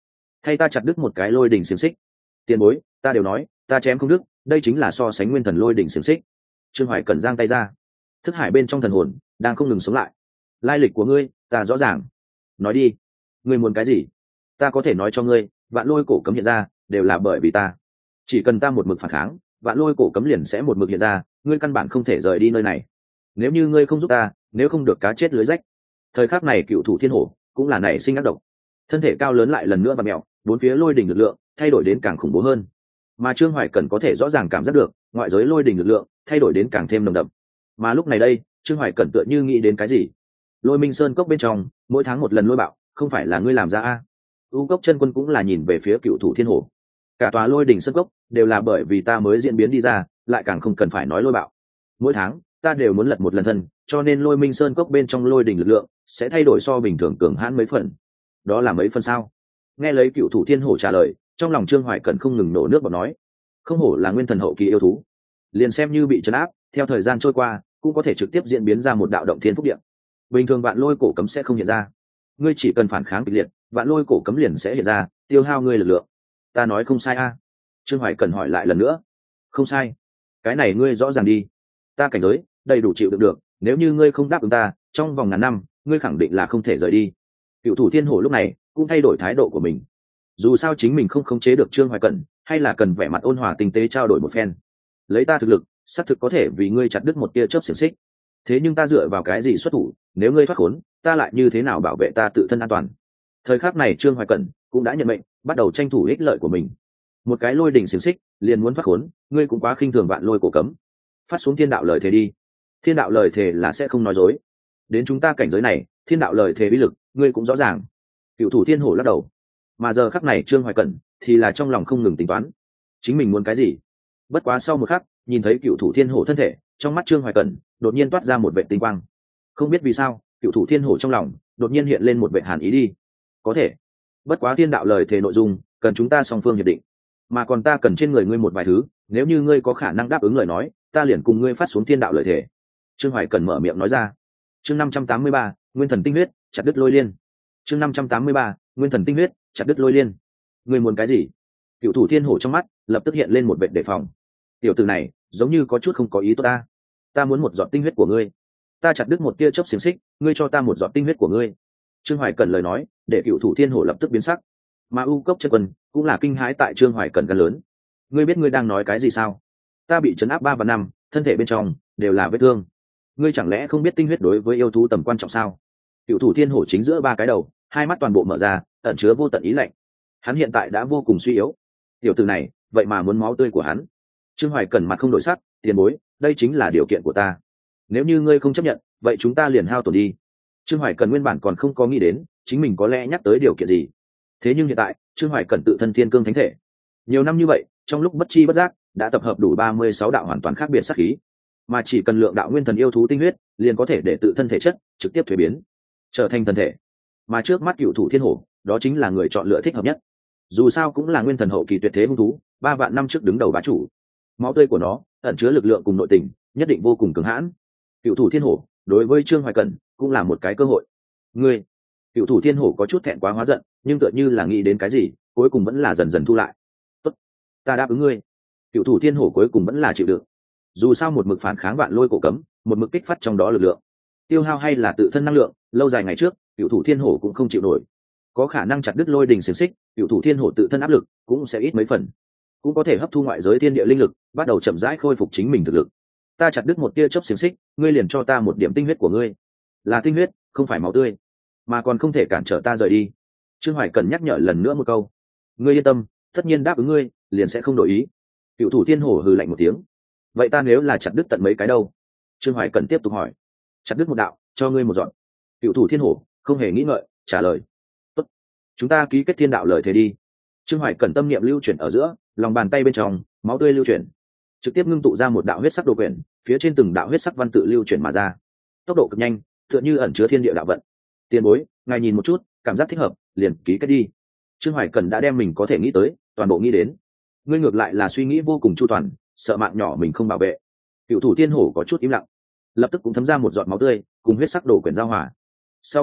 thay ta chặt đứt một cái lôi đỉnh xiềng xích. Tiền bối, ta đều nói ta chém không đứt, đây chính là so sánh nguyên thần lôi đỉnh xiềng xích. Trương Hoài Cẩn giang tay ra, thức hải bên trong thần hồn đang không ngừng sống lại. Lai lịch của ngươi ta rõ ràng, nói đi, ngươi muốn cái gì? Ta có thể nói cho ngươi, vạn lôi cổ cấm hiện ra đều là bởi vì ta. Chỉ cần ta một mực phản kháng, vạn lôi cổ cấm liền sẽ một mực hiện ra, ngươi căn bản không thể rời đi nơi này. Nếu như ngươi không giúp ta, nếu không được cá chết lưới rách. Thời khắc này cựu thủ thiên hổ cũng là nảy sinh ác độc, thân thể cao lớn lại lần nữa và mèo, bốn phía lôi đỉnh lực lượng thay đổi đến càng khủng bố hơn. Mà Trương Hoài Cẩn có thể rõ ràng cảm giác được ngoại giới lôi đỉnh lực lượng thay đổi đến càng thêm nồng đậm. Mà lúc này đây, Trương Hoài Cẩn tựa như nghĩ đến cái gì. Lôi Minh Sơn cốc bên trong mỗi tháng một lần lôi bạo, không phải là ngươi làm ra a? U Cốc Chân Quân cũng là nhìn về phía cựu thủ thiên hổ. Cả tòa lôi đỉnh sơn cốc đều là bởi vì ta mới diễn biến đi ra, lại càng không cần phải nói lôi bạo. Mỗi tháng ta đều muốn lật một lần thân, cho nên Lôi Minh Sơn cốc bên trong lôi đỉnh lực lượng sẽ thay đổi so bình thường cường hãn mấy phần. Đó là mấy phần sao? Nghe lấy cựu thủ thiên hổ trả lời, trong lòng Trương Hoài Cẩn không ngừng nổ nước bọt nói, không hổ là nguyên thần hậu kỳ yêu thú, liền xem như bị trấn áp, theo thời gian trôi qua cũng có thể trực tiếp diễn biến ra một đạo động thiên phúc địa. Bình thường vạn lôi cổ cấm sẽ không hiện ra, ngươi chỉ cần phản kháng kịch liệt, vạn lôi cổ cấm liền sẽ hiện ra, tiêu hao ngươi lực lượng. Ta nói không sai a? Trương Hoài Cẩn hỏi lại lần nữa. Không sai, cái này ngươi rõ ràng đi. Ta cảnh giới đầy đủ chịu đựng được, nếu như ngươi không đáp ứng ta, trong vòng ngàn năm ngươi khẳng định là không thể rời đi. Cựu thủ thiên hổ lúc này cũng thay đổi thái độ của mình. Dù sao chính mình không khống chế được Trương Hoài Cẩn, hay là cần vẻ mặt ôn hòa tinh tế trao đổi một phen. Lấy ta thực lực, xác thực có thể vì ngươi chặt đứt một tia chớp xiềng xích. Thế nhưng ta dựa vào cái gì xuất thủ? Nếu ngươi thoát khốn, ta lại như thế nào bảo vệ ta tự thân an toàn? Thời khắc này Trương Hoài Cẩn cũng đã nhận mệnh, bắt đầu tranh thủ ích lợi của mình. Một cái lôi đỉnh xiềng xích liền muốn thoát khốn, ngươi cũng quá khinh thường vạn lôi cổ cấm. Phát xuống thiên đạo lời thề đi. Thiên đạo lời thề là sẽ không nói dối. Đến chúng ta cảnh giới này, thiên đạo lời thề bí lực ngươi cũng rõ ràng. Cựu thủ thiên hổ lắc đầu. Mà giờ khắc này Trương Hoài Cẩn thì là trong lòng không ngừng tính toán chính mình muốn cái gì. Bất quá sau một khắc, nhìn thấy cựu thủ thiên hổ thân thể, trong mắt Trương Hoài Cẩn đột nhiên toát ra một vệ tinh quang. Không biết vì sao, cựu thủ thiên hổ trong lòng đột nhiên hiện lên một vệ hàn ý đi. Có thể, bất quá thiên đạo lời thề nội dung cần chúng ta song phương hiệp định, mà còn ta cần trên người ngươi một vài thứ, nếu như ngươi có khả năng đáp ứng lời nói, ta liền cùng ngươi phát xuống thiên đạo lời thề. Trương Hoài Cẩn mở miệng nói ra. Chương 583, nguyên thần tinh huyết chặt đứt lôi liên. Chương 583, nguyên thần tinh huyết chặt đứt lôi liên. Ngươi muốn cái gì? Cựu thủ thiên hổ trong mắt lập tức hiện lên một vệ đề phòng. Tiểu tử này giống như có chút không có ý tốt ta. Ta muốn một giọt tinh huyết của ngươi. Ta chặt đứt một tia chớp xiềng xích, ngươi cho ta một giọt tinh huyết của ngươi. Trương Hoài Cẩn lời nói để cựu thủ thiên hổ lập tức biến sắc. Mà U Cốc Chân Quân cũng là kinh hãi tại Trương Hoài Cẩn gan lớn. Ngươi biết ngươi đang nói cái gì sao? Ta bị trấn áp 3 và 5, thân thể bên trong đều là vết thương. Ngươi chẳng lẽ không biết tinh huyết đối với yêu thú tầm quan trọng sao? Cựu thủ thiên hổ chính giữa 3 cái đầu, hai mắt toàn bộ mở ra, ẩn chứa vô tận ý lạnh. Hắn hiện tại đã vô cùng suy yếu. Tiểu tử này vậy mà muốn máu tươi của hắn. Trương Hoài Cẩn mặt không đổi sắc, tiền bối, đây chính là điều kiện của ta. Nếu như ngươi không chấp nhận, vậy chúng ta liền hao tổn đi. Trương Hoài Cẩn nguyên bản còn không có nghĩ đến chính mình có lẽ nhắc tới điều kiện gì. Thế nhưng hiện tại Trương Hoài Cẩn tự thân thiên cương thánh thể, nhiều năm như vậy, trong lúc bất chi bất giác đã tập hợp đủ 36 đạo hoàn toàn khác biệt sát khí, mà chỉ cần lượng đạo nguyên thần yêu thú tinh huyết liền có thể để tự thân thể chất trực tiếp thuế biến trở thành thân thể. Mà trước mắt cựu thủ thiên hổ đó chính là người chọn lựa thích hợp nhất. Dù sao cũng là nguyên thần hậu kỳ tuyệt thế hung thú, 3 vạn năm trước đứng đầu bá chủ, máu tươi của nó ẩn chứa lực lượng cùng nội tình nhất định vô cùng cứng hãn. Cựu thủ thiên hổ đối với Trương Hoài Cẩn cũng là một cái cơ hội. Ngươi, cựu thủ thiên hổ có chút thẹn quá hóa giận, nhưng tựa như là nghĩ đến cái gì, cuối cùng vẫn là dần dần thu lại. Tốt, ta đáp ứng ngươi. Cựu thủ thiên hổ cuối cùng vẫn là chịu đựng. Dù sao một mực phản kháng vạn lôi cổ cấm, một mực kích phát trong đó lực lượng tiêu hao hay là tự thân năng lượng, lâu dài ngày trước cựu thủ thiên hổ cũng không chịu nổi. Có khả năng chặt đứt lôi đình xiềng xích, cựu thủ thiên hổ tự thân áp lực cũng sẽ ít mấy phần, cũng có thể hấp thu ngoại giới thiên địa linh lực, bắt đầu chậm rãi khôi phục chính mình thực lực. Ta chặt đứt một tia chớp xiềng xích, ngươi liền cho ta một điểm tinh huyết của ngươi. Là tinh huyết, không phải máu tươi, mà còn không thể cản trở ta rời đi. Trương Hoài Cẩn nhắc nhở lần nữa một câu. Ngươi yên tâm, tất nhiên đáp ứng ngươi liền sẽ không đổi ý. Cựu thủ thiên hổ hừ lạnh một tiếng. Vậy ta nếu là chặt đứt tận mấy cái đâu? Trương Hoài Cẩn tiếp tục hỏi. Chặt đứt một đạo, cho ngươi một dọn. Cựu thủ thiên hổ không hề nghĩ ngợi trả lời. Tốt, chúng ta ký kết thiên đạo lời thề đi. Trương Hoài Cẩn tâm niệm lưu chuyển ở giữa, lòng bàn tay bên trong máu tươi lưu chuyển, trực tiếp ngưng tụ ra một đạo huyết sắc đồ quyển, phía trên từng đạo huyết sắc văn tự lưu chuyển mà ra, tốc độ cực nhanh, tựa như ẩn chứa thiên địa đạo vận. Tiền bối, ngài nhìn một chút, cảm giác thích hợp, liền ký kết đi. Trương Hoài Cẩn đã đem mình có thể nghĩ tới toàn bộ nghĩ đến. Ngươi ngược lại là suy nghĩ vô cùng chu toàn, sợ mạng nhỏ mình không bảo vệ. Cựu thủ thiên hổ có chút im lặng, lập tức cũng thấm ra một giọt máu tươi cùng huyết sắc đồ quyển giao hòa. Sau một khắc,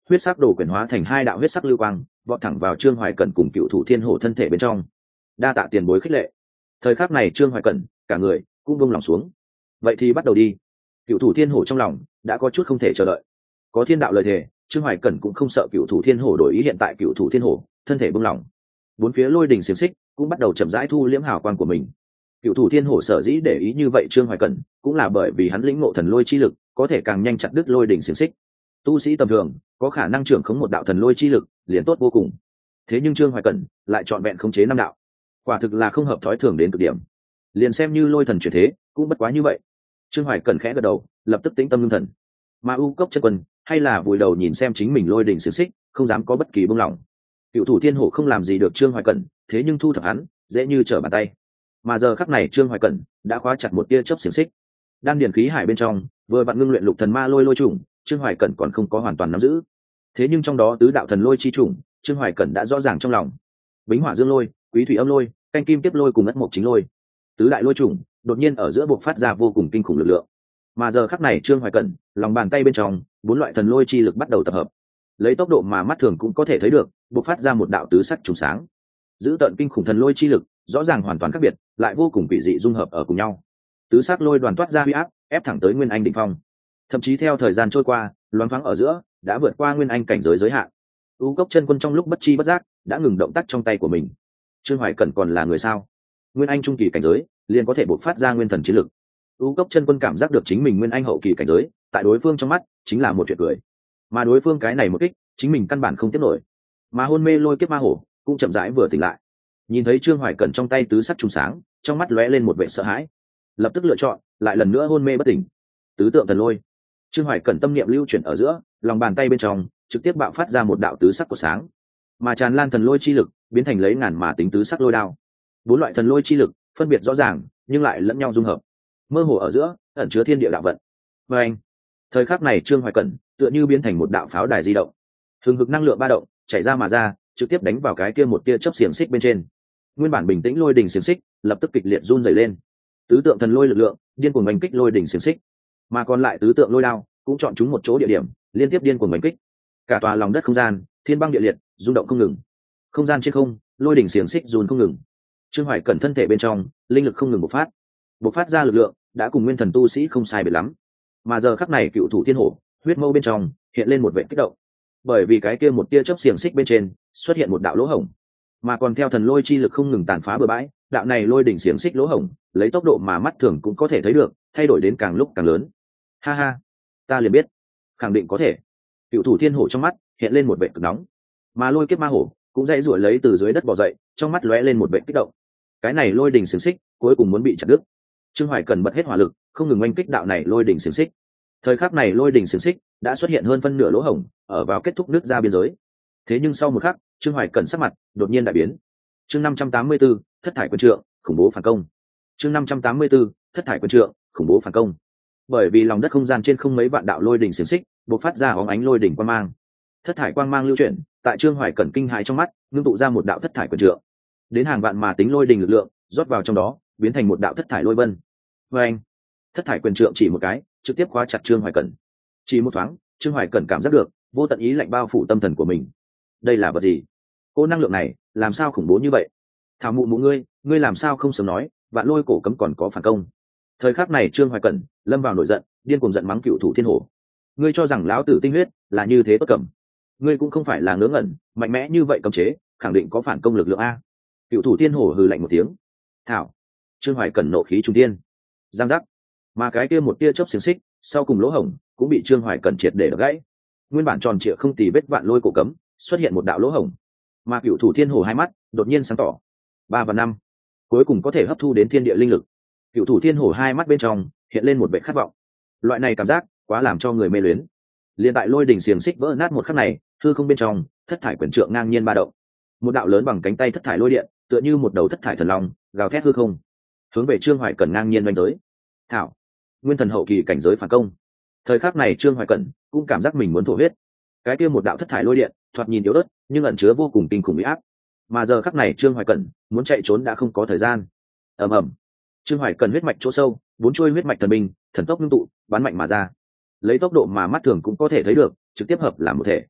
huyết sắc đồ quyển hóa thành hai đạo huyết sắc lưu quang vọt thẳng vào trương hoài cẩn cùng cựu thủ thiên hổ thân thể bên trong. Đa tạ tiền bối khích lệ. Thời khắc này trương hoài cẩn cả người cũng buông lòng xuống. Vậy thì bắt đầu đi. Cựu thủ thiên hổ trong lòng đã có chút không thể chờ đợi. Có thiên đạo lời thề, trương hoài cẩn cũng không sợ cựu thủ thiên hổ đổi ý. Hiện tại cựu thủ thiên hổ thân thể buông lòng, bốn phía lôi đình xiềng xích cũng bắt đầu chậm rãi thu liễm hào quang của mình. Cựu thủ thiên hổ sở dĩ để ý như vậy trương hoài cẩn cũng là bởi vì hắn lĩnh ngộ thần lôi chi lực có thể càng nhanh chặt đứt lôi đỉnh xiềng xích. Tu sĩ tầm thường có khả năng trưởng khống một đạo thần lôi chi lực liền tốt vô cùng, thế nhưng trương hoài cẩn lại trọn vẹn khống chế năm đạo, quả thực là không hợp thói thường đến cực điểm. Liền xem như lôi thần chuyển thế cũng bất quá như vậy. Trương hoài cẩn khẽ gật đầu, lập tức tĩnh tâm ngưng thần. Mà U Cốc Chân Quân hay là vùi đầu nhìn xem chính mình lôi đỉnh xiềng xích, không dám có bất kỳ buông lỏng. Cựu thủ thiên hổ không làm gì được trương hoài cẩn, thế nhưng thu thập hắn dễ như trở bàn tay. Mà giờ khắc này trương hoài cẩn đã khóa chặt một tia chớp xiềng xích. Đan điền khí hải bên trong vừa vặn ngưng luyện lục thần ma lôi lôi trùng, trương hoài cẩn còn không có hoàn toàn nắm giữ. Thế nhưng trong đó tứ đạo thần lôi chi trùng trương hoài cẩn đã rõ ràng trong lòng. Bính hỏa dương lôi, quý thủy âm lôi, canh kim tiếp lôi cùng ất mộc chính lôi, tứ đại lôi trùng đột nhiên ở giữa buộc phát ra vô cùng kinh khủng lực lượng. Mà giờ khắc này trương hoài cẩn lòng bàn tay bên trong bốn loại thần lôi chi lực bắt đầu tập hợp, lấy tốc độ mà mắt thường cũng có thể thấy được buộc phát ra một đạo tứ sắc trùng sáng. Giữ tận kinh khủng thần lôi chi lực rõ ràng hoàn toàn khác biệt, lại vô cùng kỳ dị dung hợp ở cùng nhau. Tứ sắc lôi đoàn toát ra huy áp ép thẳng tới nguyên anh đỉnh phong, thậm chí theo thời gian trôi qua loáng thoáng ở giữa đã vượt qua nguyên anh cảnh giới giới hạn. U Cốc Chân Quân trong lúc bất chi bất giác đã ngừng động tác trong tay của mình. Trương Hoài Cẩn còn là người sao? Nguyên anh trung kỳ cảnh giới liền có thể bộc phát ra nguyên thần chiến lực. U Cốc Chân Quân cảm giác được chính mình nguyên anh hậu kỳ cảnh giới tại đối phương trong mắt chính là một chuyện cười, mà đối phương cái này một kích chính mình căn bản không tiếp nổi. Mà hôn mê lôi kiếp ma hổ cũng chậm rãi vừa tỉnh lại, nhìn thấy Trương Hoài Cẩn trong tay tứ sắc trùng sáng, trong mắt lóe lên một vẻ sợ hãi, lập tức lựa chọn lại lần nữa hôn mê bất tỉnh. Tứ tượng thần lôi, Trương Hoài Cẩn tâm niệm lưu chuyển ở giữa, lòng bàn tay bên trong trực tiếp bạo phát ra một đạo tứ sắc của sáng, mà tràn lan thần lôi chi lực biến thành lấy ngàn mà tính tứ sắc lôi đao. Bốn loại thần lôi chi lực phân biệt rõ ràng nhưng lại lẫn nhau dung hợp, mơ hồ ở giữa ẩn chứa thiên địa đạo vận. Và anh, thời khắc này Trương Hoài Cẩn tựa như biến thành một đạo pháo đài di động, hừng hực năng lượng ba động chảy ra mà ra, trực tiếp đánh vào cái kia một tia chớp xiềng xích bên trên. Nguyên bản bình tĩnh lôi đỉnh xiềng xích lập tức kịch liệt run rẩy lên. Tứ tượng thần lôi lực lượng điên cuồng đánh kích lôi đỉnh xiềng xích, mà còn lại tứ tượng lôi đao cũng chọn chúng một chỗ địa điểm, liên tiếp điên cuồng đánh kích. Cả tòa lòng đất không gian thiên băng địa liệt, rung động không ngừng. Không gian trên không, lôi đỉnh xiềng xích run không ngừng. Trương Hoài Cẩn thân thể bên trong linh lực không ngừng bộc phát ra lực lượng đã cùng nguyên thần tu sĩ không sai biệt lắm. Mà giờ khắc này cựu thủ thiên hổ huyết mâu bên trong hiện lên một vẻ kích động, bởi vì cái kia một tia chớp xiềng xích bên trên xuất hiện một đạo lỗ hổng, mà còn theo thần lôi chi lực không ngừng tàn phá bừa bãi, đạo này lôi đỉnh xiềng xích lỗ hổng lấy tốc độ mà mắt thường cũng có thể thấy được thay đổi đến càng lúc càng lớn. Ha ha, ta liền biết, khẳng định có thể. Cựu thủ thiên hổ trong mắt hiện lên một vẻ cực nóng, mà lôi kiếp ma hổ cũng dãy ruổi lấy từ dưới đất bò dậy, trong mắt lóe lên một vẻ kích động. Cái này lôi đỉnh xiềng xích cuối cùng muốn bị chặt đứt. Trương Hoài Cẩn bật hết hỏa lực, không ngừng oanh kích đạo này lôi đỉnh xiềng xích. Thời khắc này lôi đỉnh xiềng xích đã xuất hiện hơn phân nửa lỗ hổng, ở vào kết thúc nứt ra biên giới. Thế nhưng sau một khắc, Trương Hoài Cẩn sắc mặt đột nhiên đại biến. Chương 584, thất thải quân trượng, khủng bố phản công. Chương 584, thất thải quân trượng, khủng bố phản công. Bởi vì lòng đất không gian trên không mấy vạn đạo lôi đỉnh xiềng xích, bộc phát ra óng ánh lôi đỉnh quang mang. Thất thải quang mang lưu chuyển, tại Trương Hoài Cẩn kinh hãi trong mắt, ngưng tụ ra một đạo thất thải quân trượng. Đến hàng vạn mà tính lôi đỉnh lực lượng, rót vào trong đó, biến thành một đạo thất thải lôi vân. Và anh, thất thải quyền trượng chỉ một cái, trực tiếp khóa chặt Trương Hoài Cẩn. Chỉ một thoáng, Trương Hoài Cẩn cảm giác được vô tận ý lạnh bao phủ tâm thần của mình. Đây là vật gì? Cô năng lượng này làm sao khủng bố như vậy? Thảo mụ mụ ngươi làm sao không sớm nói, vạn lôi cổ cấm còn có phản công. Thời khắc này Trương Hoài Cẩn lâm vào nổi giận, điên cuồng giận mắng cựu thủ thiên hổ. Ngươi cho rằng lão tử tinh huyết là như thế tốt cẩm? Ngươi cũng không phải là ngớ ngẩn, mạnh mẽ như vậy cấm chế, khẳng định có phản công lực lượng a. Cựu thủ thiên hổ hừ lạnh một tiếng. Thảo. Trương Hoài Cẩn nộ khí trung tiên. Giang giác, mà cái kia một tia chớp xiềng xích sau cùng lỗ hổng cũng bị Trương Hoài Cẩn triệt để đập gãy. Nguyên bản tròn trịa không tì vết vạn lôi cổ cấm xuất hiện một đạo lỗ hổng, mà cựu thủ thiên hồ hai mắt đột nhiên sáng tỏ. 3 và 5 cuối cùng có thể hấp thu đến thiên địa linh lực. Cựu thủ thiên hồ hai mắt bên trong hiện lên một vẻ khát vọng. Loại này cảm giác quá làm cho người mê luyến. Liên tại lôi đỉnh xiềng xích vỡ nát một khắc này, hư không bên trong thất thải quyền trượng ngang nhiên ba động. Một đạo lớn bằng cánh tay thất thải lôi điện tựa như một đầu thất thải thần long gào thét hư không, hướng về Trương Hoài Cẩn ngang nhiên đánh tới. Thảo, nguyên thần hậu kỳ cảnh giới phản công. Thời khắc này Trương Hoài Cẩn cũng cảm giác mình muốn thổ huyết. Cái kia một đạo thất thải lôi điện thoạt nhìn yếu ớt nhưng ẩn chứa vô cùng kinh khủng uy áp, mà giờ khắc này Trương Hoài Cẩn muốn chạy trốn đã không có thời gian. Ầm ầm, Trương Hoài Cẩn huyết mạch chỗ sâu, 4 chuôi huyết mạch thần binh thần tốc ngưng tụ bắn mạnh mà ra, lấy tốc độ mà mắt thường cũng có thể thấy được trực tiếp hợp làm một thể.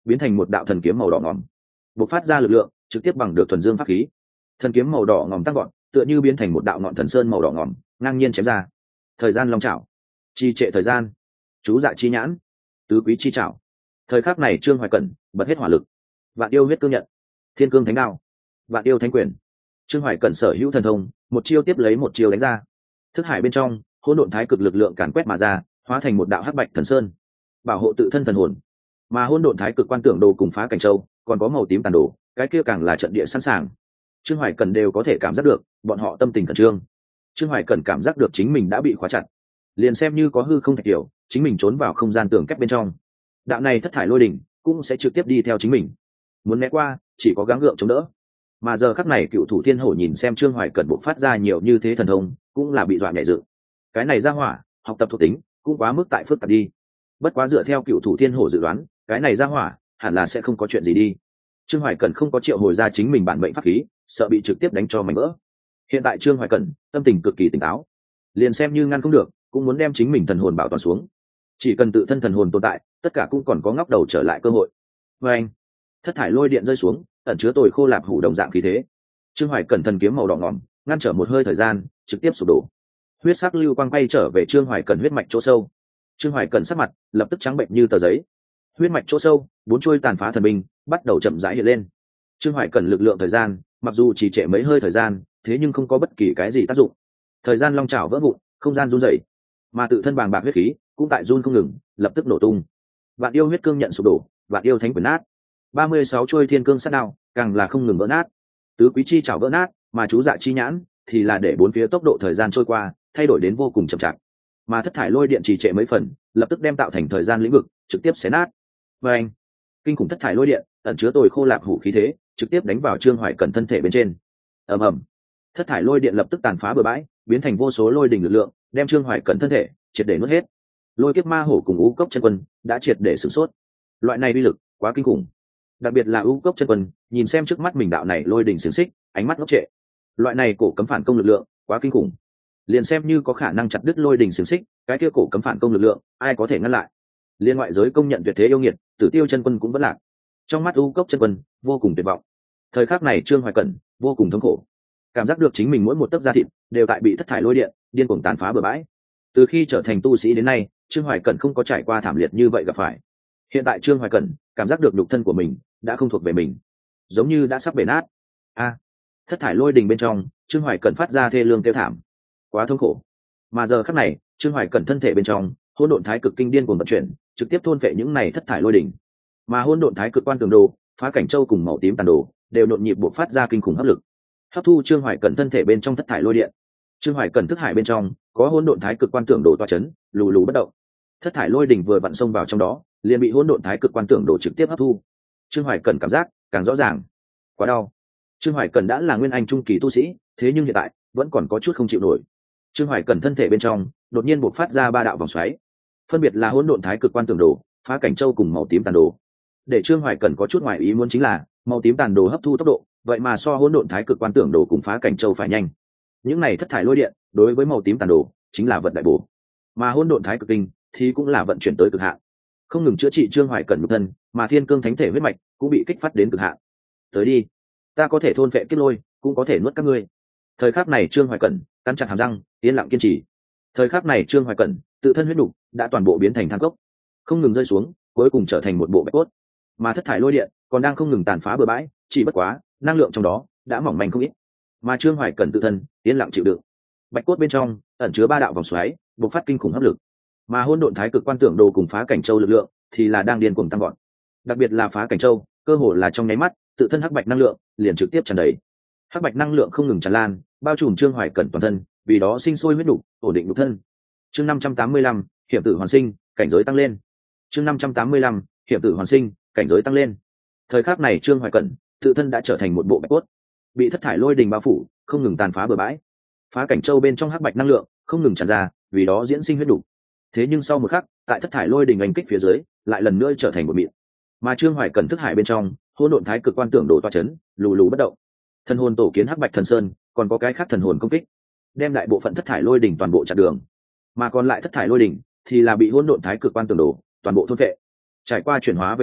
biến thành một đạo thần kiếm màu đỏ ngòm, bộc phát ra lực lượng trực tiếp bằng được thuần dương pháp khí. Thần kiếm màu đỏ ngòm tăng gọn, tựa như biến thành một đạo ngọn thần sơn màu đỏ ngòm, ngang nhiên chém ra. Thời gian long chảo, trì trệ thời gian, chú dạ chi nhãn, tứ quý chi chảo. Thời khắc này Trương Hoài Cẩn bật hết hỏa lực. Vạn yêu huyết cương nhận, thiên cương thánh đao, vạn yêu thánh quyền. Trương Hoài Cẩn sở hữu thần thông, một chiêu tiếp lấy một chiêu đánh ra. Thức hải bên trong, hỗn độn thái cực lực lượng càn quét mà ra, hóa thành một đạo hắc bạch thần sơn, bảo hộ tự thân thần hồn. Mà hỗn độn thái cực quan tưởng đồ cùng phá cảnh châu, còn có màu tím tàn đồ, cái kia càng là trận địa sẵn sàng. Trương Hoài Cẩn đều có thể cảm giác được, bọn họ tâm tình khẩn trương. Trương Hoài Cẩn cảm giác được chính mình đã bị khóa chặt, liền xem như có hư không thạch kiểu, chính mình trốn vào không gian tường kép bên trong, đạo này thất thải lôi đỉnh cũng sẽ trực tiếp đi theo chính mình. Muốn né qua, chỉ có gắng gượng chống đỡ. Mà giờ khắc này cựu thủ thiên hổ nhìn xem Trương Hoài Cẩn bộc phát ra nhiều như thế thần thông, cũng là bị dọa nhẹ dự. Cái này ra hỏa, học tập thuộc tính cũng quá mức tại phức tạp đi. Bất quá dựa theo cựu thủ thiên hổ dự đoán, cái này ra hỏa hẳn là sẽ không có chuyện gì đi. Trương Hoài Cẩn không có triệu hồi ra chính mình bản mệnh pháp khí, sợ bị trực tiếp đánh cho mảnh vỡ. Hiện tại Trương Hoài Cẩn tâm tình cực kỳ tỉnh táo, liền xem như ngăn không được, cũng muốn đem chính mình thần hồn bảo toàn xuống. Chỉ cần tự thân thần hồn tồn tại, tất cả cũng còn có ngóc đầu trở lại cơ hội. Và anh, thất thải lôi điện rơi xuống, ẩn chứa tồi khô lạp hủ đồng dạng khí thế. Trương Hoài Cẩn thần kiếm màu đỏ ngòm, ngăn trở một hơi thời gian, trực tiếp sụp đổ. Huyết sắc lưu quang bay trở về Trương Hoài Cẩn huyết mạch chỗ sâu. Trương Hoài Cẩn sắc mặt lập tức trắng bệnh như tờ giấy. Huyết mạch chỗ sâu, bốn chuôi tàn phá thần binh bắt đầu chậm rãi hiện lên. Trương Hoài Cẩn lực lượng thời gian, mặc dù chỉ trễ mấy hơi thời gian, thế nhưng không có bất kỳ cái gì tác dụng. Thời gian long chảo vỡ vụn, không gian run rẩy, mà tự thân bàng bạc huyết khí cũng tại run không ngừng, lập tức nổ tung. Vạn yêu huyết cương nhận sụp đổ, vạn yêu thánh quyền nát. 36 chuôi thiên cương sát đao càng là không ngừng vỡ nát. Tứ quý chi chảo vỡ nát, mà chú dạ chi nhãn thì là để bốn phía tốc độ thời gian trôi qua thay đổi đến vô cùng chậm chạp. Mà thất thải lôi điện trì trệ mấy phần, lập tức đem tạo thành thời gian lĩnh vực trực tiếp xé nát. Và anh, kinh khủng thất thải lôi điện ẩn chứa tồi khô lạp hủ khí thế, trực tiếp đánh vào Trương Hoài Cẩn thân thể bên trên. ầm ầm, thất thải lôi điện lập tức tàn phá bừa bãi, biến thành vô số lôi đỉnh lực lượng, đem Trương Hoài Cẩn thân thể triệt để nuốt hết. Lôi kiếp ma hổ cùng u cốc chân quân đã triệt để sử sốt. Loại này uy lực quá kinh khủng, đặc biệt là u cốc chân quân nhìn xem trước mắt mình đạo này lôi đỉnh xiềng xích, ánh mắt ngốc trệ. Loại này cổ cấm phản công lực lượng quá kinh khủng, liền xem như có khả năng chặt đứt lôi đỉnh xiềng xích, cái kia cổ cấm phản công lực lượng ai có thể ngăn lại? Liên ngoại giới công nhận tuyệt thế yêu nghiệt, Tử Tiêu chân quân cũng vẫn lạc. Trong mắt u cốc chân quân vô cùng tuyệt vọng. Thời khắc này Trương Hoài Cẩn vô cùng thống khổ, cảm giác được chính mình mỗi một tấc da thịt đều tại bị thất thải lôi điện điên cuồng tàn phá bừa bãi. Từ khi trở thành tu sĩ đến nay, Trương Hoài Cẩn không có trải qua thảm liệt như vậy gặp phải. Hiện tại Trương Hoài Cẩn cảm giác được nhục thân của mình đã không thuộc về mình, giống như đã sắp bể nát. Thất thải lôi đình bên trong, Trương Hoài Cẩn phát ra thê lương kêu thảm, quá thống khổ. Mà giờ khắc này Trương Hoài Cẩn thân thể bên trong hỗn độn thái cực kinh điên cuồng vận chuyển, trực tiếp thôn phệ những này thất thải lôi đình. Mà hỗn độn thái cực quan tường đồ, phá cảnh châu cùng màu tím tàn đồ đều nhộn nhịp buộc phát ra kinh khủng hấp lực, hấp thu Trương Hoài Cẩn thân thể bên trong thất thải lôi điện. Trương Hoài Cẩn thức hải bên trong có hỗn độn thái cực quan tưởng đồ toa chấn, lù lù bất động. Thất thải lôi đỉnh vừa vặn xông vào trong đó, liền bị hỗn độn thái cực quan tưởng đồ trực tiếp hấp thu. Trương Hoài Cẩn cảm giác càng rõ ràng, quá đau. Trương Hoài Cẩn đã là nguyên anh trung kỳ tu sĩ, thế nhưng hiện tại vẫn còn có chút không chịu nổi. Trương Hoài Cẩn thân thể bên trong đột nhiên bộc phát ra ba đạo vòng xoáy, phân biệt là hỗn độn thái cực quan tưởng đồ, phá cảnh châu cùng màu tím tàn đồ. Để Trương Hoài Cẩn có chút ngoài ý muốn chính là màu tím tàn đồ hấp thu tốc độ vậy mà so hỗn độn thái cực quan tưởng đồ cùng phá cảnh châu phải nhanh. Những này thất thải lôi điện đối với màu tím tàn đồ chính là vận đại bổ, mà hỗn độn thái cực kinh thì cũng là vận chuyển tới cực hạn, không ngừng chữa trị Trương Hoài Cẩn nhục thân, mà thiên cương thánh thể huyết mạch cũng bị kích phát đến cực hạn. Tới đi, ta có thể thôn phệ kiếp lôi, cũng có thể nuốt các ngươi. Thời khắc này Trương Hoài Cẩn cắn chặt hàm răng, yên lặng kiên trì. Thời khắc này Trương Hoài Cẩn tự thân huyết đủ đã toàn bộ biến thành than cốc, không ngừng rơi xuống, cuối cùng trở thành một bộ bạch cốt. Mà thất thải lôi điện còn đang không ngừng tàn phá bừa bãi, chỉ bất quá năng lượng trong đó đã mỏng manh không ít. Mà Trương Hoài Cẩn tự thân yên lặng chịu đựng. Bạch cốt bên trong ẩn chứa ba đạo vòng xoáy, bộc phát kinh khủng hấp lực. Mà hỗn độn thái cực quan tưởng đồ cùng phá cảnh châu lực lượng thì là đang điên cuồng tăng gọn. Đặc biệt là phá cảnh châu, cơ hồ là trong nháy mắt, tự thân hắc bạch năng lượng liền trực tiếp tràn đầy. Hắc bạch năng lượng không ngừng tràn lan, bao trùm Trương Hoài Cẩn toàn thân, vì đó sinh sôi huyết đủ, ổn định nhục thân. Chương 585, hiểm tử hoàn sinh, cảnh giới tăng lên. Chương 585, hiểm tử hoàn sinh, cảnh giới tăng lên. Thời khắc này Trương Hoài Cẩn tự thân đã trở thành một bộ bạch cốt, bị thất thải lôi đình bao phủ, không ngừng tàn phá bừa bãi. Phá cảnh châu bên trong hắc bạch năng lượng không ngừng tràn ra, vì đó diễn sinh huyết đủ. Thế nhưng sau một khắc, tại thất thải lôi đình đánh kích phía dưới, lại lần nữa trở thành một mịn. Mà Trương Hoài Cẩn thức hải bên trong hỗn độn thái cực quan tưởng đồ toa chấn, lù lù bất động. Thần hồn tổ kiến hắc bạch thần sơn, còn có cái khác thần hồn công kích, đem lại bộ phận thất thải lôi đỉnh toàn bộ chặn đường. Mà còn lại thất thải lôi đỉnh thì là bị hỗn độn thái cực quan tưởng đồ toàn bộ thôn phệ. Trải qua chuyển hóa về sau,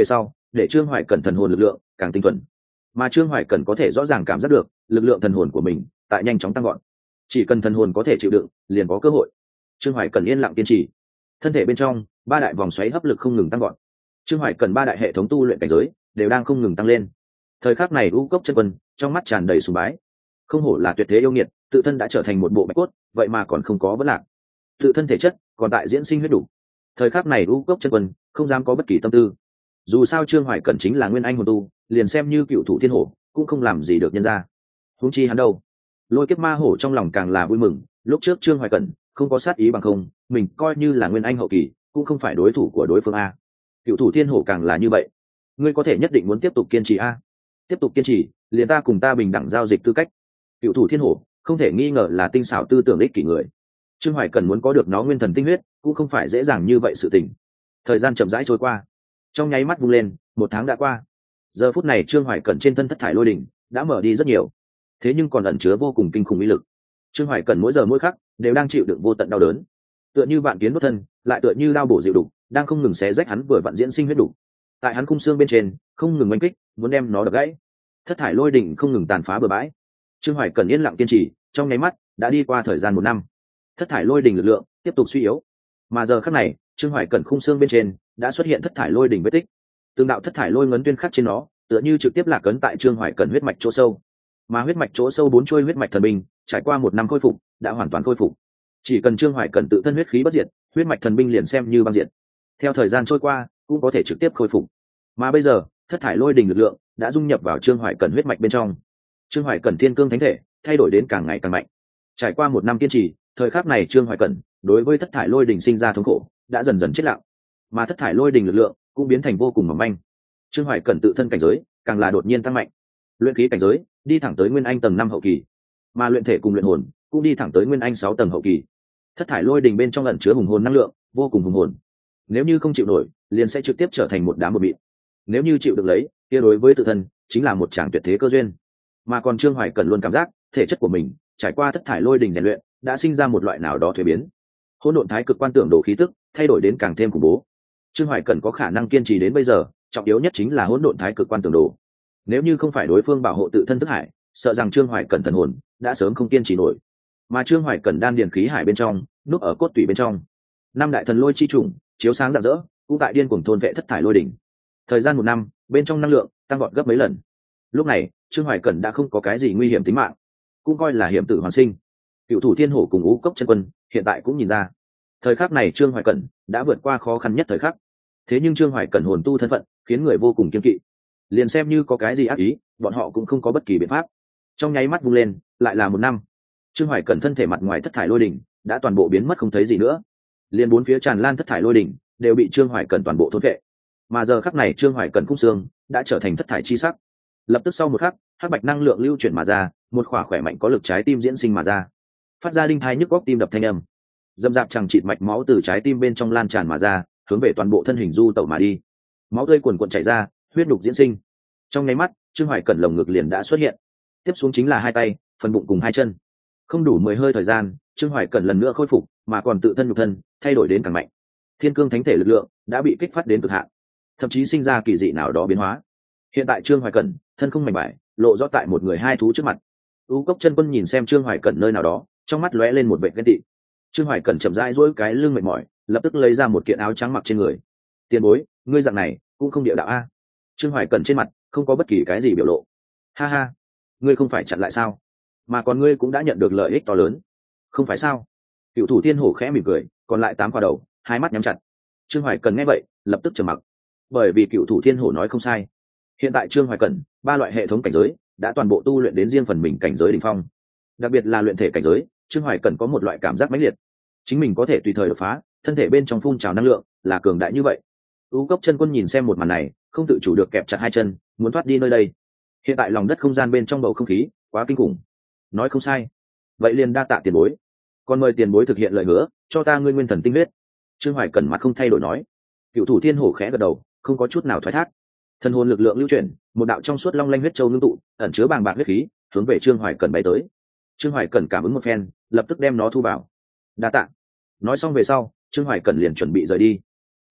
để trương hoài cẩn thần hồn lực lượng càng tinh thuần, mà trương hoài cẩn có thể rõ ràng cảm giác được lực lượng thần hồn của mình tại nhanh chóng tăng gọn. Chỉ cần thần hồn có thể chịu đựng liền có cơ hội. Trương hoài cẩn yên lặng kiên trì, thân thể bên trong ba đại vòng xoáy hấp lực không ngừng tăng gọn. Trương hoài cẩn ba đại hệ thống tu luyện cảnh giới đều đang không ngừng tăng lên. Thời khắc này u cốc chân quân trong mắt tràn đầy sùng bái, không hổ là tuyệt thế yêu nghiệt, tự thân đã trở thành một bộ bạch cốt, vậy mà còn không có vấn lạc, tự thân thể chất còn tại diễn sinh huyết đủ. Thời khắc này u cốc chân quân không dám có bất kỳ tâm tư, dù sao trương hoài cẩn chính là nguyên anh hồn tu, liền xem như cựu thủ thiên hổ cũng không làm gì được nhân ra, huống chi hắn đâu. Lôi kiếp ma hổ trong lòng càng là vui mừng, lúc trước trương hoài cẩn không có sát ý bằng không, mình coi như là nguyên anh hậu kỳ cũng không phải đối thủ của đối phương a. Cựu thủ thiên hổ càng là như vậy, ngươi có thể nhất định muốn tiếp tục kiên trì a. Tiếp tục kiên trì liền ta cùng ta bình đẳng giao dịch tư cách. Cựu thủ thiên hổ không thể nghi ngờ là tinh xảo tư tưởng ích kỷ người, trương hoài cẩn muốn có được nó nguyên thần tinh huyết cũng không phải dễ dàng như vậy sự tình. Thời gian chậm rãi trôi qua, trong nháy mắt vung lên 1 tháng đã qua. Giờ phút này trương hoài cẩn trên thân thất thải lôi đỉnh đã mở đi rất nhiều, thế nhưng còn ẩn chứa vô cùng kinh khủng uy lực. Trương hoài cẩn mỗi giờ mỗi khắc đều đang chịu đựng vô tận đau đớn, tựa như vạn kiến đốt thân, lại tựa như đao bổ dịu đục, đang không ngừng xé rách hắn vừa vặn diễn sinh huyết đục. Tại hắn khung xương bên trên không ngừng oanh kích, muốn đem nó đập gãy. Thất thải lôi đỉnh không ngừng tàn phá bừa bãi. Trương hoài cẩn yên lặng kiên trì, trong nháy mắt đã đi qua thời gian 1 năm. Thất thải lôi đỉnh lực lượng tiếp tục suy yếu, mà giờ khắc này trương hoài cẩn khung xương bên trên đã xuất hiện thất thải lôi đỉnh vết tích. Từng đạo thất thải lôi ngấn tuyên khắc trên nó, tựa như trực tiếp lạc ấn tại trương hoài cẩn huyết mạch chỗ sâu. Mà huyết mạch chỗ sâu 4 chuôi huyết mạch thần binh trải qua 1 năm khôi phục đã hoàn toàn khôi phục. Chỉ cần trương hoài cẩn tự thân huyết khí bất diệt, huyết mạch thần binh liền xem như băng diệt. Theo thời gian trôi qua cũng có thể trực tiếp khôi phục. Mà bây giờ thất thải lôi đỉnh lực lượng đã dung nhập vào trương hoài cẩn huyết mạch bên trong. Trương hoài cẩn thiên cương thánh thể thay đổi đến càng ngày càng mạnh. Trải qua 1 năm kiên trì, thời khắc này trương hoài cẩn đối với thất thải lôi đỉnh sinh ra thống khổ đã dần dần chết lặng, mà thất thải lôi đỉnh lực lượng cũng biến thành vô cùng mỏng manh. Trương hoài cẩn tự thân cảnh giới càng là đột nhiên tăng mạnh, luyện khí cảnh giới đi thẳng tới nguyên anh tầng 5 hậu kỳ, mà luyện thể cùng luyện hồn cũng đi thẳng tới nguyên anh 6 tầng hậu kỳ. Thất thải lôi đỉnh bên trong ẩn chứa hùng hồn năng lượng vô cùng hùng hồn, nếu như không chịu nổi liền sẽ trực tiếp trở thành một đám bột mịn, nếu như chịu được lấy kia đối với tự thân chính là một tràng tuyệt thế cơ duyên. Mà còn trương hoài cẩn luôn cảm giác thể chất của mình trải qua thất thải lôi đỉnh rèn luyện đã sinh ra một loại nào đó thuế biến, hỗn độn thái cực quan tưởng đồ khí tức thay đổi đến càng thêm khủng bố. Trương hoài cẩn có khả năng kiên trì đến bây giờ, trọng yếu nhất chính là hỗn độn thái cực quan tưởng đồ. Nếu như không phải đối phương bảo hộ tự thân thức hải, sợ rằng trương hoài cẩn thần hồn đã sớm không kiên trì nổi. Mà trương hoài cẩn đan điền khí hải bên trong, núp ở cốt tủy bên trong, 5 đại thần lôi chi trùng chiếu sáng rạng rỡ, cũng tại điên cuồng thôn vệ thất thải lôi đỉnh. Thời gian 1 năm, bên trong năng lượng tăng vọt gấp mấy lần. Lúc này trương hoài cẩn đã không có cái gì nguy hiểm tính mạng, cũng coi là hiểm tử hoàn sinh. Cựu thủ thiên hổ cùng ngũ cốc chân quân hiện tại cũng nhìn ra, thời khắc này trương hoài cẩn đã vượt qua khó khăn nhất thời khắc. Thế nhưng trương hoài cẩn hồn tu thân phận khiến người vô cùng kiên kỵ, liền xem như có cái gì ác ý bọn họ cũng không có bất kỳ biện pháp. Trong nháy mắt vung lên lại là 1 năm, trương hoài cẩn thân thể mặt ngoài thất thải lôi đỉnh đã toàn bộ biến mất không thấy gì nữa, liền 4 phía tràn lan thất thải lôi đỉnh đều bị trương hoài cẩn toàn bộ thôn vệ. Mà giờ khắc này trương hoài cẩn khung xương đã trở thành thất thải chi sắc. Lập tức sau một khắc, hắc bạch năng lượng lưu chuyển mà ra, một khỏa khỏe mạnh có lực trái tim diễn sinh mà ra, phát ra đinh thai nhức góc tim đập thanh âm. Dâm dạp chẳng chịt mạch máu từ trái tim bên trong lan tràn mà ra, hướng về toàn bộ thân hình du tẩu mà đi. Máu tươi cuồn cuộn chảy ra, huyết đục diễn sinh. Trong nháy mắt trương hoài cẩn lồng ngực liền đã xuất hiện, tiếp xuống chính là 2 tay, phần bụng cùng 2 chân. Không đủ 10 hơi thời gian, trương hoài cẩn lần nữa khôi phục, mà còn tự thân nhục thân thay đổi đến càng mạnh. Thiên cương thánh thể lực lượng đã bị kích phát đến cực hạn, thậm chí sinh ra kỳ dị nào đó biến hóa. Hiện tại trương hoài cẩn thân không mảnh vải, lộ rõ tại một người 2 thú trước mặt. U cốc chân quân nhìn xem trương hoài cẩn nơi nào đó, trong mắt lóe lên một vệt ghen tị. Trương hoài cẩn chậm rãi duỗi cái lưng mệt mỏi, lập tức lấy ra một kiện áo trắng mặc trên người. Tiền bối, ngươi dạng này cũng không địa đạo a. Trương hoài cẩn trên mặt không có bất kỳ cái gì biểu lộ. Ha ha, ngươi không phải chặn lại sao? Mà còn ngươi cũng đã nhận được lợi ích to lớn, không phải sao? Cựu thủ thiên hổ khẽ mỉm cười, còn lại 8 quả đầu, 2 mắt nhắm chặt. Trương hoài cẩn nghe vậy lập tức trầm mặc, bởi vì cựu thủ thiên hổ nói không sai. Hiện tại trương hoài cẩn 3 loại hệ thống cảnh giới đã toàn bộ tu luyện đến riêng phần mình cảnh giới đỉnh phong, đặc biệt là luyện thể cảnh giới, trương hoài cẩn có một loại cảm giác mãnh liệt, chính mình có thể tùy thời đột phá, thân thể bên trong phun trào năng lượng là cường đại như vậy. U cốc chân quân nhìn xem một màn này, không tự chủ được kẹp chặt 2 chân, muốn thoát đi nơi đây. Hiện tại lòng đất không gian bên trong bầu không khí quá kinh khủng. Nói không sai, vậy liền đa tạ tiền bối, còn mời tiền bối thực hiện lời hứa, cho ta ngươi nguyên thần tinh huyết. Trương hoài cẩn mặt không thay đổi nói. Cựu thủ thiên hổ khẽ gật đầu, không có chút nào thoái thác. Thần hồn lực lượng lưu chuyển, một đạo trong suốt long lanh huyết châu ngưng tụ, ẩn chứa bàng bạc huyết khí, hướng về trương hoài cẩn bay tới. Trương hoài cẩn cảm ứng một phen, lập tức đem nó thu vào. Đa tạ. Nói xong về sau, trương hoài cẩn liền chuẩn bị rời đi. Tiểu tử,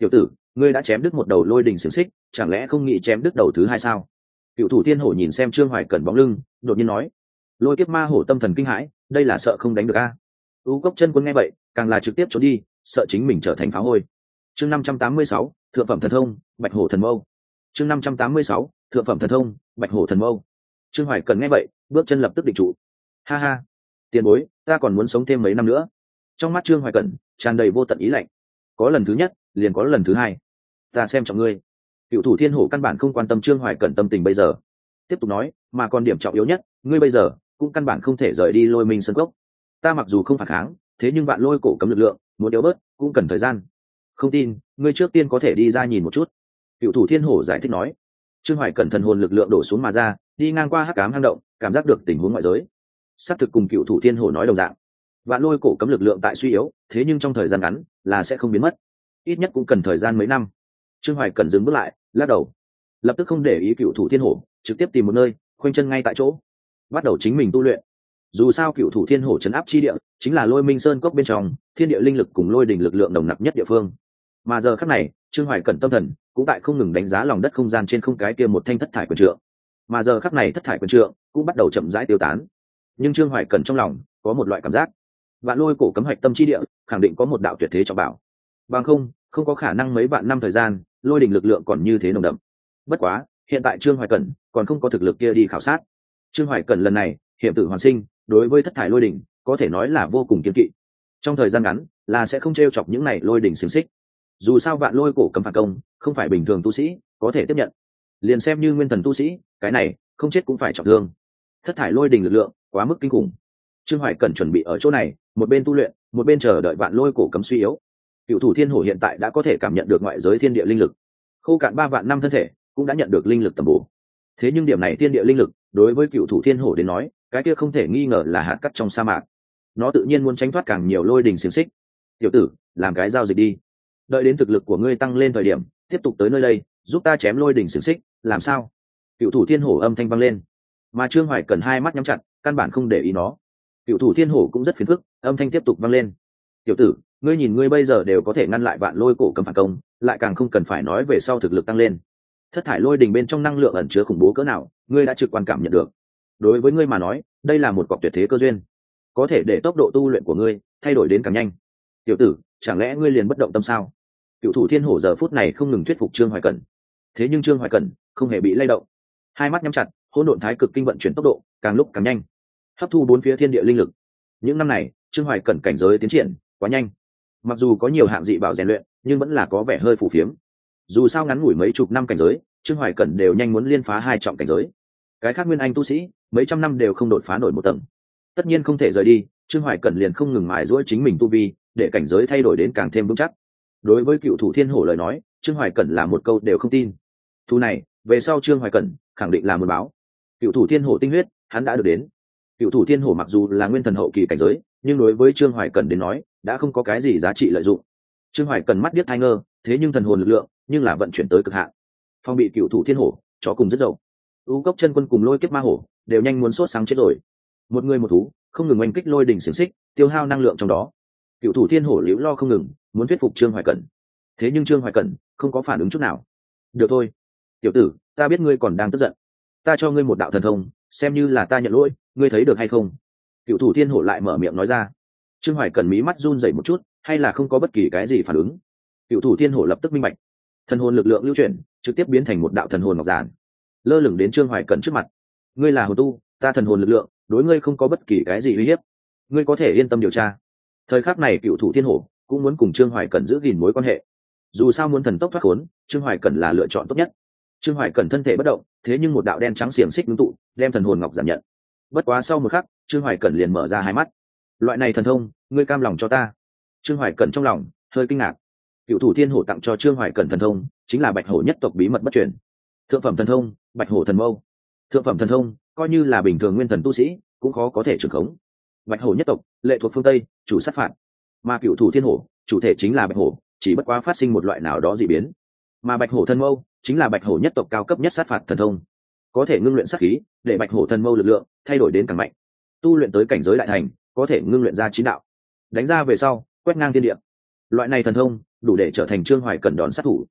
ngươi đã chém đứt một đầu lôi đình xiềng xích, chẳng lẽ không nghĩ chém đứt đầu thứ hai sao? Cựu thủ thiên hổ nhìn xem Trương Hoài Cẩn bóng lưng, đột nhiên nói. Lôi kiếp ma hổ tâm thần kinh hãi, đây là sợ không đánh được a. U Cốc Chân Quân nghe vậy, càng là trực tiếp trốn đi, sợ chính mình trở thành phá hôi. Chương 586, thượng phẩm thần thông, Bạch Hổ thần mâu. Chương 586, thượng phẩm thần thông, Bạch Hổ thần mâu. Trương Hoài Cẩn nghe vậy, bước chân lập tức định trụ. Ha ha, tiền bối, ta còn muốn sống thêm mấy năm nữa. Trong mắt Trương Hoài Cẩn tràn đầy vô tận ý lạnh. Có lần thứ nhất, liền có lần thứ hai. Ta xem trọng ngươi. Cựu thủ thiên hổ căn bản không quan tâm Trương Hoài Cẩn tâm tình bây giờ. Tiếp tục nói, mà còn điểm trọng yếu nhất, ngươi bây giờ cũng căn bản không thể rời đi Lôi Minh Sơn Cốc. Ta mặc dù không phản kháng, thế nhưng vạn lôi cổ cấm lực lượng muốn yếu bớt cũng cần thời gian. Không tin, ngươi trước tiên có thể đi ra nhìn một chút. Cựu thủ thiên hổ giải thích nói. Trương Hoài Cẩn thần hồn lực lượng đổ xuống mà ra, đi ngang qua hắc ám hang động, cảm giác được tình huống ngoại giới. Xác thực cùng cựu thủ thiên hổ nói đồng dạng. Vạn lôi cổ cấm lực lượng tại suy yếu, thế nhưng trong thời gian ngắn là sẽ không biến mất, ít nhất cũng cần thời gian mấy năm. Trương Hoài Cẩn dừng bước lại, lắc đầu, lập tức không để ý cựu thủ thiên hổ, trực tiếp tìm một nơi khoanh chân ngay tại chỗ, bắt đầu chính mình tu luyện. Dù sao cựu thủ thiên hổ trấn áp chi địa chính là Lôi Minh Sơn Cốc bên trong thiên địa linh lực cùng lôi đình lực lượng nồng nặc nhất địa phương, mà giờ khắc này Trương Hoài Cẩn tâm thần cũng tại không ngừng đánh giá lòng đất không gian trên không cái kia một thanh thất thải quyền trượng, mà giờ khắc này thất thải quyền trượng cũng bắt đầu chậm rãi tiêu tán. Nhưng Trương Hoài Cẩn trong lòng có một loại cảm giác, vạn lôi cổ cấm hạch tâm chi địa khẳng định có một đạo tuyệt thế trọng bảo, bằng không có khả năng mấy vạn năm thời gian lôi đình lực lượng còn như thế nồng đậm. Bất quá hiện tại Trương Hoài Cẩn còn không có thực lực kia đi khảo sát. Trương Hoài Cẩn lần này hiểm tử hoàn sinh, đối với thất thải lôi đỉnh có thể nói là vô cùng kiên kỵ. Trong thời gian ngắn là sẽ không t chọc những này lôi đỉnh xiềng xích. Dù sao vạn lôi cổ cấm phản công không phải bình thường tu sĩ có thể tiếp nhận, liền xem như nguyên thần tu sĩ, cái này không chết cũng phải trọng thương. Thất thải lôi đỉnh lực lượng quá mức kinh khủng. Trương Hoài Cẩn chuẩn bị ở chỗ này một bên tu luyện một bên chờ đợi vạn lôi cổ cấm suy yếu. Cựu thủ thiên hổ hiện tại đã có thể cảm nhận được ngoại giới thiên địa linh lực, khô cạn 3 vạn năm thân thể cũng đã nhận được linh lực tầm bổ. Thế nhưng điểm này thiên địa linh lực đối với cựu thủ thiên hổ đến nói, cái kia không thể nghi ngờ là hạt cát trong sa mạc. Nó tự nhiên muốn tránh thoát càng nhiều lôi đình xiềng xích. Tiểu tử, làm cái giao dịch đi, đợi đến thực lực của ngươi tăng lên thời điểm tiếp tục tới nơi đây giúp ta chém lôi đình xiềng xích, làm sao? Cựu thủ thiên hổ âm thanh vang lên, mà Trương Hoài Cẩn hai mắt nhắm chặt, căn bản không để ý nó. Cựu thủ thiên hổ cũng rất phiền phức, âm thanh tiếp tục vang lên. Tiểu tử, ngươi nhìn ngươi bây giờ đều có thể ngăn lại vạn lôi cổ cấm phản công, lại càng không cần phải nói về sau thực lực tăng lên. Thất thải lôi đình bên trong năng lượng ẩn chứa khủng bố cỡ nào, ngươi đã trực quan cảm nhận được. Đối với ngươi mà nói, đây là một cọc tuyệt thế cơ duyên, có thể để tốc độ tu luyện của ngươi thay đổi đến càng nhanh. Tiểu tử, chẳng lẽ ngươi liền bất động tâm sao? Cựu thủ thiên hổ giờ phút này không ngừng thuyết phục Trương Hoài Cẩn. Thế nhưng Trương Hoài Cẩn không hề bị lay động, hai mắt nhắm chặt, hỗn độn thái cực kinh vận chuyển tốc độ càng lúc càng nhanh, hấp thu bốn phía thiên địa linh lực. Những năm này Trương Hoài Cẩn cảnh giới tiến triển quá nhanh, mặc dù có nhiều hạng dị bảo rèn luyện nhưng vẫn là có vẻ hơi phù phiếm. Dù sao ngắn ngủi mấy chục năm cảnh giới, Trương Hoài Cẩn đều nhanh muốn liên phá 2 trọng cảnh giới. Cái khác nguyên anh tu sĩ mấy trăm năm đều không đột phá nổi một tầng. Tất nhiên không thể rời đi, Trương Hoài Cẩn liền không ngừng mài giũa chính mình tu vi, để cảnh giới thay đổi đến càng thêm vững chắc. Đối với cựu thủ thiên hổ lời nói, Trương Hoài Cẩn là một câu đều không tin. Thu này về sau Trương Hoài Cẩn khẳng định là muốn báo. Cựu thủ thiên hổ tinh huyết hắn đã được đến. Cựu thủ thiên hổ mặc dù là nguyên thần hậu kỳ cảnh giới, nhưng đối với Trương Hoài Cẩn đến nói đã không có cái gì giá trị lợi dụng. Trương Hoài Cẩn mắt biết hai ngơ, thế nhưng thần hồn lực lượng nhưng là vận chuyển tới cực hạn. Phong bị cựu thủ thiên hổ chó cùng rất dậu. U Cốc Chân Quân cùng lôi kiếp ma hổ đều nhanh muốn sốt sáng chết rồi. Một người một thú không ngừng oanh kích lôi đỉnh xiềng xích, tiêu hao năng lượng trong đó. Cựu thủ thiên hổ liễu lo không ngừng, muốn thuyết phục Trương Hoài Cẩn. Thế nhưng Trương Hoài Cẩn không có phản ứng chút nào. Được thôi, tiểu tử, ta biết ngươi còn đang tức giận, ta cho ngươi một đạo thần thông, xem như là ta nhận lỗi, ngươi thấy được hay không? Cựu thủ thiên hổ lại mở miệng nói ra. Trương Hoài Cẩn mí mắt run rẩy một chút, hay là không có bất kỳ cái gì phản ứng. Cựu thủ thiên hổ lập tức minh bạch, thần hồn lực lượng lưu chuyển trực tiếp biến thành một đạo thần hồn ngọc giản, lơ lửng đến Trương Hoài Cẩn trước mặt. Ngươi là hồn tu, ta thần hồn lực lượng đối ngươi không có bất kỳ cái gì uy hiếp, ngươi có thể yên tâm điều tra. Thời khắc này cựu thủ thiên hổ cũng muốn cùng Trương Hoài Cẩn giữ gìn mối quan hệ. Dù sao muốn thần tốc thoát khốn, Trương Hoài Cẩn là lựa chọn tốt nhất. Trương Hoài Cẩn thân thể bất động, thế nhưng một đạo đen trắng xiềng xích ngưng tụ, đem thần hồn ngọc giản nhận. Bất quá sau một khắc, Trương Hoài Cẩn liền mở ra hai mắt. Loại này thần thông, ngươi cam lòng cho ta? Trương Hoài Cẩn trong lòng hơi kinh ngạc. Cựu thủ thiên hổ tặng cho Trương Hoài Cẩn thần thông chính là Bạch Hổ nhất tộc bí mật bất truyền, thượng phẩm thần thông Bạch Hổ thần mâu. Thượng phẩm thần thông coi như là bình thường nguyên thần tu sĩ cũng khó có thể trưởng khống. Bạch Hổ nhất tộc lệ thuộc phương Tây, chủ sát phạt, mà cựu thủ thiên hổ chủ thể chính là Bạch Hổ, chỉ bất quá phát sinh một loại nào đó dị biến. Mà Bạch Hổ thần mâu chính là Bạch Hổ nhất tộc cao cấp nhất sát phạt thần thông, có thể ngưng luyện sát khí, để Bạch Hổ thần mâu lực lượng thay đổi đến càng mạnh. Tu luyện tới cảnh giới đại thành, có thể ngưng luyện ra 9 đạo, đánh ra về sau quét ngang thiên địa. Loại này thần thông đủ để trở thành Trương Hoài Cẩn đòn sát thủ,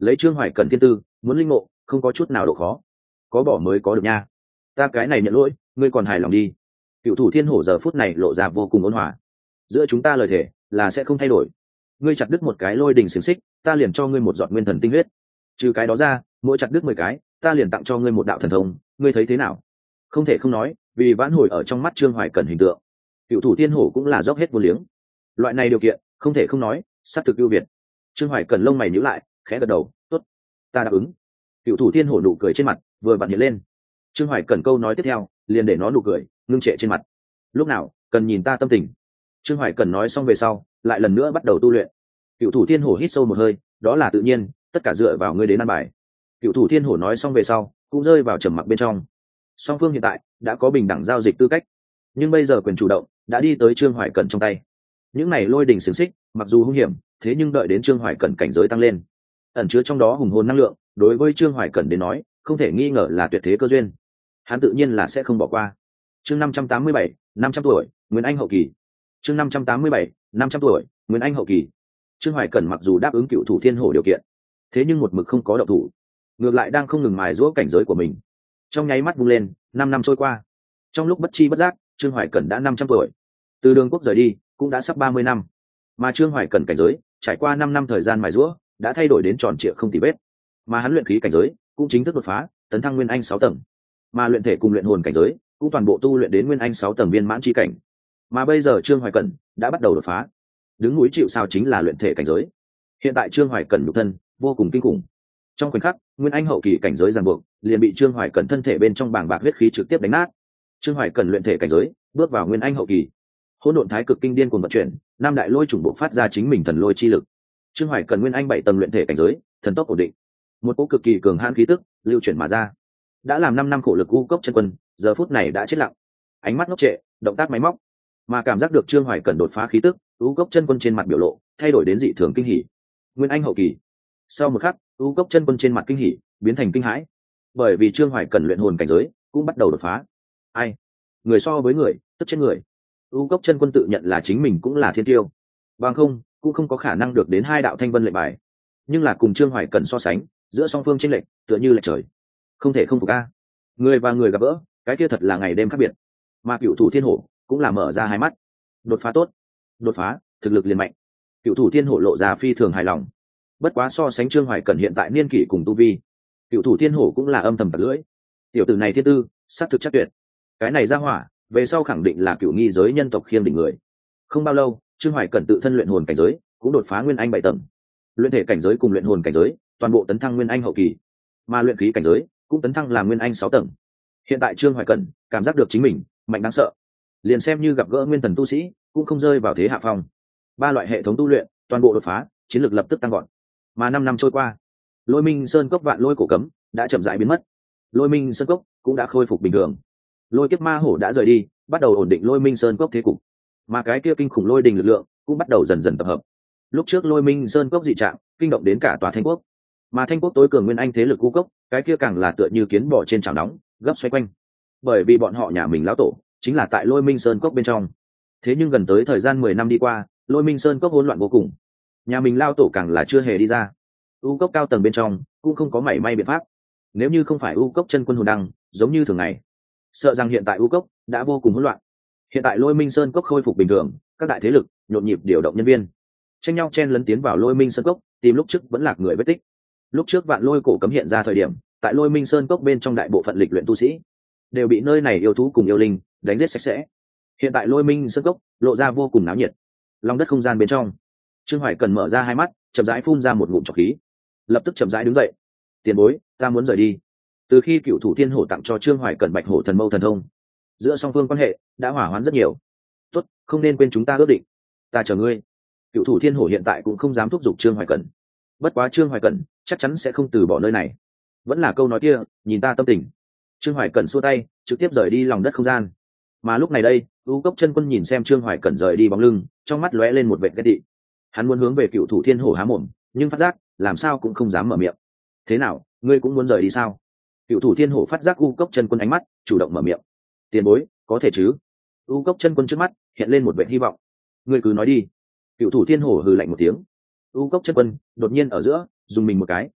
lấy Trương Hoài Cẩn thiên tư muốn linh ngộ không có chút nào độ khó, có bỏ mới có được nha. Ta cái này nhận lỗi, ngươi còn hài lòng đi. Cựu thủ thiên hổ giờ phút này lộ ra vô cùng ôn hòa. Giữa chúng ta lời thề là sẽ không thay đổi. Ngươi chặt đứt một cái lôi đình xiềng xích, ta liền cho ngươi một giọt nguyên thần tinh huyết. Trừ cái đó ra, mỗi chặt đứt 10 cái, ta liền tặng cho ngươi một đạo thần thông, ngươi thấy thế nào? Không thể không nói, vì vãn hồi ở trong mắt Trương Hoài Cẩn hình tượng, cựu thủ thiên hổ cũng là dốc hết vô liếng. Loại này điều kiện, không thể không nói, sát thực ưu việt. Trương Hoài Cẩn lông mày nhíu lại, khẽ gật đầu, tốt, ta đáp ứng. Cựu thủ thiên hổ nụ cười trên mặt vừa vặn hiện lên. Trương Hoài Cẩn câu nói tiếp theo, liền để nó nụ cười ngưng trệ trên mặt. Lúc nào cần nhìn ta tâm tình. Trương Hoài Cẩn nói xong về sau, lại lần nữa bắt đầu tu luyện. Cựu thủ thiên hổ hít sâu một hơi, đó là tự nhiên, tất cả dựa vào ngươi đến ăn bài. Cựu thủ thiên hổ nói xong về sau, cũng rơi vào trầm mặc bên trong. Song phương hiện tại đã có bình đẳng giao dịch tư cách, nhưng bây giờ quyền chủ động đã đi tới Trương Hoài Cẩn trong tay. Những này lôi đình xiềng xích mặc dù hung hiểm, thế nhưng đợi đến Trương Hoài Cẩn cảnh giới tăng lên, ẩn chứa trong đó hùng hồn năng lượng, đối với Trương Hoài Cẩn đến nói không thể nghi ngờ là tuyệt thế cơ duyên. Hắn tự nhiên là sẽ không bỏ qua. Chương 587, 500 tuổi, Nguyên Anh hậu kỳ. Chương 587, 500 tuổi, Nguyên Anh hậu kỳ. Trương Hoài Cẩn mặc dù đáp ứng cựu thủ thiên hổ điều kiện, thế nhưng một mực không có động thủ, ngược lại đang không ngừng mài giũa cảnh giới của mình. Trong nháy mắt vung lên, 5 năm trôi qua. Trong lúc bất chi bất giác, Trương Hoài Cẩn đã 500 tuổi. Từ Đường Quốc rời đi, cũng đã sắp 30 năm. Mà Trương Hoài Cẩn cảnh giới, trải qua 5 năm thời gian mài giũa, đã thay đổi đến tròn trịa không tì vết. Mà hắn luyện khí cảnh giới cũng chính thức đột phá, tấn thăng Nguyên Anh 6 tầng. Mà luyện thể cùng luyện hồn cảnh giới cũng toàn bộ tu luyện đến Nguyên Anh 6 tầng viên mãn chi cảnh. Mà bây giờ Trương Hoài Cẩn đã bắt đầu đột phá, đứng núi chịu sào chính là luyện thể cảnh giới. Hiện tại Trương Hoài Cẩn nhục thân vô cùng kinh khủng. Trong khoảnh khắc, Nguyên Anh hậu kỳ cảnh giới ràng buộc liền bị Trương Hoài Cẩn thân thể bên trong bàng bạc huyết khí trực tiếp đánh nát. Trương Hoài Cẩn luyện thể cảnh giới bước vào Nguyên Anh hậu kỳ. Hỗn độn thái cực kinh điên cuồng vận chuyển, năm đại lôi chủng bộ phát ra chính mình thần lôi chi lực. Trương Hoài Cẩn Nguyên Anh 7 tầng luyện thể cảnh giới, thần tốc ổn định. Một cỗ cực kỳ cường hãn khí tức lưu chuyển mà ra. Đã làm 5 năm khổ lực u cốc chân quân, giờ phút này đã chết lặng. Ánh mắt ngốc trệ, động tác máy móc, mà cảm giác được Trương Hoài Cẩn đột phá khí tức, u cốc chân quân trên mặt biểu lộ thay đổi đến dị thường kinh hỉ. Nguyên Anh hậu kỳ. Sau một khắc, u cốc chân quân trên mặt kinh hỉ biến thành kinh hãi, bởi vì Trương Hoài Cẩn luyện hồn cảnh giới cũng bắt đầu đột phá. Ai? Người so với người, tức chết người. U cốc chân quân tự nhận là chính mình cũng là thiên tiêu, bằng không cũng không có khả năng được đến 2 đạo thanh vân lệnh bài. Nhưng là cùng Trương Hoài Cẩn so sánh, giữa song phương chênh lệch tựa như lệch trời. Không thể không phục a. Người và người gặp gỡ, cái kia thật là ngày đêm khác biệt. Mà cựu thủ thiên hổ cũng là mở ra hai mắt. Đột phá tốt, đột phá, thực lực liền mạnh. Cựu thủ thiên hổ lộ ra phi thường hài lòng. Bất quá so sánh Trương Hoài Cẩn hiện tại niên kỷ cùng tu vi, cựu thủ thiên hổ cũng là âm thầm tật lưỡi. Tiểu tử này thiên tư sát thực chắc tuyệt, cái này ra hỏa về sau khẳng định là cựu nghi giới nhân tộc khiêm đỉnh người. Không bao lâu, Trương Hoài Cẩn tự thân luyện hồn cảnh giới cũng đột phá Nguyên Anh 7 tầng. Luyện thể cảnh giới cùng luyện hồn cảnh giới toàn bộ tấn thăng Nguyên Anh hậu kỳ, mà luyện khí cảnh giới cũng tấn thăng làm Nguyên Anh 6 tầng. Hiện tại Trương Hoài Cẩn cảm giác được chính mình mạnh đáng sợ, liền xem như gặp gỡ nguyên thần tu sĩ cũng không rơi vào thế hạ phong. 3 loại hệ thống tu luyện toàn bộ đột phá, chiến lược lập tức tăng gọn. Mà 5 năm trôi qua, Lôi Minh Sơn cốc vạn lôi cổ cấm đã chậm rãi biến mất, Lôi Minh Sơn cốc cũng đã khôi phục bình thường. Lôi kiếp ma hổ đã rời đi, bắt đầu ổn định Lôi Minh Sơn cốc thế cục, mà cái kia kinh khủng lôi đình lực lượng cũng bắt đầu dần dần tập hợp. Lúc trước Lôi Minh Sơn cốc dị trạng kinh động đến cả tòa Thanh quốc, mà Thanh quốc tối cường nguyên anh thế lực u cốc, cái kia càng là tựa như kiến bò trên chảo nóng gấp xoay quanh, bởi vì bọn họ nhà mình lão tổ chính là tại Lôi Minh Sơn cốc bên trong. Thế nhưng gần tới thời gian 10 năm đi qua, Lôi Minh Sơn cốc hỗn loạn vô cùng, nhà mình lao tổ càng là chưa hề đi ra. U cốc cao tầng bên trong cũng không có mảy may biện pháp. Nếu như không phải u cốc chân quân hồn đăng giống như thường ngày, sợ rằng hiện tại u cốc đã vô cùng hỗn loạn. Hiện tại Lôi Minh Sơn cốc khôi phục bình thường, các đại thế lực nhộn nhịp điều động nhân viên, tranh nhau chen lấn tiến vào Lôi Minh Sơn cốc, tìm lúc trước vẫn lạc người vết tích. Lúc trước vạn lôi cổ cấm hiện ra thời điểm, tại Lôi Minh Sơn cốc bên trong đại bộ phận lịch luyện tu sĩ đều bị nơi này yêu thú cùng yêu linh đánh giết sạch sẽ. Hiện tại Lôi Minh Sơn cốc lộ ra vô cùng náo nhiệt. Lòng đất không gian bên trong, Trương Hoài Cần mở ra hai mắt, chậm rãi phun ra một ngụm trọc khí, lập tức chậm rãi đứng dậy. Tiền bối, ta muốn rời đi. Từ khi cựu thủ thiên hổ tặng cho Trương Hoài Cần bạch hổ thần mâu thần thông, giữa song phương quan hệ đã hỏa hoãn rất nhiều. Tốt, không nên quên chúng ta ước định, ta chờ ngươi. Cựu thủ thiên hổ hiện tại cũng không dám thúc giục Trương Hoài Cần, bất quá Trương Hoài Cần chắc chắn sẽ không từ bỏ nơi này. Vẫn là câu nói kia, nhìn ta tâm tình. Trương Hoài Cần xua tay, trực tiếp rời đi lòng đất không gian. Mà lúc này đây, U Cốc Chân Quân nhìn xem Trương Hoài Cần rời đi bóng lưng, trong mắt lóe lên một vệt ghét tị. Hắn muốn hướng về cựu thủ thiên hổ há mồm, nhưng phát giác làm sao cũng không dám mở miệng. Thế nào, ngươi cũng muốn rời đi sao? Cựu thủ thiên hổ phát giác U Cốc Chân Quân ánh mắt, chủ động mở miệng. Tiền bối, có thể chứ? U Cốc Chân Quân trước mắt hiện lên một vệt hy vọng. Ngươi cứ nói đi. Cựu thủ thiên hổ hừ lạnh một tiếng. U Cốc Chân Quân đột nhiên ở giữa dùng mình một cái,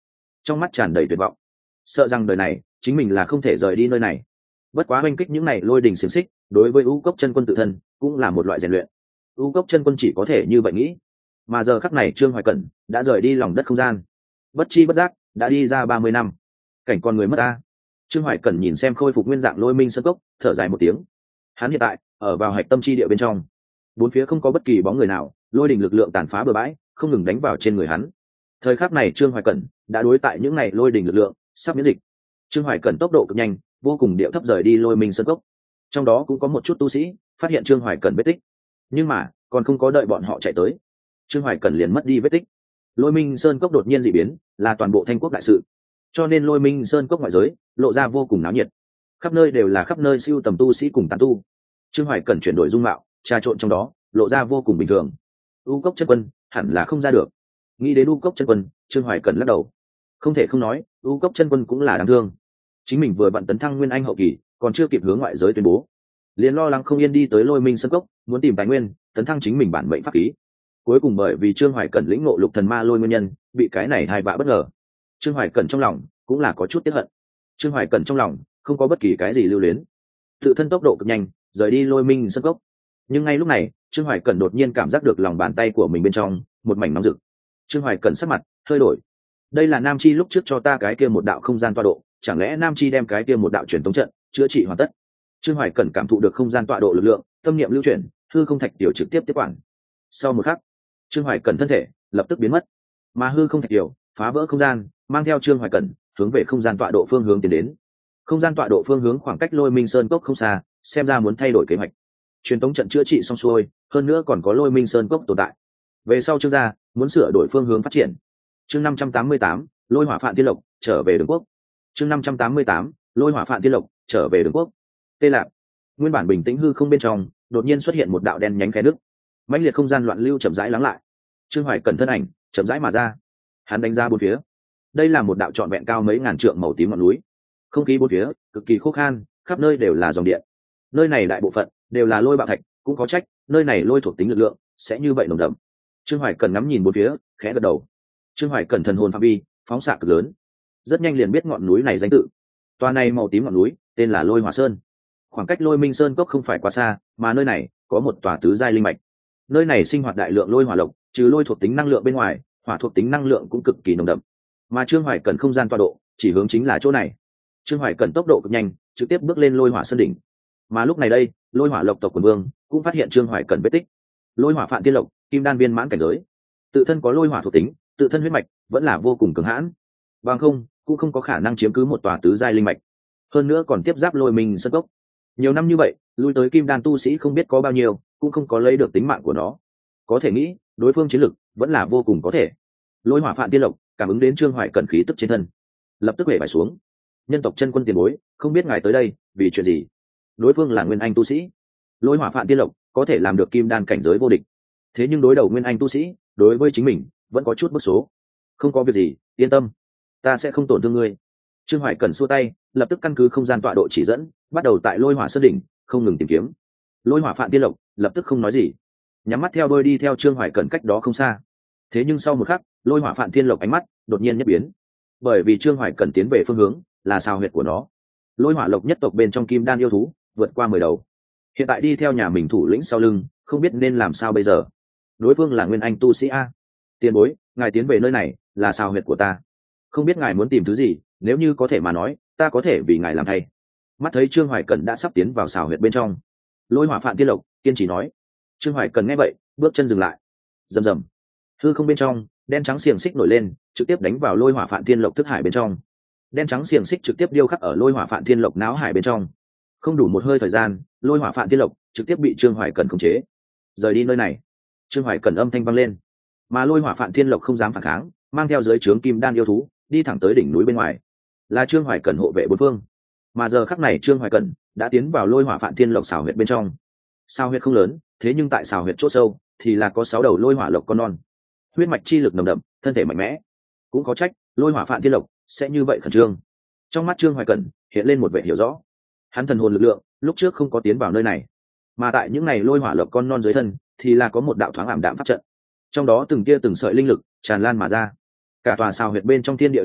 trong mắt tràn đầy tuyệt vọng, sợ rằng đời này chính mình là không thể rời đi nơi này. Bất quá oanh kích những này lôi đình xiềng xích đối với u cốc chân quân tự thân cũng là một loại rèn luyện. U cốc chân quân chỉ có thể như vậy nghĩ, mà giờ khắc này Trương Hoài Cẩn đã rời đi lòng đất không gian, bất chi bất giác đã đi ra 30 năm, cảnh con người mất ta. Trương Hoài Cẩn nhìn xem khôi phục nguyên dạng lôi minh sơn cốc, thở dài một tiếng. Hắn hiện tại ở vào hạch tâm chi địa bên trong, bốn phía không có bất kỳ bóng người nào, lôi đình lực lượng tàn phá bừa bãi, không ngừng đánh vào trên người hắn. Thời khắc này Trương Hoài Cẩn đã đối tại những này lôi đình lực lượng sắp miễn dịch. Trương Hoài Cẩn tốc độ cực nhanh, vô cùng điệu thấp rời đi lôi minh sơn cốc. Trong đó cũng có một chút tu sĩ phát hiện Trương Hoài Cẩn vết tích, nhưng mà còn không có đợi bọn họ chạy tới, Trương Hoài Cẩn liền mất đi vết tích. Lôi minh sơn cốc đột nhiên dị biến là toàn bộ Thanh quốc đại sự, cho nên lôi minh sơn cốc ngoại giới lộ ra vô cùng náo nhiệt, khắp nơi đều là khắp nơi siêu tầm tu sĩ cùng tán tu. Trương Hoài Cẩn chuyển đổi dung mạo, trà trộn trong đó lộ ra vô cùng bình thường. U cốc chân quân hẳn là không ra được. Nghĩ đến U cốc chân quân, Trương Hoài Cẩn lắc đầu. Không thể không nói, U cốc chân quân cũng là đáng thương. Chính mình vừa bận tấn thăng nguyên anh hậu kỳ, còn chưa kịp hướng ngoại giới tuyên bố, liền lo lắng không yên đi tới lôi minh sơn cốc, muốn tìm tài nguyên tấn thăng chính mình bản mệnh pháp khí. Cuối cùng bởi vì Trương Hoài Cẩn lĩnh ngộ lục thần ma lôi nguyên nhân, bị cái này hai vạ bất ngờ. Trương Hoài Cẩn trong lòng cũng là có chút tiếc hận. Trương Hoài Cẩn trong lòng không có bất kỳ cái gì lưu luyến, tự thân tốc độ cực nhanh rời đi lôi minh sơn cốc. Nhưng ngay lúc này Trương Hoài Cẩn đột nhiên cảm giác được lòng bàn tay của mình bên trong một mảnh nóng rực. Trương Hoài Cẩn sắc mặt hơi đổi. Đây là Nam Chi lúc trước cho ta cái kia một đạo không gian tọa độ, chẳng lẽ Nam Chi đem cái kia một đạo truyền tống trận chữa trị hoàn tất? Trương Hoài Cẩn cảm thụ được không gian tọa độ lực lượng, tâm niệm lưu chuyển, hư không thạch tiểu trực tiếp tiếp quản. Sau một khắc, Trương Hoài Cẩn thân thể lập tức biến mất, mà hư không thạch tiểu phá vỡ không gian, mang theo Trương Hoài Cẩn hướng về không gian tọa độ phương hướng tiến đến. Không gian tọa độ phương hướng khoảng cách lôi minh sơn cốc không xa, xem ra muốn thay đổi kế hoạch. Truyền tống trận chữa trị xong xuôi, hơn nữa còn có lôi minh sơn cốc tồn tại. Về sau Trương gia muốn sửa đổi phương hướng phát triển. Chương 588, lôi hỏa phạn tiên lộc trở về đường quốc. Chương 588, lôi hỏa phạn tiên lộc trở về đường quốc. Tê Lạc, nguyên bản bình tĩnh hư không bên trong đột nhiên xuất hiện một đạo đen nhánh khe nước, mãnh liệt không gian loạn lưu chậm rãi lắng lại. Trương Hoài Cẩn thân ảnh chậm rãi mà ra, hắn đánh ra bốn phía. Đây là một đạo trọn vẹn cao mấy ngàn trượng màu tím ngọn núi, không khí bốn phía cực kỳ khô khan, khắp nơi đều là dòng điện. Nơi này đại bộ phận đều là lôi bạo thạch, cũng có trách nơi này lôi thuộc tính lực lượng sẽ như vậy nồng đậm. Trương Hoài Cẩn ngắm nhìn bốn phía, khẽ gật đầu. Trương Hoài Cẩn thần hồn phạm vi phóng xạ cực lớn, rất nhanh liền biết ngọn núi này danh tự. Toa này màu tím ngọn núi tên là Lôi Hỏa Sơn. Khoảng cách Lôi Minh Sơn cốc không phải quá xa, mà nơi này có một tòa tứ giai linh mạch. Nơi này sinh hoạt đại lượng lôi hỏa lộc, trừ lôi thuộc tính năng lượng bên ngoài, hỏa thuộc tính năng lượng cũng cực kỳ nồng đậm. Mà Trương Hoài Cẩn không gian tọa độ chỉ hướng chính là chỗ này. Trương Hoài Cẩn tốc độ cực nhanh, trực tiếp bước lên Lôi Hỏa Sơn đỉnh. Mà lúc này đây, lôi hỏa lộc tộc quần vương cũng phát hiện Trương Hoài Cẩn vết tích. Lôi hỏa phạn tiên lộc, kim đan viên mãn cảnh giới, tự thân có lôi hỏa thuộc tính, tự thân huyết mạch vẫn là vô cùng cường hãn, bằng không cũng không có khả năng chiếm cứ một tòa tứ giai linh mạch, hơn nữa còn tiếp giáp lôi minh sơn cốc. Nhiều năm như vậy, lui tới kim đan tu sĩ không biết có bao nhiêu, cũng không có lấy được tính mạng của nó. Có thể nghĩ đối phương chiến lực vẫn là vô cùng có thể. Lôi hỏa phạn tiên lộc cảm ứng đến Trương Hoài Cẩn khí tức trên thân, lập tức bể bài xuống. Nhân tộc chân quân tiền bối, không biết ngài tới đây vì chuyện gì? Đối phương là nguyên anh tu sĩ. Lôi hỏa phạn tiên lộc có thể làm được kim đan cảnh giới vô địch, thế nhưng đối đầu nguyên anh tu sĩ, đối với chính mình vẫn có chút bức số. Không có việc gì, yên tâm, ta sẽ không tổn thương ngươi. Trương Hoài Cẩn xua tay, lập tức căn cứ không gian tọa độ chỉ dẫn, bắt đầu tại lôi hỏa sơn đỉnh không ngừng tìm kiếm. Lôi hỏa phạn tiên lộc lập tức không nói gì, nhắm mắt theo đôi đi theo Trương Hoài Cẩn cách đó không xa. Thế nhưng sau một khắc, lôi hỏa phạn tiên lộc ánh mắt đột nhiên nhất biến, bởi vì Trương Hoài Cẩn tiến về phương hướng là sao huyệt của nó. Lôi hỏa lộc nhất tộc bên trong kim đan yêu thú vượt qua 10 đầu, hiện tại đi theo nhà mình thủ lĩnh sau lưng, không biết nên làm sao bây giờ. Đối phương là nguyên anh tu sĩ a. Tiền bối, ngài tiến về nơi này là sao huyệt của ta, không biết ngài muốn tìm thứ gì, nếu như có thể mà nói, ta có thể vì ngài làm thay. Mắt thấy Trương Hoài Cẩn đã sắp tiến vào xào huyệt bên trong, lôi hỏa phạn tiên lộc kiên trì nói. Trương Hoài Cẩn nghe vậy, bước chân dừng lại. Rầm rầm, hư không bên trong đen trắng xiềng xích nổi lên, trực tiếp đánh vào lôi hỏa phạn tiên lộc thức hải bên trong. Đen trắng xiềng xích trực tiếp điêu khắc ở lôi hỏa phạn tiên lộc não hải bên trong. Không đủ một hơi thời gian, lôi hỏa phạn tiên lộc trực tiếp bị Trương Hoài Cẩn khống chế. Rời đi nơi này. Trương Hoài Cẩn âm thanh vang lên, mà lôi hỏa phạn tiên lộc không dám phản kháng, mang theo dưới trướng kim đan yêu thú đi thẳng tới đỉnh núi bên ngoài. Là Trương Hoài Cẩn hộ vệ bốn phương, mà giờ khắc này Trương Hoài Cẩn đã tiến vào lôi hỏa phạn tiên lộc xào huyệt bên trong. Sao huyệt không lớn, thế nhưng tại xào huyệt chỗ sâu thì là có 6 đầu lôi hỏa lộc con non, huyết mạch chi lực nồng đậm, thân thể mạnh mẽ. Cũng có trách lôi hỏa phạn tiên lộc sẽ như vậy khẩn trương. Trong mắt Trương Hoài Cẩn hiện lên một vẻ hiểu rõ. Hắn thần hồn lực lượng lúc trước không có tiến vào nơi này, mà tại những ngày lôi hỏa lộc con non dưới thân thì là có một đạo thoáng ảm đạm pháp trận, trong đó từng tia từng sợi linh lực tràn lan mà ra. Cả tòa xào huyệt bên trong thiên địa linh lực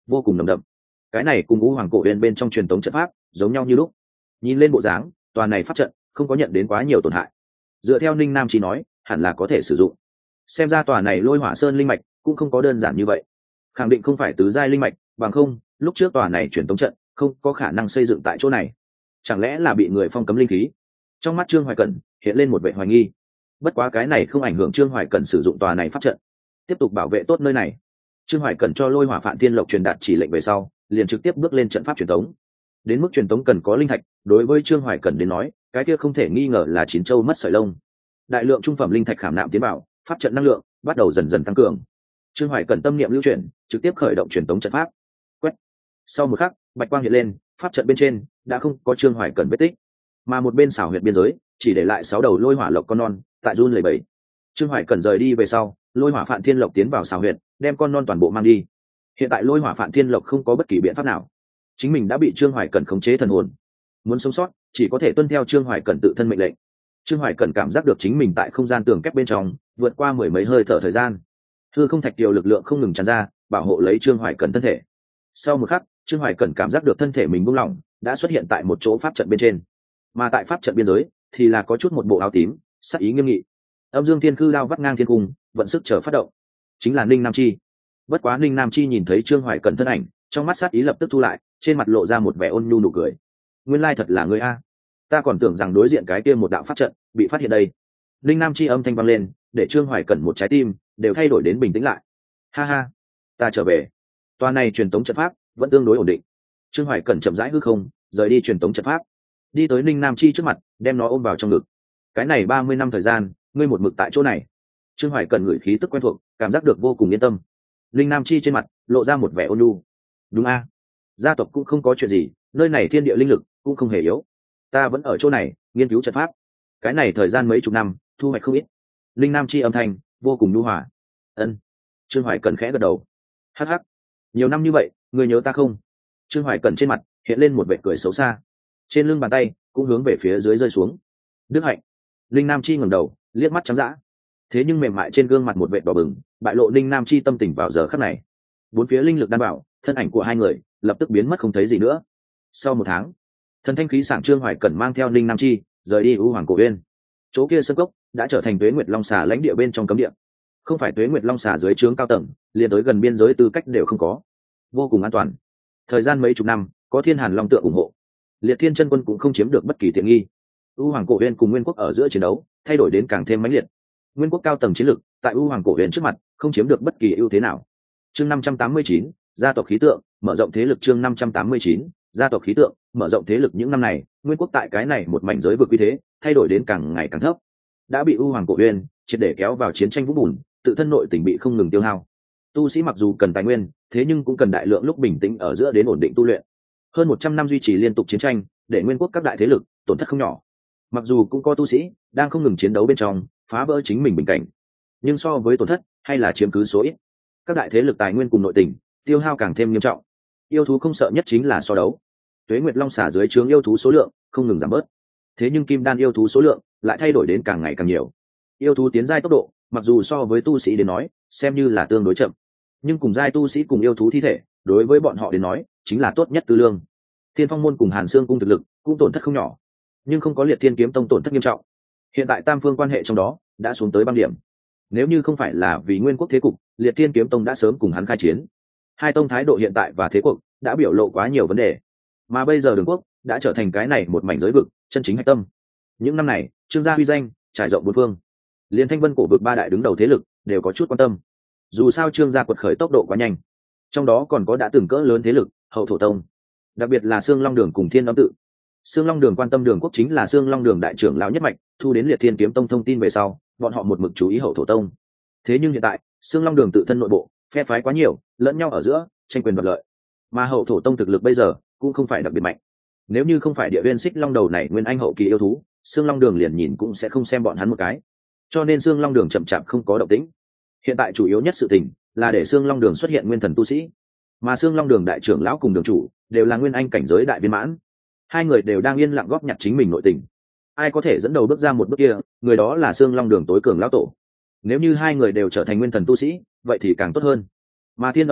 vô cùng nồng đậm. Cái này cùng U Hoàng cổ huyền bên trong truyền thống trận pháp giống nhau như lúc. Nhìn lên bộ dáng, tòa này pháp trận không có nhận đến quá nhiều tổn hại. Dựa theo Ninh Nam Chi nói, hẳn là có thể sử dụng. Xem ra tòa này Lôi Hỏa Sơn linh mạch cũng không có đơn giản như vậy, khẳng định không phải tứ giai linh mạch, bằng không lúc trước tòa này truyền thống trận không có khả năng xây dựng tại chỗ này. Chẳng lẽ là bị người phong cấm linh khí? Trong mắt Trương Hoài Cẩn hiện lên một vẻ hoài nghi. Bất quá cái này không ảnh hưởng Trương Hoài Cẩn sử dụng tòa này pháp trận, tiếp tục bảo vệ tốt nơi này. Trương Hoài Cẩn cho Lôi Hỏa Phạn Thiên Lộc truyền đạt chỉ lệnh về sau, liền trực tiếp bước lên trận pháp truyền thống. Đến mức truyền thống cần có linh thạch, đối với Trương Hoài Cẩn đến nói, cái kia không thể nghi ngờ là chín châu mất sợi lông. Đại lượng trung phẩm linh thạch khảm nạm tiến bảo, pháp trận năng lượng bắt đầu dần dần tăng cường. Trương Hoài Cẩn tâm niệm lưu chuyển, trực tiếp khởi động truyền thống trận pháp. Quét. Sau một khắc, bạch quang hiện lên, pháp trận bên trên đã không có Trương Hoài Cẩn vết tích, mà một bên xảo huyệt biên giới chỉ để lại 6 đầu lôi hỏa lộc con non tại run lẩy bẩy. Trương Hoài Cẩn rời đi về sau, Lôi Hỏa Phạn Thiên Lộc tiến vào xảo huyệt, đem con non toàn bộ mang đi. Hiện tại Lôi Hỏa Phạn Thiên Lộc không có bất kỳ biện pháp nào, chính mình đã bị Trương Hoài Cẩn khống chế thần hồn, muốn sống sót chỉ có thể tuân theo Trương Hoài Cẩn tự thân mệnh lệnh. Trương Hoài Cẩn cảm giác được chính mình tại không gian tường kép bên trong vượt qua 10 mấy hơi thở thời gian, hư không thạch kiều lực lượng không ngừng tràn ra, bảo hộ lấy Trương Hoài Cẩn thân thể. Sau một khắc, Trương Hoài Cẩn cảm giác được thân thể mình buông lỏng, đã xuất hiện tại một chỗ pháp trận bên trên, mà tại pháp trận biên giới thì là có chút một bộ áo tím, sắc ý nghiêm nghị. Âm Dương Thiên Khư đao vắt ngang thiên cung, vận sức chờ phát động, chính là Ninh Nam Chi. Bất quá Ninh Nam Chi nhìn thấy Trương Hoài Cẩn thân ảnh, trong mắt sát ý lập tức thu lại, trên mặt lộ ra một vẻ ôn nhu nụ cười. Nguyên lai thật là ngươi a, ta còn tưởng rằng đối diện cái kia một đạo pháp trận bị phát hiện đây. Ninh Nam Chi âm thanh vang lên, để Trương Hoài Cẩn một trái tim đều thay đổi đến bình tĩnh lại. Ha ha, ta trở về. Tòa này truyền tống trận pháp vẫn tương đối ổn định. Trương Hoài Cẩn chậm rãi hư không, rời đi truyền tống trận pháp, đi tới Ninh Nam Chi trước mặt, đem nó ôm vào trong ngực. Cái này 30 năm thời gian, ngươi một mực tại chỗ này. Trương Hoài Cẩn ngửi khí tức quen thuộc, cảm giác được vô cùng yên tâm. Ninh Nam Chi trên mặt lộ ra một vẻ ôn nhu. Đúng a, gia tộc cũng không có chuyện gì, nơi này thiên địa linh lực cũng không hề yếu, ta vẫn ở chỗ này nghiên cứu trận pháp. Cái này thời gian mấy chục năm, thu hoạch không ít. Ninh Nam Chi âm thanh vô cùng nhu hòa. Ân. Trương Hoài Cẩn khẽ gật đầu. Hắc hắc, nhiều năm như vậy, ngươi nhớ ta không? Trương Hoài Cẩn trên mặt hiện lên một vẻ cười xấu xa, trên lưng bàn tay cũng hướng về phía dưới rơi xuống. Đức hạnh. Ninh Nam Chi ngẩng đầu, liếc mắt trắng dã. Thế nhưng mềm mại trên gương mặt một vệt đỏ bừng, bại lộ Ninh Nam Chi tâm tình vào giờ khắc này. Bốn phía linh lực đan bảo, thân ảnh của hai người lập tức biến mất không thấy gì nữa. Sau một tháng, thần thanh khí sảng Trương Hoài Cẩn mang theo Ninh Nam Chi rời đi U Hoàng Cổ Uyên. Chỗ kia sơn cốc đã trở thành Tuế Nguyệt Long Xà lãnh địa bên trong cấm địa. Không phải Tuế Nguyệt Long Xà dưới trướng cao tầng, liền tới gần biên giới tư cách đều không có, vô cùng an toàn. Thời gian mấy chục năm, có Thiên Hàn Long tượng ủng hộ, Liệt Thiên Chân Quân cũng không chiếm được bất kỳ tiện nghi. U Hoàng Cổ Uyên cùng Nguyên Quốc ở giữa chiến đấu thay đổi đến càng thêm mãnh liệt. Nguyên Quốc cao tầng chiến lực tại U Hoàng Cổ Uyên trước mặt không chiếm được bất kỳ ưu thế nào. Chương 589, gia tộc khí tượng, mở rộng thế lực. Chương 589, gia tộc khí tượng, mở rộng thế lực. Những năm này, Nguyên Quốc tại cái này một mảnh giới vực uy thế thay đổi đến càng ngày càng thấp, đã bị U Hoàng Cổ Uyên triệt để kéo vào chiến tranh vũng bùn, tự thân nội tình bị không ngừng tiêu hao. Tu sĩ mặc dù cần tài nguyên, thế nhưng cũng cần đại lượng lúc bình tĩnh ở giữa đến ổn định tu luyện. Hơn 100 năm duy trì liên tục chiến tranh, để Nguyên Quốc các đại thế lực tổn thất không nhỏ. Mặc dù cũng có tu sĩ đang không ngừng chiến đấu bên trong, phá vỡ chính mình bình cảnh, nhưng so với tổn thất hay là chiếm cứ số ít. Các đại thế lực tài nguyên cùng nội tình tiêu hao càng thêm nghiêm trọng. Yêu thú không sợ nhất chính là so đấu. Tuế Nguyệt Long Xà dưới trướng yêu thú số lượng không ngừng giảm bớt, thế nhưng kim đan yêu thú số lượng lại thay đổi đến càng ngày càng nhiều. Yêu thú tiến giai tốc độ, mặc dù so với tu sĩ đến nói xem như là tương đối chậm, nhưng cùng giai tu sĩ cùng yêu thú thi thể, đối với bọn họ đến nói chính là tốt nhất tư lương. Thiên Phong môn cùng Hàn Xương cung thực lực cũng tổn thất không nhỏ, nhưng không có Liệt Thiên kiếm tông tổn thất nghiêm trọng. Hiện tại tam phương quan hệ trong đó đã xuống tới băng điểm. Nếu như không phải là vì Nguyên Quốc thế cục, Liệt Thiên kiếm tông đã sớm cùng hắn khai chiến. Hai tông thái độ hiện tại và thế cuộc đã biểu lộ quá nhiều vấn đề, mà bây giờ Đường Quốc đã trở thành cái này một mảnh giới vực chân chính hạch tâm. Những năm này, Trương gia uy danh trải rộng bốn phương, liên Thanh Vân cổ vực ba đại đứng đầu thế lực đều có chút quan tâm. Dù sao Trương gia quật khởi tốc độ quá nhanh, trong đó còn có đã từng cỡ lớn thế lực Hậu Thổ tông, đặc biệt là Sương Long Đường cùng Thiên Âm tự. Sương Long Đường quan tâm Đường Quốc chính là Sương Long Đường đại trưởng lão nhất mạch, thu đến Liệt Thiên kiếm tông thông tin về sau, bọn họ một mực chú ý Hậu Thổ tông. Thế nhưng hiện tại, Sương Long Đường tự thân nội bộ phe phái quá nhiều, lẫn nhau ở giữa tranh quyền đoạt lợi, mà Hậu Thổ tông thực lực bây giờ cũng không phải đặc biệt mạnh. Nếu như không phải Địa Viên Xích Long đầu này nguyên anh hậu kỳ yêu thú, Sương Long Đường liền nhìn cũng sẽ không xem bọn hắn một cái. Cho nên Sương Long Đường chậm chạp không có động tĩnh. Hiện tại chủ yếu nhất sự tình là để Sương Long Đường xuất hiện nguyên thần tu sĩ, mà Sương Long Đường đại trưởng lão cùng đường chủ đều là nguyên anh cảnh giới đại viên mãn. Hai người đều đang yên lặng góp nhặt chính mình nội tình. Ai có thể dẫn đầu bước ra một bước kia, người đó là Sương Long Đường tối cường lão tổ. Nếu như hai người đều trở thành nguyên thần tu sĩ, vậy thì càng tốt hơn. Mà Thiên Âm tự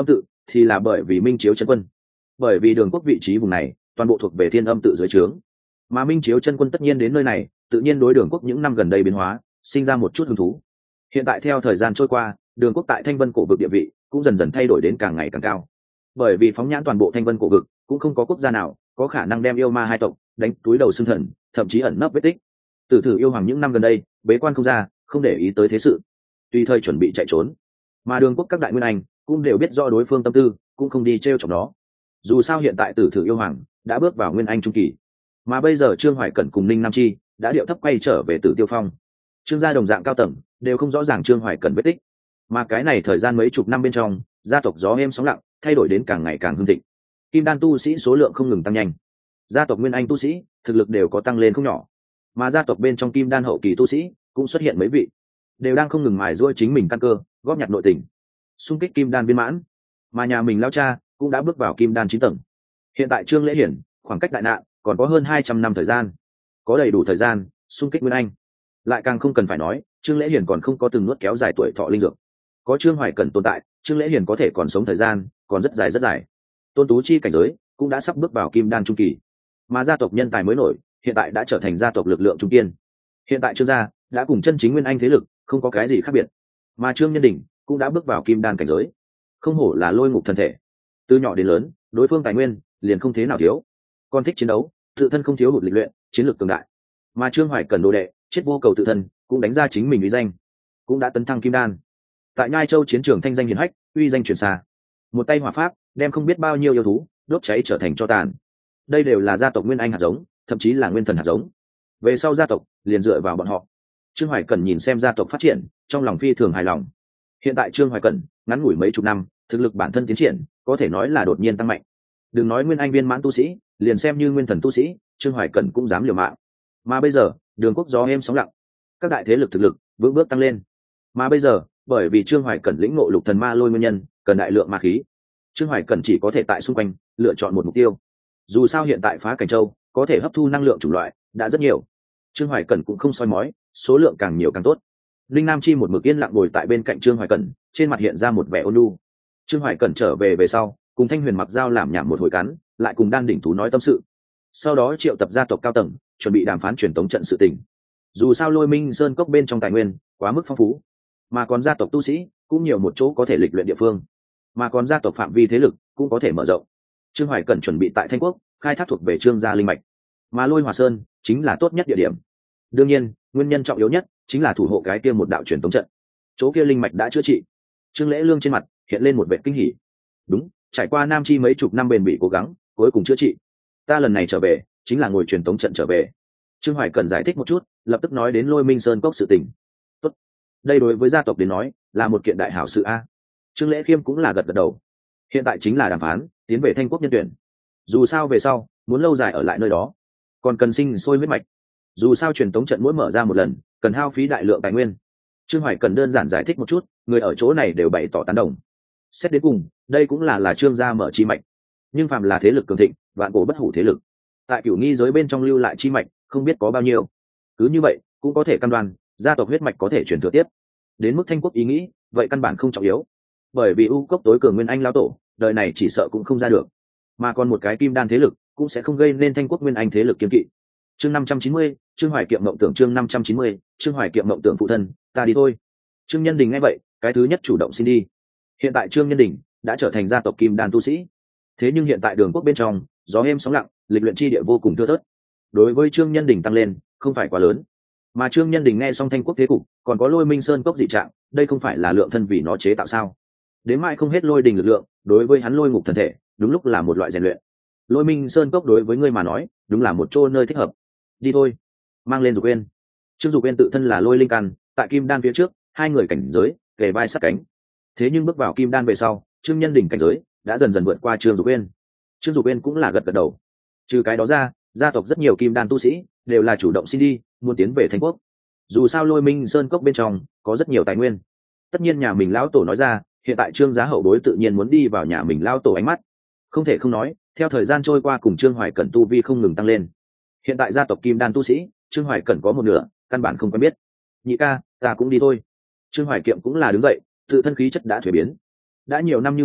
thì là bởi vì minh chiếu chân quân. Bởi vì đường quốc vị trí vùng này toàn bộ thuộc về thiên âm tự dưới trướng, mà minh chiếu chân quân tất nhiên đến nơi này, tự nhiên đối đường quốc những năm gần đây biến hóa sinh ra một chút hứng thú. Hiện tại theo thời gian trôi qua, đường quốc tại thanh vân cổ vực địa vị cũng dần dần thay đổi đến càng ngày càng cao. Bởi vì phóng nhãn toàn bộ thanh vân cổ vực, cũng không có quốc gia nào có khả năng đem yêu ma hai tộc đánh túi đầu xương thần, thậm chí ẩn nấp vết tích. Tử Thử yêu hoàng những năm gần đây bế quan không ra, không để ý tới thế sự, tùy thời chuẩn bị chạy trốn. Mà đường quốc các đại nguyên anh cũng đều biết rõ đối phương tâm tư, cũng không đi trêu chọc nó. Dù sao hiện tại Tử Thử yêu hoàng đã bước vào nguyên anh trung kỳ, mà bây giờ Trương Hoài Cẩn cùng Ninh Nam Chi đã điệu thấp quay trở về Tử Tiêu Phong. Trương gia đồng dạng cao tầng đều không rõ ràng Trương Hoài Cẩn vết tích, mà cái này thời gian mấy chục năm bên trong, gia tộc gió êm sóng lặng thay đổi đến càng ngày càng hưng thịnh. Kim đan tu sĩ số lượng không ngừng tăng nhanh, gia tộc nguyên anh tu sĩ thực lực đều có tăng lên không nhỏ, mà gia tộc bên trong kim đan hậu kỳ tu sĩ cũng xuất hiện mấy vị, đều đang không ngừng mài giũa chính mình căn cơ, góp nhặt nội tình, xung kích kim đan viên mãn. Mà nhà mình lão cha cũng đã bước vào kim đan 9 tầng. Hiện tại Trương Lễ Hiển khoảng cách đại nạn còn có hơn 200 năm thời gian, có đầy đủ thời gian xung kích nguyên anh. Lại càng không cần phải nói, Trương Lễ Hiển còn không có từng nuốt kéo dài tuổi thọ linh dược. Có Trương Hoài Cẩn tồn tại, Trương Lễ Hiển có thể còn sống thời gian còn rất dài rất dài. Tôn Tú Chi cảnh giới cũng đã sắp bước vào kim đan trung kỳ, mà gia tộc nhân tài mới nổi hiện tại đã trở thành gia tộc lực lượng trung kiên. Hiện tại Trương gia đã cùng chân chính nguyên anh thế lực không có cái gì khác biệt, mà Trương Nhân Đình cũng đã bước vào kim đan cảnh giới. Không hổ là lôi ngục thân thể, từ nhỏ đến lớn đối phương tài nguyên liền không thế nào thiếu, còn thích chiến đấu, tự thân không thiếu hụt lịch luyện, chiến lược cường đại. Mà Trương Hoài Cẩn đồ đệ chết vô cầu tự thân cũng đánh ra chính mình uy danh, cũng đã tấn thăng kim đan, tại Nhai Châu chiến trường thanh danh hiển hách, uy danh truyền xa. Một tay hỏa pháp đem không biết bao nhiêu yêu thú đốt cháy trở thành tro tàn. Đây đều là gia tộc nguyên anh hạt giống, thậm chí là nguyên thần hạt giống. Về sau gia tộc liền dựa vào bọn họ. Trương Hoài Cẩn nhìn xem gia tộc phát triển, trong lòng phi thường hài lòng. Hiện tại Trương Hoài Cẩn ngắn ngủi mấy chục năm, thực lực bản thân tiến triển có thể nói là đột nhiên tăng mạnh. Đừng nói nguyên anh viên mãn tu sĩ, liền xem như nguyên thần tu sĩ, Trương Hoài Cẩn cũng dám liều mạng. Mà bây giờ đường quốc gió êm sóng lặng, các đại thế lực thực lực vững bước tăng lên. Mà bây giờ bởi vì Trương Hoài Cẩn lĩnh ngộ lục thần ma lôi nguyên nhân, cần đại lượng ma khí, Trương Hoài Cẩn chỉ có thể tại xung quanh lựa chọn một mục tiêu. Dù sao hiện tại Phá Cảnh Châu có thể hấp thu năng lượng chủng loại đã rất nhiều, Trương Hoài Cẩn cũng không soi mói, số lượng càng nhiều càng tốt. Linh Nam Chi một mực yên lặng ngồi tại bên cạnh Trương Hoài Cẩn, trên mặt hiện ra một vẻ ôn nhu. Trương Hoài Cẩn trở về sau, cùng Thanh Huyền Mặc Dao làm nhảm một hồi cắn, lại cùng Đan Đỉnh Thú nói tâm sự. Sau đó triệu tập gia tộc cao tầng, chuẩn bị đàm phán truyền tống trận sự tình. Dù sao Lôi Minh Sơn cốc bên trong tài nguyên quá mức phong phú, mà còn gia tộc tu sĩ cũng nhiều một chỗ có thể lịch luyện địa phương, mà còn gia tộc phạm vi thế lực cũng có thể mở rộng. Trương Hoài Cẩn chuẩn bị tại Thanh Quốc khai thác thuộc về Trương gia linh mạch, mà Lôi Hòa Sơn chính là tốt nhất địa điểm. Đương nhiên, nguyên nhân trọng yếu nhất chính là thủ hộ cái kia một đạo truyền tống trận. Chỗ kia linh mạch đã chữa trị. Trương Lễ Lương trên mặt hiện lên một vẻ kinh hỉ. Đúng, trải qua Nam Chi mấy chục năm bền bỉ cố gắng, cuối cùng chữa trị. Ta lần này trở về chính là ngồi truyền tống trận trở về. Trương Hoài Cẩn giải thích một chút, lập tức nói đến Lôi Minh Sơn cốc sự tình. Tốt, đây đối với gia tộc đến nói là một kiện đại hảo sự a. Trương Lễ Khiêm cũng là gật gật đầu. Hiện tại chính là đàm phán tiến về Thanh Quốc nhân tuyển. Dù sao về sau muốn lâu dài ở lại nơi đó, còn cần sinh sôi huyết mạch. Dù sao truyền tống trận mỗi mở ra một lần cần hao phí đại lượng tài nguyên. Trương Hoài Cẩn đơn giản giải thích một chút, người ở chỗ này đều bày tỏ tán đồng. Xét đến cùng, đây cũng là Trương gia mở chi mạch, nhưng phàm là thế lực cường thịnh, vạn cổ bất hủ thế lực, tại Cửu Nghi giới bên trong lưu lại chi mạch không biết có bao nhiêu. Cứ như vậy cũng có thể cam đoan gia tộc huyết mạch có thể truyền thừa tiếp. Đến mức Thanh Quốc ý nghĩ, vậy căn bản không trọng yếu, bởi vì U Cốc tối cường nguyên anh lão tổ, đời này chỉ sợ cũng không ra được, mà còn một cái kim đan thế lực cũng sẽ không gây nên Thanh Quốc nguyên anh thế lực kiên kỵ. Chương 590, Trương Hoài Kiệm mộng tưởng. Chương 590, Trương Hoài Kiệm mộng tưởng. Phụ thân, ta đi thôi. Trương Nhân Đình nghe vậy, cái thứ nhất chủ động xin đi. Hiện tại Trương Nhân Đình đã trở thành gia tộc kim đan tu sĩ, thế nhưng hiện tại đường quốc bên trong gió êm sóng lặng, lịch luyện chi địa vô cùng thưa thớt. Đối với Trương Nhân Đình tăng lên không phải quá lớn, mà Trương Nhân Đình nghe xong Thanh Quốc thế cục, còn có Lôi Minh Sơn cốc dị trạng, đây không phải là lượng thân vì nó chế tạo sao? Đến mai không hết lôi đình lực lượng, đối với hắn lôi ngục thần thể, đúng lúc là một loại rèn luyện. Lôi Minh Sơn cốc đối với ngươi mà nói, đúng là một chỗ nơi thích hợp. Đi thôi, mang lên Dục Uyên. Trương Dục Uyên tự thân là lôi linh căn, tại kim đan phía trước, hai người cảnh giới kề vai sát cánh. Thế nhưng bước vào kim đan về sau, Trương Nhân Đình cảnh giới đã dần dần vượt qua Trương Dục Uyên. Trương Dục Uyên cũng là gật gật đầu. Trừ cái đó ra, gia tộc rất nhiều kim đan tu sĩ đều là chủ động xin đi, muốn tiến về Thanh Quốc. Dù sao Lôi Minh Sơn cốc bên trong có rất nhiều tài nguyên. Tất nhiên nhà mình lão tổ nói ra, hiện tại Trương gia hậu bối tự nhiên muốn đi vào nhà mình lão tổ ánh mắt. Không thể không nói, theo thời gian trôi qua cùng Trương Hoài Cẩn tu vi không ngừng tăng lên. Hiện tại gia tộc kim đan tu sĩ, Trương Hoài Cẩn có một nửa căn bản không quen biết. Nhị ca, ta cũng đi thôi. Trương Hoài Kiệm cũng là đứng dậy, tự thân khí chất đã thuế biến. Đã nhiều năm như vậy,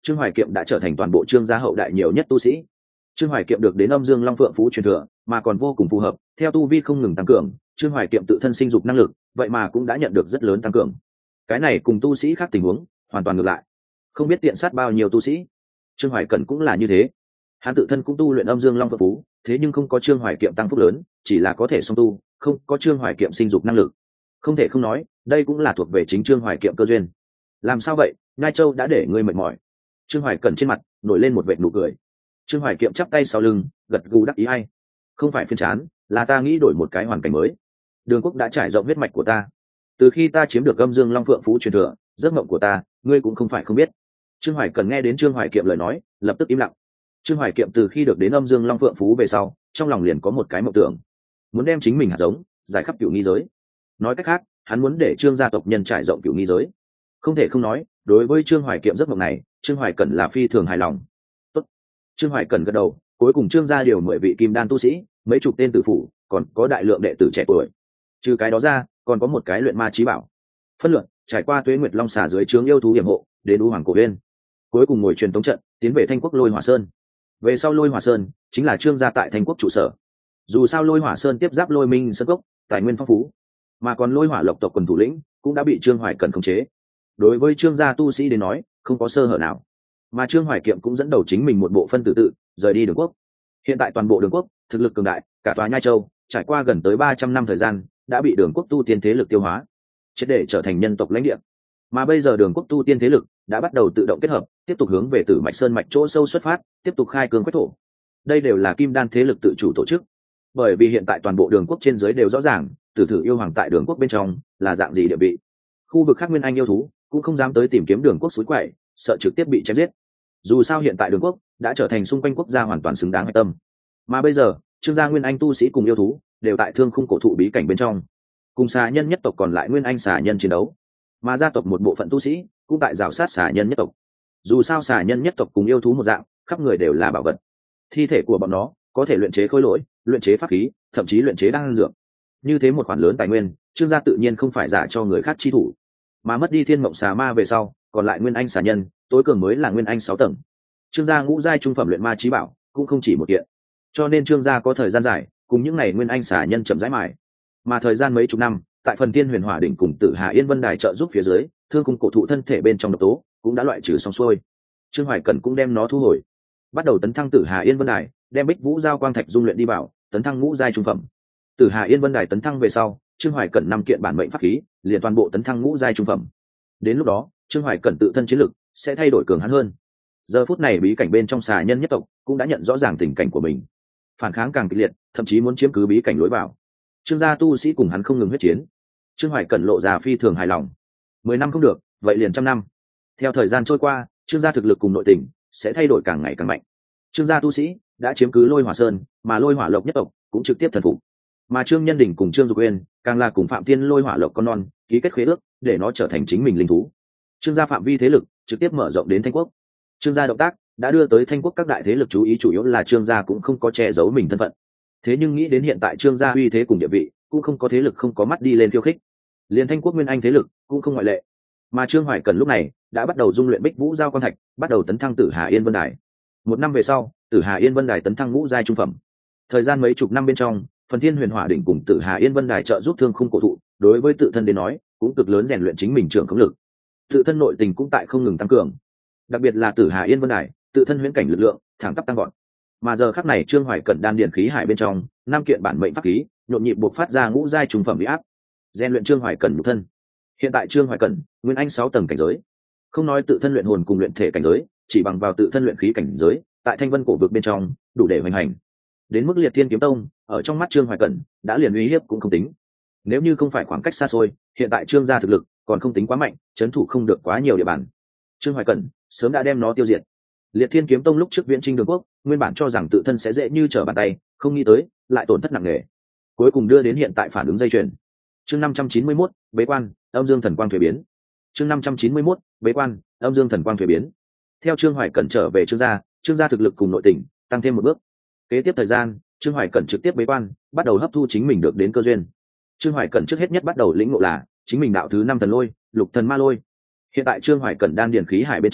Trương Hoài Kiệm đã trở thành toàn bộ Trương gia hậu đại nhiều nhất tu sĩ. Trương Hoài Kiệm được đến âm dương long phượng phú truyền thừa, mà còn vô cùng phù hợp, theo tu vi không ngừng tăng cường, Trương Hoài Kiệm tự thân sinh dục năng lực, vậy mà cũng đã nhận được rất lớn tăng cường. Cái này cùng tu sĩ khác tình huống hoàn toàn ngược lại, không biết tiện sát bao nhiêu tu sĩ. Trương Hoài Cẩn cũng là như thế, hắn tự thân cũng tu luyện âm dương long phượng phú, thế nhưng không có Trương Hoài Kiệm tăng phúc lớn, chỉ là có thể song tu, không có Trương Hoài Kiệm sinh dục năng lực. Không thể không nói, đây cũng là thuộc về chính Trương Hoài Kiệm cơ duyên. Làm sao vậy, Ngai Châu đã để ngươi mệt mỏi? Trương Hoài Cẩn trên mặt nổi lên một vệt nụ cười. Trương Hoài Kiệm chắp tay sau lưng, gật gù đắc ý hay. Không phải phiền chán, là ta nghĩ đổi một cái hoàn cảnh mới. Đường Quốc đã trải rộng huyết mạch của ta. Từ khi ta chiếm được âm dương long phượng phú truyền thừa, giấc mộng của ta, ngươi cũng không phải không biết. Trương Hoài Cẩn nghe đến Trương Hoài Kiệm lời nói, lập tức im lặng. Trương Hoài Kiệm từ khi được đến âm dương long phượng phú về sau, trong lòng liền có một cái mộng tưởng, muốn đem chính mình hạt giống giải khắp cửu nghi giới. Nói cách khác, hắn muốn để Trương gia tộc nhân trải rộng cửu nghi giới. Không thể không nói, đối với Trương Hoài Kiệm giấc mộng này, Trương Hoài Cẩn là phi thường hài lòng. Tốt. Trương Hoài Cẩn gật đầu, cuối cùng Trương gia điều 10 vị kim đan tu sĩ, mấy chục tên tử phủ, còn có đại lượng đệ tử trẻ tuổi. Trừ cái đó ra, còn có một cái luyện ma chí bảo. Phân lượng trải qua Tuế Nguyệt Long xà dưới trướng yêu thú hiểm hộ, đến U Hoàng cổ uyên. Cuối cùng ngồi truyền tống trận, tiến về Thanh Quốc Lôi Hỏa Sơn. Về sau Lôi Hỏa Sơn chính là Trương gia tại Thanh Quốc trụ sở. Dù sao Lôi Hỏa Sơn tiếp giáp Lôi Minh Sơn Cốc, tài nguyên phong phú, mà còn Lôi Hỏa Lộc tộc quần thủ lĩnh cũng đã bị Trương Hoài Cẩn khống chế. Đối với Trương gia tu sĩ đến nói, không có sơ hở nào. Mà Trương Hoài Kiệm cũng dẫn đầu chính mình một bộ phân tự rời đi Đường Quốc. Hiện tại toàn bộ Đường Quốc thực lực cường đại, cả tòa Nhai Châu trải qua gần tới 300 năm thời gian đã bị Đường Quốc tu tiên thế lực tiêu hóa, triệt để trở thành nhân tộc lãnh địa. Mà bây giờ Đường Quốc tu tiên thế lực đã bắt đầu tự động kết hợp, tiếp tục hướng về Tử Mạch Sơn mạch chỗ sâu xuất phát, tiếp tục khai cương quét thổ. Đây đều là kim đan thế lực tự chủ tổ chức. Bởi vì hiện tại toàn bộ Đường Quốc trên dưới đều rõ ràng, Tử Thử yêu hoàng tại Đường Quốc bên trong là dạng gì địa vị. Khu vực khác nguyên anh yêu thú cũng không dám tới tìm kiếm Đường Quốc suối quậy, sợ trực tiếp bị chém giết. Dù sao hiện tại Đường Quốc đã trở thành xung quanh quốc gia hoàn toàn xứng đáng hạch tâm. Mà bây giờ Trương gia nguyên anh tu sĩ cùng yêu thú đều tại Thương Khung cổ thụ bí cảnh bên trong, cùng xà nhân nhất tộc còn lại nguyên anh xà nhân chiến đấu. Mà gia tộc một bộ phận tu sĩ cũng tại rào sát xà nhân nhất tộc. Dù sao xà nhân nhất tộc cùng yêu thú một dạng, khắp người đều là bảo vật. Thi thể của bọn nó có thể luyện chế khối lỗi, luyện chế pháp khí, thậm chí luyện chế đan dược. Như thế một khoản lớn tài nguyên, Trương gia tự nhiên không phải giả cho người khác chi thủ. Mà mất đi thiên mộng xà ma về sau, còn lại nguyên anh xà nhân, tối cường mới là nguyên anh 6 tầng. Trương gia ngũ giai trung phẩm luyện ma chí bảo cũng không chỉ một kiện, cho nên Trương gia có thời gian dài cùng những ngày nguyên anh xà nhân chậm rãi mài. Mà thời gian mấy chục năm, tại phần Thiên Huyền Hỏa đỉnh cùng Tử Hà Yên Vân đài trợ giúp phía dưới, Thương Khung cổ thụ thân thể bên trong độc tố cũng đã loại trừ xong xuôi. Trương Hoài Cẩn cũng đem nó thu hồi, bắt đầu tấn thăng Tử Hà Yên Vân đài, đem Bích Vũ giao quang thạch dung luyện đi bảo, tấn thăng ngũ giai trung phẩm. Tử Hà Yên Vân đài tấn thăng về sau, Trương Hoài Cẩn 5 kiện bản mệnh pháp khí, liền toàn bộ tấn thăng ngũ giai trung phẩm. Đến lúc đó, Trương Hoài Cẩn tự thân chiến lực sẽ thay đổi cường hắn hơn. Giờ phút này bí cảnh bên trong xà nhân nhất tộc cũng đã nhận rõ ràng tình cảnh của mình, phản kháng càng kịch liệt, thậm chí muốn chiếm cứ bí cảnh lối vào. Trương gia tu sĩ cùng hắn không ngừng huyết chiến. Trương Hoài Cẩn lộ ra phi thường hài lòng. 10 năm không được, vậy liền 100 năm. Theo thời gian trôi qua, Trương gia thực lực cùng nội tình sẽ thay đổi càng ngày càng mạnh. Trương gia tu sĩ đã chiếm cứ Lôi Hỏa Sơn, mà Lôi Hỏa Lộc nhất tộc cũng trực tiếp thần phục. Mà Trương Nhân Đình cùng Trương Dục Uyên càng là cùng Phạm Thiên Lôi Hỏa Lộc con non ký kết khế ước, để nó trở thành chính mình linh thú. Trương gia phạm vi thế lực trực tiếp mở rộng đến Thanh Quốc. Trương gia động tác đã đưa tới Thanh Quốc các đại thế lực chú ý, chủ yếu là Trương gia cũng không có che giấu mình thân phận. Thế nhưng nghĩ đến hiện tại Trương gia uy thế cùng địa vị, cũng không có thế lực không có mắt đi lên khiêu khích. Liên Thanh Quốc nguyên anh thế lực cũng không ngoại lệ. Mà Trương Hoài Cẩn lúc này đã bắt đầu dung luyện Bích Vũ giao quan thạch, bắt đầu tấn thăng Tử Hà Yên Vân đài. 1 năm về sau, Tử Hà Yên Vân đài tấn thăng ngũ giai trung phẩm. Thời gian mấy chục năm bên trong, phần Thiên Huyền Hỏa đỉnh cùng Tử Hà Yên Vân đài trợ giúp Thương Khung cổ thụ, đối với tự thân đến nói, cũng cực lớn rèn luyện chính mình trưởng khống lực. Tự thân nội tình cũng tại không ngừng tăng cường. Đặc biệt là Tử Hà Yên Vân đài, tự thân huyễn cảnh lực lượng thẳng tắp tăng gọn. Mà giờ khắc này Trương Hoài Cẩn đan điển khí hải bên trong, 5 kiện bản mệnh pháp khí, nhộn nhịp bộc phát ra ngũ giai trung phẩm uy áp, rèn luyện Trương Hoài Cẩn nhục thân. Hiện tại Trương Hoài Cẩn, nguyên anh 6 tầng cảnh giới. Không nói tự thân luyện hồn cùng luyện thể cảnh giới, chỉ bằng vào tự thân luyện khí cảnh giới, tại Thanh Vân cổ vực bên trong, đủ để hoành hành. Đến mức Liệt Thiên kiếm tông, ở trong mắt Trương Hoài Cẩn, đã liền uy hiếp cũng không tính. Nếu như không phải khoảng cách xa xôi, hiện tại Trương gia thực lực còn không tính quá mạnh, trấn thủ không được quá nhiều địa bàn. Trương Hoài Cẩn sớm đã đem nó tiêu diệt. Liệt Thiên kiếm tông lúc trước viễn trinh Đường Quốc, nguyên bản cho rằng tự thân sẽ dễ như trở bàn tay, không nghĩ tới lại tổn thất nặng nề, cuối cùng đưa đến hiện tại phản ứng dây chuyền. Chương 591, bế quan, âm dương thần quang thuế biến. Chương 591, bế quan, âm dương thần quang thuế biến. Theo Trương Hoài Cẩn trở về Trương gia thực lực cùng nội tình tăng thêm một bước. Kế tiếp thời gian, Trương Hoài Cẩn trực tiếp bế quan, bắt đầu hấp thu chính mình được đến cơ duyên. Trương Hoài Cẩn trước hết nhất bắt đầu lĩnh ngộ là chính mình đạo thứ 5 thần lôi, lục thần ma lôi. Hiện tại Trương Hoài Cẩn đan điển khí hải bên trong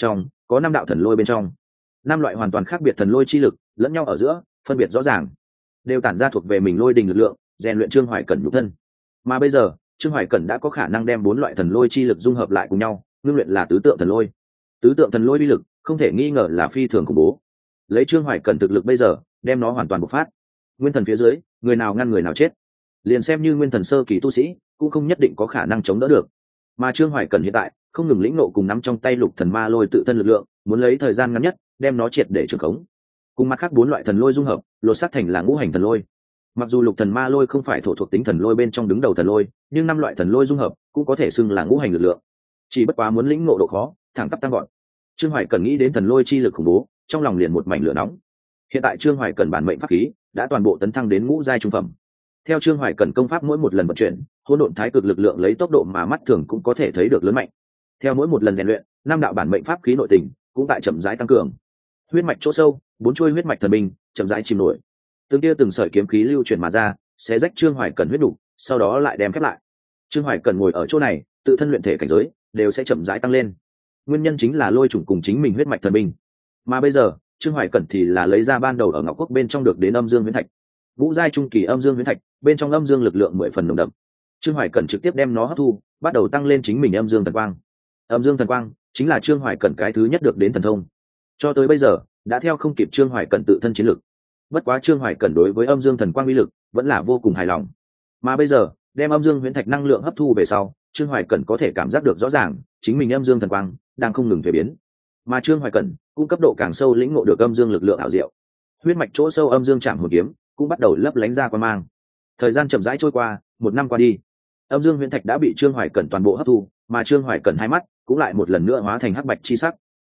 có 5 đạo thần lôi bên trong, 5 loại hoàn toàn khác biệt thần lôi chi lực lẫn nhau ở giữa phân biệt rõ ràng, đều tản ra thuộc về mình lôi đình lực lượng, rèn luyện Trương Hoài Cẩn nhục thân. Mà bây giờ Trương Hoài Cẩn đã có khả năng đem 4 loại thần lôi chi lực dung hợp lại cùng nhau, ngưng luyện là tứ tượng thần lôi. Tứ tượng thần lôi uy lực không thể nghi ngờ là phi thường khủng bố. Lấy Trương Hoài Cẩn thực lực bây giờ, đem nó hoàn toàn bộc phát. Nguyên thần phía dưới, người nào ngăn người nào chết. Liền xem như nguyên thần sơ kỳ tu sĩ, cũng không nhất định có khả năng chống đỡ được. Mà Trương Hoài Cẩn hiện tại không ngừng lĩnh ngộ cùng nắm trong tay lục thần ma lôi tự thân lực lượng, muốn lấy thời gian ngắn nhất đem nó triệt để trưởng khống. Cùng mặt khác 4 loại thần lôi dung hợp, lột xác thành là ngũ hành thần lôi. Mặc dù lục thần ma lôi không phải thổ thuộc tính thần lôi bên trong đứng đầu thần lôi, nhưng 5 loại thần lôi dung hợp cũng có thể xưng là ngũ hành lực lượng. Chỉ bất quá muốn lĩnh ngộ độ khó, thẳng tắp tăng gọn. Trương Hoài Cẩn nghĩ đến thần lôi chi lực khủng bố, trong lòng liền một mảnh lửa nóng. Hiện tại Trương Hoài Cẩn bản mệnh pháp khí đã toàn bộ tấn thăng đến ngũ giai trung phẩm. Theo Trương Hoài Cẩn công pháp mỗi một lần vận chuyển, hỗn độn thái cực lực lượng lấy tốc độ mà mắt thường cũng có thể thấy được lớn mạnh. Theo mỗi một lần rèn luyện, 5 đạo bản mệnh pháp khí nội tình cũng tại chậm rãi tăng cường. Huyết mạch chỗ sâu, 4 chuôi huyết mạch thần binh chậm rãi chìm nổi. Từng tia từng sợi kiếm khí lưu chuyển mà ra, xé rách Trương Hoài Cẩn huyết đủ, sau đó lại đem khép lại. Trương Hoài Cẩn ngồi ở chỗ này, tự thân luyện thể cảnh giới đều sẽ chậm rãi tăng lên. Nguyên nhân chính là lôi trùng cùng chính mình huyết mạch thần binh. Mà bây giờ, Trương Hoài Cẩn thì là lấy ra ban đầu ở Ngọc Quốc bên trong được đến âm dương huyễn thạch. Ngũ giai trung kỳ âm dương huyễn thạch, bên trong âm dương lực lượng 10 phần nồng đậm. Trương Hoài Cẩn trực tiếp đem nó hấp thu, bắt đầu tăng lên chính mình âm dương thần quang. Âm dương thần quang chính là Trương Hoài Cẩn cái thứ nhất được đến thần thông. Cho tới bây giờ, đã theo không kịp Trương Hoài Cẩn tự thân chiến lực. Bất quá Trương Hoài Cẩn đối với âm dương thần quang uy lực vẫn là vô cùng hài lòng. Mà bây giờ, đem âm dương huyễn thạch năng lượng hấp thu về sau, Trương Hoài Cẩn có thể cảm giác được rõ ràng, chính mình âm dương thần quang đang không ngừng thay biến. Mà Trương Hoài Cẩn cũng cấp độ càng sâu lĩnh ngộ được âm dương lực lượng ảo diệu. Huyết mạch chỗ sâu âm dương chạm hồn kiếm cũng bắt đầu lấp lánh ra quang mang. Thời gian chậm rãi trôi qua, 1 năm qua đi, âm dương huyễn thạch đã bị Trương Hoài Cẩn toàn bộ hấp thu, mà Trương Hoài Cẩn hai mắt cũng lại một lần nữa hóa thành hắc bạch chi sắc.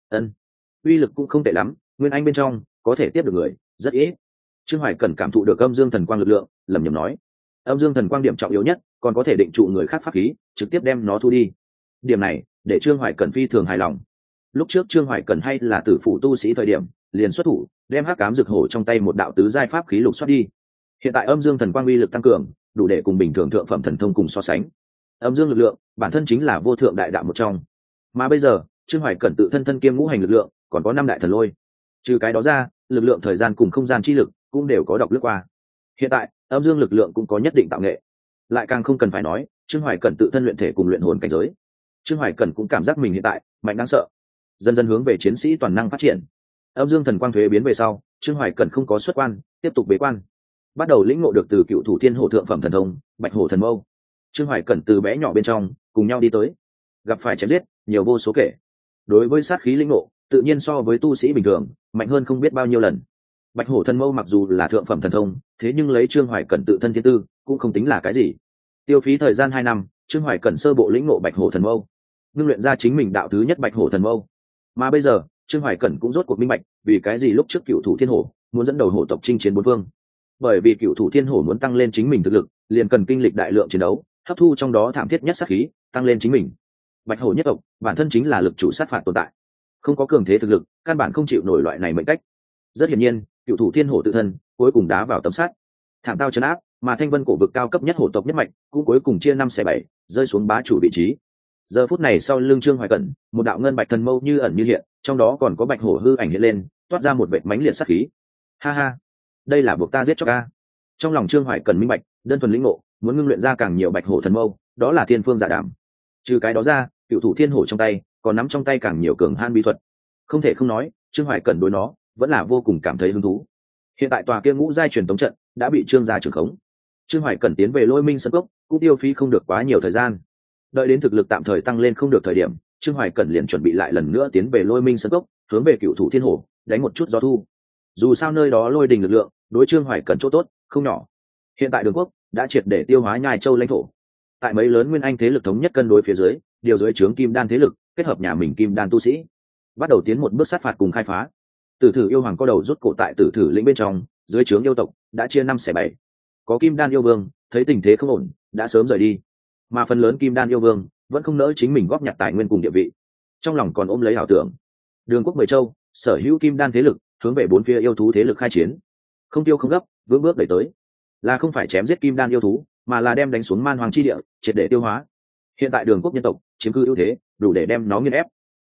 Uy lực cũng không tệ lắm, nguyên anh bên trong có thể tiếp được người rất ít. Trương Hoài Cẩn cảm thụ được âm dương thần quang lực lượng, lẩm nhẩm nói: âm dương thần quang điểm trọng yếu nhất, còn có thể định trụ người khác pháp khí, trực tiếp đem nó thu đi. Điểm này để Trương Hoài Cẩn phi thường hài lòng. Lúc trước Trương Hoài Cẩn hay là tử phụ tu sĩ thời điểm, liền xuất thủ đem hắc ám dược hổ trong tay một đạo tứ giai pháp khí lục xoát đi. Hiện tại âm dương thần quang uy lực tăng cường, đủ để cùng bình thường thượng phẩm thần thông cùng so sánh. Âm dương lực lượng bản thân chính là vô thượng đại đạo một trong, mà bây giờ Trương Hoài Cẩn tự thân thân kiêm ngũ hành lực lượng, còn có 5 đại thần lôi. Trừ cái đó ra, lực lượng thời gian cùng không gian chi lực cũng đều có đọc lướt qua. Hiện tại âm dương lực lượng cũng có nhất định tạo nghệ, lại càng không cần phải nói Trương Hoài Cẩn tự thân luyện thể cùng luyện hồn cảnh giới. Trương Hoài Cẩn cũng cảm giác mình hiện tại mạnh đáng sợ, dần dần hướng về chiến sĩ toàn năng phát triển. Âm dương thần quang thuế biến về sau, Trương Hoài Cẩn không có xuất quan, tiếp tục bế quan, bắt đầu lĩnh ngộ được từ Cựu Thủ Thiên Hổ thượng phẩm thần thông Bạch Hổ thần mâu. Trương Hoài Cẩn từ bé nhỏ bên trong cùng nhau đi tới, gặp phải chém giết nhiều vô số kể. Đối với sát khí lĩnh ngộ, tự nhiên so với tu sĩ bình thường mạnh hơn không biết bao nhiêu lần. Bạch Hổ thần mâu mặc dù là thượng phẩm thần thông, thế nhưng lấy Trương Hoài Cẩn tự thân thiên tư cũng không tính là cái gì. Tiêu phí thời gian 2 năm, Trương Hoài Cẩn sơ bộ lĩnh ngộ Bạch Hổ thần mâu, ngưng luyện ra chính mình đạo thứ nhất Bạch Hổ thần mâu. Mà bây giờ Trương Hoài Cẩn cũng rốt cuộc minh bạch vì cái gì lúc trước Cựu Thủ Thiên Hổ muốn dẫn đầu hổ tộc chinh chiến bốn phương. Bởi vì Cựu Thủ Thiên Hổ muốn tăng lên chính mình thực lực, liền cần kinh lịch đại lượng chiến đấu, hấp thu trong đó thảm thiết nhất sát khí, tăng lên chính mình. Bạch Hổ nhất tộc bản thân chính là lực chủ sát phạt tồn tại, không có cường thế thực lực, căn bản không chịu nổi loại này mệnh cách. Rất hiển nhiên, Cựu Thủ Thiên Hổ tự thân cuối cùng đá vào tấm sắt, thảm tao trấn áp, mà Thanh Vân cổ vực cao cấp nhất hổ tộc nhất mạch cũng cuối cùng chia 5/7, rơi xuống bá chủ vị trí. Giờ phút này sau lưng Trương Hoài Cẩn, một đạo ngân bạch thần mâu như ẩn như hiện, trong đó còn có Bạch Hổ hư ảnh hiện lên, toát ra một vệt mãnh liệt sát khí. Ha ha, đây là buộc ta giết cho ca. Trong lòng Trương Hoài Cẩn minh bạch, đơn thuần lĩnh ngộ, muốn ngưng luyện ra càng nhiều Bạch Hổ thần mâu, đó là thiên phương giả đảm. Trừ cái đó ra, Cựu Thủ Thiên Hổ trong tay còn nắm trong tay càng nhiều cường han bí thuật. Không thể không nói, Trương Hoài Cẩn đối nó vẫn là vô cùng cảm thấy hứng thú. Hiện tại tòa kia ngũ giai truyền tống trận đã bị Trương gia trưởng khống. Trương Hoài Cẩn tiến về Lôi Minh Sơn Cốc cũng tiêu phí không được quá nhiều thời gian. Đợi đến thực lực tạm thời tăng lên không được thời điểm, Trương Hoài Cẩn liền chuẩn bị lại lần nữa tiến về Lôi Minh Sơn Cốc, hướng về Cựu Thủ Thiên Hổ đánh một chút gió thu. Dù sao nơi đó lôi đình lực lượng đối Trương Hoài Cẩn chỗ tốt không nhỏ. Hiện tại Đường Quốc đã triệt để tiêu hóa Nhai Châu lãnh thổ. Tại mấy lớn nguyên anh thế lực thống nhất cân đối phía dưới, điều dưới trướng Kim Đan thế lực kết hợp nhà mình Kim Đan tu sĩ, bắt đầu tiến một bước sát phạt cùng khai phá. Tử Thử yêu hoàng có đầu rút cổ tại Tử Thử lĩnh bên trong, dưới trướng yêu tộc đã chia 5/7. Có Kim Đan yêu vương thấy tình thế không ổn, đã sớm rời đi. Mà phần lớn Kim Đan yêu vương vẫn không nỡ chính mình góp nhặt tài nguyên cùng địa vị, trong lòng còn ôm lấy ảo tưởng. Đường Quốc 10 châu sở hữu Kim Đan thế lực hướng về 4 phía yêu thú thế lực khai chiến, không tiêu không gấp, vững bước đẩy tới, là không phải chém giết Kim Đan yêu thú, mà là đem đánh xuống man hoàng chi địa, triệt để tiêu hóa. Hiện tại Đường Quốc nhân tộc chiếm cư ưu thế, đủ để đem nó nghiền ép.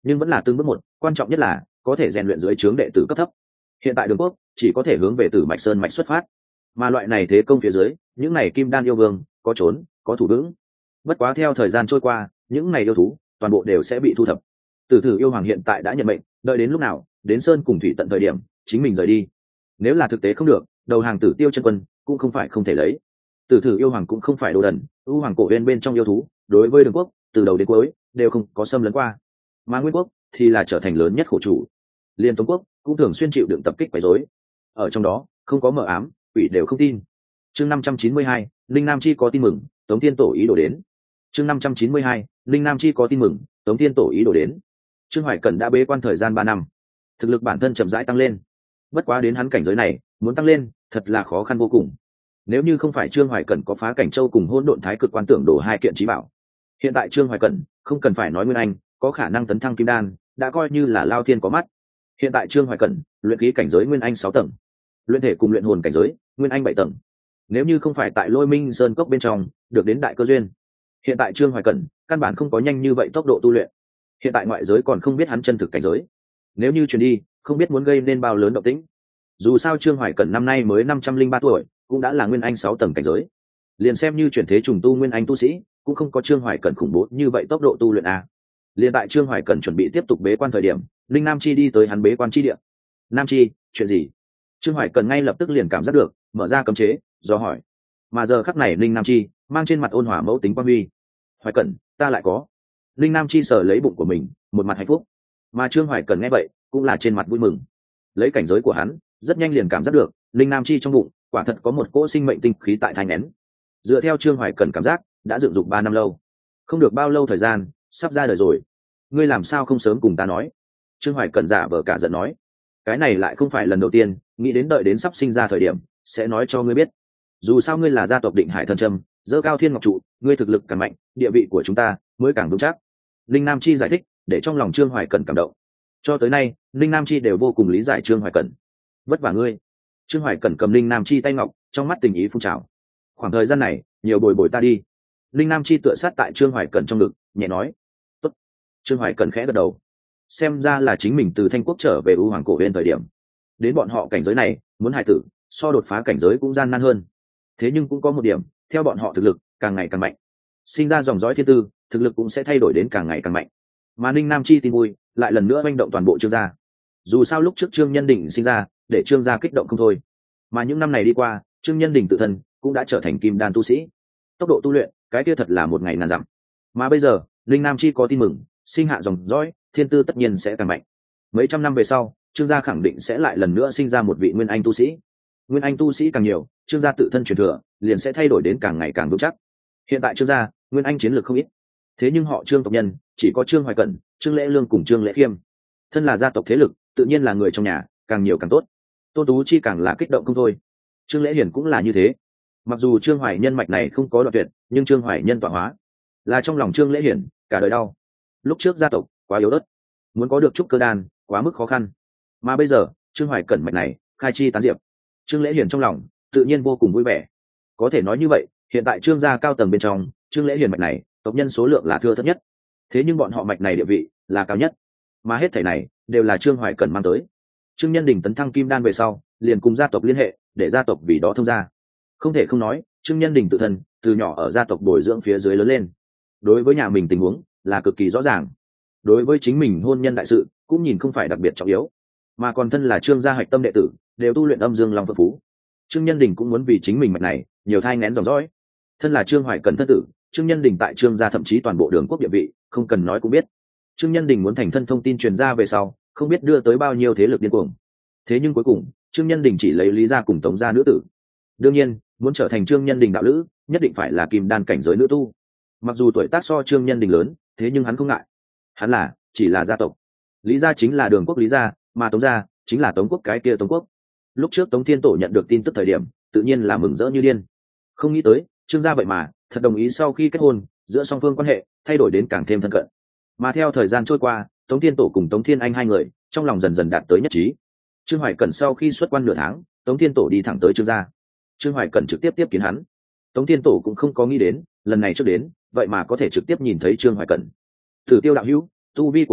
nhưng vẫn là từng bước một, quan trọng nhất là có thể rèn luyện dưới trướng đệ tử cấp thấp. Hiện tại đường quốc chỉ có thể hướng về Tử Mạch Sơn mạch xuất phát, mà loại này thế công phía dưới, những này kim đan yêu vương có trốn có thủ vững. Bất quá theo thời gian trôi qua, những này yêu thú toàn bộ đều sẽ bị thu thập. Tử Thử yêu hoàng hiện tại đã nhận mệnh, đợi đến lúc nào đến sơn cùng thủy tận thời điểm chính mình rời đi. Nếu là thực tế không được, đầu hàng Tử Tiêu chân quân cũng không phải không thể lấy. Tử Thử yêu hoàng cũng không phải đồ đần, ưu hoàng cổ uyên bên trong yêu thú đối với đường quốc từ đầu đến cuối đều không có xâm lấn qua, mà nguyên quốc thì là trở thành lớn nhất khổ chủ. Liên Tống quốc cũng thường xuyên chịu đựng tập kích quấy rối, ở trong đó không có mờ ám, quỷ đều không tin. Chương 592, Linh Nam Chi có tin mừng, Tống Thiên Tổ ý đồ đến. Chương 592, Linh Nam Chi có tin mừng, Tống Thiên Tổ ý đồ đến. Trương Hoài Cẩn đã bế quan thời gian 3 năm, thực lực bản thân chậm rãi tăng lên. Bất quá đến hắn cảnh giới này, muốn tăng lên, thật là khó khăn vô cùng. Nếu như không phải Trương Hoài Cẩn có Phá Cảnh Châu cùng Hỗn Độn Thái Cực Quan Tưởng Đồ hai kiện chí bảo, hiện tại Trương Hoài Cẩn không cần phải nói Nguyên Anh, có khả năng tấn thăng Kim Đan, đã coi như là lao thiên có mắt. Hiện tại Trương Hoài Cẩn luyện khí cảnh giới Nguyên Anh 6 tầng, luyện thể cùng luyện hồn cảnh giới Nguyên Anh 7 tầng. Nếu như không phải tại Lôi Minh Sơn cốc bên trong được đến đại cơ duyên, hiện tại Trương Hoài Cẩn căn bản không có nhanh như vậy tốc độ tu luyện. Hiện tại ngoại giới còn không biết hắn chân thực cảnh giới, nếu như truyền đi, không biết muốn gây nên bao lớn động tĩnh. Dù sao Trương Hoài Cẩn năm nay mới 503 tuổi, cũng đã là Nguyên Anh 6 tầng cảnh giới. Liền xem như chuyển thế trùng tu Nguyên Anh tu sĩ, cũng không có Trương Hoài Cẩn khủng bố như vậy tốc độ tu luyện a. Liền tại Trương Hoài Cẩn chuẩn bị tiếp tục bế quan thời điểm, Linh Nam Chi đi tới hắn bế quan chi địa. Nam Chi, chuyện gì? Trương Hoài Cẩn ngay lập tức liền cảm giác được, mở ra cấm chế, do hỏi. Mà giờ khắc này Linh Nam Chi mang trên mặt ôn hòa mẫu tính quan huy. Hoài Cẩn, ta lại có. Linh Nam Chi sờ lấy bụng của mình, một mặt hạnh phúc. Mà Trương Hoài Cẩn nghe vậy, cũng là trên mặt vui mừng. Lấy cảnh giới của hắn, rất nhanh liền cảm giác được, Linh Nam Chi trong bụng quả thật có một cỗ sinh mệnh tinh khí tại thai nén. Dựa theo Trương Hoài Cẩn cảm giác, đã dựng dục 3 năm lâu, không được bao lâu thời gian, sắp ra đời rồi. Ngươi làm sao không sớm cùng ta nói? Trương Hoài Cẩn giả vờ cả giận nói. Cái này lại không phải lần đầu tiên, nghĩ đến đợi đến sắp sinh ra thời điểm, sẽ nói cho ngươi biết. Dù sao ngươi là gia tộc Định Hải Thần Trâm, dơ cao thiên ngọc trụ, ngươi thực lực càng mạnh, địa vị của chúng ta mới càng vững chắc. Linh Nam Chi giải thích, để trong lòng Trương Hoài Cẩn cảm động. Cho tới nay, Linh Nam Chi đều vô cùng lý giải Trương Hoài Cẩn. Vất vả ngươi. Trương Hoài Cẩn cầm Linh Nam Chi tay ngọc, trong mắt tình ý phun trào. Khoảng thời gian này, nhiều bồi bồi ta đi. Linh Nam Chi tựa sát tại Trương Hoài Cẩn trong ngực, nhẹ nói. Tốt. Trương Hoài Cẩn khẽ gật đầu. Xem ra là chính mình từ Thanh Quốc trở về U Hoàng Cổ Uyên thời điểm, đến bọn họ cảnh giới này, muốn hài tử, so đột phá cảnh giới cũng gian nan hơn. Thế nhưng cũng có một điểm, theo bọn họ thực lực càng ngày càng mạnh, sinh ra dòng dõi thiên tư, thực lực cũng sẽ thay đổi đến càng ngày càng mạnh. Mà Ninh Nam Chi tin vui, lại lần nữa manh động toàn bộ Trương gia. Dù sao lúc trước Trương Nhân Đình sinh ra, để Trương gia kích động không thôi. Mà những năm này đi qua, Trương Nhân Đình tự thân cũng đã trở thành kim đan tu sĩ. Tốc độ tu luyện, cái kia thật là một ngày ngàn dặm. Mà bây giờ, Ninh Nam Chi có tin mừng, sinh hạ dòng dõi, thiên tư tất nhiên sẽ càng mạnh. Mấy trăm năm về sau, Trương gia khẳng định sẽ lại lần nữa sinh ra một vị Nguyên Anh tu sĩ. Nguyên Anh tu sĩ càng nhiều, Trương gia tự thân truyền thừa liền sẽ thay đổi đến càng ngày càng vững chắc. Hiện tại Trương gia, Nguyên Anh chiến lược không ít. Thế nhưng họ Trương tộc nhân chỉ có Trương Hoài Cẩn, Trương Lễ Lương cùng Trương Lễ Khiêm. Thân là gia tộc thế lực, tự nhiên là người trong nhà, càng nhiều càng tốt. Tôn Tú Chi càng là kích động không thôi. Trương Lễ Hiển cũng là như thế. Mặc dù Trương Hoài nhân mạch này không có đoạn tuyệt, nhưng Trương Hoài nhân tọa hóa là trong lòng Trương Lễ Hiển cả đời đau. Lúc trước gia tộc quá yếu ớt, muốn có được trúc cơ đan quá mức khó khăn. Mà bây giờ, Trương Hoài Cẩn mạch này khai chi tán diệp, Trương Lễ Hiển trong lòng tự nhiên vô cùng vui vẻ. Có thể nói như vậy, hiện tại Trương gia cao tầng bên trong, Trương Lễ Hiển mạch này, tộc nhân số lượng là thưa thớt nhất. Thế nhưng bọn họ mạch này địa vị là cao nhất. Mà hết thảy này đều là Trương Hoài Cẩn mang tới. Trương Nhân Đình tấn thăng kim đan về sau, liền cùng gia tộc liên hệ, để gia tộc vì đó thông gia. Không thể không nói, Trương Nhân Đình tự thân từ nhỏ ở gia tộc bồi dưỡng phía dưới lớn lên. Đối với nhà mình tình huống là cực kỳ rõ ràng. Đối với chính mình hôn nhân đại sự, cũng nhìn không phải đặc biệt trọng yếu, mà còn thân là Trương gia hạch tâm đệ tử, đều tu luyện âm dương long phượng phú. Trương Nhân Đình cũng muốn vì chính mình mạch này nhiều thai nghén dòng dõi. Thân là Trương Hoài Cẩn thân tử, Trương Nhân Đình tại Trương gia thậm chí toàn bộ đường quốc địa vị, không cần nói cũng biết. Trương Nhân Đình muốn thành thân thông tin truyền ra về sau, không biết đưa tới bao nhiêu thế lực điên cuồng. Thế nhưng cuối cùng, Trương Nhân Đình chỉ lấy Lý gia cùng Tống gia nữ tử. Đương nhiên, muốn trở thành Trương Nhân Đình đạo lữ, nhất định phải là kim đan cảnh giới nữ tu. Mặc dù tuổi tác so Trương Nhân Đình lớn, thế nhưng hắn không ngại. Hắn chỉ là gia tộc. Lý gia chính là đường quốc Lý gia, mà Tống gia chính là Tống quốc cái kia Tống quốc. Lúc trước Tống Thiên Tổ nhận được tin tức thời điểm, tự nhiên là mừng rỡ như điên. Không nghĩ tới, Trương gia vậy mà thật đồng ý sau khi kết hôn, giữa song phương quan hệ thay đổi đến càng thêm thân cận. Mà theo thời gian trôi qua, Tống Thiên Tổ cùng Tống Thiên Anh hai người trong lòng dần dần đạt tới nhất trí. Trương Hoài Cẩn sau khi xuất quan nửa tháng, Tống Thiên Tổ đi thẳng tới Trương gia. Trương Hoài Cẩn trực tiếp tiếp kiến hắn. Tống Thiên Tổ cũng không có nghĩ đến, lần này trước đến, vậy mà có thể trực tiếp nhìn thấy Trương Hoài Cẩn. Tử Tiêu đạo hữu, tu vi của ngươi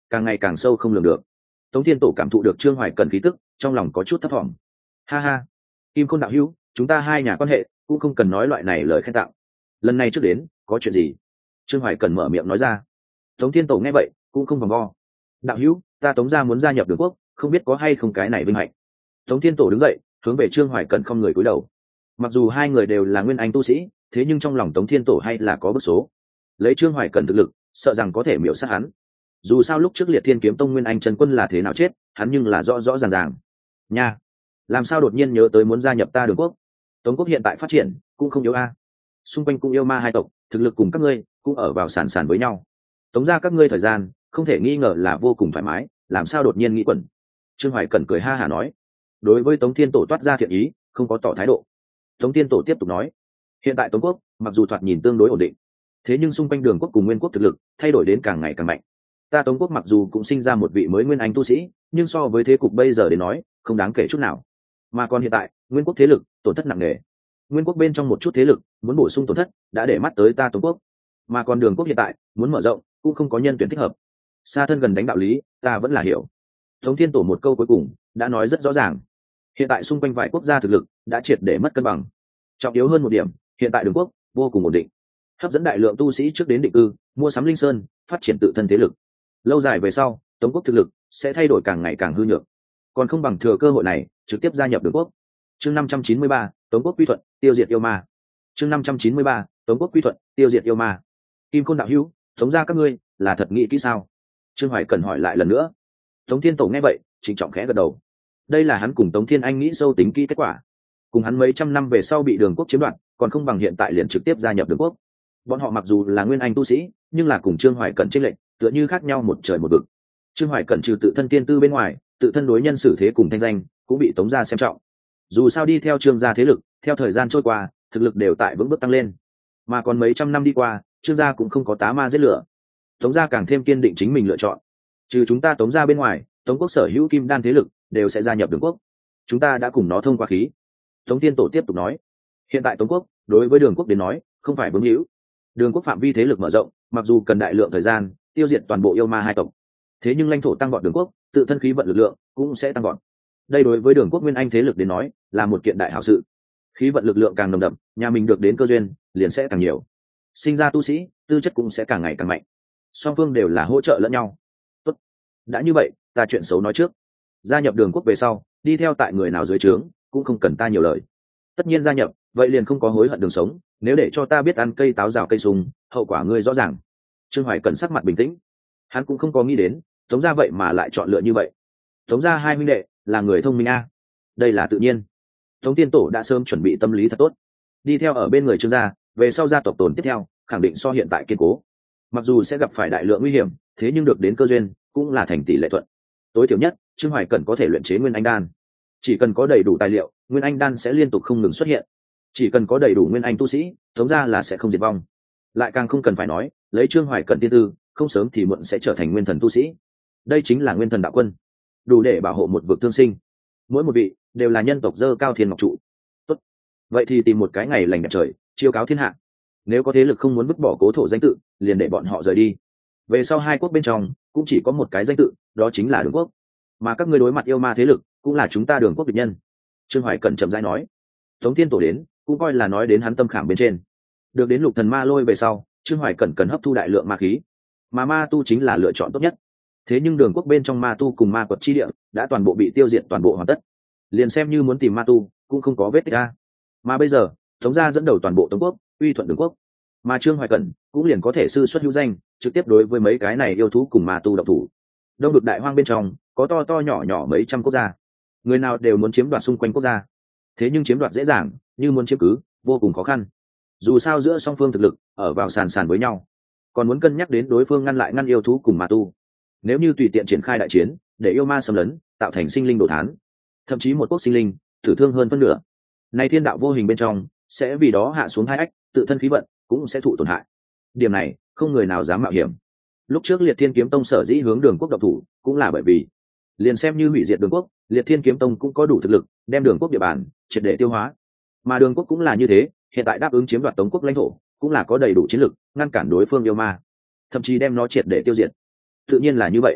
càng ngày càng sâu không lường được. Tống thiên tổ cảm thụ được Trương Hoài Cẩn khí tức, trong lòng có chút thất vọng. Ha ha, Kim Khôn đạo hữu, chúng ta hai nhà quan hệ cũng không cần nói loại này lời khen tặng. Lần này trước đến có chuyện gì? Trương Hoài Cẩn mở miệng nói ra. Tống thiên tổ nghe vậy cũng không vòng vo. Đạo hữu, ta Tống gia muốn gia nhập Đường Quốc, không biết có hay không cái này vinh hạnh. Tống thiên tổ đứng dậy hướng về Trương Hoài Cẩn không người cúi đầu. Mặc dù hai người đều là nguyên anh tu sĩ, thế nhưng trong lòng Tống thiên tổ hay là có bức số. Lấy Trương Hoài Cẩn thực lực, sợ rằng có thể miểu sát hắn. Dù sao lúc trước Liệt Thiên Kiếm Tông nguyên anh chân quân là thế nào chết, hắn nhưng là rõ rõ ràng ràng. Nha, làm sao đột nhiên nhớ tới muốn gia nhập ta Đường Quốc? Tống quốc hiện tại phát triển cũng không yếu a, xung quanh cũng yêu ma hai tộc, thực lực cùng các ngươi cũng ở vào sàn sàn với nhau. Tống ra các ngươi thời gian không thể nghi ngờ là vô cùng thoải mái, làm sao đột nhiên nghĩ quẩn? Trương Hoài Cẩn cười ha hả nói. Đối với Tống thiên tổ toát ra thiện ý, không có tỏ thái độ. Tống thiên tổ tiếp tục nói, hiện tại Tống quốc mặc dù thoạt nhìn tương đối ổn định, thế nhưng xung quanh Đường Quốc cùng Nguyên Quốc thực lực thay đổi đến càng ngày càng mạnh. Ta Tống quốc mặc dù cũng sinh ra một vị mới nguyên anh tu sĩ, nhưng so với thế cục bây giờ đến nói không đáng kể chút nào. Mà còn hiện tại Nguyên Quốc thế lực tổn thất nặng nề, Nguyên Quốc bên trong một chút thế lực muốn bổ sung tổn thất đã để mắt tới ta Tống quốc, mà còn Đường Quốc hiện tại muốn mở rộng cũng không có nhân tuyển thích hợp. Xa thân gần đánh đạo lý ta vẫn là hiểu. Tống thiên tổ một câu cuối cùng đã nói rất rõ ràng. Hiện tại xung quanh vài quốc gia thực lực đã triệt để mất cân bằng. Trọng yếu hơn một điểm, hiện tại Đường Quốc vô cùng ổn định, hấp dẫn đại lượng tu sĩ trước đến định cư, mua sắm linh sơn, phát triển tự thân thế lực. Lâu dài về sau Tống quốc thực lực sẽ thay đổi càng ngày càng hư nhược, còn không bằng thừa cơ hội này trực tiếp gia nhập Đường Quốc. Chương 593, Tống quốc quy thuận, tiêu diệt yêu ma. Chương 593, Tống quốc quy thuận, tiêu diệt yêu ma. Kim Khôn đạo hữu, Tống gia các ngươi là thật nghĩ kỹ sao? Trương Hoài cần hỏi lại lần nữa. Tống thiên tổ nghe vậy trịnh trọng khẽ gật đầu. Đây là hắn cùng Tống thiên anh nghĩ sâu tính kỹ kết quả. Cùng hắn mấy trăm năm về sau bị Đường Quốc chiếm đoạt, còn không bằng hiện tại liền trực tiếp gia nhập Đường Quốc. Bọn họ mặc dù là nguyên anh tu sĩ, nhưng là cùng Trương Hoài Cẩn chênh lệch tựa như khác nhau một trời một vực. Trương Hoài Cẩn trừ tự thân tiên tư bên ngoài, tự thân đối nhân xử thế cùng thanh danh cũng bị Tống gia xem trọng. Dù sao đi theo Trương gia thế lực, theo thời gian trôi qua thực lực đều tại vững bước tăng lên, mà còn mấy trăm năm đi qua Trương gia cũng không có tá ma giết lửa. Tống gia càng thêm kiên định chính mình lựa chọn. Trừ chúng ta Tống gia bên ngoài, Tống quốc sở hữu kim đan thế lực đều sẽ gia nhập Đường Quốc. Chúng ta đã cùng nó thông qua khí. Tống tiên tổ tiếp tục nói, hiện tại Tống quốc đối với Đường Quốc đến nói không phải vướng hữu. Đường Quốc phạm vi thế lực mở rộng, mặc dù cần đại lượng thời gian tiêu diệt toàn bộ yêu ma hai tộc, thế nhưng lãnh thổ tăng vọt Đường Quốc, tự thân khí vận lực lượng cũng sẽ tăng vọt. Đây đối với Đường Quốc nguyên anh thế lực đến nói là một kiện đại hảo sự. Khí vận lực lượng càng nồng đậm, nhà mình được đến cơ duyên liền sẽ càng nhiều, sinh ra tu sĩ tư chất cũng sẽ càng ngày càng mạnh. Song phương đều là hỗ trợ lẫn nhau. Tốt, đã như vậy ta chuyện xấu nói trước. Gia nhập Đường Quốc về sau, đi theo tại người nào dưới trướng cũng không cần ta nhiều lời. Tất nhiên gia nhập, vậy liền không có hối hận đường sống. Nếu để cho ta biết ăn cây táo rào cây sung, hậu quả ngươi rõ ràng. Trương Hoài Cẩn sắc mặt bình tĩnh, hắn cũng không có nghĩ đến Tống gia vậy mà lại chọn lựa như vậy. Tống gia hai huynh đệ là người thông minh a, đây là tự nhiên. Tống tiên tổ đã sớm chuẩn bị tâm lý thật tốt, đi theo ở bên người Trương gia, về sau gia tộc tồn tiếp theo khẳng định so hiện tại kiên cố. Mặc dù sẽ gặp phải đại lượng nguy hiểm, thế nhưng được đến cơ duyên cũng là thành tỷ lệ thuận. Tối thiểu nhất Trương Hoài Cẩn có thể luyện chế nguyên anh đan. Chỉ cần có đầy đủ tài liệu, nguyên anh đan sẽ liên tục không ngừng xuất hiện. Chỉ cần có đầy đủ nguyên anh tu sĩ, Tống gia là sẽ không diệt vong. Lại càng không cần phải nói, lấy Trương Hoài Cẩn tiên tư, không sớm thì muộn sẽ trở thành nguyên thần tu sĩ. Đây chính là nguyên thần đạo quân, đủ để bảo hộ một vực thương sinh. Mỗi một vị đều là nhân tộc dơ cao thiên ngọc trụ. Tốt, vậy thì tìm một cái ngày lành đẹp trời, chiêu cáo thiên hạ. Nếu có thế lực không muốn vứt bỏ cố thổ danh tự, liền để bọn họ rời đi. Về sau hai quốc bên trong cũng chỉ có một cái danh tự, đó chính là Đường Quốc. Mà các ngươi đối mặt yêu ma thế lực cũng là chúng ta Đường Quốc địch nhân. Trương Hoài Cẩn chậm rãi nói. Tống thiên tổ đến cũng coi là nói đến hắn tâm khảm bên trên. Được đến lục thần ma lôi về sau, Trương Hoài Cẩn cần hấp thu đại lượng ma khí, mà ma tu chính là lựa chọn tốt nhất. Thế nhưng Đường Quốc bên trong ma tu cùng ma quật chi địa đã toàn bộ bị tiêu diệt toàn bộ hoàn tất, liền xem như muốn tìm ma tu cũng không có vết tích a. Mà bây giờ Tống gia dẫn đầu toàn bộ Tống quốc uy thuận Đường Quốc, mà Trương Hoài Cẩn cũng liền có thể sư xuất hữu danh, trực tiếp đối với mấy cái này yêu thú cùng ma tu độc thủ. Đông vực đại hoang bên trong có to to nhỏ nhỏ mấy trăm quốc gia, người nào đều muốn chiếm đoạt xung quanh quốc gia. Thế nhưng chiếm đoạt dễ dàng, như muốn chiếm cứ vô cùng khó khăn. Dù sao giữa song phương thực lực ở vào sàn sàn với nhau, còn muốn cân nhắc đến đối phương ngăn lại ngăn yêu thú cùng ma tu. Nếu như tùy tiện triển khai đại chiến để yêu ma xâm lấn, tạo thành sinh linh đồ thán, thậm chí một quốc sinh linh tử thương hơn phân nửa, nay thiên đạo vô hình bên trong sẽ vì đó hạ xuống hai ách, tự thân khí vận cũng sẽ thụ tổn hại. Điểm này không người nào dám mạo hiểm. Lúc trước Liệt Thiên Kiếm Tông sở dĩ hướng Đường Quốc độc thủ cũng là bởi vì liền xem như hủy diệt Đường Quốc, Liệt Thiên Kiếm Tông cũng có đủ thực lực đem Đường Quốc địa bàn triệt để tiêu hóa. Mà Đường Quốc cũng là như thế, hiện tại đáp ứng chiếm đoạt Tống quốc lãnh thổ, cũng là có đầy đủ chiến lực ngăn cản đối phương yêu ma, thậm chí đem nó triệt để tiêu diệt. Tự nhiên là như vậy.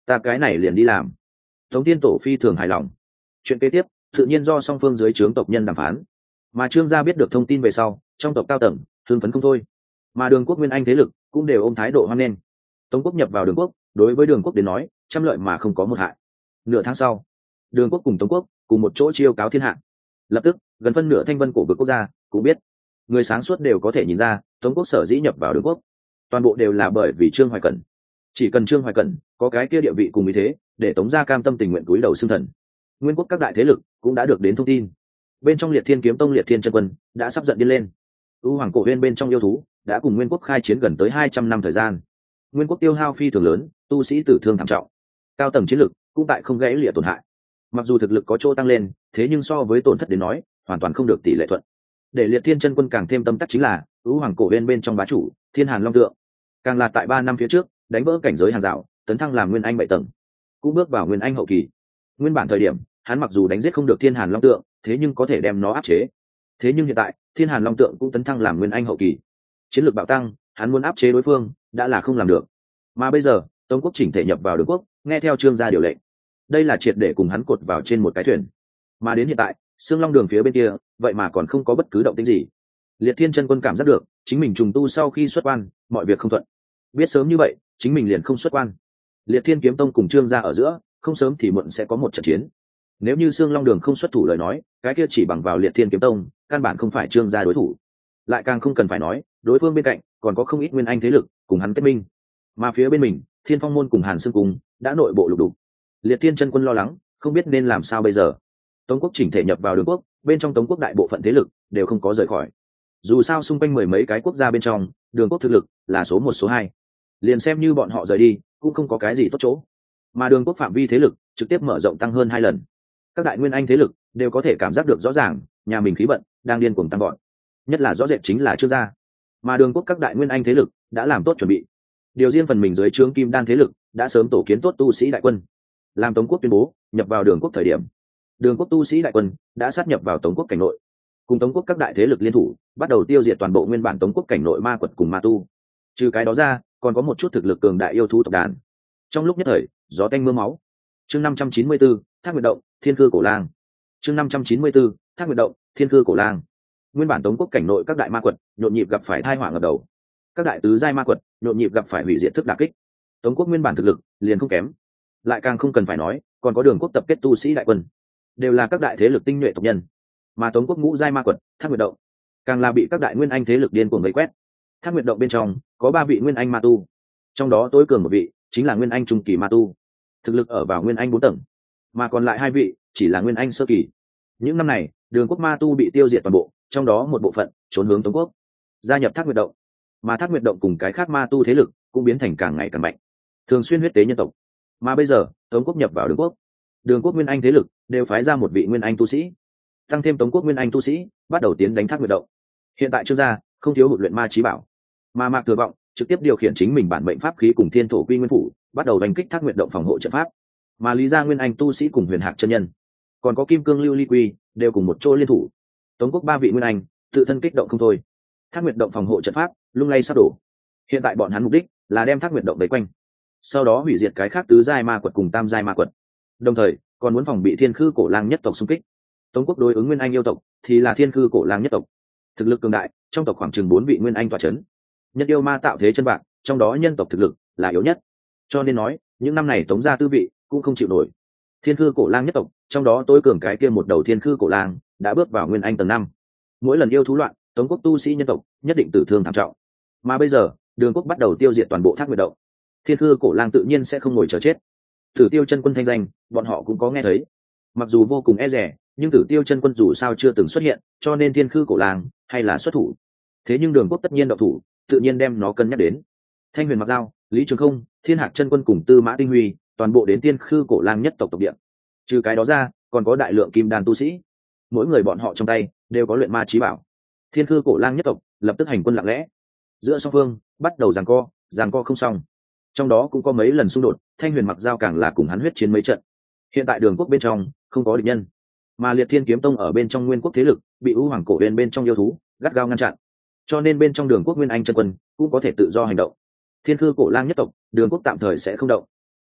ta cái này liền đi làm. Tống Tiên Tổ phi thường hài lòng. Chuyện kế tiếp tự nhiên do song phương dưới trướng tộc nhân đàm phán, mà Trương gia biết được thông tin về sau, trong tộc cao tầng hưng phấn không thôi, mà Đường Quốc Nguyên Anh thế lực cũng đều ôm thái độ hoan nghênh. Tống Quốc nhập vào Đường Quốc, đối với Đường Quốc đến nói trăm lợi mà không có một hại. Nửa tháng sau, Đường Quốc cùng Tống Quốc cùng một chỗ chiêu cáo thiên hạ. Lập tức gần phân nửa thanh vân cổ vực quốc gia cũng biết, người sáng suốt đều có thể nhìn ra Tống Quốc sở dĩ nhập vào Đường Quốc toàn bộ đều là bởi vì Trương Hoài Cẩn. Chỉ cần Trương Hoài Cẩn có cái kia địa vị cùng ý thế, để Tống gia cam tâm tình nguyện cúi đầu xưng thần. Nguyên quốc các đại thế lực cũng đã được đến thông tin, bên trong Liệt Thiên Kiếm Tông Liệt Thiên chân quân đã sắp giận điên lên. U Hoàng Cổ Huyên bên trong yêu thú đã cùng Nguyên quốc khai chiến gần tới 200 năm thời gian. Nguyên quốc tiêu hao phi thường lớn, tu sĩ tử thương thảm trọng, cao tầng chiến lực cũng tại không gãy lìa tổn hại. Mặc dù thực lực có chỗ tăng lên, thế nhưng so với tổn thất đến nói hoàn toàn không được tỷ lệ thuận. Để Liệt Thiên chân quân càng thêm tâm tắc chính là U Hoàng Cổ Huyên bên trong bá chủ Thiên Hàn Long Tượng, càng là tại 3 năm phía trước đánh vỡ cảnh giới hàng rào, tấn thăng làm Nguyên Anh 7 tầng, cũng bước vào Nguyên Anh hậu kỳ. Nguyên bản thời điểm hắn mặc dù đánh giết không được Thiên Hàn Long Tượng, thế nhưng có thể đem nó áp chế. Thế nhưng hiện tại Thiên Hàn Long Tượng cũng tấn thăng làm Nguyên Anh hậu kỳ, chiến lược bạo tăng, hắn muốn áp chế đối phương đã là không làm được. Mà bây giờ Tống Quốc chỉnh thể nhập vào Đường Quốc, nghe theo Trương gia điều lệnh, đây là triệt để cùng hắn cột vào trên một cái thuyền. Mà đến hiện tại Sương Long Đường phía bên kia vậy mà còn không có bất cứ động tĩnh gì. Liệt Thiên chân quân cảm giác được chính mình trùng tu sau khi xuất quan mọi việc không thuận, biết sớm như vậy chính mình liền không xuất quan. Liệt Thiên Kiếm Tông cùng Trương gia ở giữa không sớm thì muộn sẽ có một trận chiến. Nếu như Sương Long Đường không xuất thủ lời nói, cái kia chỉ bằng vào Liệt Thiên Kiếm Tông căn bản không phải Trương gia đối thủ. Lại càng không cần phải nói đối phương bên cạnh còn có không ít Nguyên Anh thế lực cùng hắn kết minh, mà phía bên mình Thiên Phong môn cùng Hàn Sương cùng đã nội bộ lục đục. Liệt Thiên chân quân lo lắng không biết nên làm sao bây giờ. Tống Quốc chỉnh thể nhập vào Đường Quốc, bên trong Tống Quốc đại bộ phận thế lực đều không có rời khỏi. Dù sao xung quanh mười mấy cái quốc gia bên trong, Đường Quốc thực lực là số 1 số 2. Liền xem như bọn họ rời đi cũng không có cái gì tốt chỗ, mà Đường Quốc phạm vi thế lực trực tiếp mở rộng tăng hơn 2 lần. Các đại Nguyên Anh thế lực đều có thể cảm giác được rõ ràng nhà mình khí vận đang điên cuồng tăng gọn, nhất là rõ rệt chính là Trương gia. Mà Đường Quốc các đại Nguyên Anh thế lực đã làm tốt chuẩn bị, điều riêng phần mình dưới trướng Kim Đan thế lực đã sớm tổ kiến tốt tu sĩ đại quân. Làm Tống Quốc tuyên bố nhập vào Đường Quốc thời điểm, Đường Quốc tu sĩ đại quân đã sát nhập vào Tống Quốc cảnh nội, cùng Tống Quốc các đại thế lực liên thủ bắt đầu tiêu diệt toàn bộ nguyên bản Tống Quốc cảnh nội ma quật cùng ma tu. Trừ cái đó ra còn có một chút thực lực cường đại yêu thú tộc đàn. Trong lúc nhất thời gió tanh mưa máu. Chương 594, Thác Nguyệt Động, Thiên Cư Cổ Lang. Chương 594, Thác Nguyệt Động, Thiên Cư Cổ Lang. Nguyên bản Tống Quốc cảnh nội các đại ma quật nhộn nhịp gặp phải tai họa ngập đầu, các đại tứ giai ma quật nhộn nhịp gặp phải hủy diệt thức đả kích. Tống Quốc nguyên bản thực lực liền không kém, lại càng không cần phải nói còn có Đường Quốc tập kết tu sĩ đại quân, đều là các đại thế lực tinh nhuệ tộc nhân. Mà Tống Quốc ngũ giai ma quật Thác Nguyệt Động càng là bị các đại Nguyên Anh thế lực điên cuồng vây quét. Thác Nguyệt Động bên trong có 3 vị Nguyên Anh ma tu, trong đó tối cường một vị chính là Nguyên Anh trung kỳ ma tu, thực lực ở vào Nguyên Anh 4 tầng, mà còn lại 2 vị chỉ là Nguyên Anh sơ kỳ. Những năm này Đường Quốc ma tu bị tiêu diệt toàn bộ, trong đó một bộ phận trốn hướng Tống Quốc, gia nhập Thác Nguyệt Động, mà Thác Nguyệt Động cùng cái khác ma tu thế lực cũng biến thành càng ngày càng mạnh, thường xuyên huyết tế nhân tộc. Mà bây giờ Tống Quốc nhập vào Đường Quốc, Đường Quốc Nguyên Anh thế lực đều phái ra một vị Nguyên Anh tu sĩ, tăng thêm Tống Quốc Nguyên Anh tu sĩ bắt đầu tiến đánh Thác Nguyệt Động. Hiện tại Trương gia không thiếu hụt luyện ma chí bảo, mà Mạc Thừa Vọng trực tiếp điều khiển chính mình bản mệnh pháp khí cùng Thiên Thổ Quy Nguyên phủ bắt đầu đánh kích Thác Nguyệt Động phòng hộ trận pháp. Mà Lý gia Nguyên Anh tu sĩ cùng Huyền Hạc chân nhân, còn có Kim Cương Lưu Ly Quy đều cùng một chỗ liên thủ. Tống Quốc 3 vị Nguyên Anh tự thân kích động không thôi. Thác Nguyệt Động phòng hộ trận pháp lung lay sắp đổ. Hiện tại bọn hắn mục đích là đem Thác Nguyệt Động vây quanh, sau đó hủy diệt cái khác tứ giai ma quật cùng tam giai ma quật, đồng thời còn muốn phòng bị Thiên Khư Cổ Lang nhất tộc xung kích. Tống Quốc đối ứng Nguyên Anh yêu tộc thì là Thiên Khư Cổ Lang nhất tộc, thực lực cường đại, trong tộc khoảng chừng 4 vị Nguyên Anh tọa chấn. Nhất yêu ma tạo thế chân bạc, trong đó nhân tộc thực lực là yếu nhất, cho nên nói những năm này Tống gia tư vị cũng không chịu nổi. Thiên Khư Cổ Lang nhất tộc, trong đó tối cường cái kia một đầu Thiên Khư Cổ Lang đã bước vào Nguyên Anh tầng 5. Mỗi lần yêu thú loạn, Tống Quốc tu sĩ nhân tộc nhất định tử thương thảm trọng. Mà bây giờ Đường Quốc bắt đầu tiêu diệt toàn bộ Thác Nguyệt Động, Thiên Khư Cổ Lang tự nhiên sẽ không ngồi chờ chết. Tử Tiêu chân quân thanh danh bọn họ cũng có nghe thấy, mặc dù vô cùng e dè, nhưng Tử Tiêu chân quân dù sao chưa từng xuất hiện, cho nên Thiên Khư Cổ Lang hay là xuất thủ. Thế nhưng Đường Quốc tất nhiên động thủ, tự nhiên đem nó cân nhắc đến. Thanh Huyền Mặc Dao, Lý Trường Không, Thiên Hạc chân quân cùng Tư Mã Tinh Huy toàn bộ đến Thiên Khư Cổ Lang nhất tộc tộc địa. Trừ cái đó ra còn có đại lượng kim đan tu sĩ, mỗi người bọn họ trong tay đều có luyện ma chí bảo. Thiên Khư Cổ Lang nhất tộc lập tức hành quân lặng lẽ, giữa song phương bắt đầu giằng co không xong. Trong đó cũng có mấy lần xung đột, Thanh Huyền Mặc Dao càng là cùng hắn huyết chiến mấy trận. Hiện tại Đường Quốc bên trong không có địch nhân, mà Liệt Thiên Kiếm Tông ở bên trong Nguyên Quốc thế lực bị U Hoàng Cổ Huyền bên trong yêu thú gắt gao ngăn chặn, cho nên bên trong Đường Quốc Nguyên Anh chân quân cũng có thể tự do hành động. Thiên Khư Cổ Lang nhất tộc Đường Quốc tạm thời sẽ không động,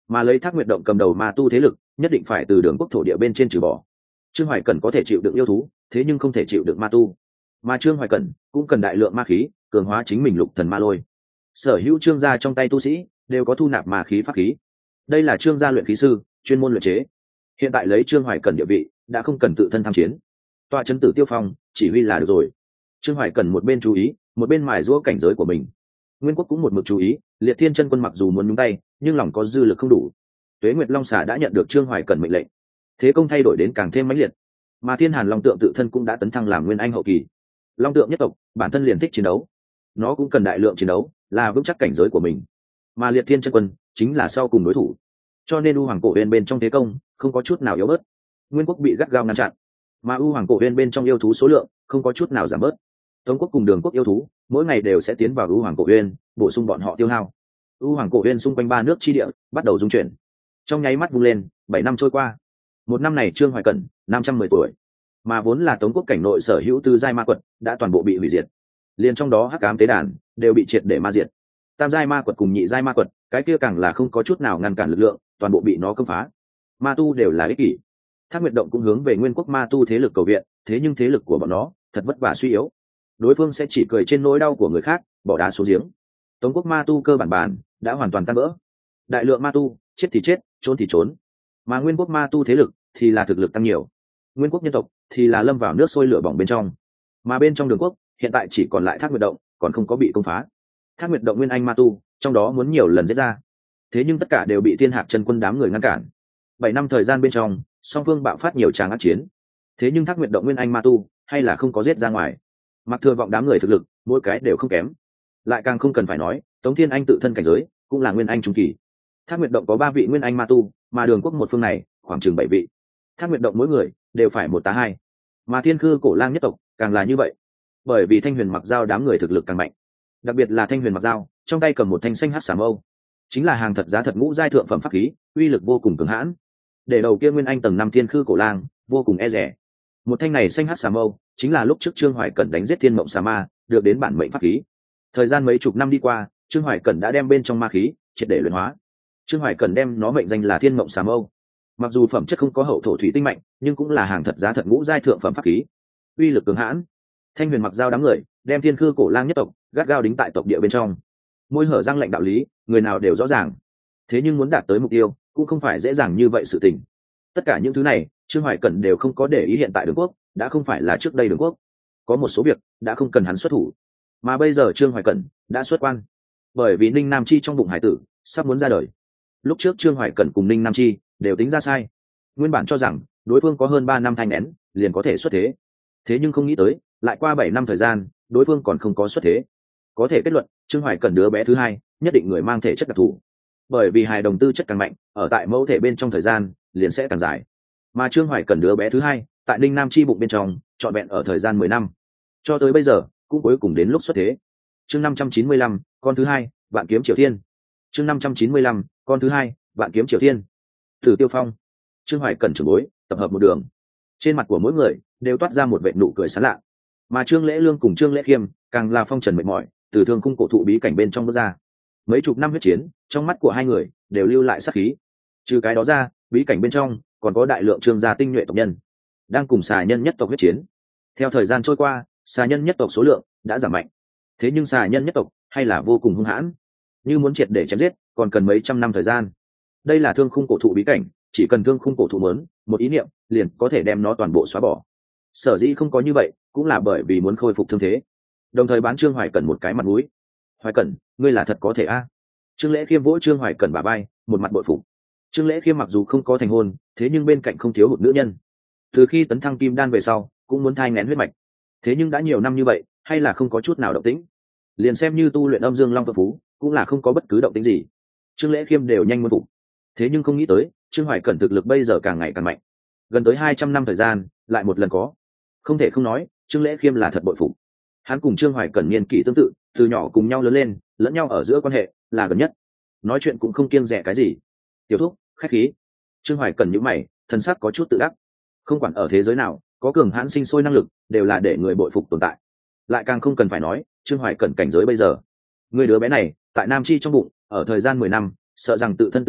mà lấy Thác Nguyệt Động cầm đầu ma tu thế lực nhất định phải từ Đường Quốc thổ địa bên trên trừ bỏ. Trương Hoài Cẩn có thể chịu đựng yêu thú, thế nhưng không thể chịu đựng ma tu, mà Trương Hoài Cẩn cũng cần đại lượng ma khí cường hóa chính mình lục thần ma lôi. Sở hữu Trương gia trong tay tu sĩ đều có thu nạp ma khí pháp khí, đây là Trương gia luyện khí sư chuyên môn luyện chế. Hiện tại lấy Trương Hoài Cẩn địa vị đã không cần tự thân tham chiến, tọa trấn Tử Tiêu Phong chỉ huy là được rồi. Trương Hoài Cẩn một bên chú ý, một bên mài giũa cảnh giới của mình. Nguyên Quốc cũng một mực chú ý, Liệt Thiên Chân Quân mặc dù muốn nhúng tay, nhưng lòng có dư lực không đủ. Tuế Nguyệt Long Xà đã nhận được Trương Hoài Cẩn mệnh lệnh, thế công thay đổi đến càng thêm mãnh liệt. Mà Thiên Hàn Long Tượng tự thân cũng đã tấn thăng làm nguyên anh hậu kỳ. Long Tượng nhất tộc bản thân liền thích chiến đấu, nó cũng cần đại lượng chiến đấu, là vững chắc cảnh giới của mình. Mà Liệt Thiên Chân Quân chính là sau cùng đối thủ, cho nên U Hoàng Cổ Uyên bên trong thế công không có chút nào yếu bớt. Nguyên Quốc bị gắt gao ngăn chặn, mà U Hoàng Cổ Uyên bên trong yêu thú số lượng không có chút nào giảm bớt. Tống Quốc cùng Đường Quốc yêu thú mỗi ngày đều sẽ tiến vào U Hoàng Cổ Uyên, bổ sung bọn họ tiêu hao. U Hoàng Cổ Uyên xung quanh 3 nước chi địa bắt đầu dung chuyển, trong nháy mắt vung lên. 7 năm trôi qua, một năm này Trương Hoài Cẩn 510 tuổi, mà vốn là Tống Quốc cảnh nội sở hữu tứ giai ma quật đã toàn bộ bị hủy diệt, liền trong đó Hắc Ám tế đàn đều bị triệt để ma diệt. Tam giai ma quật cùng nhị giai ma quật, cái kia càng là không có chút nào ngăn cản lực lượng, toàn bộ bị nó công phá. Ma tu đều là ích kỷ. Thác Nguyệt Động cũng hướng về Nguyên Quốc ma tu thế lực cầu viện, thế nhưng thế lực của bọn nó thật vất vả suy yếu, đối phương sẽ chỉ cười trên nỗi đau của người khác, bỏ đá xuống giếng. Tống Quốc ma tu cơ bản đã hoàn toàn tan vỡ, đại lượng ma tu chết thì chết, trốn thì trốn, mà Nguyên Quốc ma tu thế lực thì là thực lực tăng nhiều. Nguyên Quốc nhân tộc thì là lâm vào nước sôi lửa bỏng bên trong, mà bên trong Đường Quốc hiện tại chỉ còn lại Thác Nguyệt Động, còn không có bị công phá. Thác Nguyệt Động nguyên anh ma tu trong đó muốn nhiều lần giết ra, thế nhưng tất cả đều bị Thiên Hạc Chân Quân đám người ngăn cản. 7 năm thời gian bên trong, song phương bạo phát nhiều tràng ác chiến, thế nhưng Thác Nguyệt Động nguyên anh ma tu hay là không có giết ra ngoài. Mặc Thừa Vọng đám người thực lực mỗi cái đều không kém, lại càng không cần phải nói Tống Thiên Anh tự thân cảnh giới cũng là nguyên anh trung kỳ. Thác Nguyệt Động có 3 vị nguyên anh ma tu, mà Đường Quốc một phương này khoảng chừng 7 vị. Thác Nguyệt Động mỗi người đều phải 1 tá 2, mà Thiên Khư Cổ Lang nhất tộc càng là như vậy, bởi vì Thanh Huyền Mặc Dao đám người thực lực càng mạnh, đặc biệt là Thanh Huyền Mặc Dao trong tay cầm một thanh xanh hắc xà mâu, chính là hàng thật giá thật ngũ giai thượng phẩm pháp khí, uy lực vô cùng cường hãn, để đầu kia nguyên anh tầng 5 Thiên Khư Cổ Lang vô cùng e dè. Một thanh này xanh hắc xà mâu chính là lúc trước Trương Hoài Cẩn đánh giết Thiên Mộng Xà Ma được đến bản mệnh pháp khí. Thời gian mấy chục năm đi qua, Trương Hoài Cẩn đã đem bên trong ma khí triệt để luyện hóa. Trương Hoài Cẩn đem nó mệnh danh là Thiên Mộng Xà Mâu. Mặc dù phẩm chất không có hậu thổ thủy tinh mạnh, nhưng cũng là hàng thật giá thật ngũ giai thượng phẩm pháp khí, uy lực cường hãn. Thanh Huyền Mặc Dao đám người đem Thiên Khư Cổ Lang nhất tộc gắt gao đính tại tộc địa bên trong, môi hở răng lệnh đạo lý, người nào đều rõ ràng. Thế nhưng muốn đạt tới mục tiêu cũng không phải dễ dàng như vậy sự tình. Tất cả những thứ này Trương Hoài Cẩn đều không có để ý. Hiện tại Đường Quốc đã không phải là trước đây Đường Quốc, có một số việc đã không cần hắn xuất thủ, mà bây giờ Trương Hoài Cẩn đã xuất quan, bởi vì Ninh Nam Chi trong bụng hải tử sắp muốn ra đời. Lúc trước Trương Hoài Cẩn cùng Ninh Nam Chi đều tính ra sai, nguyên bản cho rằng đối phương có hơn 3 năm thai nghén liền có thể xuất thế, thế nhưng không nghĩ tới lại qua 7 năm thời gian đối phương còn không có xuất thế. Có thể kết luận Trương Hoài Cẩn đứa bé thứ hai nhất định người mang thể chất đặc thù, bởi vì hài đồng tư chất càng mạnh, ở tại mẫu thể bên trong thời gian liền sẽ càng dài, mà Trương Hoài Cẩn đứa bé thứ hai tại Ninh Nam Chi bụng bên trong trọn vẹn ở thời gian 10 năm, cho tới bây giờ cũng cuối cùng đến lúc xuất thế. Chương 595, con thứ hai, Vạn Kiếm Triều Thiên. Chương 595, con thứ hai, Vạn Kiếm Triều Thiên. Tử Tiêu Phong, Trương Hoài Cẩn trưởng bối tập hợp một đường, trên mặt của mỗi người đều toát ra một vệt nụ cười sán lạ, mà Trương Lễ Lương cùng Trương Lễ Khiêm càng là phong trần mệt mỏi, từ thương khung cổ thụ bí cảnh bên trong bước ra. Mấy chục năm huyết chiến, trong mắt của hai người đều lưu lại sát khí. Trừ cái đó ra, bí cảnh bên trong còn có đại lượng Trương gia tinh nhuệ tộc nhân đang cùng xà nhân nhất tộc huyết chiến. Theo thời gian trôi qua, xà nhân nhất tộc số lượng đã giảm mạnh, thế nhưng xà nhân nhất tộc hay là vô cùng hung hãn, như muốn triệt để chém giết còn cần mấy trăm năm thời gian. Đây là thương khung cổ thụ bí cảnh, chỉ cần thương khung cổ thụ muốn một ý niệm liền có thể đem nó toàn bộ xóa bỏ. Sở dĩ không có như vậy cũng là bởi vì muốn khôi phục thương thế, đồng thời bán Trương Hoài Cẩn một cái mặt mũi. Hoài Cẩn, ngươi là thật có thể a? Trương Lễ Khiêm vỗ Trương Hoài Cẩn bả vai, một mặt bội phục. Trương Lễ Khiêm mặc dù không có thành hôn, thế nhưng bên cạnh không thiếu hụt nữ nhân. Từ khi tấn thăng kim đan về sau cũng muốn thai nghén huyết mạch, thế nhưng đã nhiều năm như vậy hay là không có chút nào động tĩnh. Liền xem như tu luyện âm dương long tự phú cũng là không có bất cứ động tĩnh gì. Trương Lễ Khiêm đều nhanh muốn phục, thế nhưng không nghĩ tới Trương Hoài Cẩn thực lực bây giờ càng ngày càng mạnh, gần tới 200 năm thời gian lại một lần có. Không thể không nói Trương Lễ Khiêm là thật bội phục. Hắn cùng Trương Hoài Cẩn niên kỷ tương tự, từ nhỏ cùng nhau lớn lên, lẫn nhau ở giữa quan hệ là gần nhất, nói chuyện cũng không kiêng dè cái gì. Tiểu thúc, khách khí. Trương Hoài Cẩn nhíu mày, thần sắc có chút tự đắc. Không quản ở thế giới nào, có cường hãn sinh sôi năng lực đều là để người bội phục tồn tại. Lại càng không cần phải nói Trương Hoài Cẩn cảnh giới bây giờ. Người đứa bé này tại Nam Chi trong bụng ở thời gian 10 năm, sợ rằng tự thân tư chất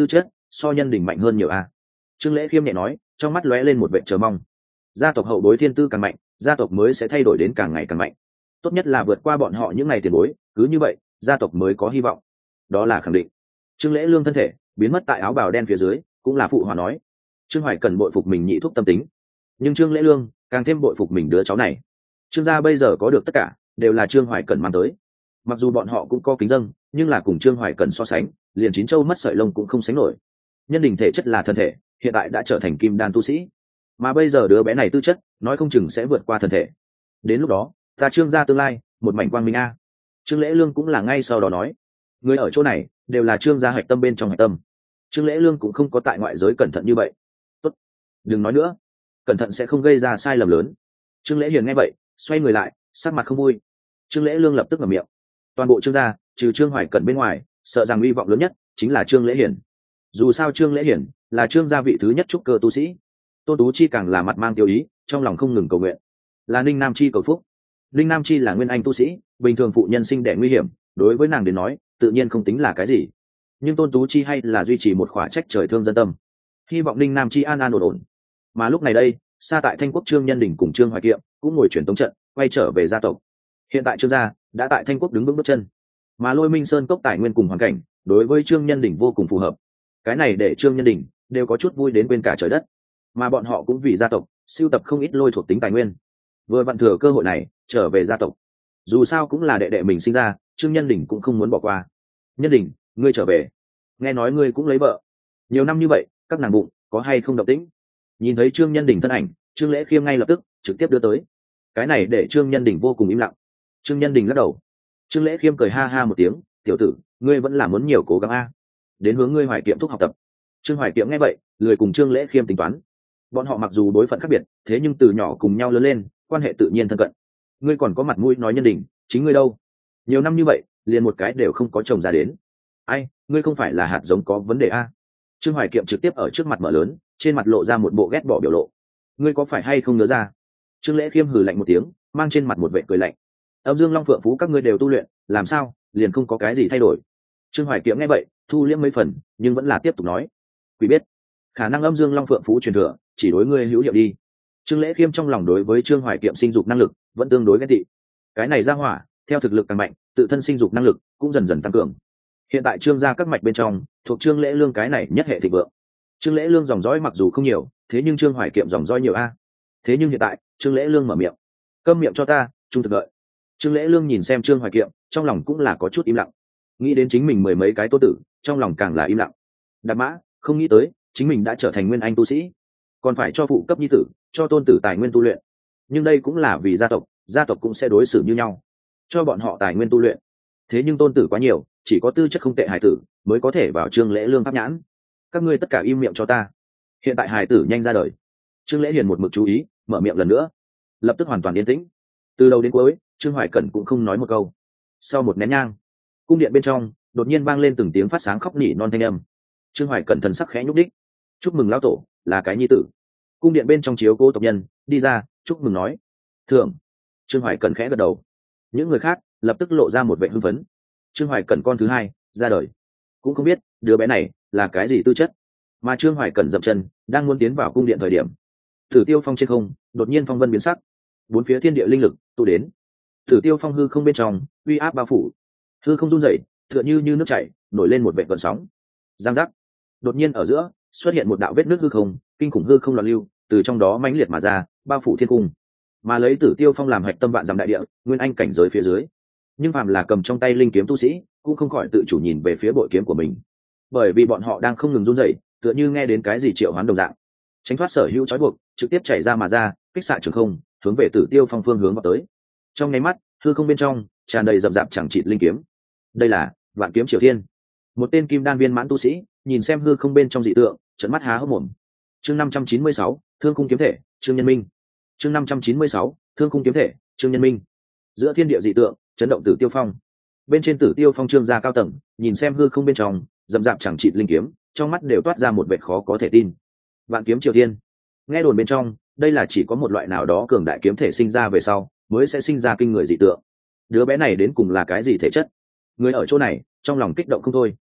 so nhân đình mạnh hơn nhiều a. Trương Lễ Khiêm nhẹ nói, trong mắt lóe lên một vẻ chờ mong. Gia tộc hậu bối thiên tư càng mạnh, gia tộc mới sẽ thay đổi đến càng ngày càng mạnh. Tốt nhất là vượt qua bọn họ những ngày tiền bối, cứ như vậy gia tộc mới có hy vọng. Đó là khẳng định. Trương Lễ Lương thân thể biến mất tại áo bào đen phía dưới, cũng là phụ hòa nói. Trương Hoài Cẩn bội phục mình nhị thúc tâm tính, nhưng Trương Lễ Lương càng thêm bội phục mình đứa cháu này. Trương gia bây giờ có được tất cả đều là Trương Hoài Cẩn mang tới. Mặc dù bọn họ cũng có kính dâng, nhưng là cùng Trương Hoài Cẩn so sánh, liền chín châu mất sợi lông cũng không sánh nổi. Nhân đình thể chất là thân thể, hiện tại đã trở thành kim đan tu sĩ, mà bây giờ đứa bé này tư chất nói không chừng sẽ vượt qua thân thể. Đến lúc đó ta Trương gia tương lai một mảnh quang minh a. Trương Lễ Lương cũng là ngay sau đó nói, người ở chỗ này đều là Trương gia hạch tâm bên trong hạch tâm. Trương Lễ Lương cũng không có tại ngoại giới cẩn thận như vậy. Tốt, đừng nói nữa, cẩn thận sẽ không gây ra sai lầm lớn. Trương Lễ Hiền nghe vậy xoay người lại, sắc mặt không vui. Trương Lễ Lương lập tức mở miệng, toàn bộ Trương gia trừ Trương Hoài Cẩn bên ngoài, sợ rằng hy vọng lớn nhất chính là Trương Lễ Hiền. Dù sao Trương Lễ Hiển là Trương gia vị thứ nhất trúc cơ tu sĩ. Tôn Tú Chi càng là mặt mang tiêu ý, trong lòng không ngừng cầu nguyện. Là Ninh Nam Chi cầu phúc. Ninh Nam Chi là nguyên anh tu sĩ, bình thường phụ nhân sinh đẻ nguy hiểm, đối với nàng đến nói tự nhiên không tính là cái gì. Nhưng Tôn Tú Chi hay là duy trì một khỏa trách trời thương dân tâm, hy vọng Ninh Nam Chi an an ổn ổn. Mà lúc này đây, xa tại Thanh Quốc Trương Nhân Đình cùng Trương Hoài Kiệm cũng ngồi chuyển tống trận, quay trở về gia tộc. Hiện tại Trương gia đã tại Thanh Quốc đứng vững bước chân, mà Lôi Minh Sơn cốc tài nguyên cùng hoàn cảnh đối với Trương Nhân Đình vô cùng phù hợp. Cái này để Trương Nhân Đình đều có chút vui đến quên cả trời đất, mà bọn họ cũng vì gia tộc sưu tập không ít lôi thuộc tính tài nguyên, vừa vặn thừa cơ hội này trở về gia tộc. Dù sao cũng là đệ đệ mình sinh ra, Trương Nhân Đình cũng không muốn bỏ qua. Nhân Đình, ngươi trở về, nghe nói ngươi cũng lấy vợ, nhiều năm như vậy các nàng bụng có hay không động tĩnh? Nhìn thấy Trương Nhân Đình thân ảnh, Trương Lễ Khiêm ngay lập tức trực tiếp đưa tới. Cái này để Trương Nhân Đình vô cùng im lặng. Trương Nhân Đình lắc đầu. Trương Lễ Khiêm cười ha ha một tiếng, tiểu tử, ngươi vẫn là muốn nhiều cố gắng a, đến hướng ngươi Hoài Kiệm thúc học tập. Trương Hoài Kiệm nghe vậy lười cùng Trương Lễ Khiêm tính toán. Bọn họ mặc dù đối phận khác biệt, thế nhưng từ nhỏ cùng nhau lớn lên, quan hệ tự nhiên thân cận. Ngươi còn có mặt mũi nói Nhân Đình, chính ngươi đâu? Nhiều năm như vậy liền một cái đều không có chồng ra đến. Ai, ngươi không phải là hạt giống có vấn đề a? Trương Hoài Kiệm trực tiếp ở trước mặt mở lớn, trên mặt lộ ra một bộ ghét bỏ biểu lộ. Ngươi có phải hay không nhớ ra? Trương Lễ Khiêm hừ lạnh một tiếng, mang trên mặt một vẻ cười lạnh. Âm Dương Long Phượng Phú các ngươi đều tu luyện, làm sao liền không có cái gì thay đổi? Trương Hoài Kiệm nghe vậy thu liễm mấy phần, nhưng vẫn là tiếp tục nói, quỷ biết, khả năng Âm Dương Long Phượng Phú truyền thừa chỉ đối ngươi hữu hiệu đi. Trương Lễ Khiêm trong lòng đối với Trương Hoài Kiệm sinh dục năng lực vẫn tương đối ghét tị. Cái này ra hỏa theo thực lực càng mạnh, tự thân sinh dục năng lực cũng dần dần tăng cường. Hiện tại Trương gia các mạch bên trong thuộc Trương Lễ Lương cái này nhất hệ thịnh vượng. Trương Lễ Lương dòng dõi mặc dù không nhiều, thế nhưng Trương Hoài Kiệm dòng dõi nhiều a. Thế nhưng hiện tại Trương Lễ Lương mở miệng, câm miệng cho ta, trung thực đợi. Trương Lễ Lương nhìn xem Trương Hoài Kiệm, trong lòng cũng là có chút im lặng. Nghĩ đến chính mình mười mấy cái tô tử, trong lòng càng là im lặng. Đạp mã, không nghĩ tới chính mình đã trở thành nguyên anh tu sĩ, còn phải cho phụ cấp nhi tử, cho tôn tử tài nguyên tu luyện. Nhưng đây cũng là vì gia tộc cũng sẽ đối xử như nhau, cho bọn họ tài nguyên tu luyện. Thế nhưng tôn tử quá nhiều, chỉ có tư chất không tệ hài tử mới có thể vào Trương Lễ Lương pháp nhãn. Các ngươi tất cả im miệng cho ta, hiện tại hài tử nhanh ra đời. Trương Lễ Hiền một mực chú ý, mở miệng lần nữa, lập tức hoàn toàn yên tĩnh. Từ đầu đến cuối Trương Hoài Cẩn cũng không nói một câu. Sau một nén nhang, cung điện bên trong đột nhiên vang lên từng tiếng phát sáng khóc nỉ non thanh âm. Trương Hoài Cẩn thần sắc khẽ nhúc đích, chúc mừng lão tổ là cái nhi tử. Cung điện bên trong chiếu cố tộc nhân đi ra chúc mừng nói, thưởng. Trương Hoài Cẩn khẽ gật đầu. Những người khác lập tức lộ ra một vẻ hưng phấn. Trương Hoài Cẩn con thứ hai ra đời, cũng không biết đứa bé này là cái gì tư chất. Mà Trương Hoài Cẩn dậm chân đang muốn tiến vào cung điện thời điểm, Tử Tiêu Phong trên không đột nhiên phong vân biến sắc, bốn phía thiên địa linh lực tụ đến. Tử Tiêu Phong hư không bên trong uy áp bao phủ, hư không run rẩy, tựa như nước chảy nổi lên một vệt gợn sóng. Giang giác, đột nhiên ở giữa xuất hiện một đạo vết nứt hư không, kinh khủng hư không loạn lưu từ trong đó mãnh liệt mà ra, bao phủ thiên cung. Mà lấy Tử Tiêu Phong làm hạch tâm vạn dặm đại địa, nguyên anh cảnh giới phía dưới, nhưng phàm là cầm trong tay linh kiếm tu sĩ cũng không khỏi tự chủ nhìn về phía bội kiếm của mình, bởi vì bọn họ đang không ngừng run rẩy, tựa như nghe đến cái gì triệu hoán đồng dạng. Tránh thoát sở hữu trói buộc, trực tiếp chảy ra mà ra, kích xạ trường không, hướng về Tử Tiêu Phong phương hướng vào tới. Trong nháy mắt, hư không bên trong tràn đầy rậm rạp chẳng chịt linh kiếm. Đây là Vạn Kiếm Triều Thiên. Một tên kim đan viên mãn tu sĩ nhìn xem hư không bên trong dị tượng, trợn mắt há hốc mồm. Chương 596, Thương Khung Kiếm Thể, Trương Nhân Minh. Chương 596, Thương Khung Kiếm Thể, Trương Nhân Minh. Giữa thiên địa dị tượng, chấn động Tử Tiêu Phong. Bên trên Tử Tiêu Phong Trương gia cao tầng, nhìn xem hư không bên trong rậm rạp chẳng chịt linh kiếm, trong mắt đều toát ra một vẻ khó có thể tin. Vạn Kiếm Triều Thiên. Nghe đồn bên trong, đây là chỉ có một loại nào đó cường đại kiếm thể sinh ra về sau mới sẽ sinh ra kinh người dị tượng. Đứa bé này đến cùng là cái gì thể chất? Người ở chỗ này trong lòng kích động không thôi.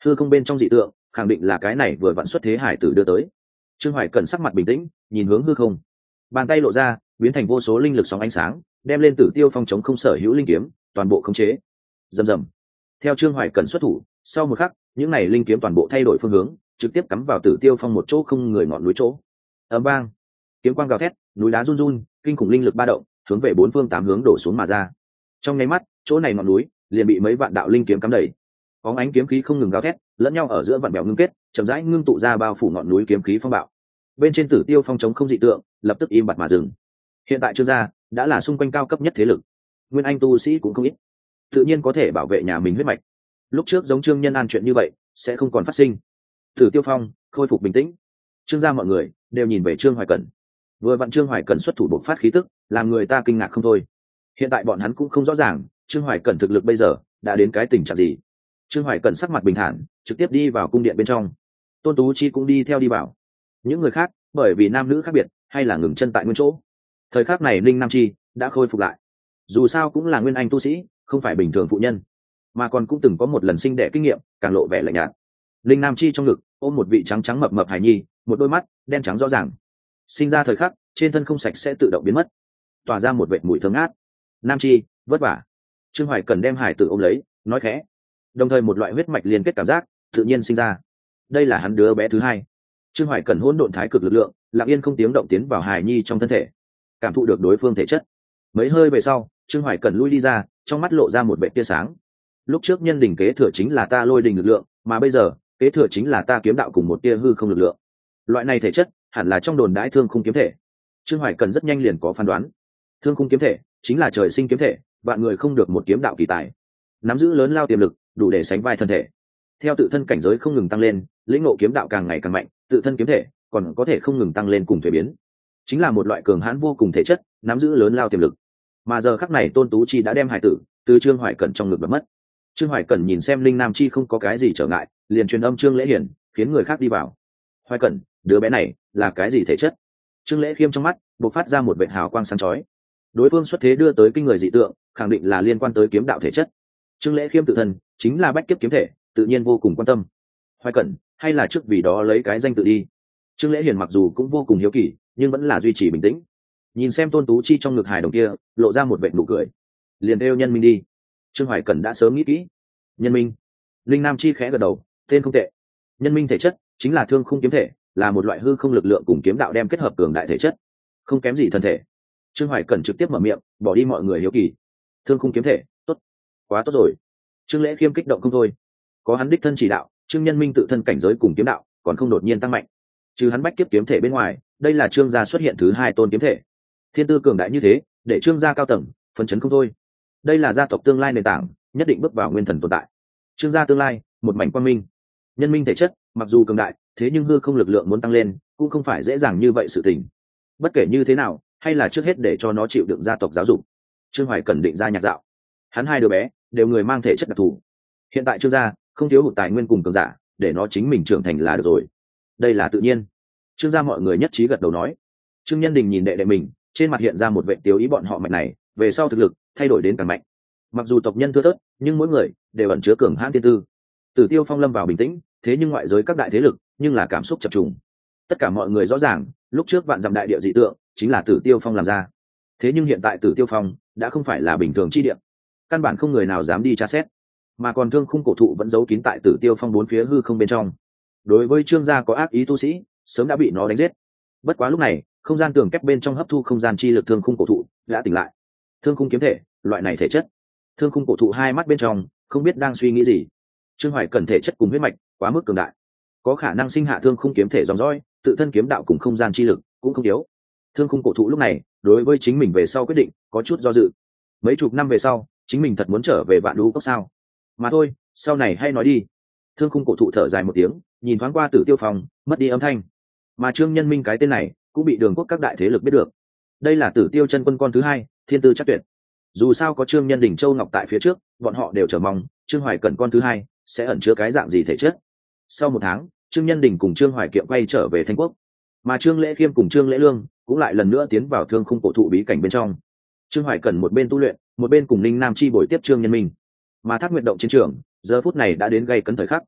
hư không bên trong dị tượng khẳng định là cái này vừa vặn xuất thế hải tử đưa tới. Trương Hoài Cẩn sắc mặt bình tĩnh nhìn hướng hư không, bàn tay lộ ra biến thành vô số linh lực sóng ánh sáng, đem lên Tử Tiêu Phong chống không sở hữu linh kiếm toàn bộ khống chế. Rầm rầm. Theo Trương Hoài Cẩn xuất thủ, sau một khắc những này linh kiếm toàn bộ thay đổi phương hướng, trực tiếp cắm vào Tử Tiêu Phong một chỗ không người ngọn núi chỗ. Ầm vang, kiếm quang gào thét, núi đá run run, kinh khủng linh lực ba động hướng về bốn phương tám hướng đổ xuống mà ra. Trong nháy mắt chỗ này ngọn núi liền bị mấy vạn đạo linh kiếm cắm đầy, bóng ánh kiếm khí không ngừng gào thét lẫn nhau ở giữa vạn bèo ngưng kết, chậm rãi ngưng tụ ra bao phủ ngọn núi kiếm khí phong bạo. Bên trên Tử Tiêu Phong chống không dị tượng lập tức im bặt mà dừng. Hiện tại Trương gia đã là xung quanh cao cấp nhất thế lực, nguyên anh tu sĩ cũng không ít, tự nhiên có thể bảo vệ nhà mình huyết mạch. Lúc trước giống Trương Nhân An chuyện như vậy sẽ không còn phát sinh. Tử Tiêu Phong khôi phục bình tĩnh, Trương gia mọi người đều nhìn về Trương Hoài Cẩn. Vừa vặn Trương Hoài Cẩn xuất thủ bộc phát khí tức làm người ta kinh ngạc không thôi. Hiện tại bọn hắn cũng không rõ ràng Trương Hoài Cẩn thực lực bây giờ đã đến cái tình trạng gì. Trương Hoài Cẩn sắc mặt bình thản trực tiếp đi vào cung điện bên trong, Tôn Tú Chi cũng đi theo đi vào. Những người khác bởi vì nam nữ khác biệt hay là ngừng chân tại nguyên chỗ. Thời khắc này Linh Nam Chi đã khôi phục lại, dù sao cũng là nguyên anh tu sĩ, không phải bình thường phụ nhân, mà còn cũng từng có một lần sinh đẻ kinh nghiệm, càng lộ vẻ lạnh nhạt. Linh Nam Chi trong ngực ôm một vị trắng trắng mập mập hài nhi, một đôi mắt đen trắng rõ ràng, sinh ra thời khắc trên thân không sạch sẽ tự động biến mất, tỏa ra một vệt mùi thơm ngát. Nam Chi vất vả. Trương Hoài Cần đem hải tử ôm lấy nói khẽ, đồng thời một loại huyết mạch liên kết cảm giác tự nhiên sinh ra. Đây là hắn đứa bé thứ hai. Trương Hoài Cần hỗn độn thái cực lực lượng lặng yên không tiếng động tiến vào hài nhi trong thân thể, cảm thụ được đối phương thể chất. Mấy hơi về sau Trương Hoài Cần lui đi ra, trong mắt lộ ra một vẻ tia sáng. Lúc trước nhân đình kế thừa chính là ta lôi đình lực lượng, mà bây giờ kế thừa chính là ta kiếm đạo cùng một tia hư không lực lượng. Loại này thể chất hẳn là trong đồn đãi thương khung kiếm thể. Trương Hoài Cần rất nhanh liền có phán đoán, thương khung kiếm thể chính là trời sinh kiếm thể, vạn người không được một kiếm đạo kỳ tài, nắm giữ lớn lao tiềm lực, đủ để sánh vai thân thể. Theo tự thân cảnh giới không ngừng tăng lên, lĩnh ngộ kiếm đạo càng ngày càng mạnh, tự thân kiếm thể còn có thể không ngừng tăng lên cùng thuế biến, chính là một loại cường hãn vô cùng thể chất, nắm giữ lớn lao tiềm lực. Mà giờ khắc này Tôn Tú Chi đã đem hải tử từ Trương Hoài Cẩn trong ngực bật mất. Trương Hoài Cẩn nhìn xem Linh Nam Chi không có cái gì trở ngại, liền truyền âm Trương Lễ Hiển, khiến người khác đi vào. Hoài Cẩn, đứa bé này là cái gì thể chất? Trương Lễ Khiêm trong mắt bộc phát ra một vệt hào quang sáng chói. Đối phương xuất thế đưa tới kinh người dị tượng, khẳng định là liên quan tới kiếm đạo thể chất. Trương Lễ Khiêm tự thân chính là bách kiếp kiếm thể, tự nhiên vô cùng quan tâm. Hoài Cẩn, hay là trước vì đó lấy cái danh tự đi. Trương Lễ Hiển mặc dù cũng vô cùng hiếu kỳ, nhưng vẫn là duy trì bình tĩnh. Nhìn xem Tôn Tú Chi trong ngực hài đồng kia, lộ ra một vệt nụ cười. Liền theo Nhân Minh đi. Trương Hoài Cẩn đã sớm nghĩ kỹ. Nhân Minh. Linh Nam Chi khẽ gật đầu, tên không tệ. Nhân Minh thể chất chính là thương khung kiếm thể, là một loại hư không lực lượng cùng kiếm đạo đem kết hợp cường đại thể chất, không kém gì thân thể. Trương Hoài Cẩn trực tiếp mở miệng, bỏ đi mọi người hiếu kỳ. Thương khung kiếm thể, tốt, quá tốt rồi. Trương Lễ Khiêm kích động không thôi. Có hắn đích thân chỉ đạo, Trương Nhân Minh tự thân cảnh giới cùng kiếm đạo còn không đột nhiên tăng mạnh. Trừ hắn bách kiếp kiếm thể bên ngoài, đây là Trương gia xuất hiện thứ hai tôn kiếm thể. Thiên tư cường đại như thế, để Trương gia cao tầng phấn chấn không thôi. Đây là gia tộc tương lai nền tảng, nhất định bước vào nguyên thần tồn tại. Trương gia tương lai một mảnh quang minh. Nhân Minh thể chất mặc dù cường đại, thế nhưng hư không lực lượng muốn tăng lên cũng không phải dễ dàng như vậy sự tình. Bất kể như thế nào, hay là trước hết để cho nó chịu đựng gia tộc giáo dục. Trương Hoài Cẩn định ra nhạc dạo. Hắn hai đứa bé đều người mang thể chất đặc thù. Hiện tại Trương gia không thiếu hụt tài nguyên cùng cường giả, để nó chính mình trưởng thành là được rồi. Đây là tự nhiên. Trương gia mọi người nhất trí gật đầu nói. Trương Nhân Đình nhìn đệ đệ mình, trên mặt hiện ra một vẻ tiêu ý, bọn họ mạnh này về sau thực lực thay đổi đến càng mạnh. Mặc dù tộc nhân thưa thớt, nhưng mỗi người đều ẩn chứa cường hãn thiên tư. Tử Tiêu Phong lâm vào bình tĩnh, thế nhưng ngoại giới các đại thế lực nhưng là cảm xúc chập trùng. Tất cả mọi người rõ ràng, lúc trước vạn dặm đại địa dị tượng chính là Tử Tiêu Phong làm ra. Thế nhưng hiện tại Tử Tiêu Phong đã không phải là bình thường chi địa, căn bản không người nào dám đi tra xét, mà còn thương khung cổ thụ vẫn giấu kín tại Tử Tiêu Phong bốn phía hư không bên trong. Đối với Trương gia có ác ý tu sĩ, sớm đã bị nó đánh giết. Bất quá lúc này, không gian tường kép bên trong hấp thu không gian chi lực thương khung cổ thụ đã tỉnh lại. Thương khung kiếm thể, loại này thể chất. Thương khung cổ thụ hai mắt bên trong không biết đang suy nghĩ gì. Trương Hoài Cẩn thể chất cùng huyết mạch quá mức cường đại, có khả năng sinh hạ thương khung kiếm thể dòng dõi, tự thân kiếm đạo cùng không gian chi lực cũng không yếu. Thương khung cổ thụ lúc này đối với chính mình về sau quyết định có chút do dự. Mấy chục năm về sau, chính mình thật muốn trở về Vạn Đũ Cốc sao? Mà thôi, sau này hay nói đi. Thương khung cổ thụ thở dài một tiếng, nhìn thoáng qua Tử Tiêu Phong, mất đi âm thanh. Mà Trương Nhân Minh cái tên này cũng bị đường quốc các đại thế lực biết được. Đây là Tử Tiêu chân quân con thứ hai, thiên tư chắc tuyệt. Dù sao có Trương Nhân Đình Châu Ngọc tại phía trước, bọn họ đều chờ mong Trương Hoài Cẩn con thứ hai sẽ ẩn chứa cái dạng gì thể chất. Sau một tháng, Trương Nhân Đình cùng Trương Hoài Kiệm quay trở về Thanh Quốc, mà Trương Lễ Khiêm cùng Trương Lễ Lương cũng lại lần nữa tiến vào thương khung cổ thụ bí cảnh bên trong. Trương Hoài Cẩn một bên tu luyện, một bên cùng Ninh Nam Chi bồi tiếp Trương Nhân Minh. Mà Thác Nguyệt động chiến trường giờ phút này đã đến gây cấn thời khắc.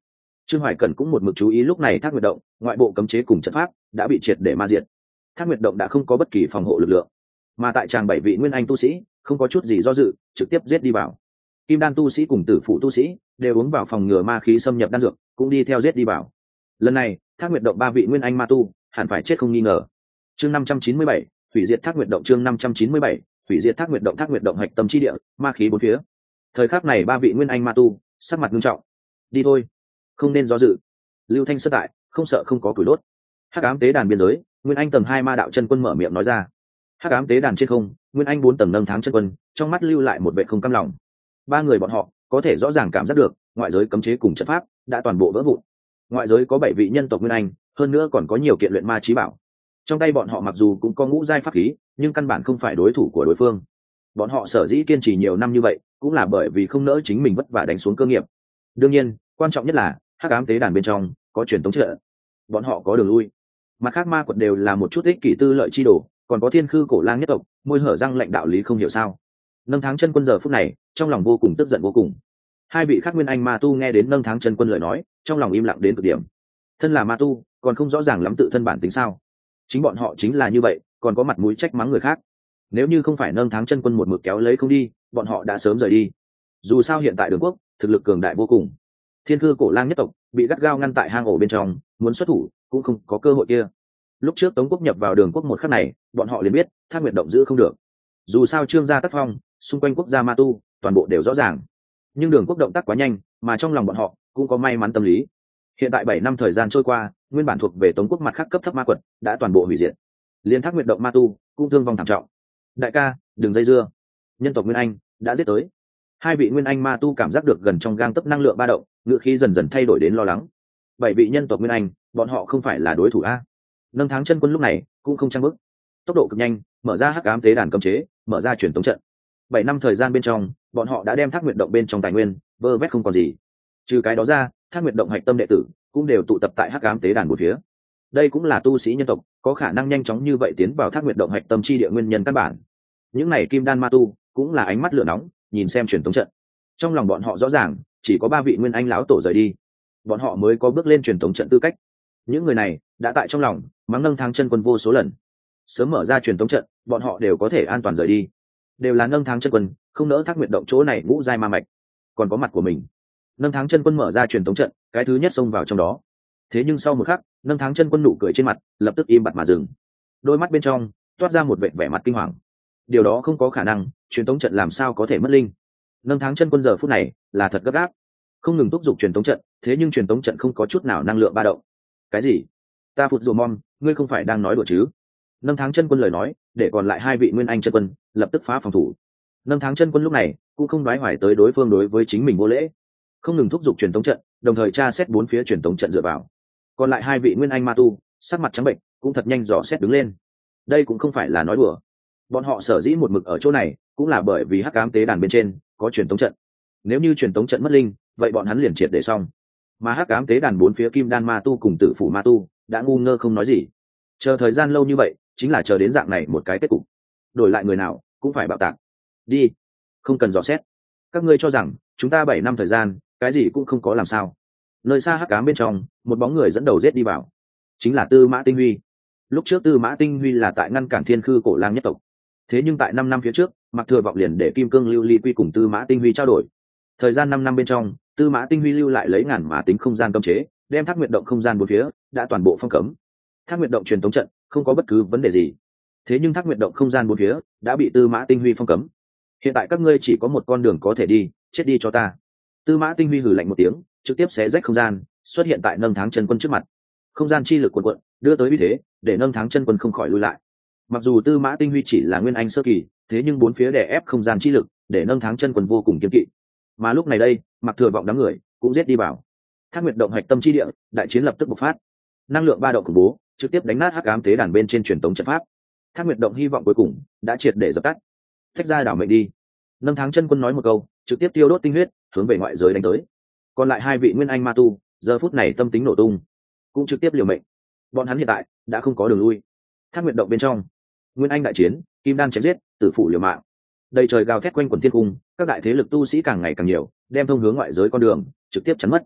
Trương Hoài Cẩn cũng một mực chú ý lúc này Thác Nguyệt Động, ngoại bộ cấm chế cùng trận pháp đã bị triệt để ma diệt. Thác Nguyệt Động đã không có bất kỳ phòng hộ lực lượng, mà tại tràng 7 vị nguyên anh tu sĩ không có chút gì do dự, trực tiếp giết đi vào. Kim đan tu sĩ cùng tử phụ tu sĩ đều uống vào phòng ngừa ma khí xâm nhập đan dược, cũng đi theo giết đi vào. Lần này, Thác Nguyệt Động 3 vị nguyên anh ma tu hẳn phải chết không nghi ngờ. Chương 597, hủy diệt Thác Nguyệt Động. Chương 597, hủy diệt Thác Nguyệt Động. Thác Nguyệt Động hạch tâm chi địa, ma khí bốn phía. Thời khắc này 3 vị nguyên anh ma tu sắc mặt nghiêm trọng. Đi thôi, không nên do dự. Lưu Thanh Sơn tại, không sợ không có củi đốt. Hắc ám tế đàn biên giới, nguyên anh tầng 2 ma đạo chân quân mở miệng nói ra. Hắc ám tế đàn trên không, nguyên anh 4 tầng nâng tháng chân quân, trong mắt lưu lại một vẻ không cam lòng. 3 người bọn họ có thể rõ ràng cảm giác được, ngoại giới cấm chế cùng trận pháp đã toàn bộ vỡ vụn. Ngoại giới có 7 vị nhân tộc nguyên anh, hơn nữa còn có nhiều kiện luyện ma chí bảo. Trong tay bọn họ mặc dù cũng có ngũ giai pháp khí, nhưng căn bản không phải đối thủ của đối phương. Bọn họ sở dĩ kiên trì nhiều năm như vậy, cũng là bởi vì không nỡ chính mình vất vả đánh xuống cơ nghiệp. Đương nhiên, quan trọng nhất là hắc ám tế đàn bên trong có truyền tống trận, bọn họ có đường lui. Mặt khác ma quật đều là một chút ích kỷ tư lợi chi đồ, còn có thiên khư cổ lang nhất tộc, môi hở răng lệnh đạo lý không hiểu sao. Nâng tháng chân quân giờ phút này trong lòng vô cùng tức giận vô cùng. 2 vị khác nguyên anh ma tu nghe đến nâng tháng chân quân lời nói, trong lòng im lặng đến cực điểm. Thân là ma tu, còn không rõ ràng lắm tự thân bản tính sao? Chính bọn họ chính là như vậy, còn có mặt mũi trách mắng người khác. Nếu như không phải nâng tháng chân quân một mực kéo lấy không đi, bọn họ đã sớm rời đi. Dù sao hiện tại Đường Quốc thực lực cường đại vô cùng, thiên cư cổ lang nhất tộc bị gắt gao ngăn tại hang ổ bên trong, muốn xuất thủ cũng không có cơ hội kia. Lúc trước Tống Quốc nhập vào Đường Quốc một khắc này, bọn họ liền biết Thác Nguyệt Động giữ không được. Dù sao Trương gia tác phong, xung quanh quốc gia ma tu toàn bộ đều rõ ràng, nhưng Đường Quốc động tác quá nhanh, mà trong lòng bọn họ cũng có may mắn tâm lý. Hiện tại 7 năm thời gian trôi qua, nguyên bản thuộc về Tống Quốc mặt khác cấp thấp ma quật đã toàn bộ hủy diệt, liên Thác Nguyệt Động ma tu cũng thương vong thảm trọng. Đại ca, đừng dây dưa, nhân tộc Nguyên Anh đã giết tới. 2 vị Nguyên Anh ma tu cảm giác được gần trong gang tấc năng lượng ba động, ngựa khí dần dần thay đổi đến lo lắng. 7 vị nhân tộc Nguyên Anh, bọn họ không phải là đối thủ a. Nâng tháng chân quân lúc này cũng không trang bức, tốc độ cực nhanh, mở ra hắc ám tế đàn cấm chế, mở ra truyền tống trận. 7 năm thời gian bên trong, bọn họ đã đem Thác Nguyệt Động bên trong tài nguyên vơ vét không còn gì. Trừ cái đó ra, Thác Nguyệt Động hạch tâm đệ tử cũng đều tụ tập tại hắc ám tế đàn một phía. Đây cũng là tu sĩ nhân tộc có khả năng nhanh chóng như vậy tiến vào Thác Nguyệt Động hạch tâm chi địa nguyên nhân căn bản. Những này kim đan ma tu cũng là ánh mắt lửa nóng, nhìn xem truyền tống trận. Trong lòng bọn họ rõ ràng, chỉ có 3 vị nguyên anh lão tổ rời đi, bọn họ mới có bước lên truyền tống trận tư cách. Những người này đã tại trong lòng mắng nâng tháng chân quân vô số lần. Sớm mở ra truyền tống trận, bọn họ đều có thể an toàn rời đi. Đều là nâng tháng chân quân không nỡ Thác Nguyệt Động chỗ này ngũ giai ma mạch, còn có mặt của mình. Nâng tháng chân quân mở ra truyền tống trận, cái thứ nhất xông vào trong đó. Thế nhưng sau một khắc, nâng tháng chân quân nụ cười trên mặt lập tức im bặt mà dừng, đôi mắt bên trong toát ra một vẻ mặt kinh hoàng. Điều đó không có khả năng, truyền tống trận làm sao có thể mất linh? Nâng tháng chân quân giờ phút này là thật gấp gáp, không ngừng thúc giục truyền tống trận, thế nhưng truyền tống trận không có chút nào năng lượng ba động. Cái gì? Ta phụt rùa mom, ngươi không phải đang nói đùa chứ? Nâng tháng chân quân lời nói để còn lại 2 vị nguyên anh chân quân lập tức phá phòng thủ. Nâng tháng chân quân lúc này cũng không đoái hoài tới đối phương đối với chính mình vô lễ, không ngừng thúc giục truyền tống trận, đồng thời tra xét 4 phía truyền tống trận dựa vào. Còn lại 2 vị nguyên anh ma tu sắc mặt trắng bệnh, cũng thật nhanh dò xét đứng lên. Đây cũng không phải là nói đùa, bọn họ sở dĩ một mực ở chỗ này cũng là bởi vì hắc ám tế đàn bên trên có truyền tống trận. Nếu như truyền tống trận mất linh, vậy bọn hắn liền triệt để xong. Mà hắc ám tế đàn 4 phía kim đan ma tu cùng tử phủ ma tu đã ngu ngơ không nói gì, chờ thời gian lâu như vậy chính là chờ đến dạng này một cái kết cục. Đổi lại người nào cũng phải bạo tạc. Đi, không cần dò xét. Các ngươi cho rằng chúng ta 7 năm thời gian cái gì cũng không có làm sao? Nơi xa hắc ám bên trong, một bóng người dẫn đầu giết đi vào, chính là Tư Mã Tinh Huy. Lúc trước Tư Mã Tinh Huy là tại ngăn cản thiên khư cổ lang nhất tộc, thế nhưng tại 5 năm phía trước, Mặc Thừa Vọng liền để Kim Cương Lưu Ly Quy cùng Tư Mã Tinh Huy trao đổi. Thời gian 5 năm bên trong, Tư Mã Tinh Huy lưu lại lấy ngàn mã tính không gian cấm chế, đem Thác Nguyệt Động không gian bốn phía đã toàn bộ phong cấm. Thác Nguyệt Động truyền tống trận không có bất cứ vấn đề gì, thế nhưng Thác Nguyệt Động không gian bốn phía đã bị Tư Mã Tinh Huy phong cấm. Hiện tại các ngươi chỉ có một con đường có thể đi, chết đi cho ta. Tư Mã Tinh Huy hừ lạnh một tiếng, trực tiếp xé rách không gian, xuất hiện tại nâng tháng chân quân trước mặt. Không gian chi lực cuộn cuộn đưa tới uy thế, để nâng tháng chân quân không khỏi lùi lại. Mặc dù Tư Mã Tinh Huy chỉ là nguyên anh sơ kỳ, thế nhưng 4 phía đè ép không gian chi lực, để nâng tháng chân quân vô cùng kiên kỵ. Mà lúc này đây, Mặc Thừa Vọng đám người cũng giết đi vào. Thác Nguyệt Động hạch tâm chi địa, đại chiến lập tức bộc phát. Năng lượng ba động khủng bố, trực tiếp đánh nát hắc ám tế đàn bên trên truyền tống trận pháp. Thác Nguyệt Động hy vọng cuối cùng đã triệt để dập tắt. Thách ra đảo mệnh đi. Nâng tháng chân quân nói một câu, trực tiếp tiêu đốt tinh huyết, hướng về ngoại giới đánh tới. Còn lại 2 vị nguyên anh ma tu, giờ phút này tâm tính nổ tung, cũng trực tiếp liều mệnh. Bọn hắn hiện tại đã không có đường lui. Thác Nguyệt Động bên trong, nguyên anh đại chiến, kim đan chém giết, tử phụ liều mạng. Đầy trời gào thét quanh quần thiên cung, các đại thế lực tu sĩ càng ngày càng nhiều, đem thông hướng ngoại giới con đường trực tiếp chắn mất.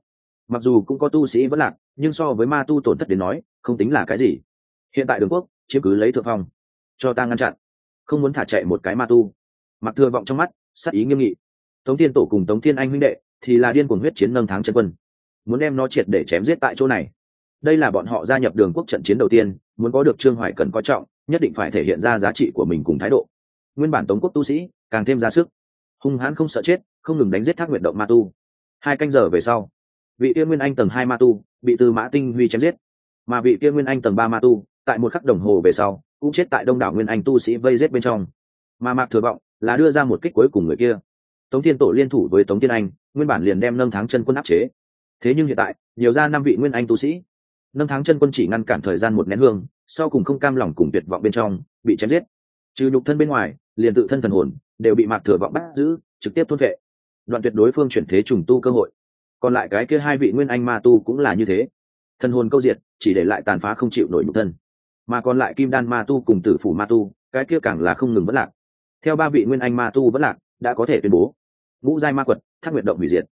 mặc dù cũng có tu sĩ vẫn lạc, nhưng so với ma tu tổn thất đến nói không tính là cái gì. Hiện tại đường quốc chiếm cứ lấy thượng phong, cho ta ngăn chặn, không muốn thả chạy một cái ma tu. Mặc Thừa Vọng trong mắt sắc ý nghiêm nghị. Tống Thiên Tổ cùng Tống Thiên Anh huynh đệ thì là điên cuồng huyết chiến nâng thắng chân quân, muốn đem nó triệt để chém giết tại chỗ này. Đây là bọn họ gia nhập đường quốc trận chiến đầu tiên, muốn có được Trương Hoài cần coi trọng, nhất định phải thể hiện ra giá trị của mình cùng thái độ. Nguyên bản Tống quốc tu sĩ càng thêm ra sức, hung hãn không sợ chết, không ngừng đánh giết Thác Nguyệt động ma tu. 2 canh giờ về sau, vị kia Nguyên Anh tầng 2 ma tu bị Tư Mã Tinh Huy chém giết, mà vị kia Nguyên Anh tầng 3 ma tu tại 1 khắc đồng hồ về sau cũng chết tại đông đảo Nguyên Anh tu sĩ vây giết bên trong. Mà Mạc Thừa Vọng là đưa ra một kích cuối cùng người kia. Tống Thiên Tổ liên thủ với Tống Thiên Anh, nguyên bản liền đem nâng thắng chân quân áp chế. Thế nhưng hiện tại, nhiều ra 5 vị Nguyên Anh tu sĩ, nâng thắng chân quân chỉ ngăn cản thời gian 1 nén hương, sau cùng không cam lòng cùng tuyệt vọng bên trong, bị chém giết. Trừ nhục thân bên ngoài, liền tự thân thần hồn đều bị Mạc Thừa Vọng bắt giữ, trực tiếp thôn phệ, đoạn tuyệt đối phương chuyển thế trùng tu cơ hội. Còn lại cái kia 2 vị Nguyên Anh ma tu cũng là như thế, thần hồn câu diệt, chỉ để lại tàn phá không chịu nổi nhục thân. Mà còn lại Kim Đan ma tu cùng Tử Phủ ma tu, cái kia càng là không ngừng vẫn lạc. Theo 3 vị Nguyên Anh ma tu vẫn lạc, đã có thể tuyên bố ngũ giai ma quật Thác Nguyệt động hủy diệt.